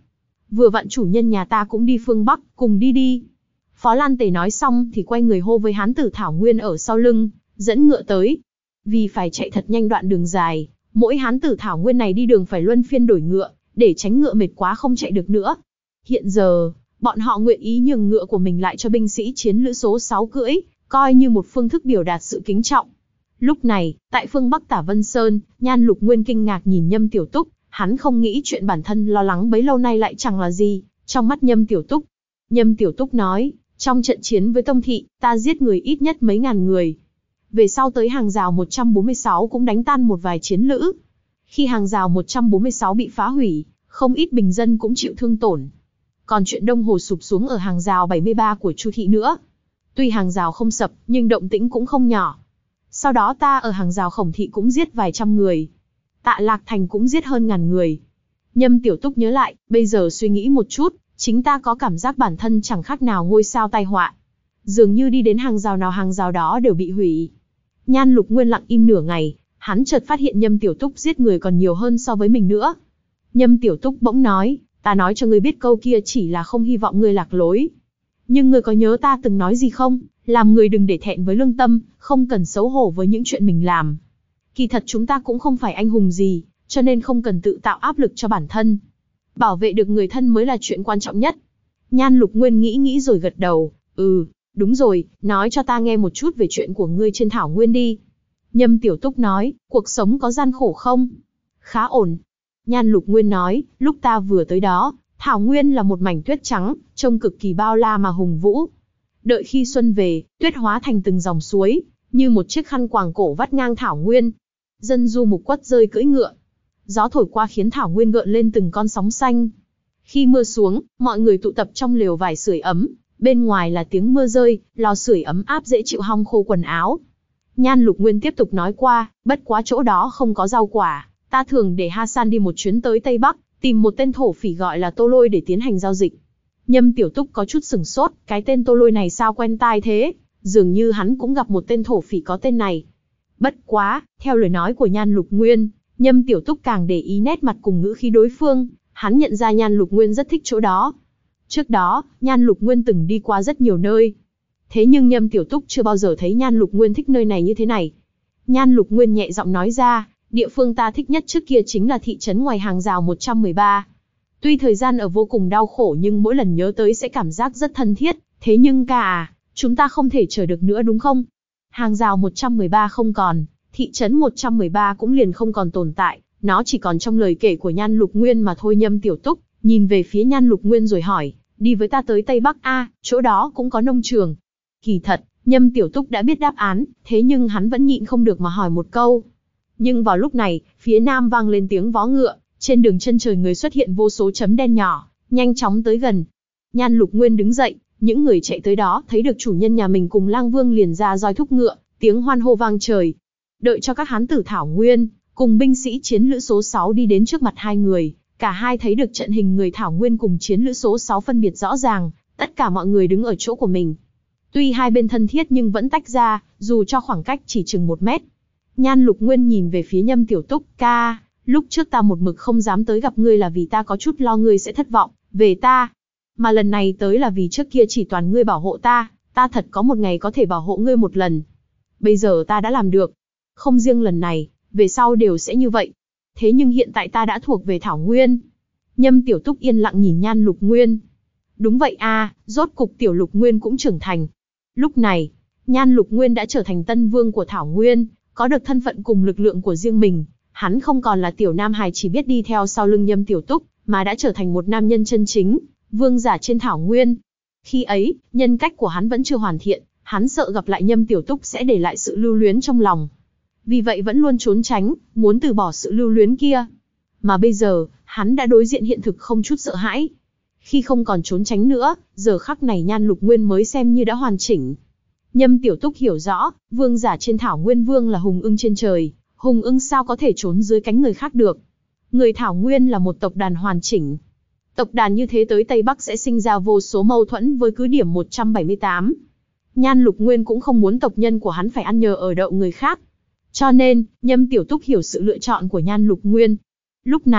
vừa vặn chủ nhân nhà ta cũng đi phương Bắc, cùng đi đi. Phó Lan Tề nói xong thì quay người hô với hán tử Thảo Nguyên ở sau lưng, dẫn ngựa tới. Vì phải chạy thật nhanh đoạn đường dài, mỗi hán tử Thảo Nguyên này đi đường phải luân phiên đổi ngựa, để tránh ngựa mệt quá không chạy được nữa. Hiện giờ, bọn họ nguyện ý nhường ngựa của mình lại cho binh sĩ chiến lữ số sáu cưỡi, coi như một phương thức biểu đạt sự kính trọng. Lúc này, tại phương Bắc Tả Vân Sơn, Nhan Lục Nguyên kinh ngạc nhìn Nhâm Tiểu Túc, hắn không nghĩ chuyện bản thân lo lắng bấy lâu nay lại chẳng là gì, trong mắt Nhâm Tiểu Túc. Nhâm Tiểu Túc nói, trong trận chiến với Tông Thị, ta giết người ít nhất mấy ngàn người. Về sau tới hàng rào một trăm bốn mươi sáu cũng đánh tan một vài chiến lữ. Khi hàng rào một trăm bốn mươi sáu bị phá hủy, không ít bình dân cũng chịu thương tổn. Còn chuyện Đông Hồ sụp xuống ở hàng rào bảy mươi ba của Chu Thị nữa. Tuy hàng rào không sập, nhưng động tĩnh cũng không nhỏ. Sau đó ta ở hàng rào Khổng Thị cũng giết vài trăm người. Tạ Lạc Thành cũng giết hơn ngàn người. Nhâm Tiểu Túc nhớ lại, bây giờ suy nghĩ một chút, chính ta có cảm giác bản thân chẳng khác nào ngôi sao tai họa. Dường như đi đến hàng rào nào hàng rào đó đều bị hủy. Nhan Lục Nguyên lặng im nửa ngày, hắn chợt phát hiện Nhâm Tiểu Túc giết người còn nhiều hơn so với mình nữa. Nhâm Tiểu Túc bỗng nói, ta nói cho ngươi biết câu kia chỉ là không hy vọng ngươi lạc lối. Nhưng ngươi có nhớ ta từng nói gì không? Làm người đừng để thẹn với lương tâm, không cần xấu hổ với những chuyện mình làm. Kỳ thật chúng ta cũng không phải anh hùng gì, cho nên không cần tự tạo áp lực cho bản thân. Bảo vệ được người thân mới là chuyện quan trọng nhất. Nhan Lục Nguyên nghĩ nghĩ rồi gật đầu, ừ, đúng rồi, nói cho ta nghe một chút về chuyện của ngươi trên Thảo Nguyên đi. Nhâm Tiểu Túc nói, cuộc sống có gian khổ không? Khá ổn. Nhan Lục Nguyên nói, lúc ta vừa tới đó, Thảo Nguyên là một mảnh tuyết trắng, trông cực kỳ bao la mà hùng vũ. Đợi khi xuân về, tuyết hóa thành từng dòng suối, như một chiếc khăn quàng cổ vắt ngang Thảo Nguyên. Dân du mục quất rơi cưỡi ngựa. Gió thổi qua khiến Thảo Nguyên gợn lên từng con sóng xanh. Khi mưa xuống, mọi người tụ tập trong lều vải sưởi ấm, bên ngoài là tiếng mưa rơi, lò sưởi ấm áp dễ chịu hong khô quần áo. Nhan Lục Nguyên tiếp tục nói qua, bất quá chỗ đó không có rau quả, ta thường để Hasan đi một chuyến tới Tây Bắc, tìm một tên thổ phỉ gọi là Tô Lôi để tiến hành giao dịch. Nhâm Tiểu Túc có chút sửng sốt, cái tên Tô Lôi này sao quen tai thế, dường như hắn cũng gặp một tên thổ phỉ có tên này. Bất quá, theo lời nói của Nhan Lục Nguyên, Nhâm Tiểu Túc càng để ý nét mặt cùng ngữ khí đối phương, hắn nhận ra Nhan Lục Nguyên rất thích chỗ đó. Trước đó, Nhan Lục Nguyên từng đi qua rất nhiều nơi. Thế nhưng Nhâm Tiểu Túc chưa bao giờ thấy Nhan Lục Nguyên thích nơi này như thế này. Nhan Lục Nguyên nhẹ giọng nói ra, địa phương ta thích nhất trước kia chính là thị trấn ngoài hàng rào một trăm mười ba. Tuy thời gian ở vô cùng đau khổ nhưng mỗi lần nhớ tới sẽ cảm giác rất thân thiết, thế nhưng ca à, chúng ta không thể chờ được nữa đúng không? Hàng rào một trăm mười ba không còn, thị trấn một trăm mười ba cũng liền không còn tồn tại, nó chỉ còn trong lời kể của Nhan Lục Nguyên mà thôi. Nhâm Tiểu Túc nhìn về phía Nhan Lục Nguyên rồi hỏi, đi với ta tới Tây Bắc a, chỗ đó cũng có nông trường. Kỳ thật, Nhâm Tiểu Túc đã biết đáp án, thế nhưng hắn vẫn nhịn không được mà hỏi một câu. Nhưng vào lúc này, phía nam vang lên tiếng vó ngựa, trên đường chân trời người xuất hiện vô số chấm đen nhỏ, nhanh chóng tới gần. Nhan Lục Nguyên đứng dậy, những người chạy tới đó thấy được chủ nhân nhà mình cùng Lang Vương liền ra roi thúc ngựa, tiếng hoan hô vang trời. Đợi cho các hán tử Thảo Nguyên cùng binh sĩ chiến lữ số sáu đi đến trước mặt hai người, cả hai thấy được trận hình người Thảo Nguyên cùng chiến lữ số sáu phân biệt rõ ràng, tất cả mọi người đứng ở chỗ của mình. Tuy hai bên thân thiết nhưng vẫn tách ra, dù cho khoảng cách chỉ chừng một mét. Nhan Lục Nguyên nhìn về phía Nhâm Tiểu Túc, ca, lúc trước ta một mực không dám tới gặp ngươi là vì ta có chút lo ngươi sẽ thất vọng về ta. Mà lần này tới là vì trước kia chỉ toàn ngươi bảo hộ ta, ta thật có một ngày có thể bảo hộ ngươi một lần. Bây giờ ta đã làm được. Không riêng lần này, về sau đều sẽ như vậy. Thế nhưng hiện tại ta đã thuộc về Thảo Nguyên. Nhâm Tiểu Túc yên lặng nhìn Nhan Lục Nguyên. Đúng vậy a, rốt cục Tiểu Lục Nguyên cũng trưởng thành. Lúc này, Nhan Lục Nguyên đã trở thành tân vương của Thảo Nguyên, có được thân phận cùng lực lượng của riêng mình. Hắn không còn là tiểu nam hài chỉ biết đi theo sau lưng Nhâm Tiểu Túc, mà đã trở thành một nam nhân chân chính, vương giả trên Thảo Nguyên. Khi ấy, nhân cách của hắn vẫn chưa hoàn thiện, hắn sợ gặp lại Nhâm Tiểu Túc sẽ để lại sự lưu luyến trong lòng. Vì vậy vẫn luôn trốn tránh, muốn từ bỏ sự lưu luyến kia. Mà bây giờ, hắn đã đối diện hiện thực không chút sợ hãi. Khi không còn trốn tránh nữa, giờ khắc này Nhan Lục Nguyên mới xem như đã hoàn chỉnh. Nhâm Tiểu Túc hiểu rõ, vương giả trên Thảo Nguyên vương là hùng ưng trên trời, hùng ưng sao có thể trốn dưới cánh người khác được. Người Thảo Nguyên là một tộc đàn hoàn chỉnh. Tộc đàn như thế tới Tây Bắc sẽ sinh ra vô số mâu thuẫn với cứ điểm một trăm bảy mươi tám. Nhan Lục Nguyên cũng không muốn tộc nhân của hắn phải ăn nhờ ở đậu người khác. Cho nên, Nhâm Tiểu Túc hiểu sự lựa chọn của Nhan Lục Nguyên. Lúc này,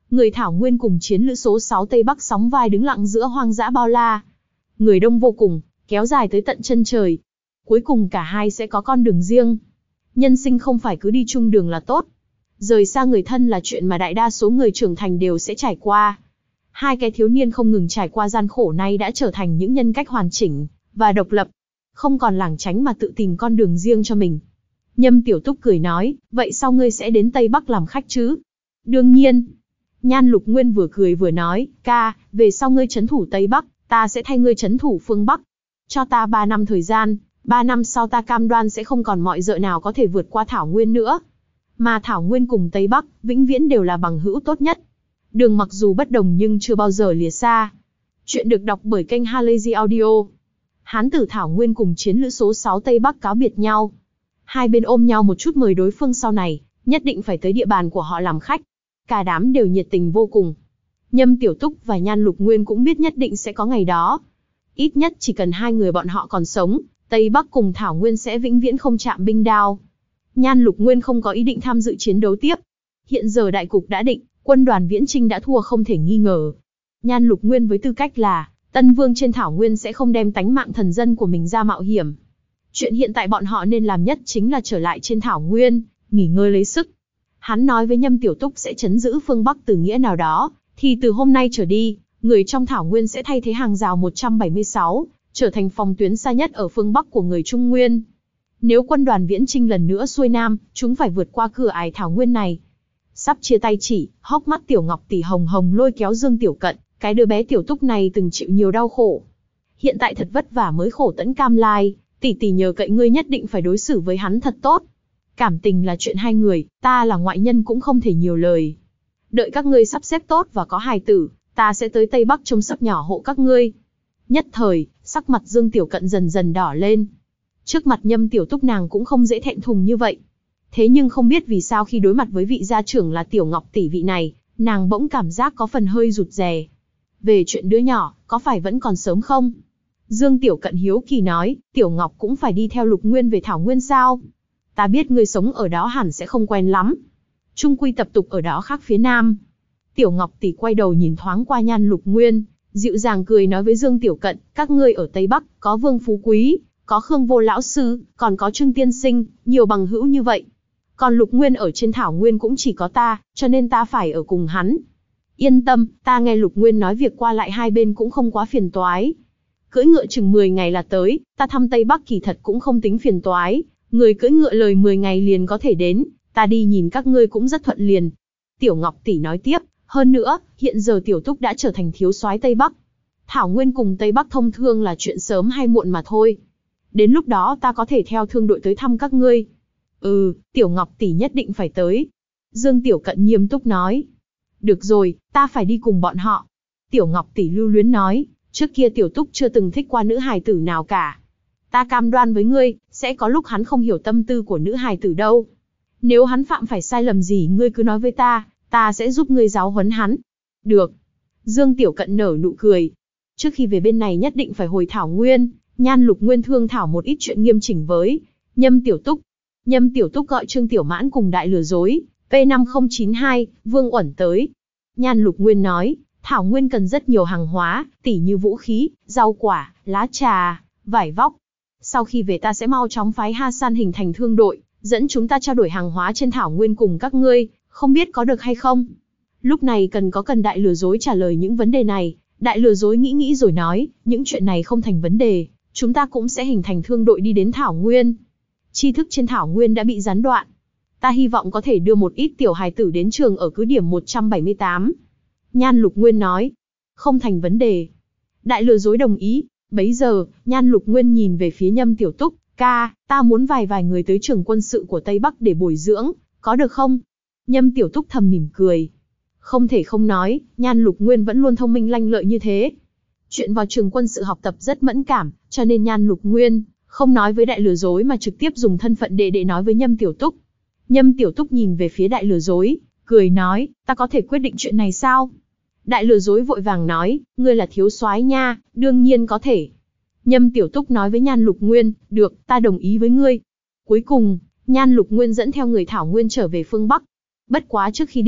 Người Thảo Nguyên cùng chiến lữ số sáu Tây Bắc sóng vai đứng lặng giữa hoang dã bao la. Người đông vô cùng, kéo dài tới tận chân trời. Cuối cùng cả hai sẽ có con đường riêng. Nhân sinh không phải cứ đi chung đường là tốt. Rời xa người thân là chuyện mà đại đa số người trưởng thành đều sẽ trải qua. Hai cái thiếu niên không ngừng trải qua gian khổ nay đã trở thành những nhân cách hoàn chỉnh và độc lập, không còn lảng tránh mà tự tìm con đường riêng cho mình. Nhâm Tiểu Túc cười nói, vậy sau ngươi sẽ đến Tây Bắc làm khách chứ? Đương nhiên. Nhan Lục Nguyên vừa cười vừa nói, ca, về sau ngươi trấn thủ Tây Bắc, ta sẽ thay ngươi trấn thủ phương Bắc. Cho ta ba năm thời gian, ba năm sau ta cam đoan sẽ không còn mọi dợ nào có thể vượt qua Thảo Nguyên nữa. Mà Thảo Nguyên cùng Tây Bắc, vĩnh viễn đều là bằng hữu tốt nhất. Đường mặc dù bất đồng nhưng chưa bao giờ lìa xa. Chuyện được đọc bởi kênh Halazy Audio. Hán tử Thảo Nguyên cùng chiến lữ số sáu Tây Bắc cáo biệt nhau. Hai bên ôm nhau một chút mời đối phương sau này, nhất định phải tới địa bàn của họ làm khách. Cả đám đều nhiệt tình vô cùng. Nhâm Tiểu Túc và Nhan Lục Nguyên cũng biết nhất định sẽ có ngày đó. Ít nhất chỉ cần hai người bọn họ còn sống, Tây Bắc cùng Thảo Nguyên sẽ vĩnh viễn không chạm binh đao. Nhan Lục Nguyên không có ý định tham dự chiến đấu tiếp. Hiện giờ đại cục đã định, quân đoàn Viễn Chinh đã thua không thể nghi ngờ. Nhan Lục Nguyên với tư cách là Tân Vương trên Thảo Nguyên sẽ không đem tánh mạng thần dân của mình ra mạo hiểm. Chuyện hiện tại bọn họ nên làm nhất chính là trở lại trên Thảo Nguyên, nghỉ ngơi lấy sức. Hắn nói với Nhâm Tiểu Túc sẽ trấn giữ phương Bắc từ nghĩa nào đó, thì từ hôm nay trở đi, người trong Thảo Nguyên sẽ thay thế hàng rào một trăm bảy mươi sáu, trở thành phòng tuyến xa nhất ở phương Bắc của người Trung Nguyên. Nếu quân đoàn Viễn Chinh lần nữa xuôi Nam, chúng phải vượt qua cửa ải Thảo Nguyên này. Sắp chia tay chỉ, hốc mắt Tiểu Ngọc Tỷ hồng hồng lôi kéo Dương Tiểu Cận, cái đứa bé Tiểu Túc này từng chịu nhiều đau khổ. Hiện tại thật vất vả mới khổ tẫn cam lai, tỷ tỷ nhờ cậy ngươi nhất định phải đối xử với hắn thật tốt. Cảm tình là chuyện hai người, ta là ngoại nhân cũng không thể nhiều lời. Đợi các ngươi sắp xếp tốt và có hài tử, ta sẽ tới Tây Bắc trông sắp nhỏ hộ các ngươi. Nhất thời, sắc mặt Dương Tiểu Cận dần dần đỏ lên. Trước mặt Nhâm Tiểu Túc nàng cũng không dễ thẹn thùng như vậy. Thế nhưng không biết vì sao khi đối mặt với vị gia trưởng là Tiểu Ngọc Tỷ vị này, nàng bỗng cảm giác có phần hơi rụt rè. Về chuyện đứa nhỏ, có phải vẫn còn sớm không? Dương Tiểu Cận hiếu kỳ nói, Tiểu Ngọc cũng phải đi theo Lục Nguyên về Thảo Nguyên sao? Ta biết ngươi sống ở đó hẳn sẽ không quen lắm. Trung quy tập tục ở đó khác phía Nam. Tiểu Ngọc Tỷ quay đầu nhìn thoáng qua Nhan Lục Nguyên, dịu dàng cười nói với Dương Tiểu Cận, các ngươi ở Tây Bắc, có Vương Phú Quý, có Khương Vô Lão Sư, còn có Trương Tiên Sinh, nhiều bằng hữu như vậy. Còn Lục Nguyên ở trên Thảo Nguyên cũng chỉ có ta, cho nên ta phải ở cùng hắn. Yên tâm, ta nghe Lục Nguyên nói việc qua lại hai bên cũng không quá phiền toái. Cưỡi ngựa chừng mười ngày là tới, ta thăm Tây Bắc kỳ thật cũng không tính phiền toái. Người cưỡi ngựa lời mười ngày liền có thể đến, ta đi nhìn các ngươi cũng rất thuận liền. Tiểu Ngọc Tỷ nói tiếp, hơn nữa, hiện giờ Tiểu Túc đã trở thành thiếu soái Tây Bắc. Thảo Nguyên cùng Tây Bắc thông thương là chuyện sớm hay muộn mà thôi. Đến lúc đó ta có thể theo thương đội tới thăm các ngươi. Ừ, Tiểu Ngọc Tỷ nhất định phải tới. Dương Tiểu Cận nghiêm túc nói. Được rồi, ta phải đi cùng bọn họ. Tiểu Ngọc Tỷ lưu luyến nói, trước kia Tiểu Túc chưa từng thích qua nữ hài tử nào cả. Ta cam đoan với ngươi, sẽ có lúc hắn không hiểu tâm tư của nữ hài tử đâu. Nếu hắn phạm phải sai lầm gì ngươi cứ nói với ta, ta sẽ giúp ngươi giáo huấn hắn. Được. Dương Tiểu Cận nở nụ cười. Trước khi về bên này nhất định phải hồi Thảo Nguyên, Nhan Lục Nguyên thương thảo một ít chuyện nghiêm chỉnh với Nhâm Tiểu Túc. Nhâm Tiểu Túc gọi Trương Tiểu Mãn cùng đại lừa dối, P năm không chín hai, Vương Uẩn tới. Nhan Lục Nguyên nói, Thảo Nguyên cần rất nhiều hàng hóa, tỉ như vũ khí, rau quả, lá trà, vải vóc. Sau khi về ta sẽ mau chóng phái Hasan hình thành thương đội, dẫn chúng ta trao đổi hàng hóa trên Thảo Nguyên cùng các ngươi, không biết có được hay không? Lúc này cần có cần đại lừa dối trả lời những vấn đề này. Đại lừa dối nghĩ nghĩ rồi nói, những chuyện này không thành vấn đề, chúng ta cũng sẽ hình thành thương đội đi đến Thảo Nguyên. Tri thức trên Thảo Nguyên đã bị gián đoạn. Ta hy vọng có thể đưa một ít tiểu hài tử đến trường ở cứ điểm một trăm bảy mươi tám. Nhan Lục Nguyên nói, không thành vấn đề. Đại lừa dối đồng ý. Bấy giờ, Nhan Lục Nguyên nhìn về phía Nhâm Tiểu Túc, ca, ta muốn vài vài người tới trường quân sự của Tây Bắc để bồi dưỡng, có được không? Nhâm Tiểu Túc thầm mỉm cười. Không thể không nói, Nhan Lục Nguyên vẫn luôn thông minh lanh lợi như thế. Chuyện vào trường quân sự học tập rất mẫn cảm, cho nên Nhan Lục Nguyên không nói với đại lừa dối mà trực tiếp dùng thân phận đệ đệ nói với Nhâm Tiểu Túc. Nhâm Tiểu Túc nhìn về phía đại lừa dối, cười nói, ta có thể quyết định chuyện này sao? Đại lừa dối vội vàng nói, ngươi là thiếu soái nha, đương nhiên có thể. Nhâm Tiểu Túc nói với Nhan Lục Nguyên, được, ta đồng ý với ngươi. Cuối cùng, Nhan Lục Nguyên dẫn theo người Thảo Nguyên trở về phương Bắc. Bất quá trước khi đi,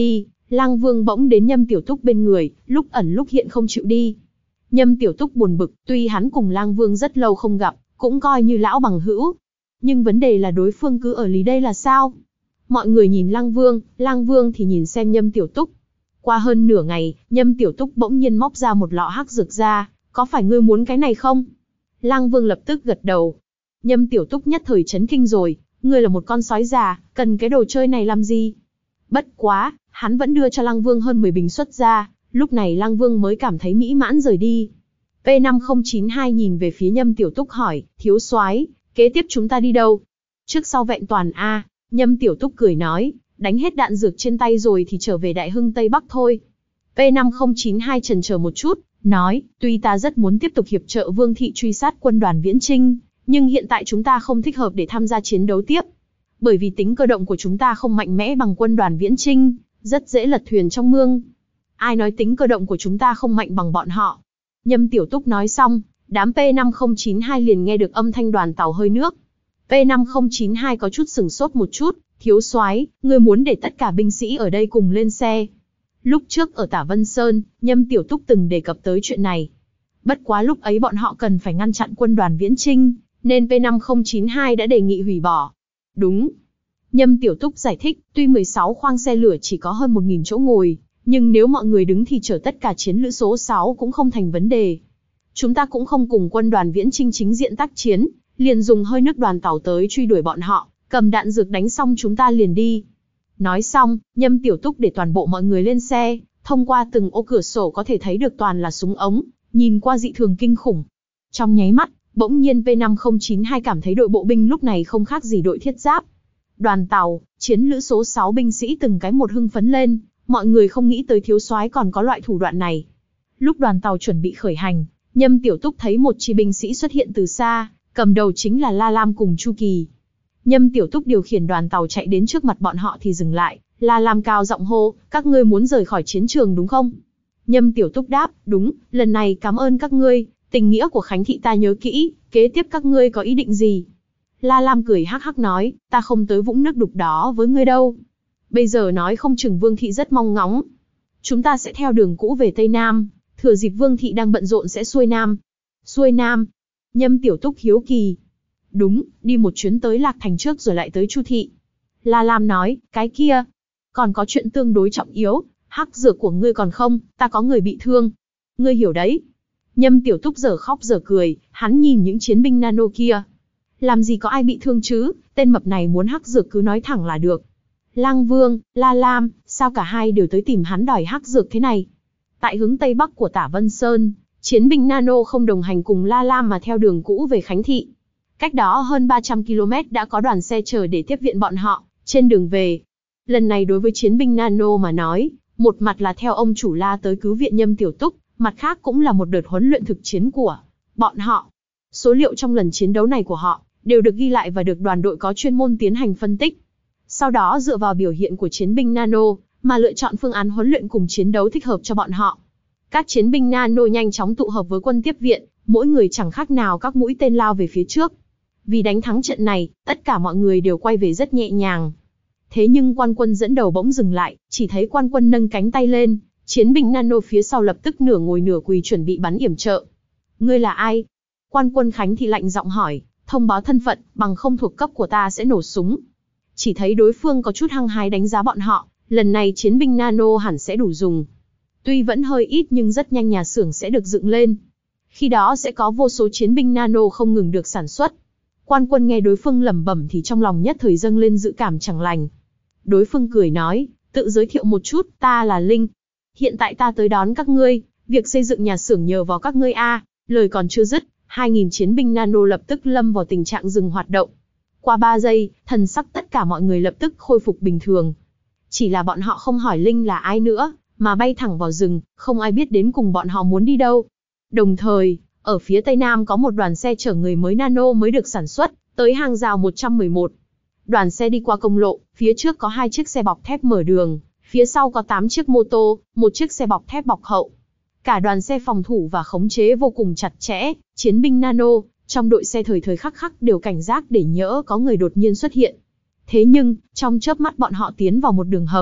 Lang Vương bỗng đến Nhâm Tiểu Túc bên người, lúc ẩn lúc hiện không chịu đi. Nhâm Tiểu Túc buồn bực, tuy hắn cùng Lang Vương rất lâu không gặp, cũng coi như lão bằng hữu. Nhưng vấn đề là đối phương cứ ở lý đây là sao? Mọi người nhìn Lang Vương, Lang Vương thì nhìn xem Nhâm Tiểu Túc. Qua hơn nửa ngày, Nhâm Tiểu Túc bỗng nhiên móc ra một lọ hắc dược ra, có phải ngươi muốn cái này không? Lang Vương lập tức gật đầu. Nhâm Tiểu Túc nhất thời chấn kinh rồi, ngươi là một con sói già, cần cái đồ chơi này làm gì? Bất quá, hắn vẫn đưa cho Lang Vương hơn mười bình xuất ra, lúc này Lang Vương mới cảm thấy mỹ mãn rời đi. P năm không chín hai nhìn về phía Nhâm Tiểu Túc hỏi, thiếu soái, kế tiếp chúng ta đi đâu? Trước sau vẹn toàn a. Nhâm Tiểu Túc cười nói, đánh hết đạn dược trên tay rồi thì trở về Đại Hưng Tây Bắc thôi. P năm không chín hai chần chờ một chút, nói, tuy ta rất muốn tiếp tục hiệp trợ Vương thị truy sát quân đoàn Viễn Chinh, nhưng hiện tại chúng ta không thích hợp để tham gia chiến đấu tiếp. Bởi vì tính cơ động của chúng ta không mạnh mẽ bằng quân đoàn Viễn Chinh, rất dễ lật thuyền trong mương. Ai nói tính cơ động của chúng ta không mạnh bằng bọn họ? Nhâm Tiểu Túc nói xong, đám P năm không chín hai liền nghe được âm thanh đoàn tàu hơi nước. P năm không chín hai có chút sửng sốt một chút, thiếu soái, ngươi muốn để tất cả binh sĩ ở đây cùng lên xe. Lúc trước ở Tả Vân Sơn, Nhâm Tiểu Túc từng đề cập tới chuyện này. Bất quá lúc ấy bọn họ cần phải ngăn chặn quân đoàn Viễn Chinh, nên P năm không chín hai đã đề nghị hủy bỏ. Đúng. Nhâm Tiểu Túc giải thích, tuy mười sáu khoang xe lửa chỉ có hơn một nghìn chỗ ngồi, nhưng nếu mọi người đứng thì chở tất cả chiến lữ số sáu cũng không thành vấn đề. Chúng ta cũng không cùng quân đoàn Viễn Chinh chính diện tác chiến, liền dùng hơi nước đoàn tàu tới truy đuổi bọn họ, cầm đạn dược đánh xong chúng ta liền đi. Nói xong, Nhâm Tiểu Túc để toàn bộ mọi người lên xe, thông qua từng ô cửa sổ có thể thấy được toàn là súng ống, nhìn qua dị thường kinh khủng. Trong nháy mắt, bỗng nhiên P năm không chín hai cảm thấy đội bộ binh lúc này không khác gì đội thiết giáp. Đoàn tàu, chiến lữ số sáu binh sĩ từng cái một hưng phấn lên, mọi người không nghĩ tới thiếu soái còn có loại thủ đoạn này. Lúc đoàn tàu chuẩn bị khởi hành, Nhâm Tiểu Túc thấy một chi binh sĩ xuất hiện từ xa, cầm đầu chính là La Lam cùng Chu Kỳ. Nhâm Tiểu Túc điều khiển đoàn tàu chạy đến trước mặt bọn họ thì dừng lại, La Lam cao giọng hô, các ngươi muốn rời khỏi chiến trường đúng không? Nhâm Tiểu Túc đáp, đúng, lần này cảm ơn các ngươi, tình nghĩa của Khánh thị ta nhớ kỹ, kế tiếp các ngươi có ý định gì? La Lam cười hắc hắc nói, ta không tới vũng nước đục đó với ngươi đâu. Bây giờ nói không chừng Vương thị rất mong ngóng. Chúng ta sẽ theo đường cũ về Tây Nam, thừa dịp Vương thị đang bận rộn sẽ xuôi Nam. Xuôi Nam? Nhâm Tiểu Túc hiếu kỳ. Đúng, đi một chuyến tới Lạc Thành trước rồi lại tới Chu thị. La Lam nói, cái kia, còn có chuyện tương đối trọng yếu, hắc dược của ngươi còn không, ta có người bị thương. Ngươi hiểu đấy. Nhâm Tiểu Túc giờ khóc giờ cười, hắn nhìn những chiến binh nano kia. Làm gì có ai bị thương chứ, tên mập này muốn hắc dược cứ nói thẳng là được. Lang Vương, La Lam, sao cả hai đều tới tìm hắn đòi hắc dược thế này? Tại hướng Tây Bắc của Tả Vân Sơn, chiến binh nano không đồng hành cùng La Lam mà theo đường cũ về Khánh thị. Cách đó hơn ba trăm ki lô mét đã có đoàn xe chờ để tiếp viện bọn họ, trên đường về. Lần này đối với chiến binh nano mà nói, một mặt là theo ông chủ La tới cứu viện Nhâm Tiểu Túc, mặt khác cũng là một đợt huấn luyện thực chiến của bọn họ. Số liệu trong lần chiến đấu này của họ đều được ghi lại và được đoàn đội có chuyên môn tiến hành phân tích. Sau đó dựa vào biểu hiện của chiến binh nano, mà lựa chọn phương án huấn luyện cùng chiến đấu thích hợp cho bọn họ. Các chiến binh nano nhanh chóng tụ hợp với quân tiếp viện, mỗi người chẳng khác nào các mũi tên lao về phía trước. Vì đánh thắng trận này, tất cả mọi người đều quay về rất nhẹ nhàng. Thế nhưng quan quân dẫn đầu bỗng dừng lại, chỉ thấy quan quân nâng cánh tay lên, chiến binh nano phía sau lập tức nửa ngồi nửa quỳ chuẩn bị bắn yểm trợ. Ngươi là ai? Quan quân Khánh thì lạnh giọng hỏi, thông báo thân phận, bằng không thuộc cấp của ta sẽ nổ súng. Chỉ thấy đối phương có chút hăng hái đánh giá bọn họ, lần này chiến binh nano hẳn sẽ đủ dùng. Tuy vẫn hơi ít nhưng rất nhanh nhà xưởng sẽ được dựng lên. Khi đó sẽ có vô số chiến binh nano không ngừng được sản xuất. Quan quân nghe đối phương lẩm bẩm thì trong lòng nhất thời dâng lên dự cảm chẳng lành. Đối phương cười nói, tự giới thiệu một chút, ta là Linh. Hiện tại ta tới đón các ngươi, việc xây dựng nhà xưởng nhờ vào các ngươi a. Lời còn chưa dứt, hai nghìn chiến binh nano lập tức lâm vào tình trạng dừng hoạt động. Qua ba giây, thần sắc tất cả mọi người lập tức khôi phục bình thường. Chỉ là bọn họ không hỏi Linh là ai nữa, mà bay thẳng vào rừng, không ai biết đến cùng bọn họ muốn đi đâu. Đồng thời, ở phía Tây Nam có một đoàn xe chở người mới nano mới được sản xuất, tới hàng rào một trăm mười một. Đoàn xe đi qua công lộ, phía trước có hai chiếc xe bọc thép mở đường, phía sau có tám chiếc mô tô, một chiếc xe bọc thép bọc hậu. Cả đoàn xe phòng thủ và khống chế vô cùng chặt chẽ, chiến binh nano, trong đội xe thời thời khắc khắc đều cảnh giác để nhỡ có người đột nhiên xuất hiện. Thế nhưng, trong chớp mắt bọn họ tiến vào một đường hầm,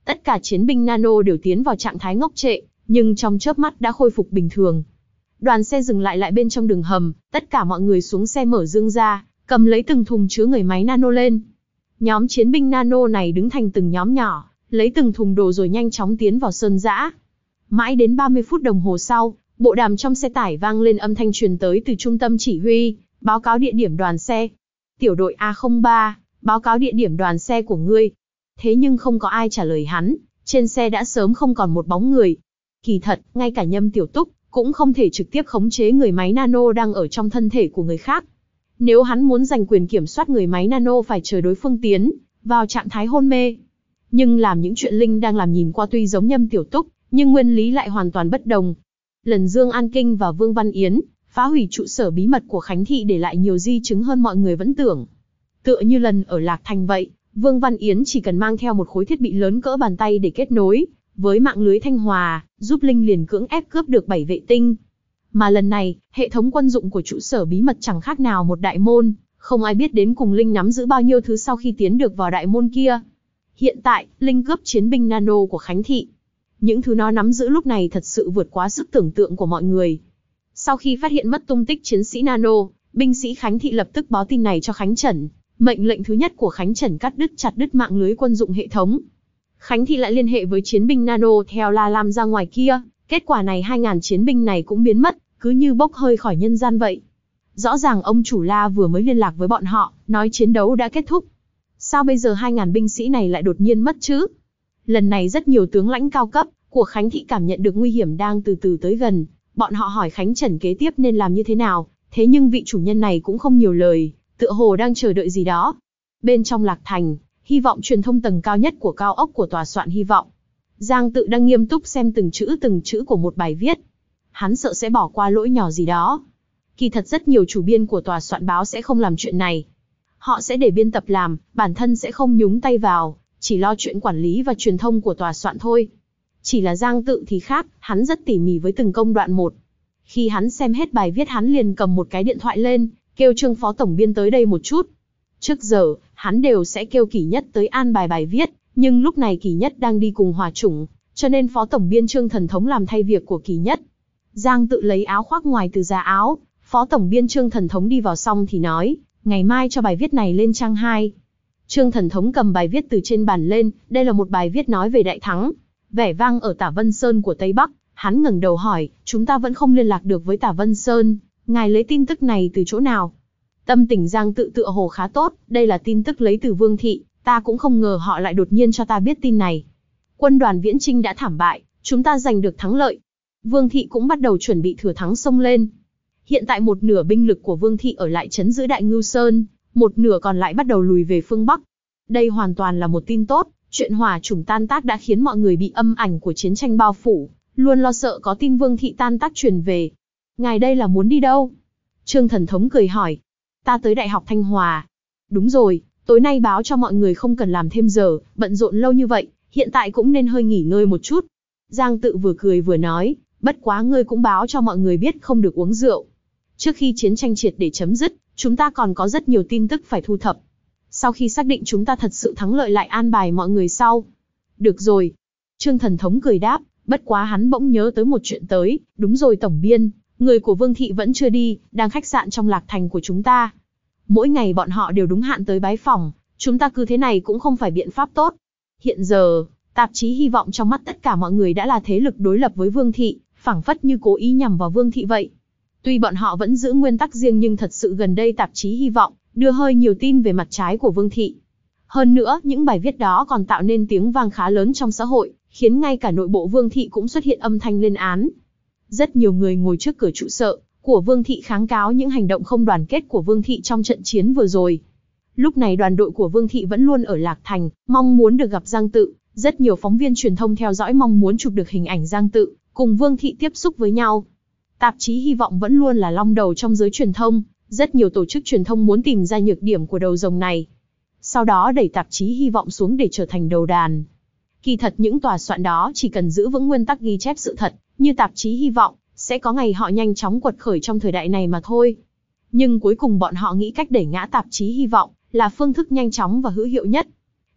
Tất cả chiến binh nano đều tiến vào trạng thái ngốc trệ, nhưng trong chớp mắt đã khôi phục bình thường. Đoàn xe dừng lại lại bên trong đường hầm, tất cả mọi người xuống xe mở dương ra, cầm lấy từng thùng chứa người máy nano lên. Nhóm chiến binh nano này đứng thành từng nhóm nhỏ, lấy từng thùng đồ rồi nhanh chóng tiến vào sơn dã. Mãi đến ba mươi phút đồng hồ sau, bộ đàm trong xe tải vang lên âm thanh truyền tới từ trung tâm chỉ huy, báo cáo địa điểm đoàn xe. Tiểu đội A không ba, báo cáo địa điểm đoàn xe của ngươi. Thế nhưng không có ai trả lời hắn, trên xe đã sớm không còn một bóng người. Kỳ thật, ngay cả Nhâm Tiểu Túc cũng không thể trực tiếp khống chế người máy nano đang ở trong thân thể của người khác. Nếu hắn muốn giành quyền kiểm soát người máy nano phải chờ đối phương tiến vào trạng thái hôn mê. Nhưng làm những chuyện Linh đang làm nhìn qua tuy giống Nhâm Tiểu Túc, nhưng nguyên lý lại hoàn toàn bất đồng. Lần Dương An Kinh và Vương Văn Yến phá hủy trụ sở bí mật của Khánh Thị để lại nhiều di chứng hơn mọi người vẫn tưởng. Tựa như lần ở Lạc Thành vậy, Vương Văn Yến chỉ cần mang theo một khối thiết bị lớn cỡ bàn tay để kết nối với mạng lưới Thanh Hòa, giúp Linh liền cưỡng ép cướp được bảy vệ tinh. Mà lần này, hệ thống quân dụng của trụ sở bí mật chẳng khác nào một đại môn, không ai biết đến cùng Linh nắm giữ bao nhiêu thứ sau khi tiến được vào đại môn kia. Hiện tại, Linh cướp chiến binh nano của Khánh Thị. Những thứ nó nắm giữ lúc này thật sự vượt quá sức tưởng tượng của mọi người. Sau khi phát hiện mất tung tích chiến sĩ nano, binh sĩ Khánh Thị lập tức báo tin này cho Khánh Trần. Mệnh lệnh thứ nhất của Khánh Trần cắt đứt chặt đứt mạng lưới quân dụng hệ thống. Khánh Thị lại liên hệ với chiến binh nano theo La Lam ra ngoài kia. Kết quả này hai nghìn chiến binh này cũng biến mất, cứ như bốc hơi khỏi nhân gian vậy. Rõ ràng ông chủ La vừa mới liên lạc với bọn họ, nói chiến đấu đã kết thúc. Sao bây giờ hai nghìn binh sĩ này lại đột nhiên mất chứ? Lần này rất nhiều tướng lãnh cao cấp của Khánh Thị cảm nhận được nguy hiểm đang từ từ tới gần. Bọn họ hỏi Khánh Trần kế tiếp nên làm như thế nào, thế nhưng vị chủ nhân này cũng không nhiều lời, tựa hồ đang chờ đợi gì đó. Bên trong Lạc Thành, hy vọng truyền thông tầng cao nhất của cao ốc của tòa soạn hy vọng. Giang Tự đang nghiêm túc xem từng chữ từng chữ của một bài viết. Hắn sợ sẽ bỏ qua lỗi nhỏ gì đó. Kỳ thật rất nhiều chủ biên của tòa soạn báo sẽ không làm chuyện này. Họ sẽ để biên tập làm, bản thân sẽ không nhúng tay vào, chỉ lo chuyện quản lý và truyền thông của tòa soạn thôi. Chỉ là Giang Tự thì khác, hắn rất tỉ mỉ với từng công đoạn một. Khi hắn xem hết bài viết hắn liền cầm một cái điện thoại lên, kêu Trương phó tổng biên tới đây một chút. Trước giờ, hắn đều sẽ kêu Kỷ Nhất tới an bài bài viết, nhưng lúc này Kỷ Nhất đang đi cùng Hòa Chủng, cho nên phó tổng biên Trương Thần Thống làm thay việc của Kỷ Nhất. Giang Tự lấy áo khoác ngoài từ giá áo, phó tổng biên Trương Thần Thống đi vào xong thì nói, ngày mai cho bài viết này lên trang hai. Trương Thần Thống cầm bài viết từ trên bàn lên, đây là một bài viết nói về đại thắng, vẻ vang ở Tả Vân Sơn của Tây Bắc. Hắn ngẩng đầu hỏi, chúng ta vẫn không liên lạc được với Tả Vân Sơn, ngài lấy tin tức này từ chỗ nào? Tâm tình Giang Tự tựa hồ khá tốt, đây là tin tức lấy từ Vương Thị, ta cũng không ngờ họ lại đột nhiên cho ta biết tin này. Quân đoàn Viễn Chinh đã thảm bại, chúng ta giành được thắng lợi. Vương Thị cũng bắt đầu chuẩn bị thừa thắng xông lên. Hiện tại một nửa binh lực của Vương Thị ở lại trấn giữ Đại Ngưu Sơn, một nửa còn lại bắt đầu lùi về phương Bắc. Đây hoàn toàn là một tin tốt, chuyện Hòa Chủng tan tác đã khiến mọi người bị âm ảnh của chiến tranh bao phủ, luôn lo sợ có tin Vương Thị tan tác truyền về. Ngài đây là muốn đi đâu? Trương Thần Thống cười hỏi. Ta tới Đại học Thanh Hòa. Đúng rồi, tối nay báo cho mọi người không cần làm thêm giờ, bận rộn lâu như vậy, hiện tại cũng nên hơi nghỉ ngơi một chút. Giang Tự vừa cười vừa nói, bất quá ngươi cũng báo cho mọi người biết không được uống rượu. Trước khi chiến tranh triệt để chấm dứt, chúng ta còn có rất nhiều tin tức phải thu thập. Sau khi xác định chúng ta thật sự thắng lợi lại an bài mọi người sau. Được rồi. Trương Thần Thống cười đáp, bất quá hắn bỗng nhớ tới một chuyện tới, đúng rồi tổng biên, người của Vương Thị vẫn chưa đi, đang khách sạn trong Lạc Thành của chúng ta. Mỗi ngày bọn họ đều đúng hạn tới bái phỏng, chúng ta cứ thế này cũng không phải biện pháp tốt. Hiện giờ, tạp chí Hy vọng trong mắt tất cả mọi người đã là thế lực đối lập với Vương Thị, phảng phất như cố ý nhằm vào Vương Thị vậy. Tuy bọn họ vẫn giữ nguyên tắc riêng nhưng thật sự gần đây tạp chí Hy vọng đưa hơi nhiều tin về mặt trái của Vương Thị. Hơn nữa, những bài viết đó còn tạo nên tiếng vang khá lớn trong xã hội, khiến ngay cả nội bộ Vương Thị cũng xuất hiện âm thanh lên án. Rất nhiều người ngồi trước cửa trụ sở của Vương Thị kháng cáo những hành động không đoàn kết của Vương Thị trong trận chiến vừa rồi. Lúc này đoàn đội của Vương Thị vẫn luôn ở Lạc Thành, mong muốn được gặp Giang Tự. Rất nhiều phóng viên truyền thông theo dõi mong muốn chụp được hình ảnh Giang Tự cùng Vương Thị tiếp xúc với nhau. Tạp chí Hy vọng vẫn luôn là long đầu trong giới truyền thông, rất nhiều tổ chức truyền thông muốn tìm ra nhược điểm của đầu rồng này. Sau đó đẩy tạp chí Hy vọng xuống để trở thành đầu đàn. Kỳ thật những tòa soạn đó chỉ cần giữ vững nguyên tắc ghi chép sự thật, như tạp chí Hy vọng, sẽ có ngày họ nhanh chóng quật khởi trong thời đại này mà thôi. Nhưng cuối cùng bọn họ nghĩ cách đẩy ngã tạp chí Hy vọng là phương thức nhanh chóng và hữu hiệu nhất.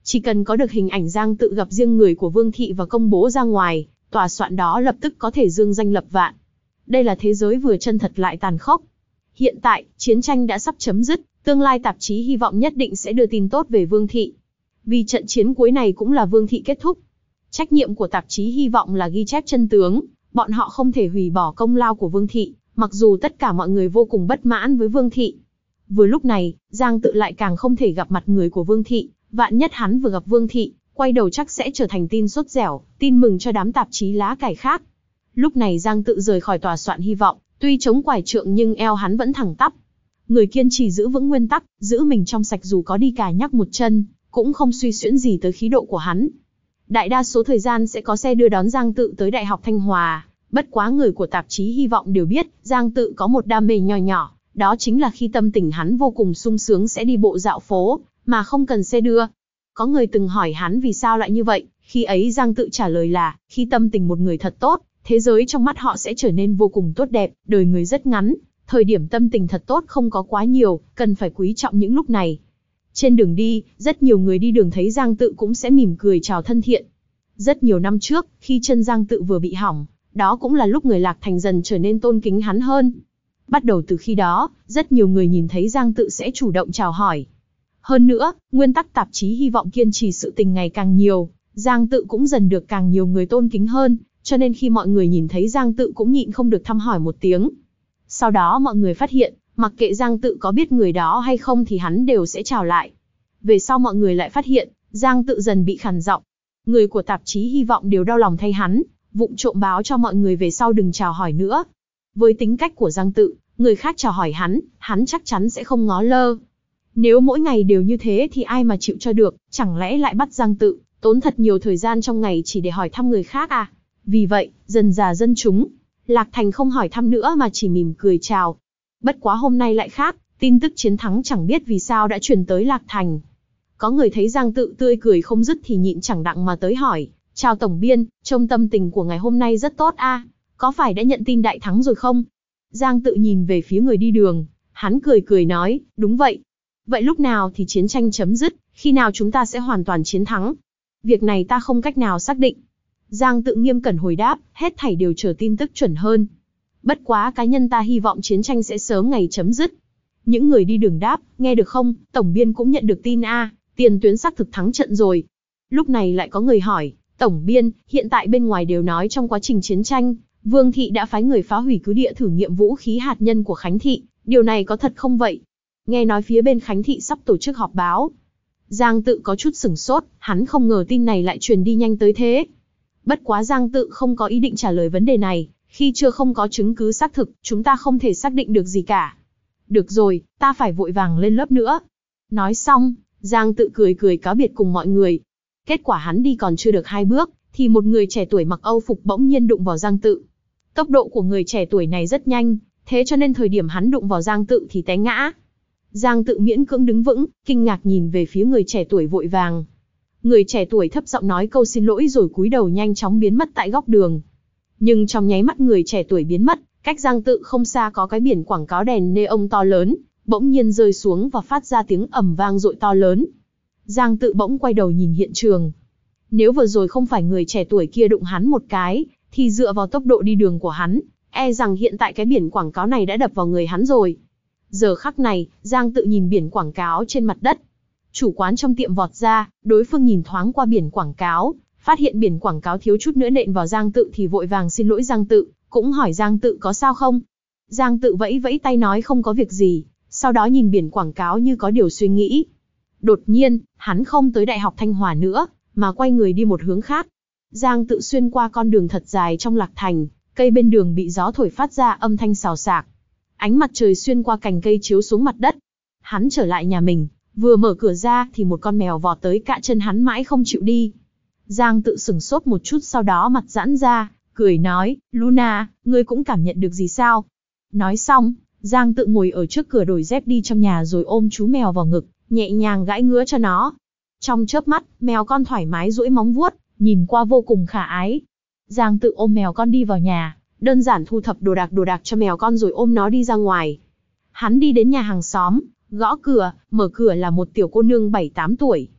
Chỉ cần có được hình ảnh Giang Tự gặp riêng người của Vương Thị và công bố ra ngoài, tòa soạn đó lập tức có thể dương danh lập vạn. Đây là thế giới vừa chân thật lại tàn khốc. Hiện tại, chiến tranh đã sắp chấm dứt, tương lai tạp chí hy vọng nhất định sẽ đưa tin tốt về Vương Thị. Vì trận chiến cuối này cũng là Vương Thị kết thúc. Trách nhiệm của tạp chí hy vọng là ghi chép chân tướng, bọn họ không thể hủy bỏ công lao của Vương Thị, mặc dù tất cả mọi người vô cùng bất mãn với Vương Thị. Vừa lúc này, Giang Tự lại càng không thể gặp mặt người của Vương Thị, vạn nhất hắn vừa gặp Vương Thị, quay đầu chắc sẽ trở thành tin sốt dẻo, tin mừng cho đám tạp chí lá cải khác. Lúc này Giang Tự rời khỏi tòa soạn hy vọng, tuy chống quải trượng nhưng eo hắn vẫn thẳng tắp. Người kiên trì giữ vững nguyên tắc, giữ mình trong sạch dù có đi cà nhắc một chân, cũng không suy xuyễn gì tới khí độ của hắn. Đại đa số thời gian sẽ có xe đưa đón Giang Tự tới Đại học Thanh Hòa, bất quá người của tạp chí hy vọng đều biết, Giang Tự có một đam mê nho nhỏ, đó chính là khi tâm tình hắn vô cùng sung sướng sẽ đi bộ dạo phố, mà không cần xe đưa. Có người từng hỏi hắn vì sao lại như vậy, khi ấy Giang Tự trả lời là, khi tâm tình một người thật tốt, thế giới trong mắt họ sẽ trở nên vô cùng tốt đẹp, đời người rất ngắn, thời điểm tâm tình thật tốt không có quá nhiều, cần phải quý trọng những lúc này. Trên đường đi, rất nhiều người đi đường thấy Giang Tự cũng sẽ mỉm cười chào thân thiện. Rất nhiều năm trước, khi chân Giang Tự vừa bị hỏng, đó cũng là lúc người Lạc Thành dần trở nên tôn kính hắn hơn. Bắt đầu từ khi đó, rất nhiều người nhìn thấy Giang Tự sẽ chủ động chào hỏi. Hơn nữa, nguyên tắc tạp chí hy vọng kiên trì sự tình ngày càng nhiều, Giang Tự cũng dần được càng nhiều người tôn kính hơn, cho nên khi mọi người nhìn thấy Giang Tự cũng nhịn không được thăm hỏi một tiếng. Sau đó mọi người phát hiện, mặc kệ Giang Tự có biết người đó hay không thì hắn đều sẽ chào lại. Về sau mọi người lại phát hiện, Giang Tự dần bị khàn giọng. Người của tạp chí hy vọng đều đau lòng thay hắn, vụng trộm báo cho mọi người về sau đừng chào hỏi nữa. Với tính cách của Giang Tự, người khác chào hỏi hắn, hắn chắc chắn sẽ không ngó lơ. Nếu mỗi ngày đều như thế thì ai mà chịu cho được, chẳng lẽ lại bắt Giang Tự, tốn thật nhiều thời gian trong ngày chỉ để hỏi thăm người khác à? Vì vậy, dần dà dân chúng, Lạc Thành không hỏi thăm nữa mà chỉ mỉm cười chào. Bất quá hôm nay lại khác, tin tức chiến thắng chẳng biết vì sao đã truyền tới Lạc Thành. Có người thấy Giang Tự tươi cười không dứt thì nhịn chẳng đặng mà tới hỏi, chào tổng biên, trông tâm tình của ngày hôm nay rất tốt a, có phải đã nhận tin đại thắng rồi không? Giang Tự nhìn về phía người đi đường, hắn cười cười nói, đúng vậy. Vậy lúc nào thì chiến tranh chấm dứt, khi nào chúng ta sẽ hoàn toàn chiến thắng? Việc này ta không cách nào xác định. Giang Tự nghiêm cẩn hồi đáp, hết thảy đều chờ tin tức chuẩn hơn. Bất quá cá nhân ta hy vọng chiến tranh sẽ sớm ngày chấm dứt. Những người đi đường đáp, nghe được không, tổng biên cũng nhận được tin a, tiền tuyến xác thực thắng trận rồi. Lúc này lại có người hỏi, tổng biên, hiện tại bên ngoài đều nói trong quá trình chiến tranh, Vương Thị đã phái người phá hủy cứ địa thử nghiệm vũ khí hạt nhân của Khánh Thị, điều này có thật không vậy? Nghe nói phía bên Khánh Thị sắp tổ chức họp báo. Giang Tự có chút sửng sốt, hắn không ngờ tin này lại truyền đi nhanh tới thế. Bất quá Giang Tự không có ý định trả lời vấn đề này, khi chưa không có chứng cứ xác thực, chúng ta không thể xác định được gì cả. Được rồi, ta phải vội vàng lên lớp nữa. Nói xong, Giang Tự cười cười cáo biệt cùng mọi người. Kết quả hắn đi còn chưa được hai bước, thì một người trẻ tuổi mặc Âu phục bỗng nhiên đụng vào Giang Tự. Tốc độ của người trẻ tuổi này rất nhanh, thế cho nên thời điểm hắn đụng vào Giang Tự thì té ngã. Giang Tự miễn cưỡng đứng vững, kinh ngạc nhìn về phía người trẻ tuổi vội vàng. Người trẻ tuổi thấp giọng nói câu xin lỗi rồi cúi đầu nhanh chóng biến mất tại góc đường. Nhưng trong nháy mắt người trẻ tuổi biến mất, cách Giang Tự không xa có cái biển quảng cáo đèn neon to lớn, bỗng nhiên rơi xuống và phát ra tiếng ầm vang dội to lớn. Giang Tự bỗng quay đầu nhìn hiện trường. Nếu vừa rồi không phải người trẻ tuổi kia đụng hắn một cái, thì dựa vào tốc độ đi đường của hắn, e rằng hiện tại cái biển quảng cáo này đã đập vào người hắn rồi. Giờ khắc này, Giang Tự nhìn biển quảng cáo trên mặt đất. Chủ quán trong tiệm vọt ra, đối phương nhìn thoáng qua biển quảng cáo, phát hiện biển quảng cáo thiếu chút nữa nện vào Giang Tự thì vội vàng xin lỗi Giang Tự, cũng hỏi Giang Tự có sao không. Giang Tự vẫy vẫy tay nói không có việc gì, sau đó nhìn biển quảng cáo như có điều suy nghĩ. Đột nhiên, hắn không tới Đại học Thanh Hòa nữa, mà quay người đi một hướng khác. Giang Tự xuyên qua con đường thật dài trong Lạc Thành, cây bên đường bị gió thổi phát ra âm thanh xào xạc. Ánh mặt trời xuyên qua cành cây chiếu xuống mặt đất. Hắn trở lại nhà mình, vừa mở cửa ra thì một con mèo vọt tới cạ chân hắn mãi không chịu đi. Giang Tự sửng sốt một chút sau đó mặt giãn ra, cười nói, Luna, ngươi cũng cảm nhận được gì sao? Nói xong, Giang Tự ngồi ở trước cửa đổi dép đi trong nhà rồi ôm chú mèo vào ngực, nhẹ nhàng gãi ngứa cho nó. Trong chớp mắt, mèo con thoải mái duỗi móng vuốt, nhìn qua vô cùng khả ái. Giang Tự ôm mèo con đi vào nhà, đơn giản thu thập đồ đạc đồ đạc cho mèo con rồi ôm nó đi ra ngoài. Hắn đi đến nhà hàng xóm, gõ cửa, mở cửa là một tiểu cô nương bảy tám tuổi.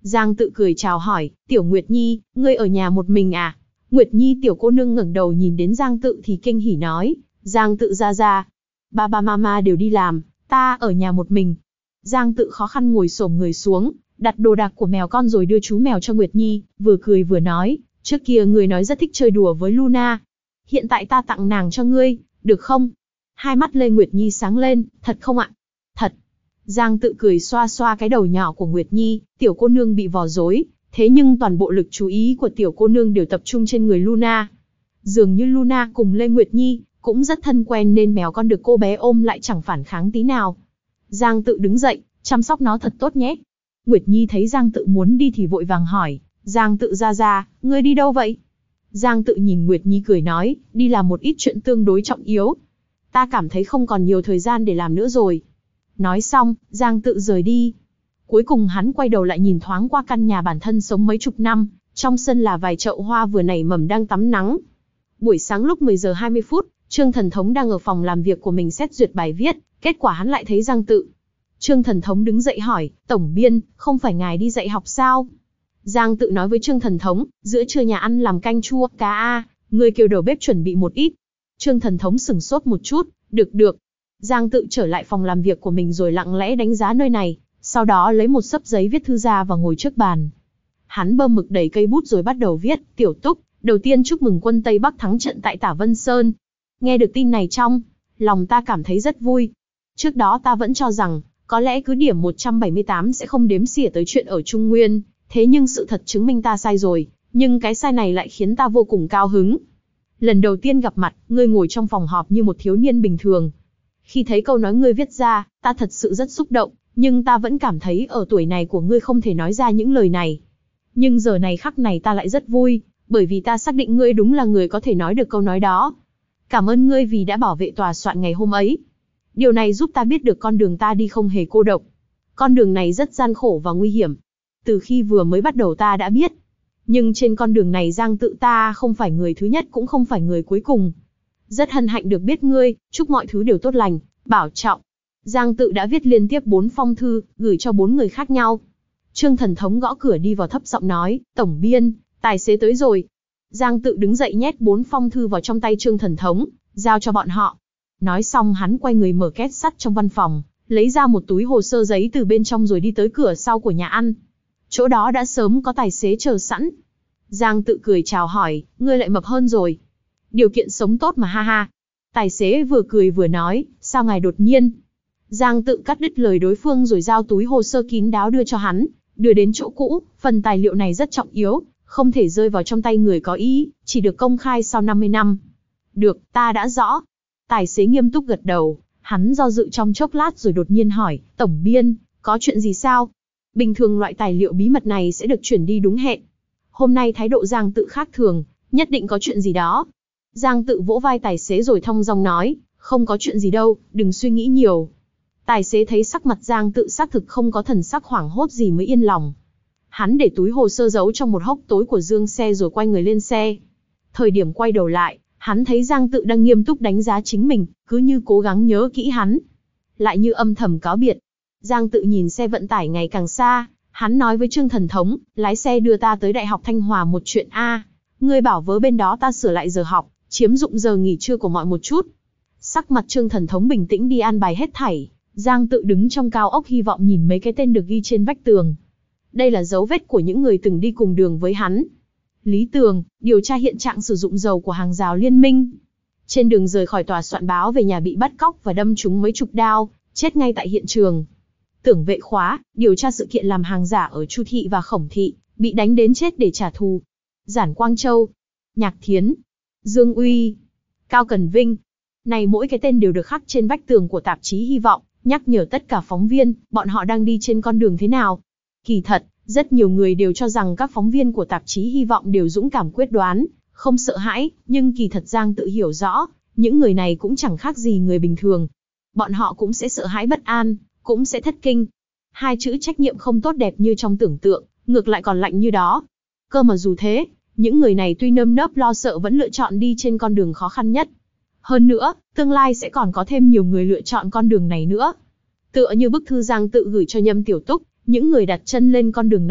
Giang Tự cười chào hỏi, Tiểu Nguyệt Nhi, ngươi ở nhà một mình à? Nguyệt Nhi tiểu cô nương ngẩng đầu nhìn đến Giang Tự thì kinh hỉ nói, Giang Tự ra ra, ba ba mama đều đi làm, ta ở nhà một mình. Giang Tự khó khăn ngồi xổm người xuống, đặt đồ đạc của mèo con rồi đưa chú mèo cho Nguyệt Nhi, vừa cười vừa nói, trước kia ngươi nói rất thích chơi đùa với Luna. Hiện tại ta tặng nàng cho ngươi, được không? Hai mắt Lê Nguyệt Nhi sáng lên, thật không ạ? Thật. Giang Tự cười xoa xoa cái đầu nhỏ của Nguyệt Nhi, tiểu cô nương bị vò rối, thế nhưng toàn bộ lực chú ý của tiểu cô nương đều tập trung trên người Luna. Dường như Luna cùng Lê Nguyệt Nhi cũng rất thân quen nên mèo con được cô bé ôm lại chẳng phản kháng tí nào. Giang Tự đứng dậy, chăm sóc nó thật tốt nhé. Nguyệt Nhi thấy Giang Tự muốn đi thì vội vàng hỏi, Giang Tự ra ra, ngươi đi đâu vậy? Giang Tự nhìn Nguyệt Nhi cười nói, đi làm một ít chuyện tương đối trọng yếu. Ta cảm thấy không còn nhiều thời gian để làm nữa rồi. Nói xong, Giang Tự rời đi. Cuối cùng hắn quay đầu lại nhìn thoáng qua căn nhà bản thân sống mấy chục năm, trong sân là vài chậu hoa vừa nảy mầm đang tắm nắng. Buổi sáng lúc mười giờ hai mươi phút, Trương Thần Thống đang ở phòng làm việc của mình xét duyệt bài viết, kết quả hắn lại thấy Giang Tự. Trương Thần Thống đứng dậy hỏi, Tổng biên, không phải ngài đi dạy học sao? Giang Tự nói với Trương Thần Thống, giữa trưa nhà ăn làm canh chua cá a, người kêu đầu bếp chuẩn bị một ít. Trương Thần Thống sửng sốt một chút, được được. Giang Tự trở lại phòng làm việc của mình rồi lặng lẽ đánh giá nơi này, sau đó lấy một xấp giấy viết thư ra và ngồi trước bàn. Hắn bơm mực đầy cây bút rồi bắt đầu viết, Tiểu Túc, đầu tiên chúc mừng quân Tây Bắc thắng trận tại Tả Vân Sơn. Nghe được tin này trong lòng ta cảm thấy rất vui. Trước đó ta vẫn cho rằng, có lẽ cứ điểm một trăm bảy mươi tám sẽ không đếm xỉa tới chuyện ở Trung Nguyên, thế nhưng sự thật chứng minh ta sai rồi, nhưng cái sai này lại khiến ta vô cùng cao hứng. Lần đầu tiên gặp mặt, ngươi ngồi trong phòng họp như một thiếu niên bình thường. Khi thấy câu nói ngươi viết ra, ta thật sự rất xúc động, nhưng ta vẫn cảm thấy ở tuổi này của ngươi không thể nói ra những lời này. Nhưng giờ này khắc này ta lại rất vui, bởi vì ta xác định ngươi đúng là người có thể nói được câu nói đó. Cảm ơn ngươi vì đã bảo vệ tòa soạn ngày hôm ấy. Điều này giúp ta biết được con đường ta đi không hề cô độc. Con đường này rất gian khổ và nguy hiểm. Từ khi vừa mới bắt đầu ta đã biết. Nhưng trên con đường này Giang Tự ta không phải người thứ nhất cũng không phải người cuối cùng. Rất hân hạnh được biết ngươi, chúc mọi thứ đều tốt lành, bảo trọng. Giang Tự đã viết liên tiếp bốn phong thư, gửi cho bốn người khác nhau. Trương Thần Thống gõ cửa đi vào thấp giọng nói, Tổng biên, tài xế tới rồi. Giang Tự đứng dậy nhét bốn phong thư vào trong tay Trương Thần Thống, giao cho bọn họ. Nói xong hắn quay người mở két sắt trong văn phòng, lấy ra một túi hồ sơ giấy từ bên trong rồi đi tới cửa sau của nhà ăn. Chỗ đó đã sớm có tài xế chờ sẵn. Giang Tự cười chào hỏi, ngươi lại mập hơn rồi. Điều kiện sống tốt mà ha ha. Tài xế vừa cười vừa nói, sao ngài đột nhiên. Giang Tự cắt đứt lời đối phương rồi giao túi hồ sơ kín đáo đưa cho hắn, đưa đến chỗ cũ, phần tài liệu này rất trọng yếu, không thể rơi vào trong tay người có ý, chỉ được công khai sau năm mươi năm. Được, ta đã rõ. Tài xế nghiêm túc gật đầu, hắn do dự trong chốc lát rồi đột nhiên hỏi, Tổng biên, có chuyện gì sao? Bình thường loại tài liệu bí mật này sẽ được chuyển đi đúng hẹn. Hôm nay thái độ Giang Tự khác thường, nhất định có chuyện gì đó. Giang Tự vỗ vai tài xế rồi thong dong nói, không có chuyện gì đâu, đừng suy nghĩ nhiều. Tài xế thấy sắc mặt Giang Tự xác thực không có thần sắc hoảng hốt gì mới yên lòng. Hắn để túi hồ sơ giấu trong một hốc tối của dương xe rồi quay người lên xe. Thời điểm quay đầu lại, hắn thấy Giang Tự đang nghiêm túc đánh giá chính mình, cứ như cố gắng nhớ kỹ hắn. Lại như âm thầm cáo biệt. Giang Tự nhìn xe vận tải ngày càng xa, hắn nói với Trương Thần Thống, lái xe đưa ta tới Đại học Thanh Hòa một chuyện a. Ngươi bảo vớ bên đó ta sửa lại giờ học, chiếm dụng giờ nghỉ trưa của mọi một chút. Sắc mặt Trương Thần Thống bình tĩnh đi an bài hết thảy. Giang Tự đứng trong cao ốc hy vọng nhìn mấy cái tên được ghi trên vách tường. Đây là dấu vết của những người từng đi cùng đường với hắn. Lý Tường, điều tra hiện trạng sử dụng dầu của hàng rào liên minh. Trên đường rời khỏi tòa soạn báo về nhà bị bắt cóc và đâm trúng mấy chục đao, chết ngay tại hiện trường. Tưởng Vệ Khóa, điều tra sự kiện làm hàng giả ở Chu Thị và Khổng Thị, bị đánh đến chết để trả thù. Giản Quang Châu, Nhạc Thiến, Dương Uy, Cao Cần Vinh. Này mỗi cái tên đều được khắc trên vách tường của tạp chí Hy vọng, nhắc nhở tất cả phóng viên, bọn họ đang đi trên con đường thế nào. Kỳ thật, rất nhiều người đều cho rằng các phóng viên của tạp chí Hy vọng đều dũng cảm quyết đoán, không sợ hãi, nhưng kỳ thật Giang Tự hiểu rõ, những người này cũng chẳng khác gì người bình thường. Bọn họ cũng sẽ sợ hãi bất an, cũng sẽ thất kinh. Hai chữ trách nhiệm không tốt đẹp như trong tưởng tượng, ngược lại còn lạnh như đó. Cơ mà dù thế, những người này tuy nơm nớp lo sợ vẫn lựa chọn đi trên con đường khó khăn nhất. Hơn nữa, tương lai sẽ còn có thêm nhiều người lựa chọn con đường này nữa. Tựa như bức thư Giang Tự gửi cho Nhâm Tiểu Túc, những người đặt chân lên con đường này,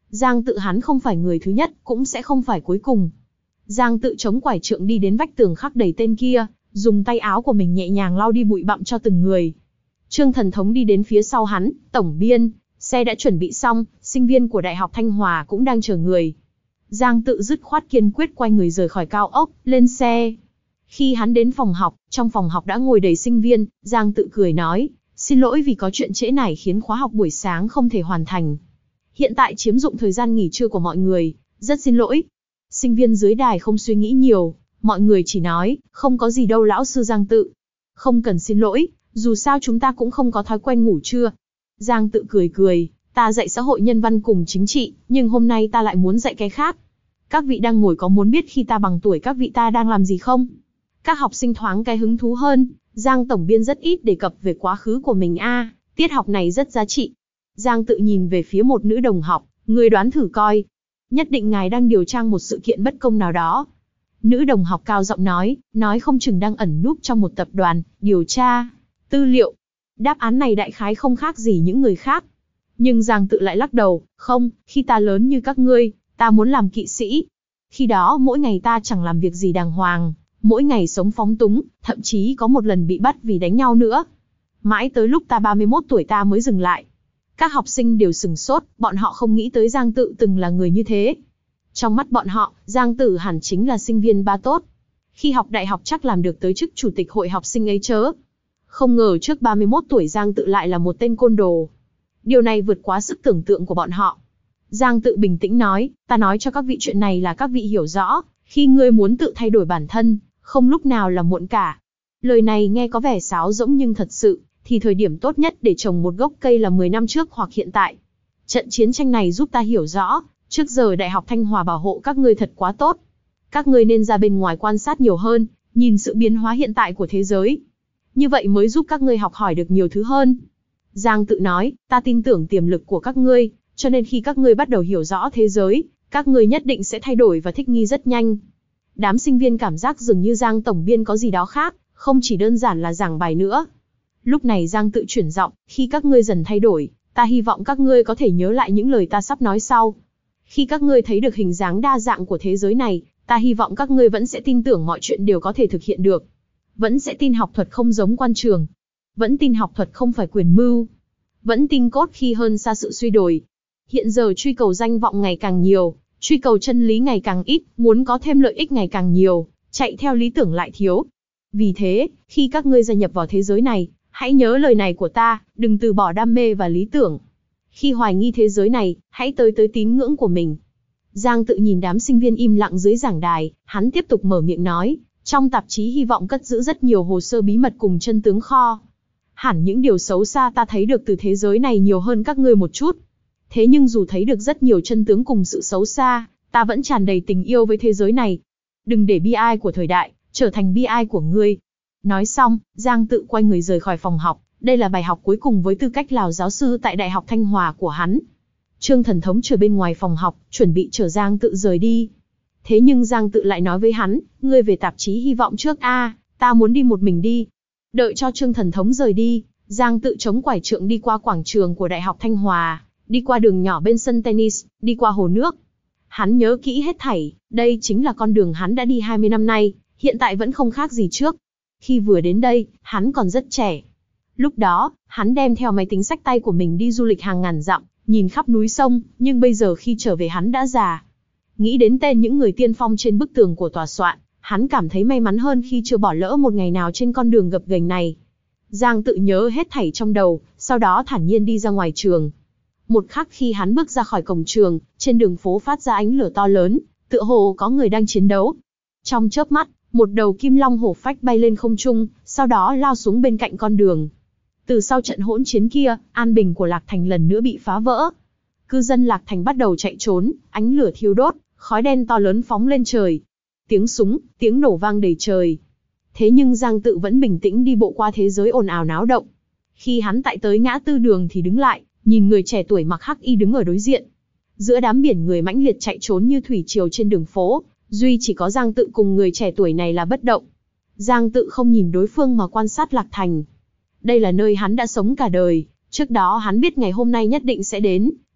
Giang Tự hắn không phải người thứ nhất, cũng sẽ không phải cuối cùng. Giang Tự chống quải trượng đi đến vách tường khắc đầy tên kia, dùng tay áo của mình nhẹ nhàng lau đi bụi bặm cho từng người. Trương Thần Thống đi đến phía sau hắn, tổng biên, xe đã chuẩn bị xong, sinh viên của Đại học Thanh Hòa cũng đang chờ người. Giang Tự dứt khoát kiên quyết quay người rời khỏi cao ốc, lên xe. Khi hắn đến phòng học, trong phòng học đã ngồi đầy sinh viên, Giang Tự cười nói, xin lỗi vì có chuyện trễ nải khiến khóa học buổi sáng không thể hoàn thành. Hiện tại chiếm dụng thời gian nghỉ trưa của mọi người, rất xin lỗi. Sinh viên dưới đài không suy nghĩ nhiều, mọi người chỉ nói, không có gì đâu lão sư Giang Tự. Không cần xin lỗi, dù sao chúng ta cũng không có thói quen ngủ trưa. Giang Tự cười cười, ta dạy xã hội nhân văn cùng chính trị, nhưng hôm nay ta lại muốn dạy cái khác. Các vị đang ngồi có muốn biết khi ta bằng tuổi các vị ta đang làm gì không? Các học sinh thoáng cái hứng thú hơn, Giang tổng biên rất ít đề cập về quá khứ của mình a, à, tiết học này rất giá trị. Giang Tự nhìn về phía một nữ đồng học, người đoán thử coi. Nhất định ngài đang điều tra một sự kiện bất công nào đó. Nữ đồng học cao giọng nói, nói không chừng đang ẩn núp trong một tập đoàn, điều tra, tư liệu. Đáp án này đại khái không khác gì những người khác. Nhưng Giang Tự lại lắc đầu, không, khi ta lớn như các ngươi, ta muốn làm kỵ sĩ. Khi đó mỗi ngày ta chẳng làm việc gì đàng hoàng, mỗi ngày sống phóng túng, thậm chí có một lần bị bắt vì đánh nhau nữa. Mãi tới lúc ta ba mươi mốt tuổi ta mới dừng lại. Các học sinh đều sửng sốt, bọn họ không nghĩ tới Giang Tự từng là người như thế. Trong mắt bọn họ, Giang Tự hẳn chính là sinh viên ba tốt. Khi học đại học chắc làm được tới chức chủ tịch hội học sinh ấy chớ. Không ngờ trước ba mươi mốt tuổi Giang Tự lại là một tên côn đồ. Điều này vượt quá sức tưởng tượng của bọn họ. Giang Tự bình tĩnh nói, ta nói cho các vị chuyện này là các vị hiểu rõ, khi ngươi muốn tự thay đổi bản thân, không lúc nào là muộn cả. Lời này nghe có vẻ sáo rỗng nhưng thật sự, thì thời điểm tốt nhất để trồng một gốc cây là mười năm trước hoặc hiện tại. Trận chiến tranh này giúp ta hiểu rõ, trước giờ Đại học Thanh Hòa bảo hộ các ngươi thật quá tốt. Các ngươi nên ra bên ngoài quan sát nhiều hơn, nhìn sự biến hóa hiện tại của thế giới. Như vậy mới giúp các ngươi học hỏi được nhiều thứ hơn. Giang Tự nói, ta tin tưởng tiềm lực của các ngươi, cho nên khi các ngươi bắt đầu hiểu rõ thế giới, các ngươi nhất định sẽ thay đổi và thích nghi rất nhanh. Đám sinh viên cảm giác dường như Giang tổng biên có gì đó khác, không chỉ đơn giản là giảng bài nữa. Lúc này Giang Tự chuyển giọng, khi các ngươi dần thay đổi, ta hy vọng các ngươi có thể nhớ lại những lời ta sắp nói sau. Khi các ngươi thấy được hình dáng đa dạng của thế giới này, ta hy vọng các ngươi vẫn sẽ tin tưởng mọi chuyện đều có thể thực hiện được. Vẫn sẽ tin học thuật không giống quan trường. Vẫn tin học thuật không phải quyền mưu. Vẫn tin cốt khi hơn xa sự suy đồi. Hiện giờ truy cầu danh vọng ngày càng nhiều, truy cầu chân lý ngày càng ít, muốn có thêm lợi ích ngày càng nhiều, chạy theo lý tưởng lại thiếu. Vì thế, khi các ngươi gia nhập vào thế giới này, hãy nhớ lời này của ta, đừng từ bỏ đam mê và lý tưởng. Khi hoài nghi thế giới này, hãy tới tới tín ngưỡng của mình. Giang Tự nhìn đám sinh viên im lặng dưới giảng đài, hắn tiếp tục mở miệng nói, trong tạp chí hy vọng cất giữ rất nhiều hồ sơ bí mật cùng chân tướng kho. Hẳn những điều xấu xa ta thấy được từ thế giới này nhiều hơn các ngươi một chút. Thế nhưng dù thấy được rất nhiều chân tướng cùng sự xấu xa, ta vẫn tràn đầy tình yêu với thế giới này. Đừng để bi ai của thời đại trở thành bi ai của ngươi. Nói xong, Giang Tự quay người rời khỏi phòng học. Đây là bài học cuối cùng với tư cách là giáo sư tại Đại học Thanh Hòa của hắn. Trương Thần Thống chờ bên ngoài phòng học, chuẩn bị chở Giang Tự rời đi. Thế nhưng Giang Tự lại nói với hắn, ngươi về tạp chí hy vọng trước a, à, ta muốn đi một mình đi. Đợi cho Trương Thần Thống rời đi, Giang Tự chống quải trượng đi qua quảng trường của Đại học Thanh Hòa, đi qua đường nhỏ bên sân tennis, đi qua hồ nước. Hắn nhớ kỹ hết thảy, đây chính là con đường hắn đã đi hai mươi năm nay, hiện tại vẫn không khác gì trước. Khi vừa đến đây, hắn còn rất trẻ. Lúc đó, hắn đem theo máy tính xách tay của mình đi du lịch hàng ngàn dặm, nhìn khắp núi sông, nhưng bây giờ khi trở về hắn đã già. Nghĩ đến tên những người tiên phong trên bức tường của tòa soạn, hắn cảm thấy may mắn hơn khi chưa bỏ lỡ một ngày nào trên con đường gập ghềnh này. Giang Tự nhớ hết thảy trong đầu, sau đó thản nhiên đi ra ngoài trường. Một khắc khi hắn bước ra khỏi cổng trường, trên đường phố phát ra ánh lửa to lớn, tựa hồ có người đang chiến đấu. Trong chớp mắt, một đầu kim long hổ phách bay lên không trung, sau đó lao xuống bên cạnh con đường. Từ sau trận hỗn chiến kia, an bình của Lạc Thành lần nữa bị phá vỡ. Cư dân Lạc Thành bắt đầu chạy trốn, ánh lửa thiêu đốt, khói đen to lớn phóng lên trời. Tiếng súng, tiếng nổ vang đầy trời. Thế nhưng Giang Tự vẫn bình tĩnh đi bộ qua thế giới ồn ào náo động. Khi hắn tại tới ngã tư đường thì đứng lại, nhìn người trẻ tuổi mặc hắc y đứng ở đối diện. Giữa đám biển người mãnh liệt chạy trốn như thủy triều trên đường phố, duy chỉ có Giang Tự cùng người trẻ tuổi này là bất động. Giang Tự không nhìn đối phương mà quan sát Lạc Thành. Đây là nơi hắn đã sống cả đời, trước đó hắn biết ngày hôm nay nhất định sẽ đến,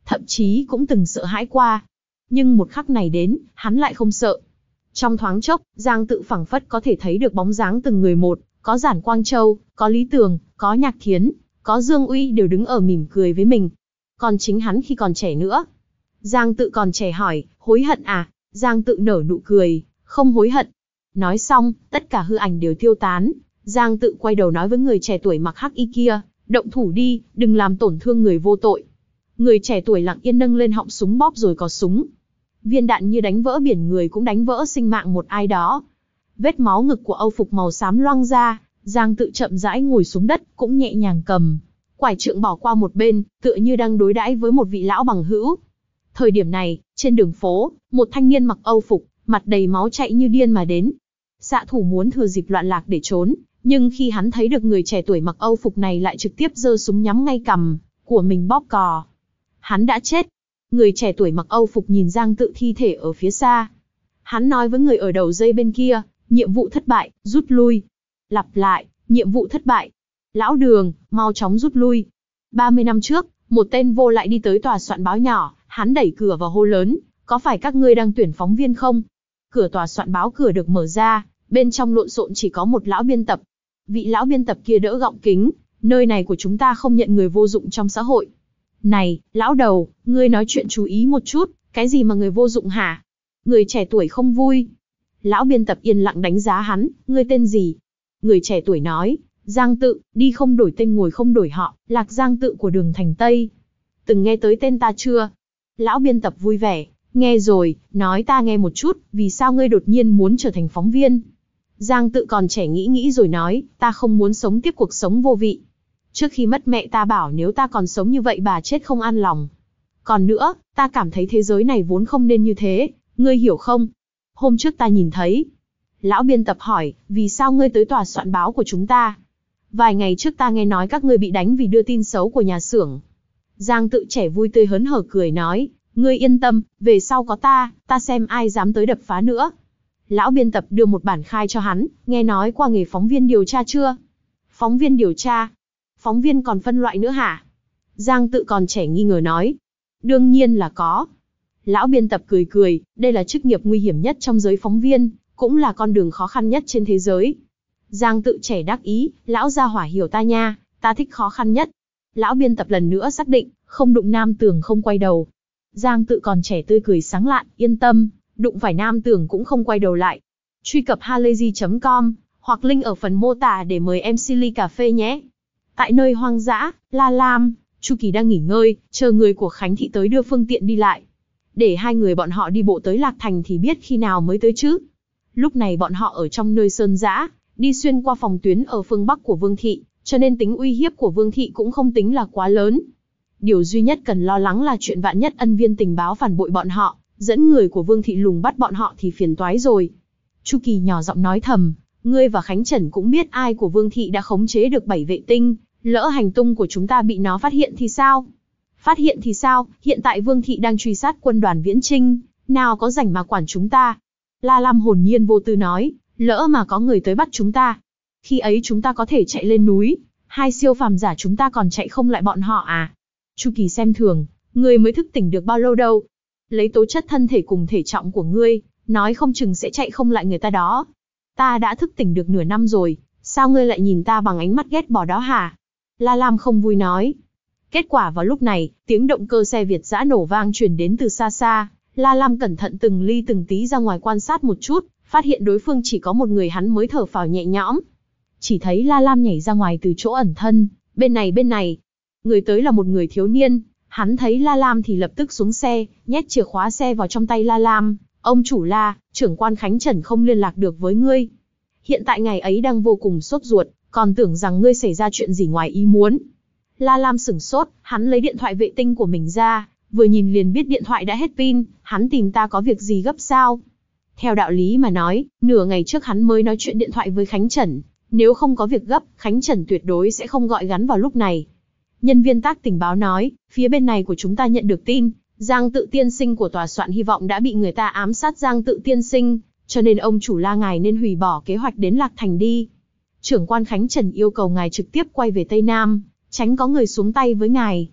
thậm chí cũng từng sợ hãi qua. Nhưng một khắc này đến, hắn lại không sợ. Trong thoáng chốc, Giang Tự phảng phất có thể thấy được bóng dáng từng người một, có Giản Quang Châu, có Lý Tường, có Nhạc Thiến, có Dương Uy đều đứng ở mỉm cười với mình. Còn chính hắn khi còn trẻ nữa. Giang Tự còn trẻ hỏi, hối hận à? Giang Tự nở nụ cười, không hối hận. Nói xong, tất cả hư ảnh đều tiêu tán. Giang Tự quay đầu nói với người trẻ tuổi mặc hắc y kia, động thủ đi, đừng làm tổn thương người vô tội. Người trẻ tuổi lặng yên nâng lên họng súng bóp rồi có súng. Viên đạn như đánh vỡ biển người cũng đánh vỡ sinh mạng một ai đó. Vết máu ngực của Âu phục màu xám loang ra, Giang Tự chậm rãi ngồi xuống đất, cũng nhẹ nhàng cầm quải trượng bỏ qua một bên, tựa như đang đối đãi với một vị lão bằng hữu. Thời điểm này, trên đường phố, một thanh niên mặc Âu phục, mặt đầy máu chạy như điên mà đến. Xạ thủ muốn thừa dịp loạn lạc để trốn, nhưng khi hắn thấy được người trẻ tuổi mặc Âu phục này lại trực tiếp giơ súng nhắm ngay cằm của mình bóp cò. Hắn đã chết. Người trẻ tuổi mặc Âu phục nhìn Giang Tự thi thể ở phía xa. Hắn nói với người ở đầu dây bên kia, nhiệm vụ thất bại, rút lui. Lặp lại, nhiệm vụ thất bại. Lão Đường, mau chóng rút lui. ba mươi năm trước, một tên vô lại đi tới tòa soạn báo nhỏ, hắn đẩy cửa vào hô lớn, có phải các ngươi đang tuyển phóng viên không? Cửa tòa soạn báo cửa được mở ra, bên trong lộn xộn chỉ có một lão biên tập. Vị lão biên tập kia đỡ gọng kính, nơi này của chúng ta không nhận người vô dụng trong xã hội. Này, lão đầu, ngươi nói chuyện chú ý một chút, cái gì mà người vô dụng hả? Người trẻ tuổi không vui. Lão biên tập yên lặng đánh giá hắn, ngươi tên gì? Người trẻ tuổi nói, Giang Tự, đi không đổi tên ngồi không đổi họ, Lạc Giang Tự của đường thành Tây. Từng nghe tới tên ta chưa? Lão biên tập vui vẻ, nghe rồi, nói ta nghe một chút, vì sao ngươi đột nhiên muốn trở thành phóng viên? Giang Tự còn trẻ nghĩ nghĩ rồi nói, ta không muốn sống tiếp cuộc sống vô vị. Trước khi mất mẹ ta bảo nếu ta còn sống như vậy bà chết không an lòng. Còn nữa, ta cảm thấy thế giới này vốn không nên như thế, ngươi hiểu không? Hôm trước ta nhìn thấy. Lão biên tập hỏi, vì sao ngươi tới tòa soạn báo của chúng ta? Vài ngày trước ta nghe nói các ngươi bị đánh vì đưa tin xấu của nhà xưởng. Giang Tự trẻ vui tươi hớn hở cười nói, ngươi yên tâm, về sau có ta, ta xem ai dám tới đập phá nữa. Lão biên tập đưa một bản khai cho hắn, nghe nói qua nghề phóng viên điều tra chưa? Phóng viên điều tra? Phóng viên còn phân loại nữa hả? Giang Tự còn trẻ nghi ngờ nói. Đương nhiên là có. Lão biên tập cười cười, đây là chức nghiệp nguy hiểm nhất trong giới phóng viên, cũng là con đường khó khăn nhất trên thế giới. Giang Tự trẻ đắc ý, lão gia hỏa hiểu ta nha, ta thích khó khăn nhất. Lão biên tập lần nữa xác định, không đụng nam tường không quay đầu. Giang Tự còn trẻ tươi cười sáng lạn, yên tâm, đụng phải nam tường cũng không quay đầu lại. Truy cập halayzi chấm com, hoặc link ở phần mô tả để mời em xê ly cà phê nhé. Tại nơi hoang dã, La Lam, Chu Kỳ đang nghỉ ngơi, chờ người của Khánh Thị tới đưa phương tiện đi lại. Để hai người bọn họ đi bộ tới Lạc Thành thì biết khi nào mới tới chứ. Lúc này bọn họ ở trong nơi sơn dã, đi xuyên qua phòng tuyến ở phương Bắc của Vương Thị, cho nên tính uy hiếp của Vương Thị cũng không tính là quá lớn. Điều duy nhất cần lo lắng là chuyện vạn nhất ân viên tình báo phản bội bọn họ, dẫn người của Vương Thị lùng bắt bọn họ thì phiền toái rồi. Chu Kỳ nhỏ giọng nói thầm, ngươi và Khánh Trần cũng biết ai của Vương Thị đã khống chế được bảy vệ tinh, lỡ hành tung của chúng ta bị nó phát hiện thì sao? Phát hiện thì sao, hiện tại Vương Thị đang truy sát quân đoàn Viễn Chinh, nào có rảnh mà quản chúng ta. La Lam hồn nhiên vô tư nói, lỡ mà có người tới bắt chúng ta. Khi ấy chúng ta có thể chạy lên núi, hai siêu phàm giả chúng ta còn chạy không lại bọn họ à? Chu Kỳ xem thường, ngươi mới thức tỉnh được bao lâu đâu. Lấy tố chất thân thể cùng thể trọng của ngươi, nói không chừng sẽ chạy không lại người ta đó. Ta đã thức tỉnh được nửa năm rồi, sao ngươi lại nhìn ta bằng ánh mắt ghét bỏ đó hả? La Lam không vui nói. Kết quả vào lúc này, tiếng động cơ xe Việt dã nổ vang truyền đến từ xa xa. La Lam cẩn thận từng ly từng tí ra ngoài quan sát một chút, phát hiện đối phương chỉ có một người hắn mới thở phào nhẹ nhõm. Chỉ thấy La Lam nhảy ra ngoài từ chỗ ẩn thân, bên này bên này. Người tới là một người thiếu niên, hắn thấy La Lam thì lập tức xuống xe, nhét chìa khóa xe vào trong tay La Lam. Ông chủ La, trưởng quan Khánh Trần không liên lạc được với ngươi. Hiện tại ngày ấy đang vô cùng sốt ruột, còn tưởng rằng ngươi xảy ra chuyện gì ngoài ý muốn. La Lam sửng sốt, hắn lấy điện thoại vệ tinh của mình ra, vừa nhìn liền biết điện thoại đã hết pin, hắn tìm ta có việc gì gấp sao? Theo đạo lý mà nói, nửa ngày trước hắn mới nói chuyện điện thoại với Khánh Trần, nếu không có việc gấp, Khánh Trần tuyệt đối sẽ không gọi gắn vào lúc này. Nhân viên tác tình báo nói, phía bên này của chúng ta nhận được tin, Giang Tự tiên sinh của tòa soạn hy vọng đã bị người ta ám sát Giang Tự tiên sinh, cho nên ông chủ La ngài nên hủy bỏ kế hoạch đến Lạc Thành đi. Trưởng quan Khánh Trần yêu cầu ngài trực tiếp quay về Tây Nam, tránh có người xuống tay với ngài.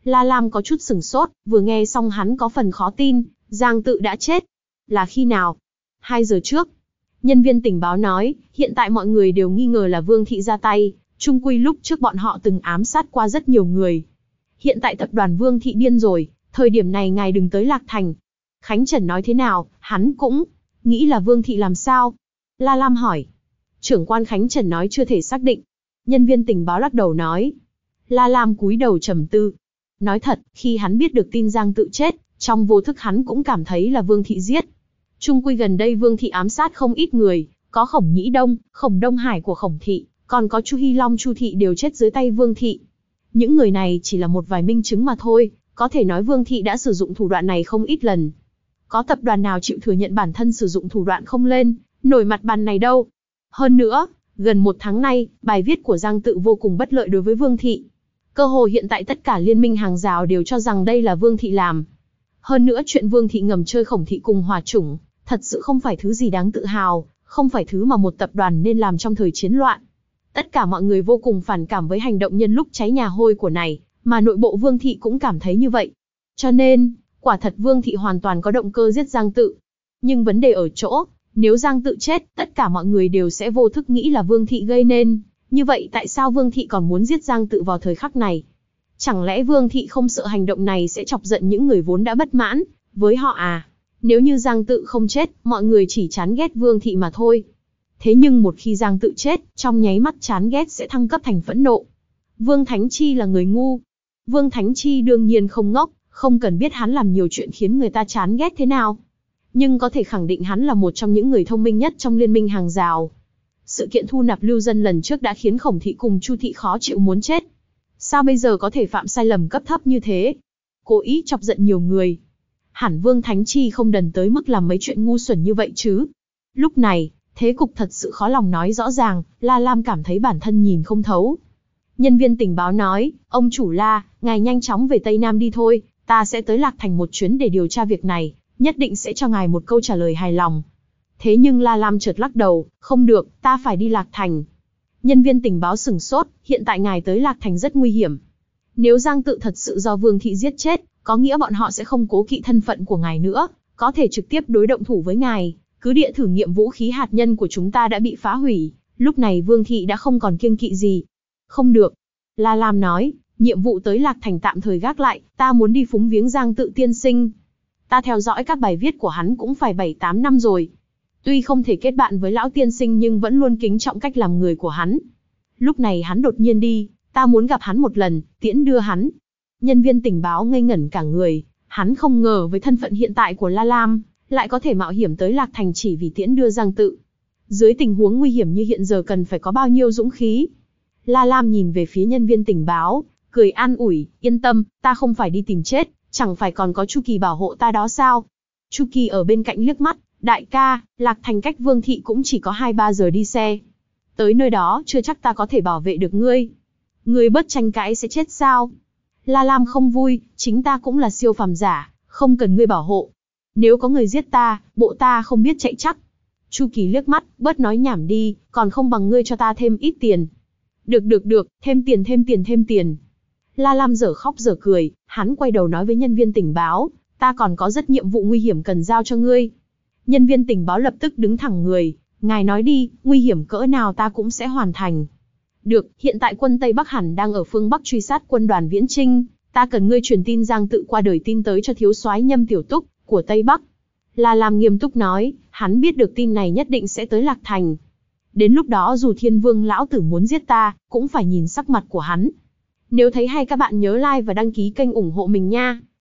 La Lam có chút sửng sốt, vừa nghe xong hắn có phần khó tin, Giang Tự đã chết. Là khi nào? Hai giờ trước. Nhân viên tình báo nói, hiện tại mọi người đều nghi ngờ là Vương Thị ra tay, chung quy lúc trước bọn họ từng ám sát qua rất nhiều người. Hiện tại tập đoàn Vương Thị điên rồi, thời điểm này ngài đừng tới Lạc Thành. Khánh Trần nói thế nào, hắn cũng nghĩ là Vương Thị làm sao? La Lam hỏi. Trưởng quan Khánh Trần nói chưa thể xác định. Nhân viên tình báo lắc đầu nói. La Lam cúi đầu trầm tư. Nói thật, khi hắn biết được tin Giang Tự chết, trong vô thức hắn cũng cảm thấy là Vương Thị giết. Chung quy gần đây Vương Thị ám sát không ít người, có Khổng Nhĩ Đông, Khổng Đông Hải của Khổng Thị, còn có Chu Hy Long Chu Thị đều chết dưới tay Vương Thị. Những người này chỉ là một vài minh chứng mà thôi, có thể nói Vương Thị đã sử dụng thủ đoạn này không ít lần. Có tập đoàn nào chịu thừa nhận bản thân sử dụng thủ đoạn không lên nổi mặt bàn này đâu. Hơn nữa, gần một tháng nay, bài viết của Giang Tự vô cùng bất lợi đối với Vương Thị. Cơ hồ hiện tại tất cả liên minh hàng rào đều cho rằng đây là Vương Thị làm. Hơn nữa chuyện Vương Thị ngầm chơi Khổng Thị cùng hòa chủng, thật sự không phải thứ gì đáng tự hào, không phải thứ mà một tập đoàn nên làm trong thời chiến loạn. Tất cả mọi người vô cùng phản cảm với hành động nhân lúc cháy nhà hôi của này, mà nội bộ Vương Thị cũng cảm thấy như vậy. Cho nên, quả thật Vương Thị hoàn toàn có động cơ giết Giang Tự. Nhưng vấn đề ở chỗ, nếu Giang Tự chết, tất cả mọi người đều sẽ vô thức nghĩ là Vương Thị gây nên. Như vậy tại sao Vương Thị còn muốn giết Giang Tự vào thời khắc này? Chẳng lẽ Vương Thị không sợ hành động này sẽ chọc giận những người vốn đã bất mãn với họ à? Nếu như Giang Tự không chết, mọi người chỉ chán ghét Vương Thị mà thôi. Thế nhưng một khi Giang Tự chết, trong nháy mắt chán ghét sẽ thăng cấp thành phẫn nộ. Vương Thánh Chi là người ngu. Vương Thánh Chi đương nhiên không ngốc, không cần biết hắn làm nhiều chuyện khiến người ta chán ghét thế nào. Nhưng có thể khẳng định hắn là một trong những người thông minh nhất trong liên minh hàng rào. Sự kiện thu nạp lưu dân lần trước đã khiến Khổng Thị cùng Chu Thị khó chịu muốn chết. Sao bây giờ có thể phạm sai lầm cấp thấp như thế? Cố ý chọc giận nhiều người. Hẳn Vương Thánh Chi không đần tới mức làm mấy chuyện ngu xuẩn như vậy chứ. Lúc này, thế cục thật sự khó lòng nói rõ ràng, La Lam cảm thấy bản thân nhìn không thấu. Nhân viên tình báo nói, ông chủ La, ngài nhanh chóng về Tây Nam đi thôi, ta sẽ tới Lạc Thành một chuyến để điều tra việc này, nhất định sẽ cho ngài một câu trả lời hài lòng. Thế nhưng La Lam chợt lắc đầu, không được, ta phải đi Lạc Thành. Nhân viên tình báo sửng sốt, hiện tại ngài tới Lạc Thành rất nguy hiểm. Nếu Giang Tự thật sự do Vương Thị giết chết, có nghĩa bọn họ sẽ không cố kỵ thân phận của ngài nữa, có thể trực tiếp đối động thủ với ngài. Cứ địa thử nghiệm vũ khí hạt nhân của chúng ta đã bị phá hủy, lúc này Vương Thị đã không còn kiêng kỵ gì. Không được. La Lam nói, nhiệm vụ tới Lạc Thành tạm thời gác lại, ta muốn đi phúng viếng Giang Tự tiên sinh. Ta theo dõi các bài viết của hắn cũng phải bảy tám năm rồi. Tuy không thể kết bạn với lão tiên sinh nhưng vẫn luôn kính trọng cách làm người của hắn. Lúc này hắn đột nhiên đi, ta muốn gặp hắn một lần, tiễn đưa hắn. Nhân viên tình báo ngây ngẩn cả người, hắn không ngờ với thân phận hiện tại của La Lam, lại có thể mạo hiểm tới Lạc Thành chỉ vì tiễn đưa Giang Tự. Dưới tình huống nguy hiểm như hiện giờ cần phải có bao nhiêu dũng khí. La Lam nhìn về phía nhân viên tình báo, cười an ủi, yên tâm, ta không phải đi tìm chết, chẳng phải còn có Chu Kỳ bảo hộ ta đó sao? Chu Kỳ ở bên cạnh liếc mắt, đại ca, Lạc Thành cách Vương Thị cũng chỉ có hai ba giờ đi xe. Tới nơi đó chưa chắc ta có thể bảo vệ được ngươi. Ngươi bớt tranh cãi sẽ chết sao? La Lam không vui, chính ta cũng là siêu phàm giả, không cần ngươi bảo hộ. Nếu có người giết ta, bộ ta không biết chạy chắc. Chu Kỳ liếc mắt, bớt nói nhảm đi, còn không bằng ngươi cho ta thêm ít tiền. Được được được, thêm tiền thêm tiền thêm tiền. La Lam dở khóc dở cười, hắn quay đầu nói với nhân viên tình báo, ta còn có rất nhiệm vụ nguy hiểm cần giao cho ngươi. Nhân viên tình báo lập tức đứng thẳng người, ngài nói đi, nguy hiểm cỡ nào ta cũng sẽ hoàn thành. Được, hiện tại quân Tây Bắc hẳn đang ở phương Bắc truy sát quân đoàn Viễn Chinh, ta cần ngươi truyền tin Giang Tự qua đời tin tới cho thiếu soái Nhâm Tiểu Túc của Tây Bắc. La Lam nghiêm túc nói, hắn biết được tin này nhất định sẽ tới Lạc Thành. Đến lúc đó dù Thiên Vương lão tử muốn giết ta, cũng phải nhìn sắc mặt của hắn. Nếu thấy hay các bạn nhớ like và đăng ký kênh ủng hộ mình nha.